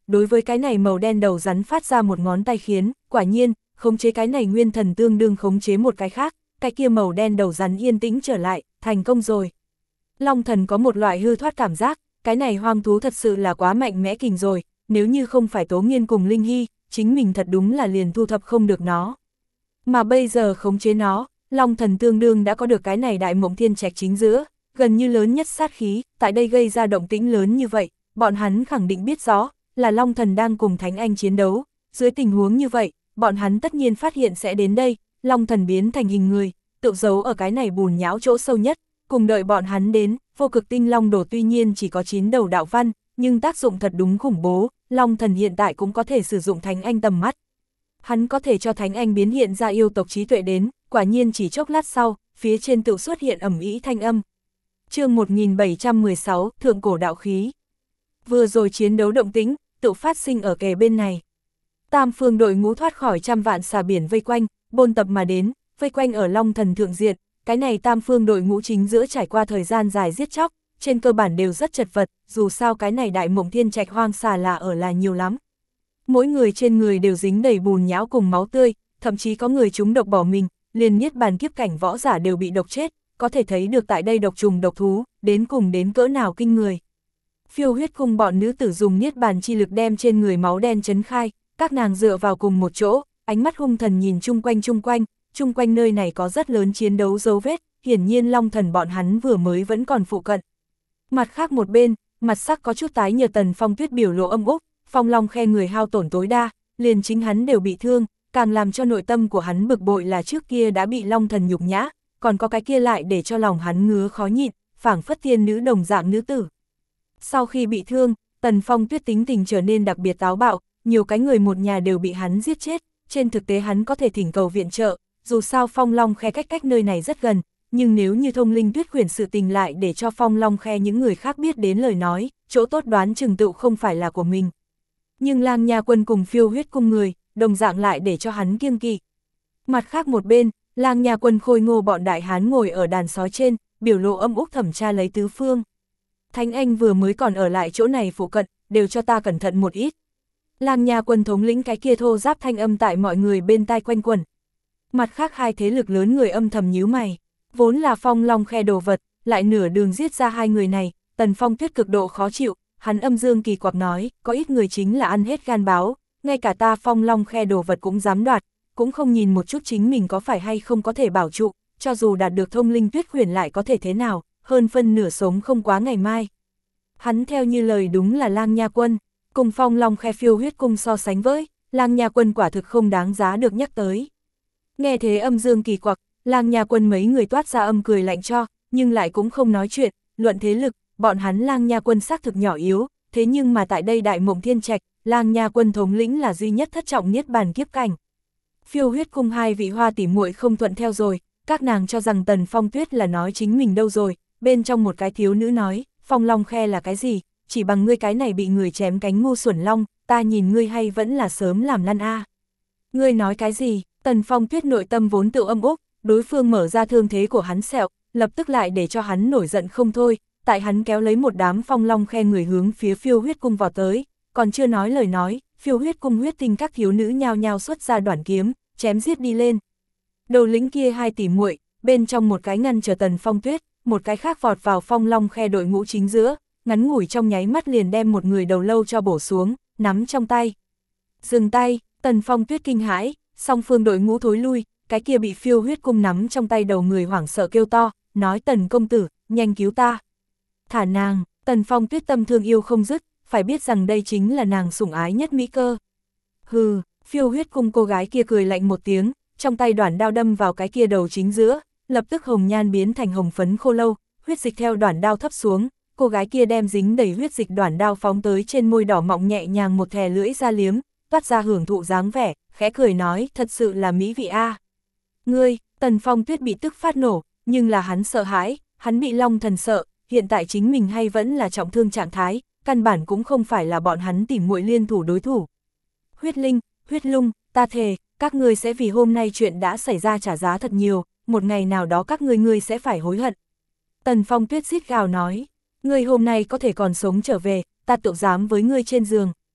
đối với cái này màu đen đầu rắn phát ra một ngón tay khiến, quả nhiên, khống chế cái này nguyên thần tương đương khống chế một cái khác, cái kia màu đen đầu rắn yên tĩnh trở lại, thành công rồi. Long thần có một loại hư thoát cảm giác, cái này hoang thú thật sự là quá mạnh mẽ kình rồi, nếu như không phải Tố Nghiên cùng Linh Hy, chính mình thật đúng là liền thu thập không được nó. Mà bây giờ khống chế nó, Long thần tương đương đã có được cái này đại mộng thiên trạch chính giữa, gần như lớn nhất sát khí, tại đây gây ra động tĩnh lớn như vậy, bọn hắn khẳng định biết rõ, là Long thần đang cùng Thánh Anh chiến đấu, dưới tình huống như vậy, bọn hắn tất nhiên phát hiện sẽ đến đây, Long thần biến thành hình người, tự giấu ở cái này bùn nhão chỗ sâu nhất, cùng đợi bọn hắn đến, vô cực tinh long đồ tuy nhiên chỉ có chín đầu đạo văn, nhưng tác dụng thật đúng khủng bố, Long thần hiện tại cũng có thể sử dụng Thánh Anh tầm mắt. Hắn có thể cho Thánh Anh biến hiện ra yêu tộc trí tuệ đến, quả nhiên chỉ chốc lát sau, phía trên tự xuất hiện ầm ĩ thanh âm. Chương một nghìn bảy trăm mười sáu, Thượng cổ đạo khí. Vừa rồi chiến đấu động tĩnh, tự phát sinh ở kề bên này. Tam phương đội ngũ thoát khỏi trăm vạn xà biển vây quanh, bôn tập mà đến, vây quanh ở Long thần thượng diện, cái này tam phương đội ngũ chính giữa trải qua thời gian dài giết chóc, trên cơ bản đều rất chật vật, dù sao cái này đại mộng thiên trạch hoang xà là ở là nhiều lắm. Mỗi người trên người đều dính đầy bùn nhão cùng máu tươi, thậm chí có người trúng độc bỏ mình, liền niết bàn kiếp cảnh võ giả đều bị độc chết, có thể thấy được tại đây độc trùng độc thú, đến cùng đến cỡ nào kinh người. Phiêu huyết cung bọn nữ tử dùng niết bàn chi lực đem trên người máu đen chấn khai, các nàng dựa vào cùng một chỗ, ánh mắt hung thần nhìn chung quanh chung quanh, chung quanh nơi này có rất lớn chiến đấu dấu vết, hiển nhiên Long thần bọn hắn vừa mới vẫn còn phụ cận. Mặt khác một bên, mặt sắc có chút tái nhợt Tần Phong Tuyết biểu lộ âm úc, Phong Long Khe người hao tổn tối đa, liền chính hắn đều bị thương, càng làm cho nội tâm của hắn bực bội là trước kia đã bị Long thần nhục nhã, còn có cái kia lại để cho lòng hắn ngứa khó nhịn, phảng phất tiên nữ đồng dạng nữ tử. Sau khi bị thương, Tần Phong Tuyết tính tình trở nên đặc biệt táo bạo, nhiều cái người một nhà đều bị hắn giết chết, trên thực tế hắn có thể thỉnh cầu viện trợ, dù sao Phong Long Khe cách cách nơi này rất gần, nhưng nếu như thông linh tuyết quyển sự tình lại để cho Phong Long Khe những người khác biết đến lời nói, chỗ tốt đoán chừng tựu không phải là của mình. Nhưng Lang Nha Quân cùng Phiêu huyết cung người, đồng dạng lại để cho hắn kiêng kỵ. Mặt khác một bên, Lang Nha Quân khôi ngô bọn đại hán ngồi ở đàn sói trên, biểu lộ âm úc thẩm tra lấy tứ phương. Thánh Anh vừa mới còn ở lại chỗ này phụ cận, đều cho ta cẩn thận một ít. Lang Nha Quân thống lĩnh cái kia thô giáp thanh âm tại mọi người bên tai quanh quẩn. Mặt khác hai thế lực lớn người âm thầm nhíu mày, vốn là Phong Long Khe đồ vật, lại nửa đường giết ra hai người này, Tần Phong Tuyết cực độ khó chịu, hắn âm dương kỳ quặc nói, có ít người chính là ăn hết gan báo, ngay cả ta Phong Long Khe đồ vật cũng dám đoạt, cũng không nhìn một chút chính mình có phải hay không có thể bảo trụ, cho dù đạt được thông linh tuyết quyển lại có thể thế nào, hơn phân nửa sống không quá ngày mai. Hắn theo như lời đúng là Lang Nha Quân, cùng Phong Long Khe Phiêu huyết cung so sánh với, Lang Nha Quân quả thực không đáng giá được nhắc tới. Nghe thế âm dương kỳ quặc, Lang Nha Quân mấy người toát ra âm cười lạnh cho, nhưng lại cũng không nói chuyện, luận thế lực, bọn hắn Lang Nha Quân xác thực nhỏ yếu, thế nhưng mà tại đây đại mộng thiên trạch, Lang Nha Quân thống lĩnh là duy nhất thất trọng niết bàn kiếp cảnh. Phiêu huyết cung hai vị hoa tỉ muội không thuận theo rồi, các nàng cho rằng Tần Phong Tuyết là nói chính mình đâu rồi, bên trong một cái thiếu nữ nói, Phong Long Khe là cái gì, chỉ bằng ngươi cái này bị người chém cánh ngu xuẩn long, ta nhìn ngươi hay vẫn là sớm làm lăn a. Ngươi nói cái gì? Tần Phong Tuyết nội tâm vốn tự âm úc, đối phương mở ra thương thế của hắn sẹo, lập tức lại để cho hắn nổi giận không thôi, tại hắn kéo lấy một đám Phong Long Khe người hướng phía Phiêu huyết cung vào tới, còn chưa nói lời nói, Phiêu huyết cung huyết tinh các thiếu nữ nhao nhao xuất ra đoản kiếm, chém giết đi lên. Đầu lĩnh kia hai tỷ muội, bên trong một cái ngăn chờ Tần Phong Tuyết, một cái khác vọt vào Phong Long Khe đội ngũ chính giữa, ngắn ngủi trong nháy mắt liền đem một người đầu lâu cho bổ xuống, nắm trong tay. Dừng tay, Tần Phong Tuyết kinh hãi, song phương đội ngũ thối lui, cái kia bị Phiêu huyết cung nắm trong tay đầu người hoảng sợ kêu to, nói Tần công tử, nhanh cứu ta. Thả nàng, Tần Phong Tuyết tâm thương yêu không dứt, phải biết rằng đây chính là nàng sủng ái nhất mỹ cơ. Hừ, Phiêu huyết cung cô gái kia cười lạnh một tiếng, trong tay đoản đao đâm vào cái kia đầu chính giữa, lập tức hồng nhan biến thành hồng phấn khô lâu, huyết dịch theo đoản đao thấp xuống, cô gái kia đem dính đầy huyết dịch đoản đao phóng tới trên môi đỏ mọng nhẹ nhàng một thè lưỡi ra liếm, toát ra hưởng thụ dáng vẻ, khẽ cười nói, thật sự là mỹ vị a. Ngươi, Tần Phong Tuyết bị tức phát nổ, nhưng là hắn sợ hãi, hắn bị Long thần sợ, hiện tại chính mình hay vẫn là trọng thương trạng thái, căn bản cũng không phải là bọn hắn tìm muội liên thủ đối thủ. Huyết Linh, Huyết Lung, ta thề, các ngươi sẽ vì hôm nay chuyện đã xảy ra trả giá thật nhiều, một ngày nào đó các ngươi ngươi sẽ phải hối hận. Tần Phong Tuyết rít gào nói, ngươi hôm nay có thể còn sống trở về, ta tự dám với ngươi trên giường.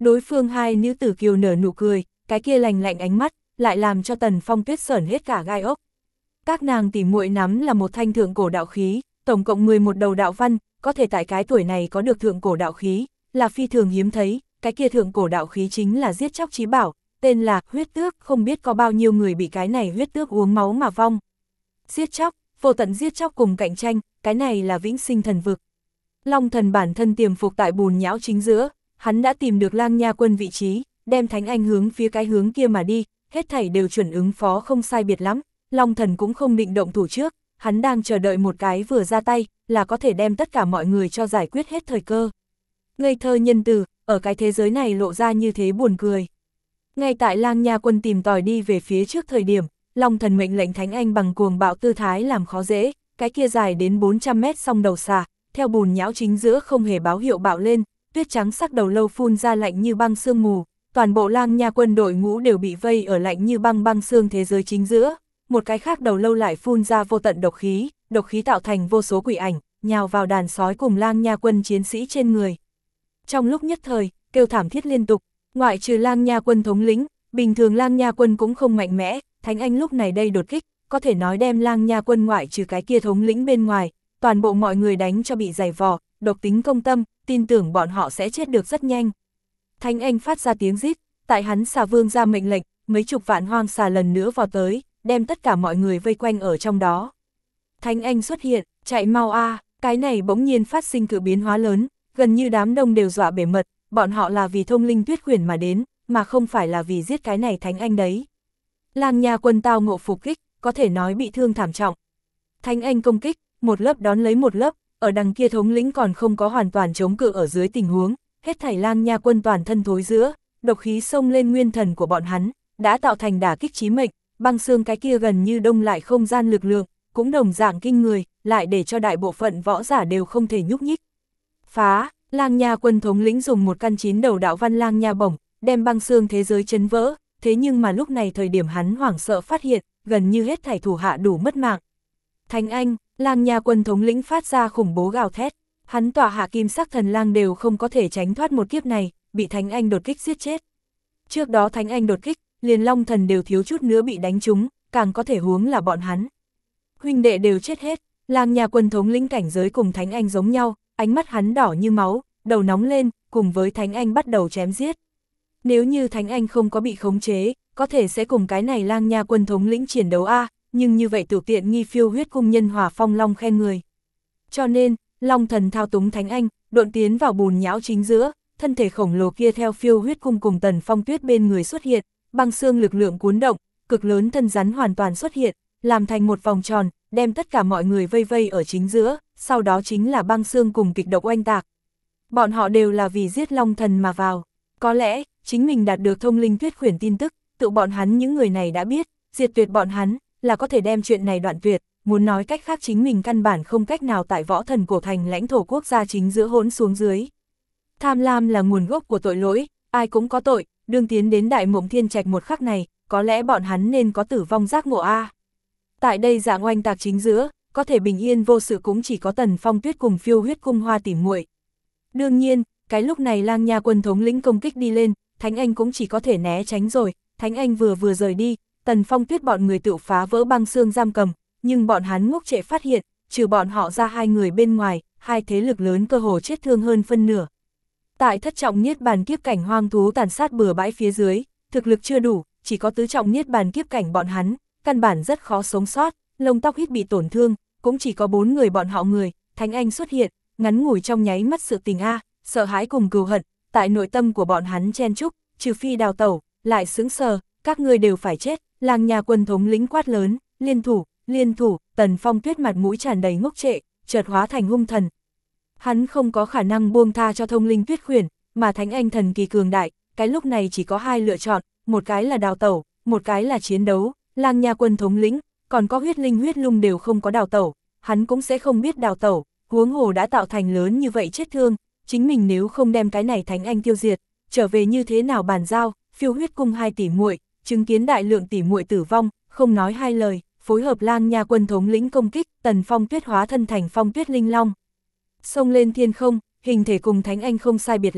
Đối phương hai nữ tử kiều nở nụ cười, cái kia lành lạnh ánh mắt, lại làm cho Tần Phong Tuyết sởn hết cả gai ốc. Các nàng tỉ muội nắm là một thanh thượng cổ đạo khí, tổng cộng mười một đầu đạo văn, có thể tại cái tuổi này có được thượng cổ đạo khí, là phi thường hiếm thấy, cái kia thượng cổ đạo khí chính là giết chóc chí bảo, tên là huyết tước, không biết có bao nhiêu người bị cái này huyết tước uống máu mà vong. Giết chóc, vô tận giết chóc cùng cạnh tranh, cái này là vĩnh sinh thần vực. Long thần bản thân tiềm phục tại bùn nhão chính giữa, hắn đã tìm được Lang Nha Quân vị trí, đem Thánh Anh hướng phía cái hướng kia mà đi, hết thảy đều chuẩn ứng phó không sai biệt lắm. Long thần cũng không định động thủ trước, hắn đang chờ đợi một cái vừa ra tay, là có thể đem tất cả mọi người cho giải quyết hết thời cơ. Ngây thơ nhân từ, ở cái thế giới này lộ ra như thế buồn cười. Ngay tại Lang Nha Quân tìm tòi đi về phía trước thời điểm, Long thần mệnh lệnh Thánh Anh bằng cuồng bạo tư thái làm khó dễ, cái kia dài đến bốn trăm mét song đầu xà, theo bùn nhão chính giữa không hề báo hiệu bạo lên, tuyết trắng sắc đầu lâu phun ra lạnh như băng sương mù, toàn bộ Lang Nha Quân đội ngũ đều bị vây ở lạnh như băng băng sương thế giới chính giữa. Một cái khác đầu lâu lại phun ra vô tận độc khí, độc khí tạo thành vô số quỷ ảnh, nhào vào đàn sói cùng Lang Nha Quân chiến sĩ trên người. Trong lúc nhất thời, kêu thảm thiết liên tục, ngoại trừ Lang Nha Quân thống lĩnh, bình thường Lang Nha Quân cũng không mạnh mẽ, Thánh Anh lúc này đây đột kích, có thể nói đem Lang Nha Quân ngoại trừ cái kia thống lĩnh bên ngoài, toàn bộ mọi người đánh cho bị dày vò, độc tính công tâm, tin tưởng bọn họ sẽ chết được rất nhanh. Thánh Anh phát ra tiếng rít, tại hắn xà vương ra mệnh lệnh, mấy chục vạn hoang xà lần nữa vào tới, đem tất cả mọi người vây quanh ở trong đó. Thánh Anh xuất hiện, chạy mau a, cái này bỗng nhiên phát sinh cự biến hóa lớn, gần như đám đông đều dọa bể mật, bọn họ là vì thông linh tuyết quyển mà đến, mà không phải là vì giết cái này Thánh Anh đấy. Lang Nha Quân tao ngộ phục kích, có thể nói bị thương thảm trọng. Thánh Anh công kích, một lớp đón lấy một lớp, ở đằng kia thống lĩnh còn không có hoàn toàn chống cự ở dưới tình huống, hết thảy Lang Nha Quân toàn thân thối giữa, độc khí xông lên nguyên thần của bọn hắn, đã tạo thành đả kích chí mệnh. Băng xương cái kia gần như đông lại không gian lực lượng, cũng đồng dạng kinh người, lại để cho đại bộ phận võ giả đều không thể nhúc nhích. Phá, Lang Nha Quân thống lĩnh dùng một căn chín đầu đạo văn Lang Nha bổng, đem băng xương thế giới chấn vỡ, thế nhưng mà lúc này thời điểm hắn hoảng sợ phát hiện, gần như hết thảy thủ hạ đủ mất mạng. Thánh Anh, Lang Nha Quân thống lĩnh phát ra khủng bố gào thét, hắn tỏa hạ kim sắc thần lang đều không có thể tránh thoát một kiếp này, bị Thánh Anh đột kích giết chết. Trước đó Thánh Anh đột kích, liền Long thần đều thiếu chút nữa bị đánh trúng, càng có thể huống là bọn hắn. Huynh đệ đều chết hết, Lang Nha Quân thống lĩnh cảnh giới cùng Thánh Anh giống nhau, ánh mắt hắn đỏ như máu, đầu nóng lên, cùng với Thánh Anh bắt đầu chém giết. Nếu như Thánh Anh không có bị khống chế, có thể sẽ cùng cái này Lang Nha Quân thống lĩnh chiến đấu a, nhưng như vậy tiểu tiện nghi phiêu huyết cung nhân Hỏa Phong Long khen người. Cho nên, Long thần thao túng Thánh Anh, độn tiến vào bùn nhão chính giữa, thân thể khổng lồ kia theo phiêu huyết cung cùng Tần Phong Tuyết bên người xuất hiện. Băng xương lực lượng cuốn động, cực lớn thân rắn hoàn toàn xuất hiện, làm thành một vòng tròn, đem tất cả mọi người vây vây ở chính giữa, sau đó chính là băng xương cùng kịch độc oanh tạc. Bọn họ đều là vì giết Long thần mà vào, có lẽ, chính mình đạt được thông linh tuyết quyển tin tức, tự bọn hắn những người này đã biết, diệt tuyệt bọn hắn, là có thể đem chuyện này đoạn tuyệt, muốn nói cách khác chính mình căn bản không cách nào tại võ thần cổ thành lãnh thổ quốc gia chính giữa hỗn xuống dưới. Tham lam là nguồn gốc của tội lỗi, ai cũng có tội. Đương tiến đến Đại Mộng Thiên Trạch một khắc này, có lẽ bọn hắn nên có tử vong giác ngộ a. Tại đây dạng oanh tạc chính giữa, có thể bình yên vô sự cũng chỉ có Tần Phong Tuyết cùng phiêu huyết cung hoa tỉ muội. Đương nhiên, cái lúc này Lang Nha Quân thống lĩnh công kích đi lên, Thánh Anh cũng chỉ có thể né tránh rồi, Thánh Anh vừa vừa rời đi, Tần Phong Tuyết bọn người tự phá vỡ băng xương giam cầm, nhưng bọn hắn ngốc trệ phát hiện, trừ bọn họ ra hai người bên ngoài, hai thế lực lớn cơ hồ chết thương hơn phân nửa. Tại thất trọng niết bàn kiếp cảnh hoang thú tàn sát bừa bãi phía dưới, thực lực chưa đủ, chỉ có tứ trọng niết bàn kiếp cảnh bọn hắn, căn bản rất khó sống sót, lông tóc hít bị tổn thương, cũng chỉ có bốn người bọn họ người, Thánh Anh xuất hiện, ngắn ngủi trong nháy mắt sự tình a, sợ hãi cùng cừu hận, tại nội tâm của bọn hắn chen chúc, trừ phi đào tẩu, lại sững sờ, các ngươi đều phải chết, Lang Nha Quân thống lĩnh quát lớn, liên thủ, liên thủ, Tần Phong Tuyết mặt mũi tràn đầy ngốc trệ, chợt hóa thành hung thần. Hắn không có khả năng buông tha cho thông linh tuyết quyển, mà Thánh Anh thần kỳ cường đại, cái lúc này chỉ có hai lựa chọn, một cái là đào tẩu, một cái là chiến đấu, Lang Nha Quân thống lĩnh, còn có huyết linh huyết lung đều không có đào tẩu, hắn cũng sẽ không biết đào tẩu, huống hồ đã tạo thành lớn như vậy chết thương, chính mình nếu không đem cái này Thánh Anh tiêu diệt, trở về như thế nào bàn giao, phiêu huyết cung hai tỷ muội, chứng kiến đại lượng tỷ muội tử vong, không nói hai lời, phối hợp Lang Nha Quân thống lĩnh công kích, Tần Phong Tuyết hóa thân thành Phong Tuyết Linh Long. Xông lên thiên không, hình thể cùng Thánh Anh không sai biệt lắm,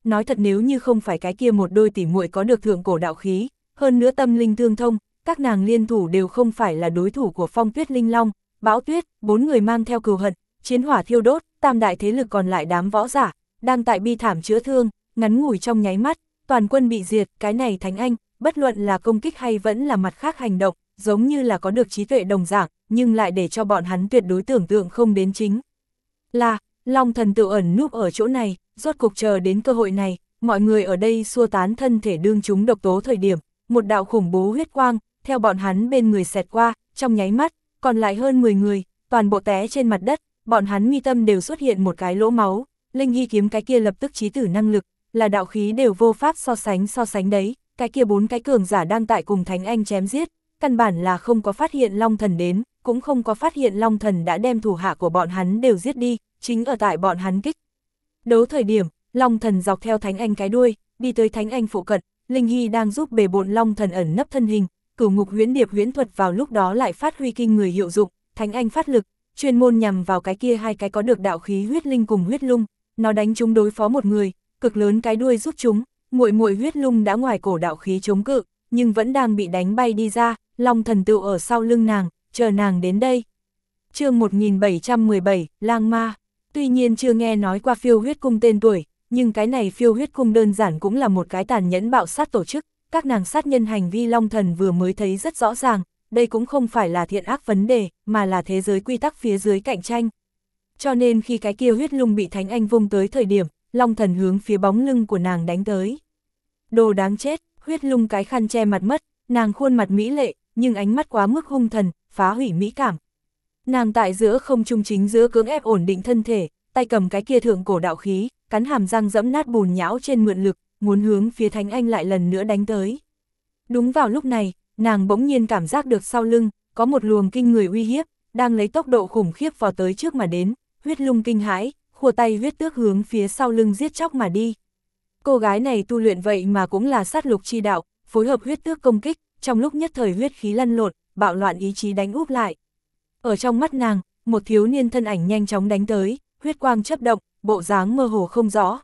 nói thật nếu như không phải cái kia một đôi tỉ muội có được thượng cổ đạo khí, hơn nữa tâm linh tương thông, các nàng liên thủ đều không phải là đối thủ của Phong Tuyết Linh Long, Bão Tuyết, bốn người mang theo cừu hận, chiến hỏa thiêu đốt, tam đại thế lực còn lại đám võ giả, đang tại bi thảm chữa thương, ngắn ngủi trong nháy mắt, toàn quân bị diệt, cái này Thánh Anh, bất luận là công kích hay vẫn là mặt khác hành động, giống như là có được trí tuệ đồng dạng, nhưng lại để cho bọn hắn tuyệt đối tưởng tượng không đến chính. Là, Long Thần tự ẩn núp ở chỗ này, rốt cục chờ đến cơ hội này, mọi người ở đây xua tán thân thể đương chúng độc tố thời điểm, một đạo khủng bố huyết quang, theo bọn hắn bên người xẹt qua, trong nháy mắt, còn lại hơn mười người, toàn bộ té trên mặt đất, bọn hắn mi tâm đều xuất hiện một cái lỗ máu, Linh Hy kiếm cái kia lập tức chí tử năng lực, là đạo khí đều vô pháp so sánh so sánh đấy, cái kia bốn cái cường giả đang tại cùng Thánh Anh chém giết, căn bản là không có phát hiện Long Thần đến, cũng không có phát hiện Long Thần đã đem thủ hạ của bọn hắn đều giết đi, chính ở tại bọn hắn kích. Đấu thời điểm, Long Thần dọc theo Thánh Anh cái đuôi, đi tới Thánh Anh phụ cận, Linh Hy đang giúp bề bộn Long Thần ẩn nấp thân hình, Cửu Ngục Huyễn Điệp huyễn thuật vào lúc đó lại phát huy kinh người hiệu dụng, Thánh Anh phát lực, chuyên môn nhằm vào cái kia hai cái có được đạo khí huyết linh cùng huyết lung, nó đánh chúng đối phó một người, cực lớn cái đuôi giúp chúng, muội muội huyết lung đã ngoài cổ đạo khí chống cự, nhưng vẫn đang bị đánh bay đi ra, Long Thần tựu ở sau lưng nàng, chờ nàng đến đây. Chương một nghìn bảy trăm mười bảy, Lang Ma. Tuy nhiên chưa nghe nói qua Phiêu Huyết Cung tên tuổi, nhưng cái này Phiêu Huyết Cung đơn giản cũng là một cái tàn nhẫn bạo sát tổ chức, các nàng sát nhân hành vi Long Thần vừa mới thấy rất rõ ràng, đây cũng không phải là thiện ác vấn đề, mà là thế giới quy tắc phía dưới cạnh tranh. Cho nên khi cái kia huyết lung bị Thánh Anh vung tới thời điểm, Long Thần hướng phía bóng lưng của nàng đánh tới. Đồ đáng chết, huyết lung cái khăn che mặt mất, nàng khuôn mặt mỹ lệ, nhưng ánh mắt quá mức hung thần, phá hủy mỹ cảm. Nàng tại giữa không trung chính giữa cưỡng ép ổn định thân thể, tay cầm cái kia thượng cổ đạo khí, cắn hàm răng dẫm nát bùn nhão trên mượn lực, muốn hướng phía Thánh Anh lại lần nữa đánh tới. Đúng vào lúc này, nàng bỗng nhiên cảm giác được sau lưng, có một luồng kinh người uy hiếp, đang lấy tốc độ khủng khiếp vào tới trước mà đến, huyết lung kinh hãi, khua tay huyết tước hướng phía sau lưng giết chóc mà đi. Cô gái này tu luyện vậy mà cũng là sát lục chi đạo, phối hợp huyết tước công kích, trong lúc nhất thời huyết khí lăn lộn, bạo loạn ý chí đánh úp lại. Ở trong mắt nàng, một thiếu niên thân ảnh nhanh chóng đánh tới, huyết quang chớp động, bộ dáng mơ hồ không rõ.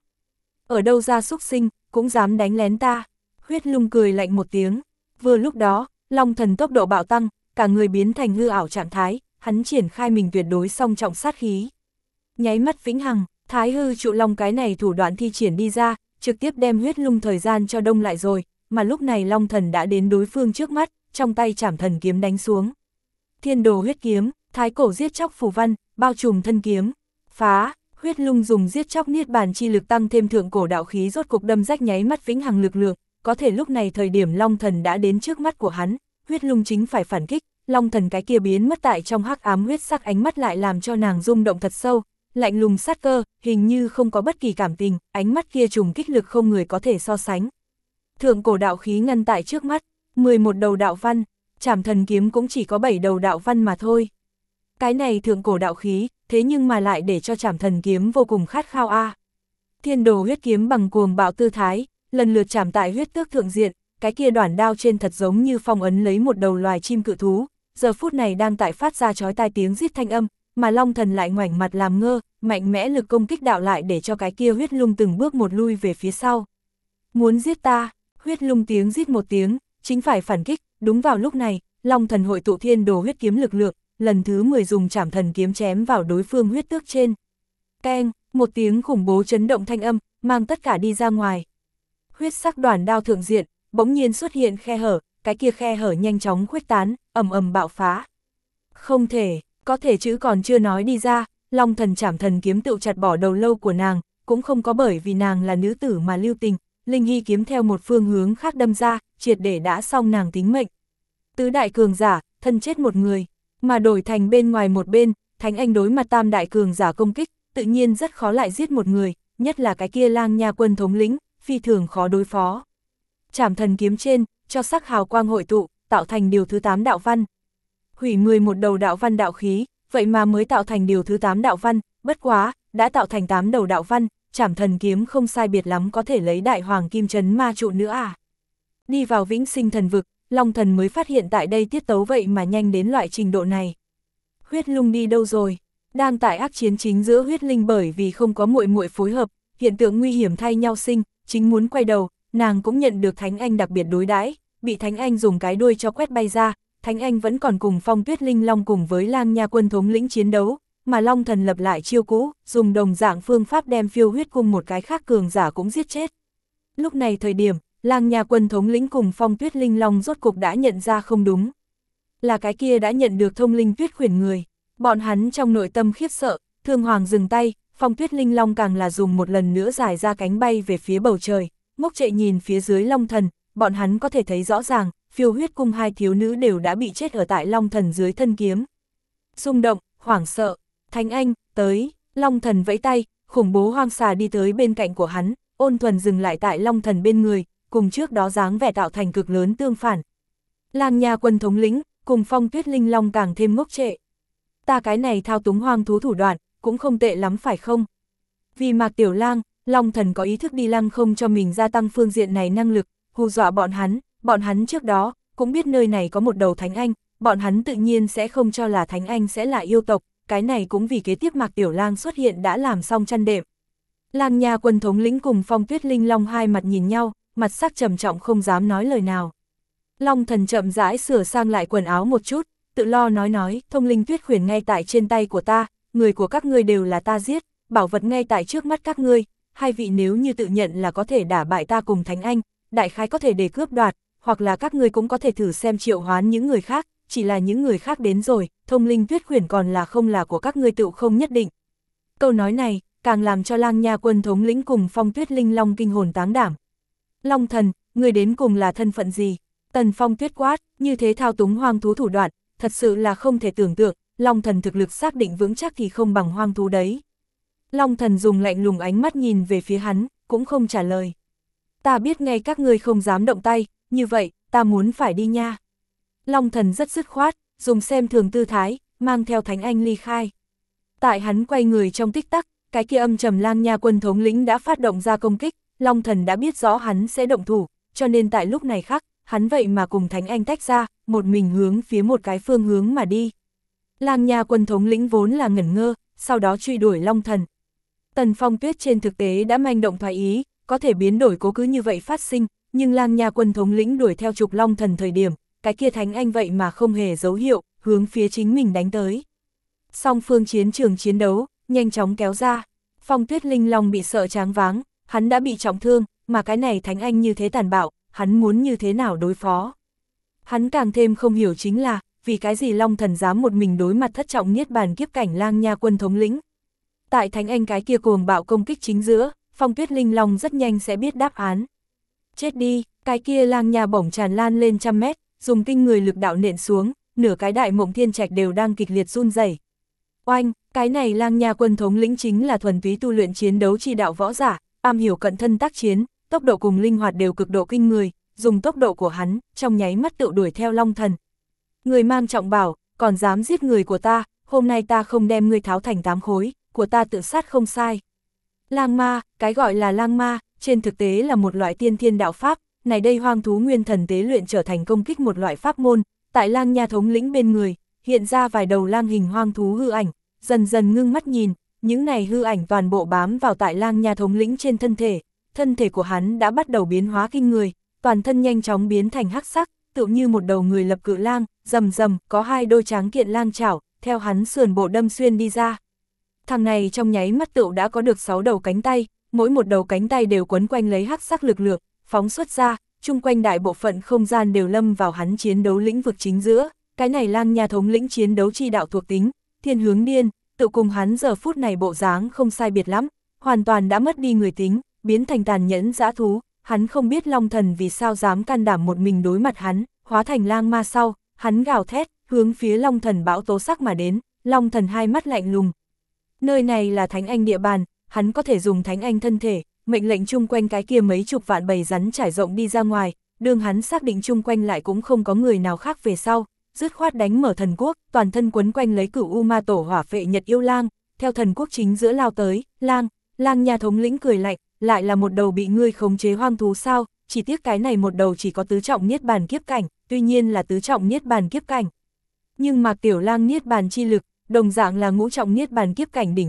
Ở đâu ra xúc sinh, cũng dám đánh lén ta. Huyết lung cười lạnh một tiếng. Vừa lúc đó, Long Thần tốc độ bạo tăng, cả người biến thành hư ảo trạng thái, hắn triển khai mình tuyệt đối song trọng sát khí. Nháy mắt vĩnh hằng, Thái Hư Trụ Long cái này thủ đoạn thi triển đi ra, trực tiếp đem huyết lung thời gian cho đông lại rồi, mà lúc này Long Thần đã đến đối phương trước mắt, trong tay Trảm Thần kiếm đánh xuống. Thiên Đồ huyết kiếm, thái cổ giết chóc phù văn, bao trùm thân kiếm, phá, huyết lung dùng giết chóc niết bàn chi lực tăng thêm thượng cổ đạo khí rốt cục đâm rách nháy mắt vĩnh hằng lực lượng, có thể lúc này thời điểm Long Thần đã đến trước mắt của hắn, huyết lung chính phải phản kích, Long Thần cái kia biến mất tại trong hắc ám huyết sắc ánh mắt lại làm cho nàng rung động thật sâu, lạnh lùng sát cơ, hình như không có bất kỳ cảm tình, ánh mắt kia trùng kích lực không người có thể so sánh. Thượng cổ đạo khí ngăn tại trước mắt, mười một đầu đạo văn, Trảm Thần kiếm cũng chỉ có bảy đầu đạo văn mà thôi. Cái này thượng cổ đạo khí, thế nhưng mà lại để cho Trảm Thần kiếm vô cùng khát khao a. À. Thiên Đồ huyết kiếm bằng cuồng bạo tư thái, lần lượt chạm tại huyết tước thượng diện, cái kia đoản đao trên thật giống như phong ấn lấy một đầu loài chim cự thú, giờ phút này đang tại phát ra chói tai tiếng rít thanh âm, mà Long Thần lại ngoảnh mặt làm ngơ, mạnh mẽ lực công kích đạo lại để cho cái kia huyết lung từng bước một lui về phía sau. Muốn giết ta, huyết lung tiếng rít một tiếng, chính phải phản kích, đúng vào lúc này, Long Thần hội tụ Thiên Đồ huyết kiếm lực lượng, lần thứ mười dùng Trảm Thần kiếm chém vào đối phương huyết tước trên. Keng, một tiếng khủng bố chấn động thanh âm, mang tất cả đi ra ngoài. Huyết sắc đoản đao thượng diện, bỗng nhiên xuất hiện khe hở, cái kia khe hở nhanh chóng khuếch tán, ầm ầm bạo phá. Không thể, có thể chữ còn chưa nói đi ra, Long Thần Trảm Thần kiếm tựu chặt bỏ đầu lâu của nàng, cũng không có bởi vì nàng là nữ tử mà lưu tình, Linh Hy kiếm theo một phương hướng khác đâm ra, triệt để đã xong nàng tính mệnh. Tứ đại cường giả, thân chết một người, mà đổi thành bên ngoài một bên, Thánh Anh đối mặt tam đại cường giả công kích, tự nhiên rất khó lại giết một người, nhất là cái kia Lang Nha quân thống lĩnh, phi thường khó đối phó. Trảm Thần kiếm trên, cho sắc hào quang hội tụ, tạo thành điều thứ tám đạo văn. Hủy mười một đầu đạo văn đạo khí, vậy mà mới tạo thành điều thứ tám đạo văn, bất quá, đã tạo thành tám đầu đạo văn, Trảm Thần kiếm không sai biệt lắm có thể lấy đại hoàng kim trấn ma trụ nữa à. Đi vào vĩnh sinh thần vực, Long Thần mới phát hiện tại đây tiết tấu vậy mà nhanh đến loại trình độ này. Huyết lung đi đâu rồi? Đang tại ác chiến chính giữa huyết linh bởi vì không có muội muội phối hợp, hiện tượng nguy hiểm thay nhau sinh, chính muốn quay đầu, nàng cũng nhận được Thánh Anh đặc biệt đối đãi, bị Thánh Anh dùng cái đuôi cho quét bay ra, Thánh Anh vẫn còn cùng Phong Tuyết Linh Long cùng với Lang Nha quân thống lĩnh chiến đấu, mà Long Thần lập lại chiêu cũ, dùng đồng dạng phương pháp đem Phiêu Huyết Cung một cái khác cường giả cũng giết chết. Lúc này thời điểm, Lang Nha quân thống lĩnh cùng Phong Tuyết Linh Long rốt cục đã nhận ra không đúng. Là cái kia đã nhận được thông linh tuyết khuyển người. Bọn hắn trong nội tâm khiếp sợ, Thương Hoàng dừng tay, Phong Tuyết Linh Long càng là dùng một lần nữa giải ra cánh bay về phía bầu trời, ngốc trệ nhìn phía dưới Long Thần, bọn hắn có thể thấy rõ ràng, Phiêu Huyết Cung hai thiếu nữ đều đã bị chết ở tại Long Thần dưới thân kiếm. Xung động, hoảng sợ, Thánh Anh, tới, Long Thần vẫy tay, khủng bố hoang xà đi tới bên cạnh của hắn, ôn thuần dừng lại tại Long Thần bên người, cùng trước đó dáng vẻ tạo thành cực lớn tương phản. Lang Nha quân thống lĩnh, cùng Phong Tuyết Linh Long càng thêm ngốc trệ. Ta cái này thao túng hoang thú thủ đoạn, cũng không tệ lắm phải không? Vì Mạc Tiểu Lang, Long Thần có ý thức đi lăng không cho mình gia tăng phương diện này năng lực, hù dọa bọn hắn, bọn hắn trước đó, cũng biết nơi này có một đầu Thánh Anh, bọn hắn tự nhiên sẽ không cho là Thánh Anh sẽ là yêu tộc, cái này cũng vì kế tiếp Mạc Tiểu Lang xuất hiện đã làm xong chăn đệm. Lang Nha quân thống lĩnh cùng Phong Tuyết Linh Long hai mặt nhìn nhau, mặt sắc trầm trọng không dám nói lời nào. Long Thần chậm rãi sửa sang lại quần áo một chút, tự lo nói nói, thông linh tuyết khuyển ngay tại trên tay của ta, người của các ngươi đều là ta giết, bảo vật ngay tại trước mắt các ngươi, hai vị nếu như tự nhận là có thể đả bại ta cùng Thánh Anh, đại khái có thể để cướp đoạt, hoặc là các ngươi cũng có thể thử xem triệu hoán những người khác, chỉ là những người khác đến rồi, thông linh tuyết khuyển còn là không là của các ngươi tự không nhất định. Câu nói này, càng làm cho Lang Nha quân thống lĩnh cùng Phong Tuyết Linh Long kinh hồn táng đảm. Long Thần, người đến cùng là thân phận gì? Tần Phong tuyết quát, như thế thao túng hoang thú thủ đoạn, thật sự là không thể tưởng tượng, Long Thần thực lực xác định vững chắc thì không bằng hoang thú đấy. Long Thần dùng lạnh lùng ánh mắt nhìn về phía hắn, cũng không trả lời. Ta biết ngay các ngươi không dám động tay, như vậy, ta muốn phải đi nha. Long Thần rất dứt khoát, dùng xem thường tư thái, mang theo Thánh Anh ly khai. Tại hắn quay người trong tích tắc, cái kia âm trầm Lang Nha quân thống lĩnh đã phát động ra công kích, Long Thần đã biết rõ hắn sẽ động thủ, cho nên tại lúc này khác, hắn vậy mà cùng Thánh Anh tách ra, một mình hướng phía một cái phương hướng mà đi. Lang Nha quân thống lĩnh vốn là ngẩn ngơ, sau đó truy đuổi Long Thần. Tần Phong Tuyết trên thực tế đã manh động thoái ý, có thể biến đổi cố cứ như vậy phát sinh, nhưng Lang Nha quân thống lĩnh đuổi theo trục Long Thần thời điểm, cái kia Thánh Anh vậy mà không hề dấu hiệu, hướng phía chính mình đánh tới. Song phương chiến trường chiến đấu, nhanh chóng kéo ra, Phong Tuyết Linh Long bị sợ choáng váng, hắn đã bị trọng thương, mà cái này Thánh Anh như thế tàn bạo, hắn muốn như thế nào đối phó. Hắn càng thêm không hiểu chính là, vì cái gì Long Thần dám một mình đối mặt thất trọng niết bàn kiếp cảnh Lang Nha quân thống lĩnh. Tại Thánh Anh cái kia cuồng bạo công kích chính giữa, Phong Tuyết Linh Long rất nhanh sẽ biết đáp án. Chết đi, cái kia Lang Nha bổng tràn lan lên trăm mét, dùng kinh người lực đạo nện xuống, nửa cái Đại Mộng Thiên Trạch đều đang kịch liệt run rẩy. Oanh, cái này Lang Nha quân thống lĩnh chính là thuần túy tu luyện chiến đấu chi đạo võ giả, am hiểu cận thân tác chiến, tốc độ cùng linh hoạt đều cực độ kinh người, dùng tốc độ của hắn, trong nháy mắt tự đuổi theo Long Thần. Người mang trọng bảo, còn dám giết người của ta, hôm nay ta không đem ngươi tháo thành tám khối, của ta tự sát không sai. Lang ma, cái gọi là lang ma, trên thực tế là một loại tiên thiên đạo pháp, này đây hoang thú nguyên thần tế luyện trở thành công kích một loại pháp môn, tại Lang Nha thống lĩnh bên người, hiện ra vài đầu lang hình hoang thú hư ảnh, dần dần ngưng mắt nhìn, những này hư ảnh toàn bộ bám vào tại Lang Nha thống lĩnh trên thân thể, thân thể của hắn đã bắt đầu biến hóa kinh người, toàn thân nhanh chóng biến thành hắc sắc, tựa như một đầu người lập cự lang, rầm rầm, có hai đôi tráng kiện lang chảo, theo hắn sườn bộ đâm xuyên đi ra. Thằng này trong nháy mắt tựu đã có được sáu đầu cánh tay, mỗi một đầu cánh tay đều quấn quanh lấy hắc sắc lực lượng, phóng xuất ra, chung quanh đại bộ phận không gian đều lâm vào hắn chiến đấu lĩnh vực chính giữa, cái này Lang Nha thống lĩnh chiến đấu chi đạo thuộc tính, thiên hướng điên, tự cùng hắn giờ phút này bộ dáng không sai biệt lắm, hoàn toàn đã mất đi người tính, biến thành tàn nhẫn dã thú, hắn không biết Long Thần vì sao dám can đảm một mình đối mặt hắn, hóa thành lang ma sau, hắn gào thét, hướng phía Long Thần bão tố sắc mà đến, Long Thần hai mắt lạnh lùng. Nơi này là Thánh Anh địa bàn, hắn có thể dùng Thánh Anh thân thể, mệnh lệnh chung quanh cái kia mấy chục vạn bầy rắn trải rộng đi ra ngoài, đương hắn xác định chung quanh lại cũng không có người nào khác về sau, dứt khoát đánh mở thần quốc, toàn thân quấn quanh lấy Cửu U Ma Tổ hỏa phệ Nhật yêu lang, theo thần quốc chính giữa lao tới, lang, Lang Nha thống lĩnh cười lạnh, lại là một đầu bị ngươi khống chế hoang thú sao, chỉ tiếc cái này một đầu chỉ có tứ trọng niết bàn kiếp cảnh, tuy nhiên là tứ trọng niết bàn kiếp cảnh. Nhưng Mạc Tiểu Lang niết bàn chi lực, đồng dạng là ngũ trọng niết bàn kiếp cảnh đỉnh phong,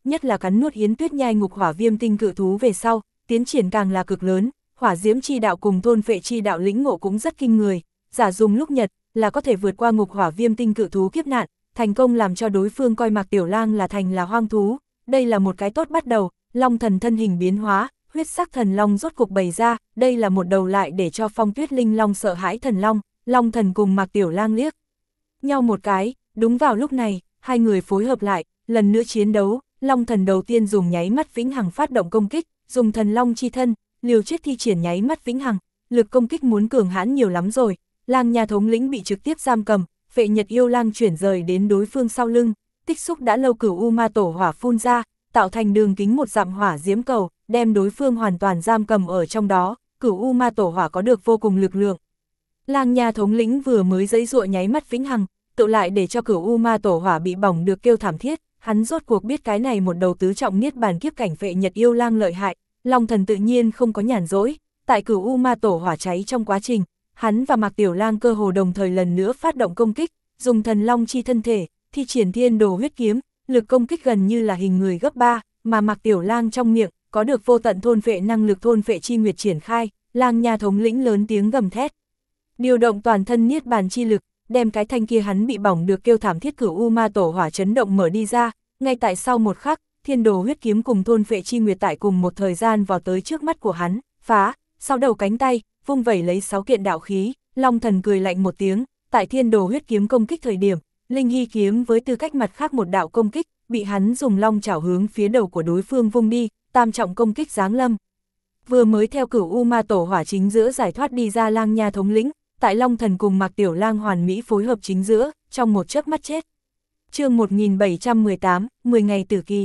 nhất là cắn nuốt Yến Tuyết nhai ngục hỏa viêm tinh cự thú về sau, tiến triển càng là cực lớn, hỏa diễm chi đạo cùng thôn phệ chi đạo lĩnh ngộ cũng rất kinh người, giả dùng lúc nhật là có thể vượt qua ngục hỏa viêm tinh cự thú kiếp nạn, thành công làm cho đối phương coi Mạc Tiểu Lang là thành là hoang thú, đây là một cái tốt bắt đầu. Long thần thân hình biến hóa, huyết sắc thần long rốt cục bày ra, đây là một đầu lại để cho Phong Tuyết Linh Long sợ hãi thần long. Long thần cùng Mạc Tiểu Lang liếc nhau một cái, đúng vào lúc này, hai người phối hợp lại, lần nữa chiến đấu. Long thần đầu tiên dùng nháy mắt vĩnh hằng phát động công kích, dùng thần long chi thân, liều chết thi triển nháy mắt vĩnh hằng, lực công kích muốn cường hãn nhiều lắm rồi. Lang Nha thống lĩnh bị trực tiếp giam cầm, Phệ Nhật yêu lang chuyển rời đến đối phương sau lưng, tích xúc đã lâu Cửu U Ma Tổ hỏa phun ra, tạo thành đường kính một dặm hỏa diễm cầu, đem đối phương hoàn toàn giam cầm ở trong đó. Cửu U Ma Tổ hỏa có được vô cùng lực lượng. Lang Nha thống lĩnh vừa mới giãy giụa nháy mắt vĩnh hằng, tự lại để cho Cửu U Ma Tổ hỏa bị bỏng được kêu thảm thiết, hắn rốt cuộc biết cái này một đầu tứ trọng niết bàn kiếp cảnh Phệ Nhật yêu lang lợi hại. Long thần tự nhiên không có nhàn rỗi, tại Cửu U Ma Tổ hỏa cháy trong quá trình, hắn và Mạc Tiểu Lang cơ hồ đồng thời lần nữa phát động công kích, dùng thần long chi thân thể, thi triển Thiên Đồ huyết kiếm, lực công kích gần như là hình người gấp ba, mà Mạc Tiểu Lang trong miệng có được vô tận thôn phệ năng lực thôn phệ chi nguyệt triển khai. Lang Nha thống lĩnh lớn tiếng gầm thét, điều động toàn thân niết bàn chi lực, đem cái thanh kia hắn bị bỏng được kêu thảm thiết Cửu U Ma Tổ hỏa chấn động mở đi ra. Ngay tại sau một khắc, Thiên Đồ huyết kiếm cùng thôn phệ chi nguyệt tại cùng một thời gian vào tới trước mắt của hắn, phá, sau đầu cánh tay, vung vẩy lấy sáu kiện đạo khí. Long thần cười lạnh một tiếng, tại Thiên Đồ huyết kiếm công kích thời điểm, Linh Hy kiếm với tư cách mặt khác một đạo công kích, bị hắn dùng long chảo hướng phía đầu của đối phương vung đi, tam trọng công kích giáng lâm. Vừa mới theo Cửu U Ma Tổ hỏa chính giữa giải thoát đi ra Lang Nha thống lĩnh, tại Long thần cùng Mạc Tiểu Lang hoàn mỹ phối hợp chính giữa, trong một chớp mắt chết. Chương một nghìn bảy trăm mười tám, mười ngày tử kỳ.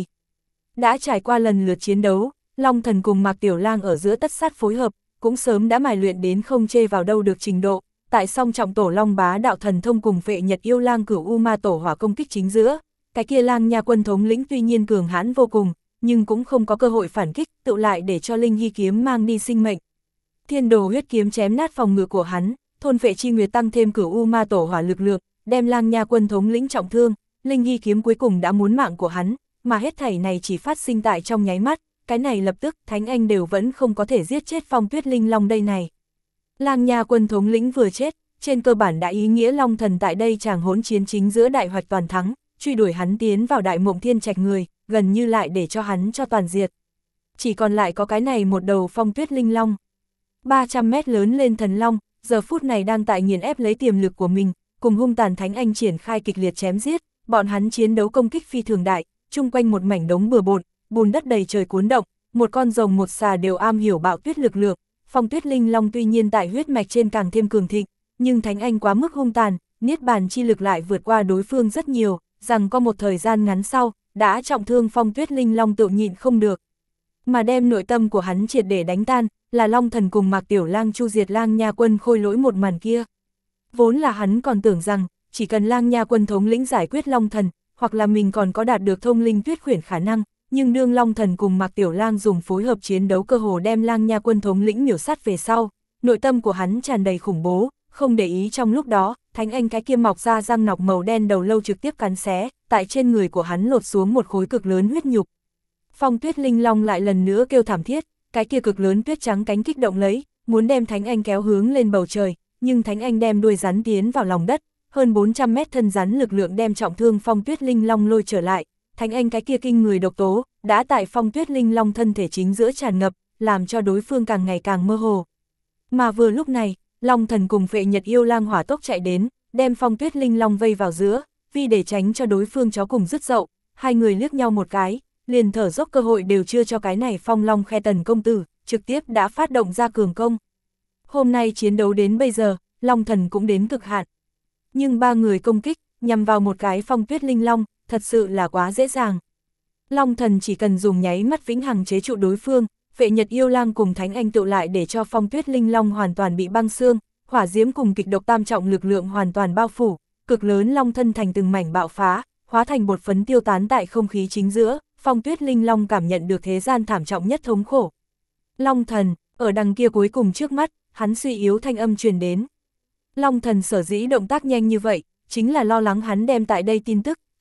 Đã trải qua lần lượt chiến đấu, Long thần cùng Mạc Tiểu Lang ở giữa tất sát phối hợp, cũng sớm đã mài luyện đến không chê vào đâu được trình độ. Tại song trọng tổ long bá đạo thần thông cùng Phệ Nhật yêu lang Cửu U Ma Tổ hỏa công kích chính giữa, cái kia Lang Nha quân thống lĩnh tuy nhiên cường hãn vô cùng, nhưng cũng không có cơ hội phản kích, tự lại để cho Linh Hy kiếm mang đi sinh mệnh. Thiên Đồ huyết kiếm chém nát phòng ngự của hắn, thôn phệ chi nguyệt tăng thêm Cửu U Ma Tổ hỏa lực lượng, đem Lang Nha quân thống lĩnh trọng thương. Linh Hy kiếm cuối cùng đã muốn mạng của hắn, mà hết thảy này chỉ phát sinh tại trong nháy mắt, cái này lập tức Thánh Anh đều vẫn không có thể giết chết Phong Tuyết Linh Long đây này. Lang Nha quân thống lĩnh vừa chết, trên cơ bản đã ý nghĩa Long thần tại đây chàng hỗn chiến chính giữa đại hoạch toàn thắng, truy đuổi hắn tiến vào Đại Mộng Thiên Trạch người, gần như lại để cho hắn cho toàn diệt. Chỉ còn lại có cái này một đầu Phong Tuyết Linh Long. ba trăm mét lớn lên thần long, giờ phút này đang tại nghiền ép lấy tiềm lực của mình, cùng hung tàn Thánh Anh triển khai kịch liệt chém giết, bọn hắn chiến đấu công kích phi thường đại, chung quanh một mảnh đống bừa bộn, bùn đất đầy trời cuốn động, một con rồng một xà đều am hiểu bạo tuyết lực lượng. Phong Tuyết Linh Long tuy nhiên tại huyết mạch trên càng thêm cường thịnh, nhưng Thánh Anh quá mức hung tàn, niết bàn chi lực lại vượt qua đối phương rất nhiều, rằng có một thời gian ngắn sau, đã trọng thương Phong Tuyết Linh Long tự nhịn không được. Mà đem nội tâm của hắn triệt để đánh tan, là Long thần cùng Mạc Tiểu Lang chu diệt Lang Nha quân khôi lỗi một màn kia. Vốn là hắn còn tưởng rằng, chỉ cần Lang Nha quân thống lĩnh giải quyết Long thần, hoặc là mình còn có đạt được thông linh tuyết khuyển khả năng, nhưng đương Long thần cùng Mạc Tiểu Lang dùng phối hợp chiến đấu cơ hồ đem Lang Nha quân thống lĩnh miểu sát về sau, nội tâm của hắn tràn đầy khủng bố, không để ý trong lúc đó, Thánh Anh cái kia mọc ra răng nọc màu đen đầu lâu trực tiếp cắn xé, tại trên người của hắn lột xuống một khối cực lớn huyết nhục. Phong Tuyết Linh Long lại lần nữa kêu thảm thiết, cái kia cực lớn tuyết trắng cánh kích động lấy, muốn đem Thánh Anh kéo hướng lên bầu trời, nhưng Thánh Anh đem đuôi rắn tiến vào lòng đất, hơn bốn trăm mét thân rắn lực lượng đem trọng thương Phong Tuyết Linh Long lôi trở lại. Thánh Anh cái kia kinh người độc tố, đã tại Phong Tuyết Linh Long thân thể chính giữa tràn ngập, làm cho đối phương càng ngày càng mơ hồ. Mà vừa lúc này, Long thần cùng Phệ Nhật yêu lang hỏa tốc chạy đến, đem Phong Tuyết Linh Long vây vào giữa, vì để tránh cho đối phương chó cùng dứt dậu, hai người liếc nhau một cái, liền thở dốc cơ hội đều chưa cho cái này Phong Long Khe Tần công tử, trực tiếp đã phát động ra cường công. Hôm nay chiến đấu đến bây giờ, Long thần cũng đến cực hạn. Nhưng ba người công kích, nhằm vào một cái Phong Tuyết Linh Long, thật sự là quá dễ dàng. Long thần chỉ cần dùng nháy mắt vĩnh hằng chế trụ đối phương, Phệ Nhật yêu lang cùng Thánh Anh tụ lại để cho Phong Tuyết Linh Long hoàn toàn bị băng xương, hỏa diễm cùng kịch độc tam trọng lực lượng hoàn toàn bao phủ, cực lớn long thân thành từng mảnh bạo phá, hóa thành bột phấn tiêu tán tại không khí chính giữa. Phong Tuyết Linh Long cảm nhận được thế gian thảm trọng nhất thống khổ. Long thần, ở đằng kia cuối cùng trước mắt, hắn suy yếu thanh âm truyền đến. Long thần sở dĩ động tác nhanh như vậy, chính là lo lắng hắn đem tại đây tin tức,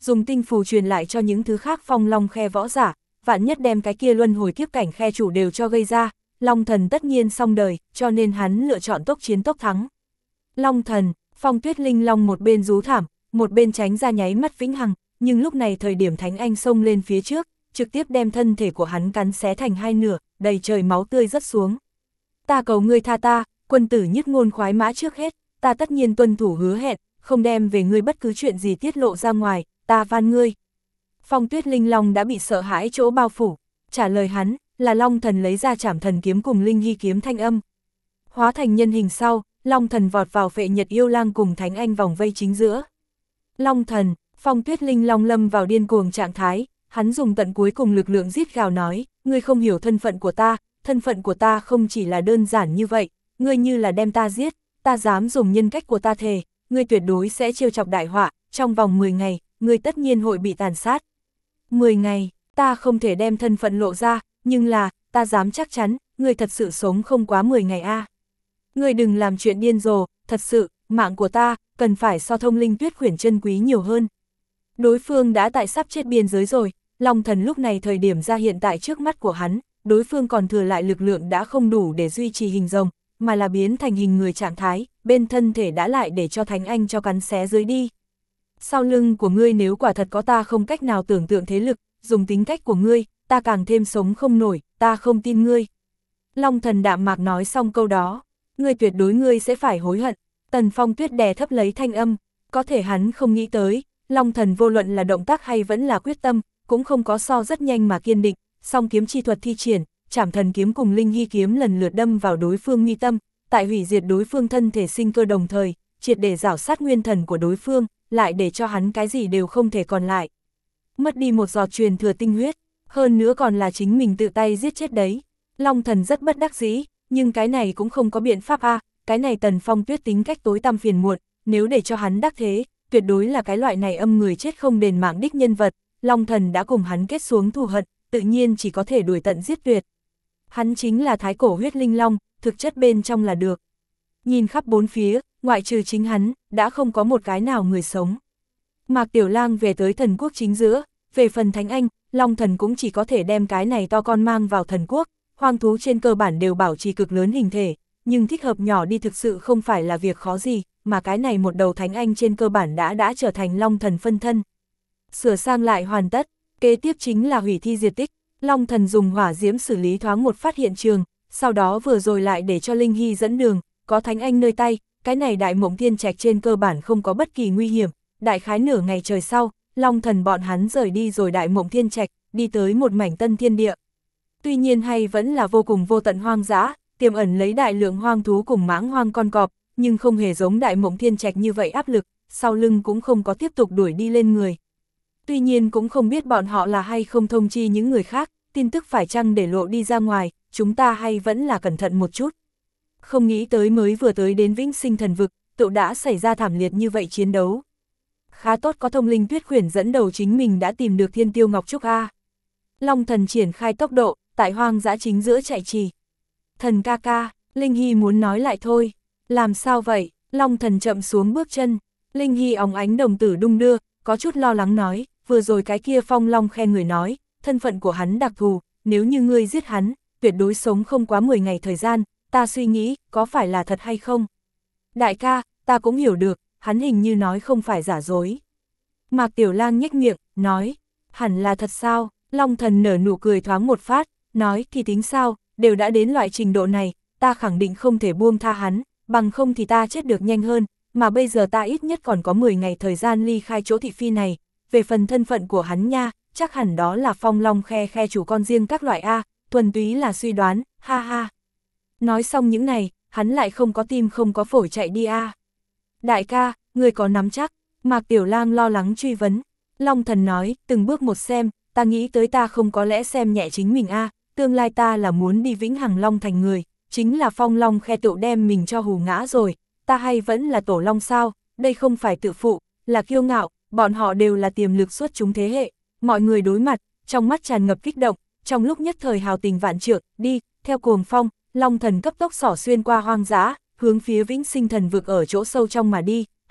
dùng tinh phù truyền lại cho những thứ khác Phong Long Khe võ giả, vạn nhất đem cái kia luân hồi kiếp cảnh khe chủ đều cho gây ra, Long Thần tất nhiên xong đời, cho nên hắn lựa chọn tốc chiến tốc thắng. Long Thần, Phong Tuyết Linh Long một bên rú thảm, một bên tránh ra nháy mắt vĩnh hằng, nhưng lúc này thời điểm Thánh Anh xông lên phía trước, trực tiếp đem thân thể của hắn cắn xé thành hai nửa, đầy trời máu tươi rớt xuống. Ta cầu ngươi tha ta, quân tử nhất ngôn khoái mã trước hết, ta tất nhiên tuân thủ hứa hẹn, không đem về ngươi bất cứ chuyện gì tiết lộ ra ngoài, ta van ngươi. Phong Tuyết Linh Long đã bị sợ hãi chỗ bao phủ, trả lời hắn là Long Thần lấy ra Trảm Thần kiếm cùng Linh Hy kiếm thanh âm. Hóa thành nhân hình sau, Long Thần vọt vào Phệ Nhật Yêu Lang cùng Thánh Anh vòng vây chính giữa. Long Thần, Phong Tuyết Linh Long lâm vào điên cuồng trạng thái, hắn dùng tận cuối cùng lực lượng rít gào nói, ngươi không hiểu thân phận của ta, thân phận của ta không chỉ là đơn giản như vậy, ngươi như là đem ta giết, ta dám dùng nhân cách của ta thề, ngươi tuyệt đối sẽ trêu chọc đại họa, trong vòng mười ngày, ngươi tất nhiên hội bị tàn sát. mười ngày, ta không thể đem thân phận lộ ra, nhưng là, ta dám chắc chắn, ngươi thật sự sống không quá mười ngày a. À. Ngươi đừng làm chuyện điên rồ, thật sự, mạng của ta, cần phải so Thông Linh Tuyết Khuyển chân quý nhiều hơn. Đối phương đã tại sắp chết biên giới rồi, Long Thần lúc này thời điểm ra hiện tại trước mắt của hắn, đối phương còn thừa lại lực lượng đã không đủ để duy trì hình rồng, mà là biến thành hình người trạng thái, bên thân thể đã lại để cho Thánh Anh cho cắn xé dưới đi. Sau lưng của ngươi nếu quả thật có ta không cách nào tưởng tượng thế lực, dùng tính cách của ngươi, ta càng thêm sống không nổi, ta không tin ngươi. Long Thần đạm mạc nói xong câu đó, ngươi tuyệt đối ngươi sẽ phải hối hận. Tần Phong Tuyết đè thấp lấy thanh âm, có thể hắn không nghĩ tới, Long Thần vô luận là động tác hay vẫn là quyết tâm, cũng không có so rất nhanh mà kiên định, song kiếm chi thuật thi triển, Trảm Thần kiếm cùng Linh Hy kiếm lần lượt đâm vào đối phương mi tâm, tại hủy diệt đối phương thân thể sinh cơ đồng thời, triệt để rảo sát nguyên thần của đối phương, lại để cho hắn cái gì đều không thể còn lại. Mất đi một giọt truyền thừa tinh huyết, hơn nữa còn là chính mình tự tay giết chết đấy. Long Thần rất bất đắc dĩ, nhưng cái này cũng không có biện pháp a, à, cái này Tần Phong Tuyết tính cách tối tăm phiền muộn, nếu để cho hắn đắc thế, tuyệt đối là cái loại này âm người chết không đền mạng đích nhân vật, Long Thần đã cùng hắn kết xuống thù hận, tự nhiên chỉ có thể đuổi tận giết tuyệt. Hắn chính là thái cổ huyết linh long, thực chất bên trong là được. Nhìn khắp bốn phía, ngoại trừ chính hắn, đã không có một cái nào người sống. Mạc Tiểu Lang về tới thần quốc chính giữa, về phần Thánh Anh, Long Thần cũng chỉ có thể đem cái này to con mang vào thần quốc, hoang thú trên cơ bản đều bảo trì cực lớn hình thể, nhưng thích hợp nhỏ đi thực sự không phải là việc khó gì, mà cái này một đầu Thánh Anh trên cơ bản đã đã trở thành Long Thần phân thân. Sửa sang lại hoàn tất, kế tiếp chính là hủy thi diệt tích, Long Thần dùng hỏa diễm xử lý thoáng một phát hiện trường, sau đó vừa rồi lại để cho Linh Hy dẫn đường, có Thánh Anh nơi tay, cái này Đại Mộng Thiên Trạch trên cơ bản không có bất kỳ nguy hiểm, đại khái nửa ngày trời sau, Long Thần bọn hắn rời đi rồi Đại Mộng Thiên Trạch, đi tới một mảnh tân thiên địa. Tuy nhiên hay vẫn là vô cùng vô tận hoang dã, tiềm ẩn lấy đại lượng hoang thú cùng mãng hoang con cọp, nhưng không hề giống Đại Mộng Thiên Trạch như vậy áp lực, sau lưng cũng không có tiếp tục đuổi đi lên người. Tuy nhiên cũng không biết bọn họ là hay không thông chi những người khác, tin tức phải chăng để lộ đi ra ngoài, chúng ta hay vẫn là cẩn thận một chút. Không nghĩ tới mới vừa tới đến Vĩnh Sinh Thần Vực, tự đã xảy ra thảm liệt như vậy chiến đấu. Khá tốt có Thông Linh Tuyết Khuyển dẫn đầu chính mình đã tìm được Thiên Tiêu Ngọc Trúc A. Long Thần triển khai tốc độ, tại hoang dã chính giữa chạy trì. Thần ca ca, Linh Hy muốn nói lại thôi. Làm sao vậy? Long Thần chậm xuống bước chân. Linh Hy óng ánh đồng tử đung đưa, có chút lo lắng nói, vừa rồi cái kia Phong Long khen người nói, thân phận của hắn đặc thù, nếu như ngươi giết hắn, tuyệt đối sống không quá mười ngày thời gian, ta suy nghĩ, có phải là thật hay không? Đại ca, ta cũng hiểu được, hắn hình như nói không phải giả dối. Mạc Tiểu Lang nhếch miệng, nói, hẳn là thật sao? Long Thần nở nụ cười thoáng một phát, nói thì tính sao, đều đã đến loại trình độ này, ta khẳng định không thể buông tha hắn, bằng không thì ta chết được nhanh hơn, mà bây giờ ta ít nhất còn có mười ngày thời gian ly khai chỗ thị phi này, về phần thân phận của hắn nha, chắc hẳn đó là Phong Long khe khe chủ con riêng các loại A, thuần túy là suy đoán, ha ha. Nói xong những này, hắn lại không có tim không có phổi chạy đi A. Đại ca, người có nắm chắc, Mạc Tiểu Lang lo lắng truy vấn. Long Thần nói, từng bước một xem, ta nghĩ tới ta không có lẽ xem nhẹ chính mình A, tương lai ta là muốn đi Vĩnh Hằng Long thành người, chính là Phong Long khe tự đem mình cho hù ngã rồi, ta hay vẫn là Tổ Long sao, đây không phải tự phụ, là kiêu ngạo, bọn họ đều là tiềm lực xuất chúng thế hệ, mọi người đối mặt, trong mắt tràn ngập kích động, trong lúc nhất thời hào tình vạn trượng, đi, theo cuồng phong, Long Thần cấp tốc xỏ xuyên qua hoang dã, hướng phía Vĩnh Sinh Thần Vực ở chỗ sâu trong mà đi,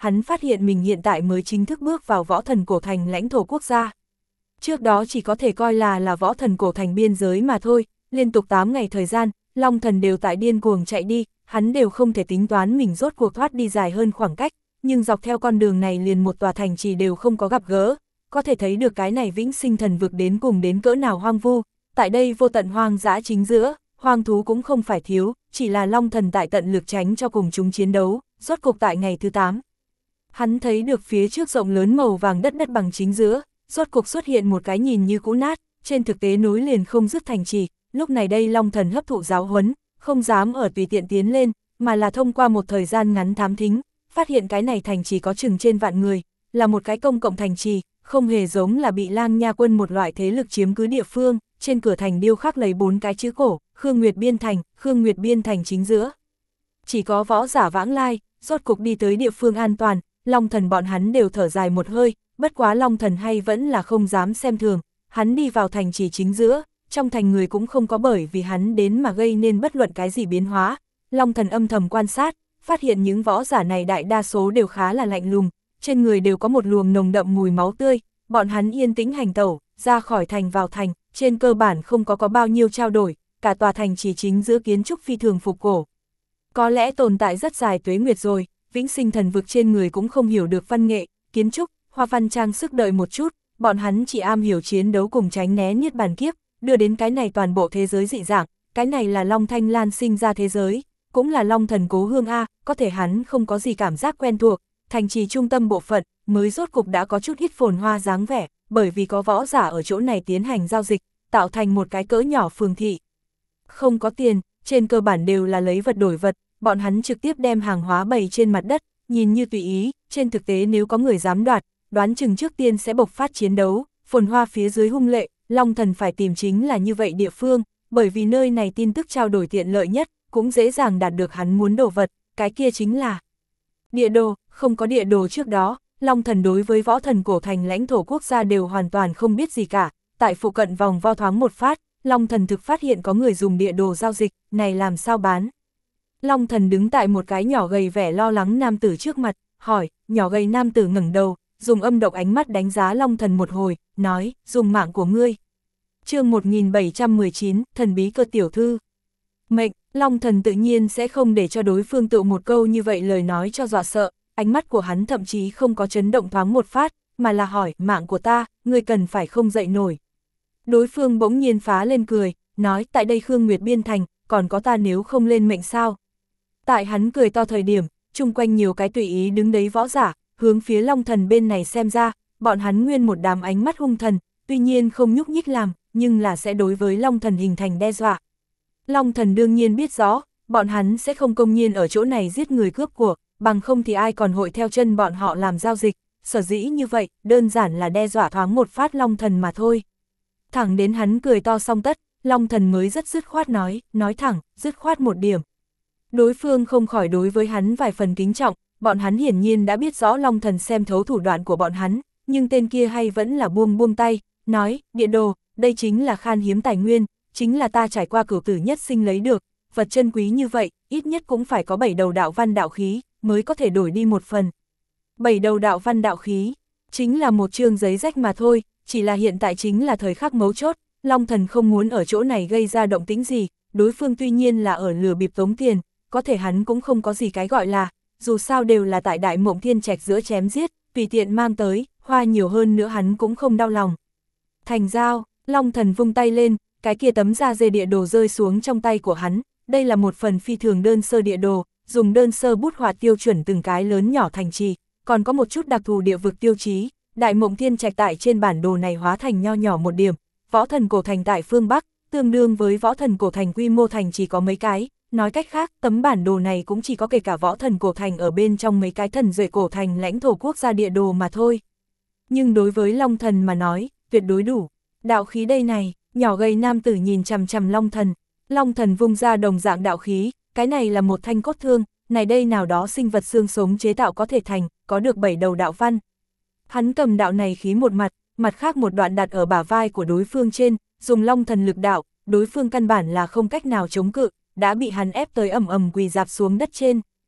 hắn phát hiện mình hiện tại mới chính thức bước vào võ thần cổ thành lãnh thổ quốc gia. Trước đó chỉ có thể coi là là võ thần cổ thành biên giới mà thôi, liên tục tám ngày thời gian, Long Thần đều tại điên cuồng chạy đi, hắn đều không thể tính toán mình rốt cuộc thoát đi dài hơn khoảng cách, nhưng dọc theo con đường này liền một tòa thành trì đều không có gặp gỡ, có thể thấy được cái này vĩnh sinh thần vực đến cùng đến cỡ nào hoang vu, tại đây vô tận hoang dã chính giữa, hoang thú cũng không phải thiếu, chỉ là Long Thần tại tận lực tránh cho cùng chúng chiến đấu, rốt cuộc tại ngày thứ tám. Hắn thấy được phía trước rộng lớn màu vàng đất đất bằng chính giữa, rốt cuộc xuất hiện một cái nhìn như cũ nát, trên thực tế nối liền không dứt thành trì, lúc này đây Long Thần hấp thụ giáo huấn, không dám ở tùy tiện tiến lên, mà là thông qua một thời gian ngắn thám thính, phát hiện cái này thành trì có chừng trên vạn người, là một cái công cộng thành trì, không hề giống là bị Lang Nha quân một loại thế lực chiếm cứ địa phương, trên cửa thành điêu khắc lấy bốn cái chữ cổ, Khương Nguyệt Biên Thành, Khương Nguyệt Biên Thành chính giữa. Chỉ có võ giả vãng lai, rốt cục đi tới địa phương an toàn, Long Thần bọn hắn đều thở dài một hơi, bất quá Long Thần hay vẫn là không dám xem thường, hắn đi vào thành trì chính giữa, trong thành người cũng không có bởi vì hắn đến mà gây nên bất luận cái gì biến hóa. Long Thần âm thầm quan sát, phát hiện những võ giả này đại đa số đều khá là lạnh lùng, trên người đều có một luồng nồng đậm mùi máu tươi, bọn hắn yên tĩnh hành tẩu, ra khỏi thành vào thành, trên cơ bản không có có bao nhiêu trao đổi, cả tòa thành chỉ chính giữa kiến trúc phi thường phục cổ. Có lẽ tồn tại rất dài tuế nguyệt rồi, vĩnh sinh thần vực trên người cũng không hiểu được văn nghệ, kiến trúc, hoa văn trang sức đợi một chút, bọn hắn chỉ am hiểu chiến đấu cùng tránh né niết bàn kiếp, đưa đến cái này toàn bộ thế giới dị dạng, cái này là Long Thanh Lan sinh ra thế giới, cũng là Long Thần cố hương A, có thể hắn không có gì cảm giác quen thuộc, thành trì trung tâm bộ phận, mới rốt cục đã có chút ít phồn hoa dáng vẻ, bởi vì có võ giả ở chỗ này tiến hành giao dịch, tạo thành một cái cỡ nhỏ phường thị. Không có tiền, trên cơ bản đều là lấy vật đổi vật, bọn hắn trực tiếp đem hàng hóa bày trên mặt đất, nhìn như tùy ý, trên thực tế nếu có người dám đoạt, đoán chừng trước tiên sẽ bộc phát chiến đấu, phồn hoa phía dưới hung lệ, Long Thần phải tìm chính là như vậy địa phương, bởi vì nơi này tin tức trao đổi tiện lợi nhất, cũng dễ dàng đạt được hắn muốn đồ vật, cái kia chính là địa đồ. Không có địa đồ trước đó, Long Thần đối với võ thần cổ thành lãnh thổ quốc gia đều hoàn toàn không biết gì cả, tại phụ cận vòng vo thoáng một phát, Long Thần thực phát hiện có người dùng địa đồ giao dịch, này làm sao bán. Long Thần đứng tại một cái nhỏ gầy vẻ lo lắng nam tử trước mặt, hỏi, nhỏ gầy nam tử ngẩng đầu, dùng âm độc ánh mắt đánh giá Long Thần một hồi, nói, dùng mạng của ngươi. Chương một nghìn bảy trăm mười chín, thần bí cơ tiểu thư. Mệnh, Long Thần tự nhiên sẽ không để cho đối phương tự một câu như vậy lời nói cho dọa sợ, ánh mắt của hắn thậm chí không có chấn động thoáng một phát, mà là hỏi, mạng của ta, ngươi cần phải không dậy nổi. Đối phương bỗng nhiên phá lên cười, nói, tại đây Khương Nguyệt Biên Thành, còn có ta nếu không lên mệnh sao. Tại hắn cười to thời điểm, chung quanh nhiều cái tùy ý đứng đấy võ giả, hướng phía Long Thần bên này xem ra, bọn hắn nguyên một đám ánh mắt hung thần, tuy nhiên không nhúc nhích làm, nhưng là sẽ đối với Long Thần hình thành đe dọa. Long Thần đương nhiên biết rõ, bọn hắn sẽ không công nhiên ở chỗ này giết người cướp của, bằng không thì ai còn hội theo chân bọn họ làm giao dịch, sở dĩ như vậy, đơn giản là đe dọa thoáng một phát Long Thần mà thôi. Thẳng đến hắn cười to xong tất, Long Thần mới rất dứt khoát nói, nói thẳng, dứt khoát một điểm. Đối phương không khỏi đối với hắn vài phần kính trọng, bọn hắn hiển nhiên đã biết rõ Long Thần xem thấu thủ đoạn của bọn hắn, nhưng tên kia hay vẫn là buông buông tay, nói, địa đồ, đây chính là khan hiếm tài nguyên, chính là ta trải qua cửu tử nhất sinh lấy được, vật chân quý như vậy, ít nhất cũng phải có bảy đầu đạo văn đạo khí, mới có thể đổi đi một phần. Bảy đầu đạo văn đạo khí, chính là một chương giấy rách mà thôi, chỉ là hiện tại chính là thời khắc mấu chốt, Long Thần không muốn ở chỗ này gây ra động tĩnh gì, đối phương tuy nhiên là ở lừa bịp tống tiền, có thể hắn cũng không có gì cái gọi là, dù sao đều là tại Đại Mộng Thiên Trạch giữa chém giết, tùy tiện mang tới, hoa nhiều hơn nữa hắn cũng không đau lòng. Thành giao, Long Thần vung tay lên, cái kia tấm da dê địa đồ rơi xuống trong tay của hắn, đây là một phần phi thường đơn sơ địa đồ, dùng đơn sơ bút họa tiêu chuẩn từng cái lớn nhỏ thành trì, còn có một chút đặc thù địa vực tiêu chí, Đại Mộng Thiên Trạch tại trên bản đồ này hóa thành nho nhỏ một điểm, võ thần cổ thành tại phương Bắc, tương đương với võ thần cổ thành quy mô thành chỉ có mấy cái, nói cách khác, tấm bản đồ này cũng chỉ có kể cả võ thần cổ thành ở bên trong mấy cái thần duệ cổ thành lãnh thổ quốc gia địa đồ mà thôi. Nhưng đối với Long Thần mà nói, tuyệt đối đủ. Đạo khí đây này, nhỏ gầy nam tử nhìn chằm chằm Long Thần, Long Thần vung ra đồng dạng đạo khí, cái này là một thanh cốt thương, này đây nào đó sinh vật xương sống chế tạo có thể thành, có được bảy đầu đạo văn. Hắn cầm đạo này khí một mặt, mặt khác một đoạn đặt ở bả vai của đối phương trên, dùng Long Thần lực đạo, đối phương căn bản là không cách nào chống cự, đã bị hắn ép tới ầm ầm quỳ dạp xuống đất trên.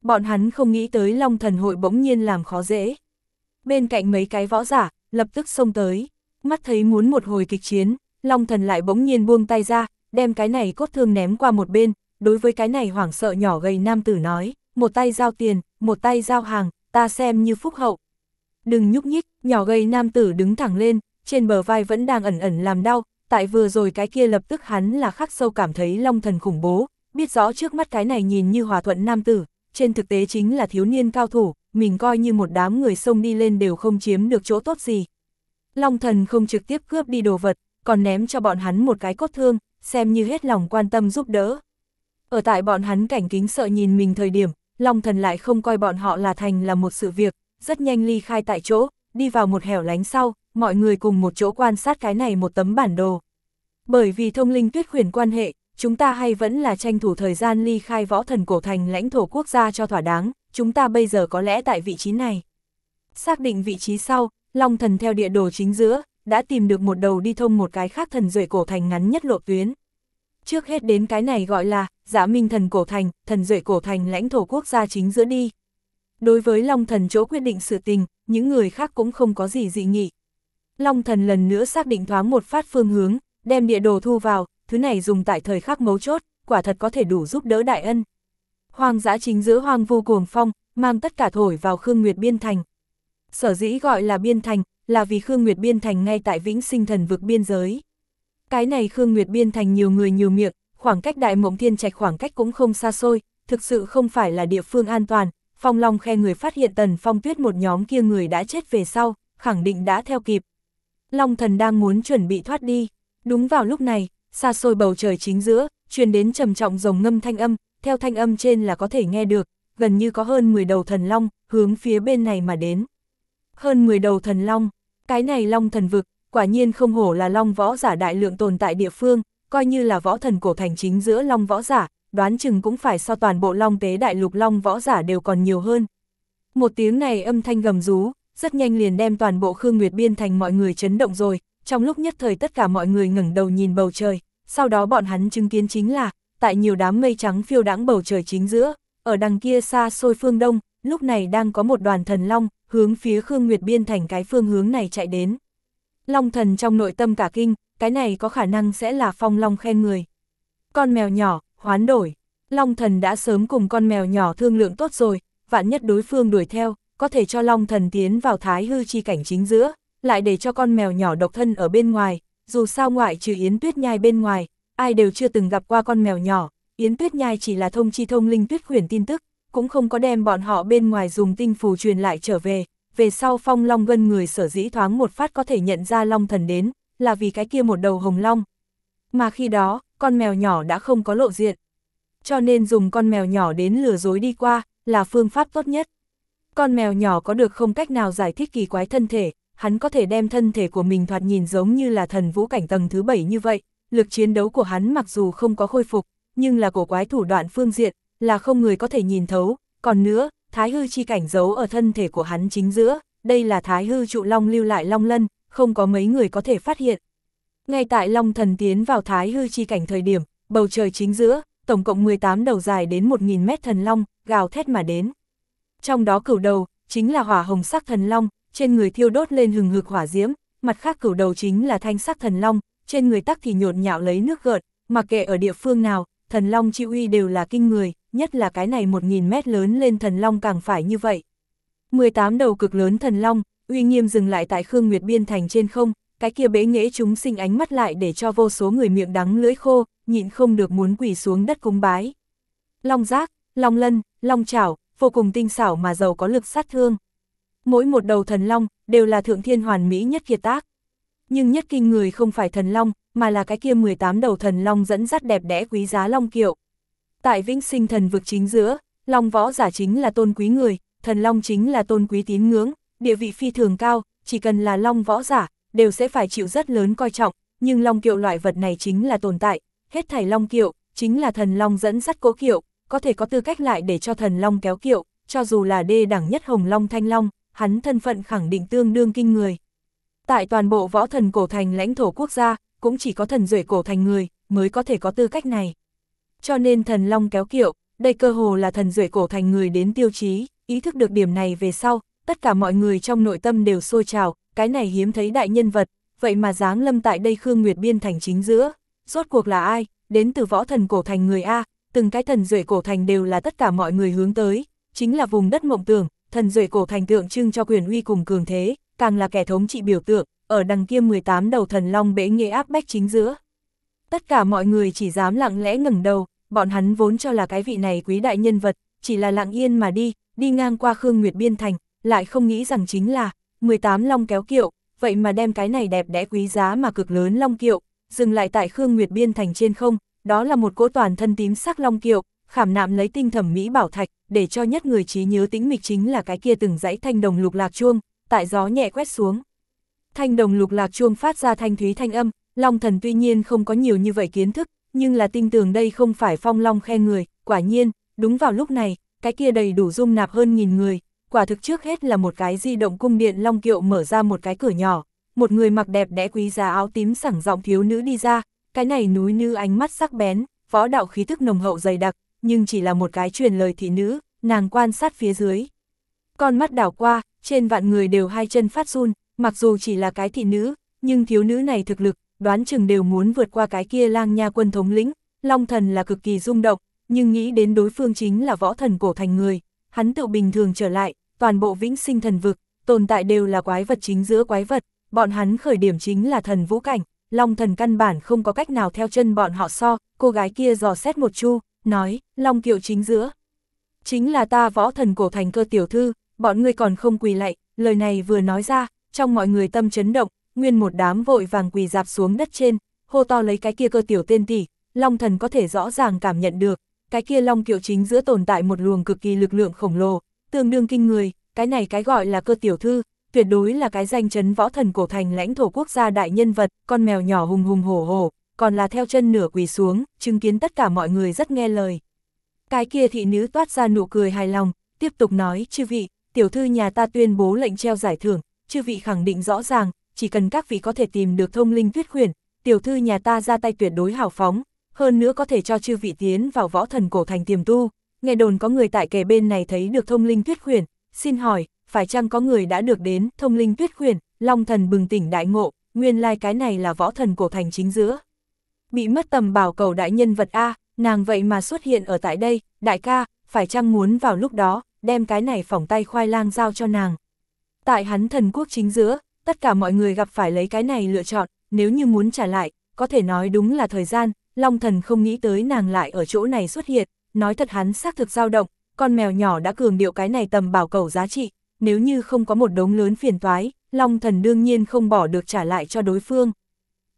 bọn hắn không nghĩ tới Long Thần hội bỗng nhiên làm khó dễ. Bên cạnh mấy cái võ giả, lập tức xông tới, mắt thấy muốn một hồi kịch chiến, Long Thần lại bỗng nhiên buông tay ra, đem cái này cốt thương ném qua một bên, đối với cái này hoảng sợ nhỏ gầy nam tử nói, một tay giao tiền, một tay giao hàng, ta xem như phúc hậu. Đừng nhúc nhích, nhỏ gầy nam tử đứng thẳng lên, trên bờ vai vẫn đang ẩn ẩn làm đau, tại vừa rồi cái kia lập tức hắn là khắc sâu cảm thấy Long Thần khủng bố, biết rõ trước mắt cái này nhìn như hòa thuận nam tử, trên thực tế chính là thiếu niên cao thủ, mình coi như một đám người xông đi lên đều không chiếm được chỗ tốt gì. Long Thần không trực tiếp cướp đi đồ vật, còn ném cho bọn hắn một cái cốt thương, xem như hết lòng quan tâm giúp đỡ. Ở tại bọn hắn cảnh kính sợ nhìn mình thời điểm, Long Thần lại không coi bọn họ là thành là một sự việc, rất nhanh ly khai tại chỗ, đi vào một hẻo lánh sau, mọi người cùng một chỗ quan sát cái này một tấm bản đồ. Bởi vì thông linh tuyết khuyển quan hệ, chúng ta hay vẫn là tranh thủ thời gian ly khai võ thần cổ thành lãnh thổ quốc gia cho thỏa đáng, chúng ta bây giờ có lẽ tại vị trí này. Xác định vị trí sau, Long Thần theo địa đồ chính giữa, đã tìm được một đầu đi thông một cái khác thần duệ cổ thành ngắn nhất lộ tuyến. Trước hết đến cái này gọi là Dạ Minh thần cổ thành, thần duệ cổ thành lãnh thổ quốc gia chính giữa đi. Đối với Long Thần chỗ quyết định sự tình, những người khác cũng không có gì dị nghị. Long Thần lần nữa xác định thoáng một phát phương hướng, đem địa đồ thu vào, thứ này dùng tại thời khắc mấu chốt, quả thật có thể đủ giúp đỡ đại ân. Hoang dã chính giữa hoang vu cuồng phong, mang tất cả thổi vào Khương Nguyệt Biên Thành. Sở dĩ gọi là Biên Thành, là vì Khương Nguyệt Biên Thành ngay tại Vĩnh Sinh thần vực biên giới. Cái này Khương Nguyệt Biên Thành nhiều người nhiều miệng, khoảng cách Đại Mộng Thiên Trạch khoảng cách cũng không xa xôi, thực sự không phải là địa phương an toàn. Phong Long Khe người phát hiện Tần Phong Tuyết một nhóm kia người đã chết về sau, khẳng định đã theo kịp. Long Thần đang muốn chuẩn bị thoát đi. Đúng vào lúc này, xa xôi bầu trời chính giữa, truyền đến trầm trọng rồng ngâm thanh âm, theo thanh âm trên là có thể nghe được, gần như có hơn mười đầu thần long, hướng phía bên này mà đến. Hơn mười đầu thần long, cái này Long Thần vực, quả nhiên không hổ là long võ giả đại lượng tồn tại địa phương, coi như là võ thần cổ thành chính giữa long võ giả, đoán chừng cũng phải so toàn bộ long tế đại lục long võ giả đều còn nhiều hơn. Một tiếng này âm thanh gầm rú, rất nhanh liền đem toàn bộ Khương Nguyệt Biên Thành mọi người chấn động rồi, trong lúc nhất thời tất cả mọi người ngẩng đầu nhìn bầu trời, sau đó bọn hắn chứng kiến chính là, tại nhiều đám mây trắng phiêu đãng bầu trời chính giữa, ở đằng kia xa xôi phương đông, lúc này đang có một đoàn thần long, hướng phía Khương Nguyệt Biên Thành cái phương hướng này chạy đến. Long Thần trong nội tâm cả kinh, cái này có khả năng sẽ là Phong Long Khe người. Con mèo nhỏ, hoán đổi. Long Thần đã sớm cùng con mèo nhỏ thương lượng tốt rồi, vạn nhất đối phương đuổi theo, có thể cho Long Thần tiến vào thái hư chi cảnh chính giữa, lại để cho con mèo nhỏ độc thân ở bên ngoài, dù sao ngoại trừ Yến Tuyết Nhai bên ngoài, ai đều chưa từng gặp qua con mèo nhỏ, Yến Tuyết Nhai chỉ là thông chi thông linh tuyết khuyển tin tức, cũng không có đem bọn họ bên ngoài dùng tinh phù truyền lại trở về, về sau Phong Long Gân người sở dĩ thoáng một phát có thể nhận ra Long Thần đến, là vì cái kia một đầu hồng long. Mà khi đó, con mèo nhỏ đã không có lộ diện, cho nên dùng con mèo nhỏ đến lừa dối đi qua, là phương pháp tốt nhất. Con mèo nhỏ có được không cách nào giải thích kỳ quái thân thể, hắn có thể đem thân thể của mình thoạt nhìn giống như là thần vũ cảnh tầng thứ bảy như vậy, lực chiến đấu của hắn mặc dù không có khôi phục, nhưng là cổ quái thủ đoạn phương diện, là không người có thể nhìn thấu, còn nữa, thái hư chi cảnh giấu ở thân thể của hắn chính giữa, đây là thái hư trụ long lưu lại long lân, không có mấy người có thể phát hiện. Ngay tại Long Thần tiến vào thái hư chi cảnh thời điểm, bầu trời chính giữa, tổng cộng mười tám đầu dài đến một nghìn mét thần long, gào thét mà đến. Trong đó cửu đầu, chính là hỏa hồng sắc thần long, trên người thiêu đốt lên hừng hực hỏa diễm, mặt khác cửu đầu chính là thanh sắc thần long, trên người tắc thì nhộn nhạo lấy nước gợn, mặc kệ ở địa phương nào, thần long chi uy đều là kinh người, nhất là cái này một nghìn mét lớn lên thần long càng phải như vậy. mười tám đầu cực lớn thần long, uy nghiêm dừng lại tại Khương Nguyệt Biên Thành trên không, cái kia bế nghệ chúng sinh ánh mắt lại để cho vô số người miệng đắng lưỡi khô, nhịn không được muốn quỳ xuống đất cúng bái. Long giác, long lân, long chảo, vô cùng tinh xảo mà giàu có lực sát thương. Mỗi một đầu thần long, đều là thượng thiên hoàn mỹ nhất kiệt tác. Nhưng nhất kinh người không phải thần long, mà là cái kia mười tám đầu thần long dẫn dắt đẹp đẽ quý giá long kiệu. Tại Vĩnh Sinh thần vực chính giữa, long võ giả chính là tôn quý người, thần long chính là tôn quý tín ngưỡng, địa vị phi thường cao, chỉ cần là long võ giả, đều sẽ phải chịu rất lớn coi trọng, nhưng long kiệu loại vật này chính là tồn tại, hết thảy long kiệu, chính là thần long dẫn dắt cỗ kiệu, có thể có tư cách lại để cho thần long kéo kiệu, cho dù là đê đẳng nhất hồng long thanh long, hắn thân phận khẳng định tương đương kinh người. Tại toàn bộ võ thần cổ thành lãnh thổ quốc gia, cũng chỉ có thần duệ cổ thành người, mới có thể có tư cách này. Cho nên thần long kéo kiệu, đây cơ hồ là thần duệ cổ thành người đến tiêu chí, ý thức được điểm này về sau, tất cả mọi người trong nội tâm đều sôi trào, cái này hiếm thấy đại nhân vật, vậy mà giáng lâm tại đây Khương Nguyệt Biên thành chính giữa, rốt cuộc là ai, đến từ võ thần cổ thành người A, từng cái thần duệ cổ thành đều là tất cả mọi người hướng tới, chính là vùng đất mộng tưởng, thần duệ cổ thành tượng trưng cho quyền uy cùng cường thế, càng là kẻ thống trị biểu tượng, ở đằng kia mười tám đầu thần long bế nghệ áp bách chính giữa. Tất cả mọi người chỉ dám lặng lẽ ngẩng đầu, bọn hắn vốn cho là cái vị này quý đại nhân vật, chỉ là lặng yên mà đi, đi ngang qua Khương Nguyệt Biên thành, lại không nghĩ rằng chính là mười tám long kéo kiệu, vậy mà đem cái này đẹp đẽ quý giá mà cực lớn long kiệu, dừng lại tại Khương Nguyệt Biên thành trên không, đó là một cỗ toàn thân tím sắc long kiệu, khảm nạm lấy tinh thẩm mỹ bảo thạch, để cho nhất người trí nhớ tĩnh mịch chính là cái kia từng dãy thanh đồng lục lạc chuông, tại gió nhẹ quét xuống. Thanh đồng lục lạc chuông phát ra thanh thúy thanh âm, Long Thần tuy nhiên không có nhiều như vậy kiến thức, nhưng là tin tưởng đây không phải phong long khe người, quả nhiên, đúng vào lúc này, cái kia đầy đủ dung nạp hơn nghìn người, quả thực trước hết là một cái di động cung điện long kiệu mở ra một cái cửa nhỏ, một người mặc đẹp đẽ quý giá áo tím sẳng giọng thiếu nữ đi ra, cái này núi nữ ánh mắt sắc bén, võ đạo khí thức nồng hậu dày đặc, nhưng chỉ là một cái truyền lời thị nữ, nàng quan sát phía dưới. Con mắt đảo qua, trên vạn người đều hai chân phát run, mặc dù chỉ là cái thị nữ, nhưng thiếu nữ này thực lực, đoán chừng đều muốn vượt qua cái kia lang nha quân thống lĩnh, Long Thần là cực kỳ rung động, nhưng nghĩ đến đối phương chính là võ thần cổ thành người, hắn tự bình thường trở lại, toàn bộ vĩnh sinh thần vực, tồn tại đều là quái vật chính giữa quái vật, bọn hắn khởi điểm chính là thần vũ cảnh, Long Thần căn bản không có cách nào theo chân bọn họ so, cô gái kia dò xét một chu, nói, Long kiệu chính giữa. Chính là ta võ thần cổ thành Cơ tiểu thư, bọn ngươi còn không quỳ lạy, lời này vừa nói ra, trong mọi người tâm chấn động, nguyên một đám vội vàng quỳ dạp xuống đất trên, hô to lấy cái kia Cơ tiểu tên tỷ, Long Thần có thể rõ ràng cảm nhận được, cái kia long kiệu chính giữa tồn tại một luồng cực kỳ lực lượng khổng lồ, tương đương kinh người, cái này cái gọi là Cơ tiểu thư, tuyệt đối là cái danh chấn võ thần cổ thành lãnh thổ quốc gia đại nhân vật, con mèo nhỏ hùng hùng hổ hổ, còn là theo chân nửa quỳ xuống, chứng kiến tất cả mọi người rất nghe lời. Cái kia thị nữ toát ra nụ cười hài lòng, tiếp tục nói, chư vị, tiểu thư nhà ta tuyên bố lệnh treo giải thưởng, chư vị khẳng định rõ ràng, chỉ cần các vị có thể tìm được thông linh tuyết khuyển, tiểu thư nhà ta ra tay tuyệt đối hào phóng, hơn nữa có thể cho chư vị tiến vào võ thần cổ thành tiềm tu. Nghe đồn có người tại kề bên này thấy được thông linh tuyết khuyển, xin hỏi, phải chăng có người đã được đến thông linh tuyết khuyển? Long Thần bừng tỉnh đại ngộ, nguyên lai like cái này là võ thần cổ thành chính giữa. Bị mất tầm bảo cầu đại nhân vật A, nàng vậy mà xuất hiện ở tại đây, đại ca, phải chăng muốn vào lúc đó, đem cái này phỏng tay khoai lang giao cho nàng. Tại hắn thần quốc chính giữa, tất cả mọi người gặp phải lấy cái này lựa chọn, nếu như muốn trả lại, có thể nói đúng là thời gian, Long Thần không nghĩ tới nàng lại ở chỗ này xuất hiện, nói thật hắn xác thực dao động, con mèo nhỏ đã cường điệu cái này tầm bảo cầu giá trị, nếu như không có một đống lớn phiền toái, Long Thần đương nhiên không bỏ được trả lại cho đối phương.